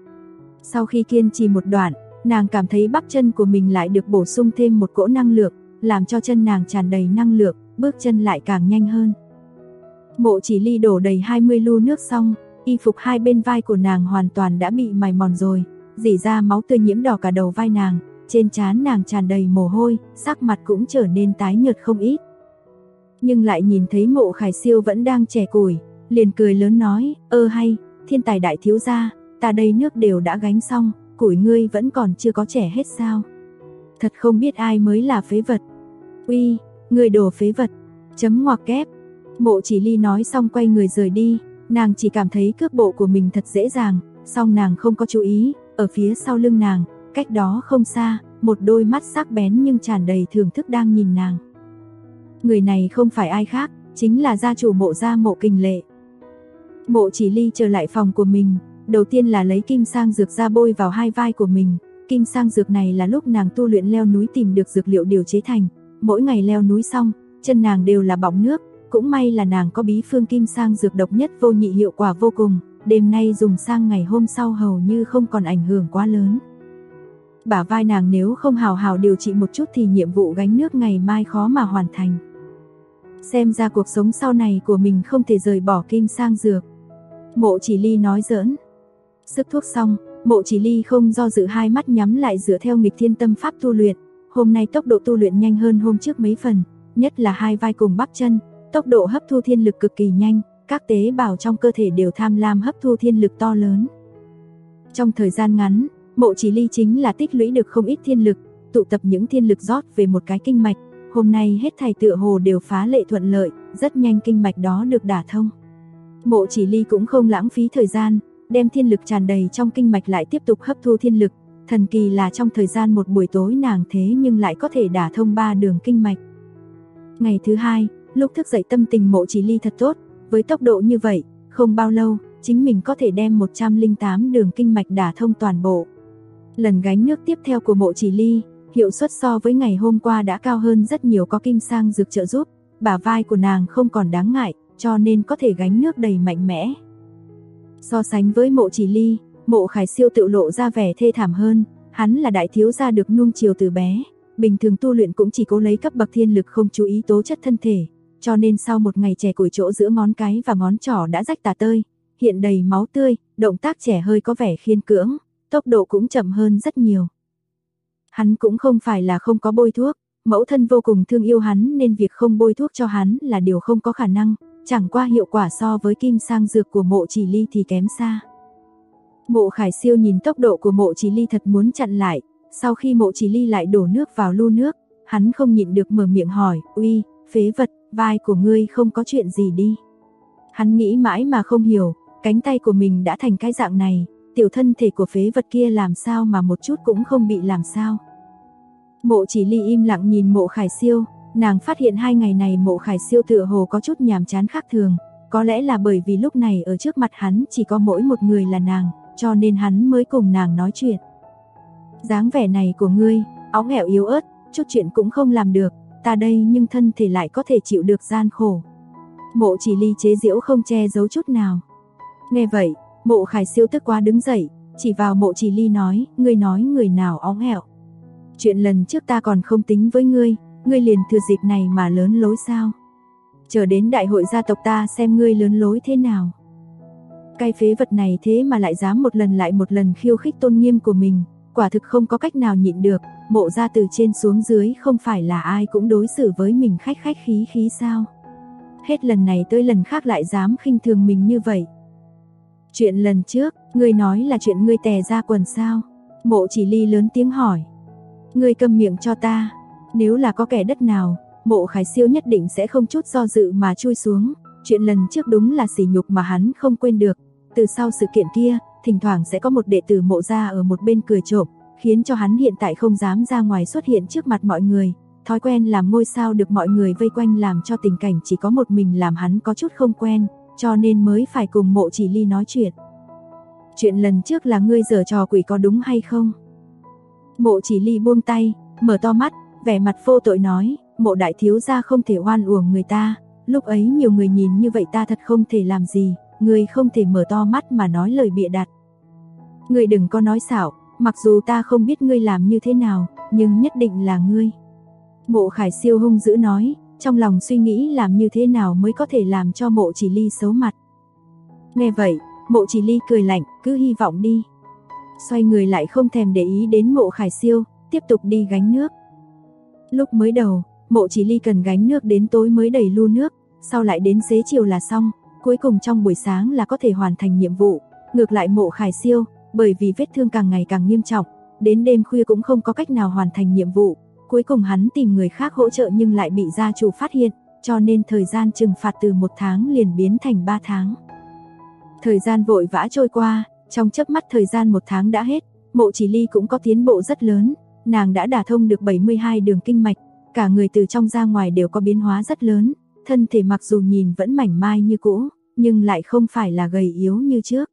Sau khi kiên trì một đoạn, nàng cảm thấy bắp chân của mình lại được bổ sung thêm một cỗ năng lượng, làm cho chân nàng tràn đầy năng lượng, bước chân lại càng nhanh hơn. Mộ Chỉ Ly đổ đầy 20 lu nước xong, y phục hai bên vai của nàng hoàn toàn đã bị mài mòn rồi, rỉ ra máu tươi nhiễm đỏ cả đầu vai nàng, trên trán nàng tràn đầy mồ hôi, sắc mặt cũng trở nên tái nhợt không ít. Nhưng lại nhìn thấy Mộ Khải Siêu vẫn đang chẻ củi, liền cười lớn nói, hay, thiên tài đại thiếu gia, ta đây nước đều đã gánh xong, củi ngươi vẫn còn chưa có chẻ hết sao? Thật không biết ai mới là phế vật. Uy, ngươi đồ phế vật, chấm ngoặc kép. Mộ Chỉ Ly nói xong quay người rời đi, nàng chỉ cảm thấy cước bộ của mình thật dễ dàng, song nàng không có chú ý, ở phía sau lưng nàng, cách đó không xa, một đôi mắt sắc bén nhưng tràn đầy thưởng thức đang nhìn nàng. Người này không phải ai khác, chính là gia chủ Mộ gia Mộ Kình Lệ. Mộ Chỉ Ly trở lại phòng của mình, đầu tiên là lấy kim sang dược ra bôi vào hai vai của mình. Kim sang dược này là lúc nàng tu luyện leo núi tìm được dược liệu điều chế thành, mỗi ngày leo núi xong, chân nàng đều là bọng nước, cũng may là nàng có bí phương kim sang dược độc nhất vô nhị hiệu quả vô cùng, đêm nay dùng sang ngày hôm sau hầu như không còn ảnh hưởng quá lớn. Bả vai nàng nếu không hào hào điều trị một chút thì nhiệm vụ gánh nước ngày mai khó mà hoàn thành. Xem ra cuộc sống sau này của mình không thể rời bỏ kim sang dược. Mộ Chỉ Ly nói giỡn. Sức thuốc xong, Mộ Chỉ Ly không do dự, hai mắt nhắm lại dựa theo nghịch thiên tâm pháp tu luyện. Hôm nay tốc độ tu luyện nhanh hơn hôm trước mấy phần, nhất là hai vai cùng bắp chân, tốc độ hấp thu thiên lực cực kỳ nhanh, các tế bào trong cơ thể đều tham lam hấp thu thiên lực to lớn. Trong thời gian ngắn, Mộ Chỉ Ly chính là tích lũy được không ít thiên lực, tụ tập những thiên lực rót về một cái kinh mạch, hôm nay hết thảy tựa hồ đều phá lệ thuận lợi, rất nhanh kinh mạch đó được đả thông. Mộ Chỉ Ly cũng không lãng phí thời gian, đem thiên lực tràn đầy trong kinh mạch lại tiếp tục hấp thu thiên lực, thần kỳ là trong thời gian một buổi tối nàng thế nhưng lại có thể đả thông 3 đường kinh mạch. Ngày thứ hai, lúc thức dậy tâm tình Mộ Chỉ Ly thật tốt, với tốc độ như vậy, không bao lâu, chính mình có thể đem 108 đường kinh mạch đả thông toàn bộ. Lần gánh nước tiếp theo của Mộ Chỉ Ly, hiệu suất so với ngày hôm qua đã cao hơn rất nhiều, có kim sang dược trợ giúp, bả vai của nàng không còn đáng ngại, cho nên có thể gánh nước đầy mạnh mẽ. So sánh với Mộ Chỉ Ly, Mộ Khải Siêu tự lộ ra vẻ thê thảm hơn, hắn là đại thiếu gia được nuông chiều từ bé, bình thường tu luyện cũng chỉ cố lấy cấp bậc thiên lực, không chú ý tố chất thân thể, cho nên sau một ngày chẻ củi chỗ giữa ngón cái và ngón trỏ đã rách tả tơi, hiện đầy máu tươi, động tác chẻ hơi có vẻ khiên cưỡng, tốc độ cũng chậm hơn rất nhiều. Hắn cũng không phải là không có bôi thuốc, mẫu thân vô cùng thương yêu hắn nên việc không bôi thuốc cho hắn là điều không có khả năng, chẳng qua hiệu quả so với kim sang dược của Mộ Chỉ Ly thì kém xa. Mộ Khải Siêu nhìn tốc độ của Mộ Chỉ Ly thật muốn chặn lại, sau khi Mộ Chỉ Ly lại đổ nước vào lu nước, hắn không nhịn được mở miệng hỏi, uy, phế vật, vai của ngươi không có chuyện gì đi. Hắn nghĩ mãi mà không hiểu, cánh tay của mình đã thành cái dạng này, tiểu thân thể của phế vật kia làm sao mà một chút cũng không bị làm sao. Mộ Chỉ Ly im lặng nhìn Mộ Khải Siêu, nàng phát hiện 2 ngày này Mộ Khải Siêu tựa hồ có chút nhàm chán khác thường, có lẽ là bởi vì lúc này ở trước mặt hắn chỉ có mỗi một người là nàng, cho nên hắn mới cùng nàng nói chuyện. Dáng vẻ này của ngươi, óng ẻo yếu ớt, chút chuyện cũng không làm được, ta đây nhưng thân thể lại có thể chịu được gian khổ. Mộ Chỉ Ly chế giễu không che giấu chút nào. Nghe vậy, Mộ Khải Siêu tức quá đứng dậy, chỉ vào Mộ Chỉ Ly nói người nào óng ẻo. Chuyện lần trước ta còn không tính với ngươi liền thừa dịp này mà lớn lối sao? Chờ đến đại hội gia tộc ta xem ngươi lớn lối thế nào. Cái phế vật này thế mà lại dám một lần lại một lần khiêu khích tôn nghiêm của mình, quả thực không có cách nào nhịn được. Mộ gia từ trên xuống dưới không phải là ai cũng đối xử với mình khách khí sao? Hết lần này tới lần khác lại dám khinh thường mình như vậy. Chuyện lần trước, ngươi nói là chuyện ngươi tè ra quần sao? Mộ Chỉ Ly lớn tiếng hỏi. Ngươi câm miệng cho ta. Nếu là có kẻ đất nào, Mộ Khải Siêu nhất định sẽ không chút do dự mà chui xuống. Chuyện lần trước đúng là sỉ nhục mà hắn không quên được. Từ sau sự kiện kia, thỉnh thoảng sẽ có một đệ tử Mộ gia ở một bên cười trộm, khiến cho hắn hiện tại không dám ra ngoài xuất hiện trước mặt mọi người. Thói quen làm ngôi sao được mọi người vây quanh làm cho tình cảnh chỉ có một mình làm hắn có chút không quen, cho nên mới phải cùng Mộ Chỉ Ly nói chuyện. chuyện lần trước là ngươi giở trò quỷ có đúng hay không? Mộ Chỉ Ly buông tay, mở to mắt, vẻ mặt vô tội nói, Mộ đại thiếu gia không thể oan uổng người ta, lúc ấy nhiều người nhìn như vậy ta thật không thể làm gì, ngươi không thể mở to mắt mà nói lời bịa đặt. Ngươi đừng có nói xạo, mặc dù ta không biết ngươi làm như thế nào, nhưng nhất định là ngươi. Mộ Khải Siêu hung dữ nói, trong lòng suy nghĩ làm như thế nào mới có thể làm cho Mộ Chỉ Ly xấu mặt. Nghe vậy, Mộ Chỉ Ly cười lạnh, cứ hy vọng đi. Xoay người lại không thèm để ý đến Mộ Khải Siêu, tiếp tục đi gánh nước. Lúc mới đầu, Mộ Chỉ Ly cần gánh nước đến tối mới đầy lu nước, sau lại đến xế chiều là xong, cuối cùng trong buổi sáng là có thể hoàn thành nhiệm vụ. Ngược lại Mộ Khải Siêu, bởi vì vết thương càng ngày càng nghiêm trọng, đến đêm khuya cũng không có cách nào hoàn thành nhiệm vụ. Cuối cùng hắn tìm người khác hỗ trợ nhưng lại bị gia chủ phát hiện, cho nên thời gian trừng phạt từ 1 tháng liền biến thành 3 tháng. Thời gian vội vã trôi qua, trong chớp mắt thời gian 1 tháng đã hết, Mộ Chỉ Ly cũng có tiến bộ rất lớn, nàng đã đả thông được 72 đường kinh mạch, cả người từ trong ra ngoài đều có biến hóa rất lớn, thân thể mặc dù nhìn vẫn mảnh mai như cũ, nhưng lại không phải là gầy yếu như trước.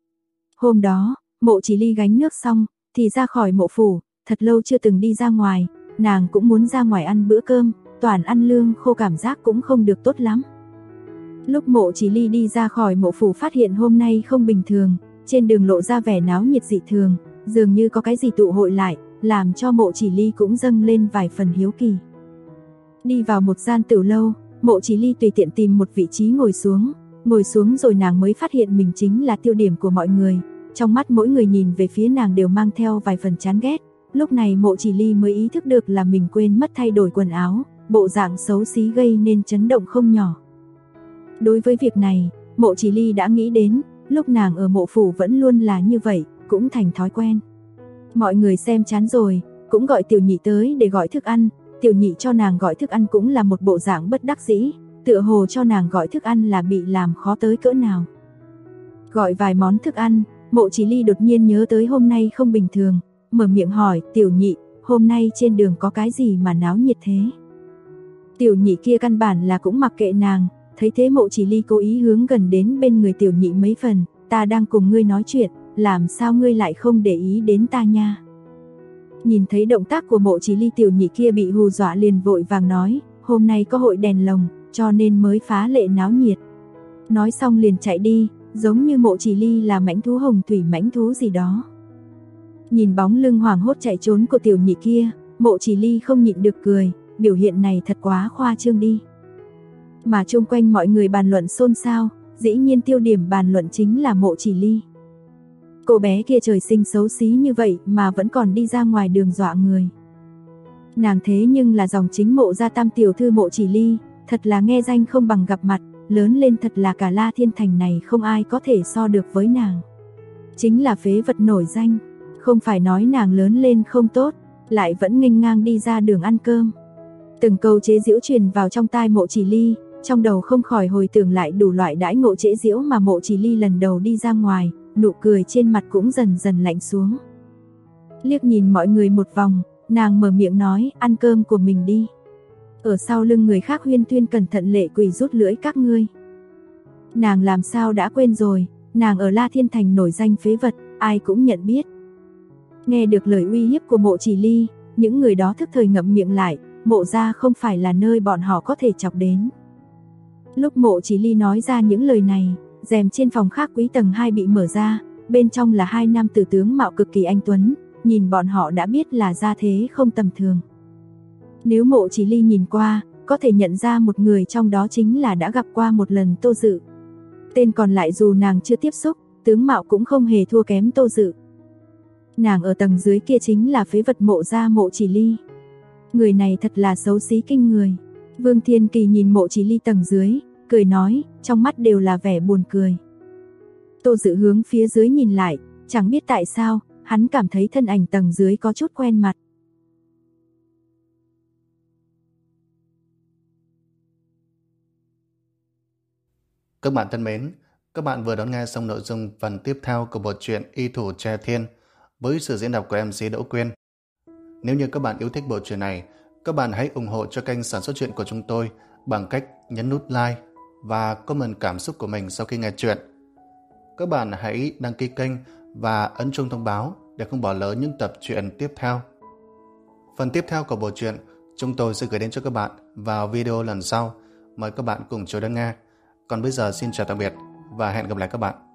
Hôm đó, Mộ Chỉ Ly gánh nước xong, thì ra khỏi mộ phủ, thật lâu chưa từng đi ra ngoài, nàng cũng muốn ra ngoài ăn bữa cơm, toàn ăn lương khô cảm giác cũng không được tốt lắm. Lúc Mộ Chỉ Ly đi ra khỏi mộ phủ phát hiện hôm nay không bình thường, trên đường lộ ra vẻ náo nhiệt dị thường, dường như có cái gì tụ hội lại, làm cho Mộ Chỉ Ly cũng dâng lên vài phần hiếu kỳ. Đi vào một gian tiểu lâu, Mộ Chỉ Ly tùy tiện tìm một vị trí ngồi xuống rồi nàng mới phát hiện mình chính là tiêu điểm của mọi người, trong mắt mỗi người nhìn về phía nàng đều mang theo vài phần chán ghét. Lúc này Mộ Chỉ Ly mới ý thức được là mình quên mất thay đổi quần áo, bộ dạng xấu xí gây nên chấn động không nhỏ. Đối với việc này, Mộ Chỉ Ly đã nghĩ đến, lúc nàng ở mộ phủ vẫn luôn là như vậy, cũng thành thói quen. Mọi người xem chán rồi, cũng gọi Tiểu Nhị tới để gọi thức ăn, Tiểu Nhị cho nàng gọi thức ăn cũng là một bộ dạng bất đắc dĩ, tựa hồ cho nàng gọi thức ăn là bị làm khó tới cỡ nào. Gọi vài món thức ăn, Mộ Chỉ Ly đột nhiên nhớ tới hôm nay không bình thường, mở miệng hỏi, Tiểu Nhị, hôm nay trên đường có cái gì mà náo nhiệt thế? Tiểu Nhị kia căn bản là cũng mặc kệ nàng, thấy thế Mộ Chỉ Ly cố ý hướng gần đến bên người Tiểu Nhị mấy phần, ta đang cùng ngươi nói chuyện, làm sao ngươi lại không để ý đến ta nha? Nhìn thấy động tác của Mộ Chỉ Ly, Tiểu Nhị kia bị hù dọa liền vội vàng nói, hôm nay có hội đèn lồng, cho nên mới phá lệ náo nhiệt. Nói xong liền chạy đi, giống như Mộ Chỉ Ly là mãnh thú hồng thủy mãnh thú gì đó. Nhìn bóng lưng hoảng hốt chạy trốn của Tiểu Nhị kia, Mộ Chỉ Ly không nhịn được cười, biểu hiện này thật quá khoa trương đi. Mà chung quanh mọi người bàn luận xôn xao, dĩ nhiên tiêu điểm bàn luận chính là Mộ Chỉ Ly. Cô bé kia trời sinh xấu xí như vậy mà vẫn còn đi ra ngoài đường dọa người. Nàng thế nhưng là dòng chính Mộ gia tam tiểu thư Mộ Chỉ Ly, thật là nghe danh không bằng gặp mặt, lớn lên thật là cả La Thiên Thành này không ai có thể so được với nàng. Chính là phế vật nổi danh, không phải nói nàng lớn lên không tốt, lại vẫn nghênh ngang đi ra đường ăn cơm. Từng câu chế giễu truyền vào trong tai Mộ Chỉ Ly, trong đầu không khỏi hồi tưởng lại đủ loại đãi ngộ chế giễu mà Mộ Chỉ Ly lần đầu đi ra ngoài, nụ cười trên mặt cũng dần dần lạnh xuống. Liếc nhìn mọi người một vòng, nàng mở miệng nói, ăn cơm của mình đi. Ở sau lưng người khác huyên thuyên cẩn thận lệ quỷ rút lưỡi các ngươi. Nàng làm sao đã quên rồi, nàng ở La Thiên Thành nổi danh phế vật, ai cũng nhận biết. Nghe được lời uy hiếp của Mộ Chỉ Ly, những người đó thức thời ngậm miệng lại, Mộ gia không phải là nơi bọn họ có thể chọc đến. Lúc Mộ Chỉ Ly nói ra những lời này, rèm trên phòng khác quý tầng 2 bị mở ra, bên trong là 2 nam tử tướng mạo cực kỳ anh tuấn, nhìn bọn họ đã biết là gia thế không tầm thường. Nếu Mộ Chỉ Ly nhìn qua, có thể nhận ra một người trong đó chính là đã gặp qua một lần Tô Dự. Tên còn lại dù nàng chưa tiếp xúc, tướng mạo cũng không hề thua kém Tô Dự. Nàng ở tầng dưới kia chính là phế vật Mộ gia Mộ Chỉ Ly. Người này thật là xấu xí kinh người. Vương Thiên Kỳ nhìn Mộ Chỉ Ly tầng dưới, cười nói, trong mắt đều là vẻ buồn cười. Tô Dự hướng phía dưới nhìn lại, chẳng biết tại sao, hắn cảm thấy thân ảnh tầng dưới có chút quen mặt. Các bạn thân mến, các bạn vừa đón nghe xong nội dung phần tiếp theo của bộ truyện Y Thủ Tre Thiên với sự diễn đọc của MC Đỗ Quyên. Nếu như các bạn yêu thích bộ truyện này, các bạn hãy ủng hộ cho kênh sản xuất truyện của chúng tôi bằng cách nhấn nút like và comment cảm xúc của mình sau khi nghe truyện. các bạn hãy đăng ký kênh và ấn chuông thông báo để không bỏ lỡ những tập truyện tiếp theo. Phần tiếp theo của bộ truyện chúng tôi sẽ gửi đến cho các bạn vào video lần sau. Mời các bạn cùng chờ đón nghe. Còn bây giờ xin chào tạm biệt và hẹn gặp lại các bạn.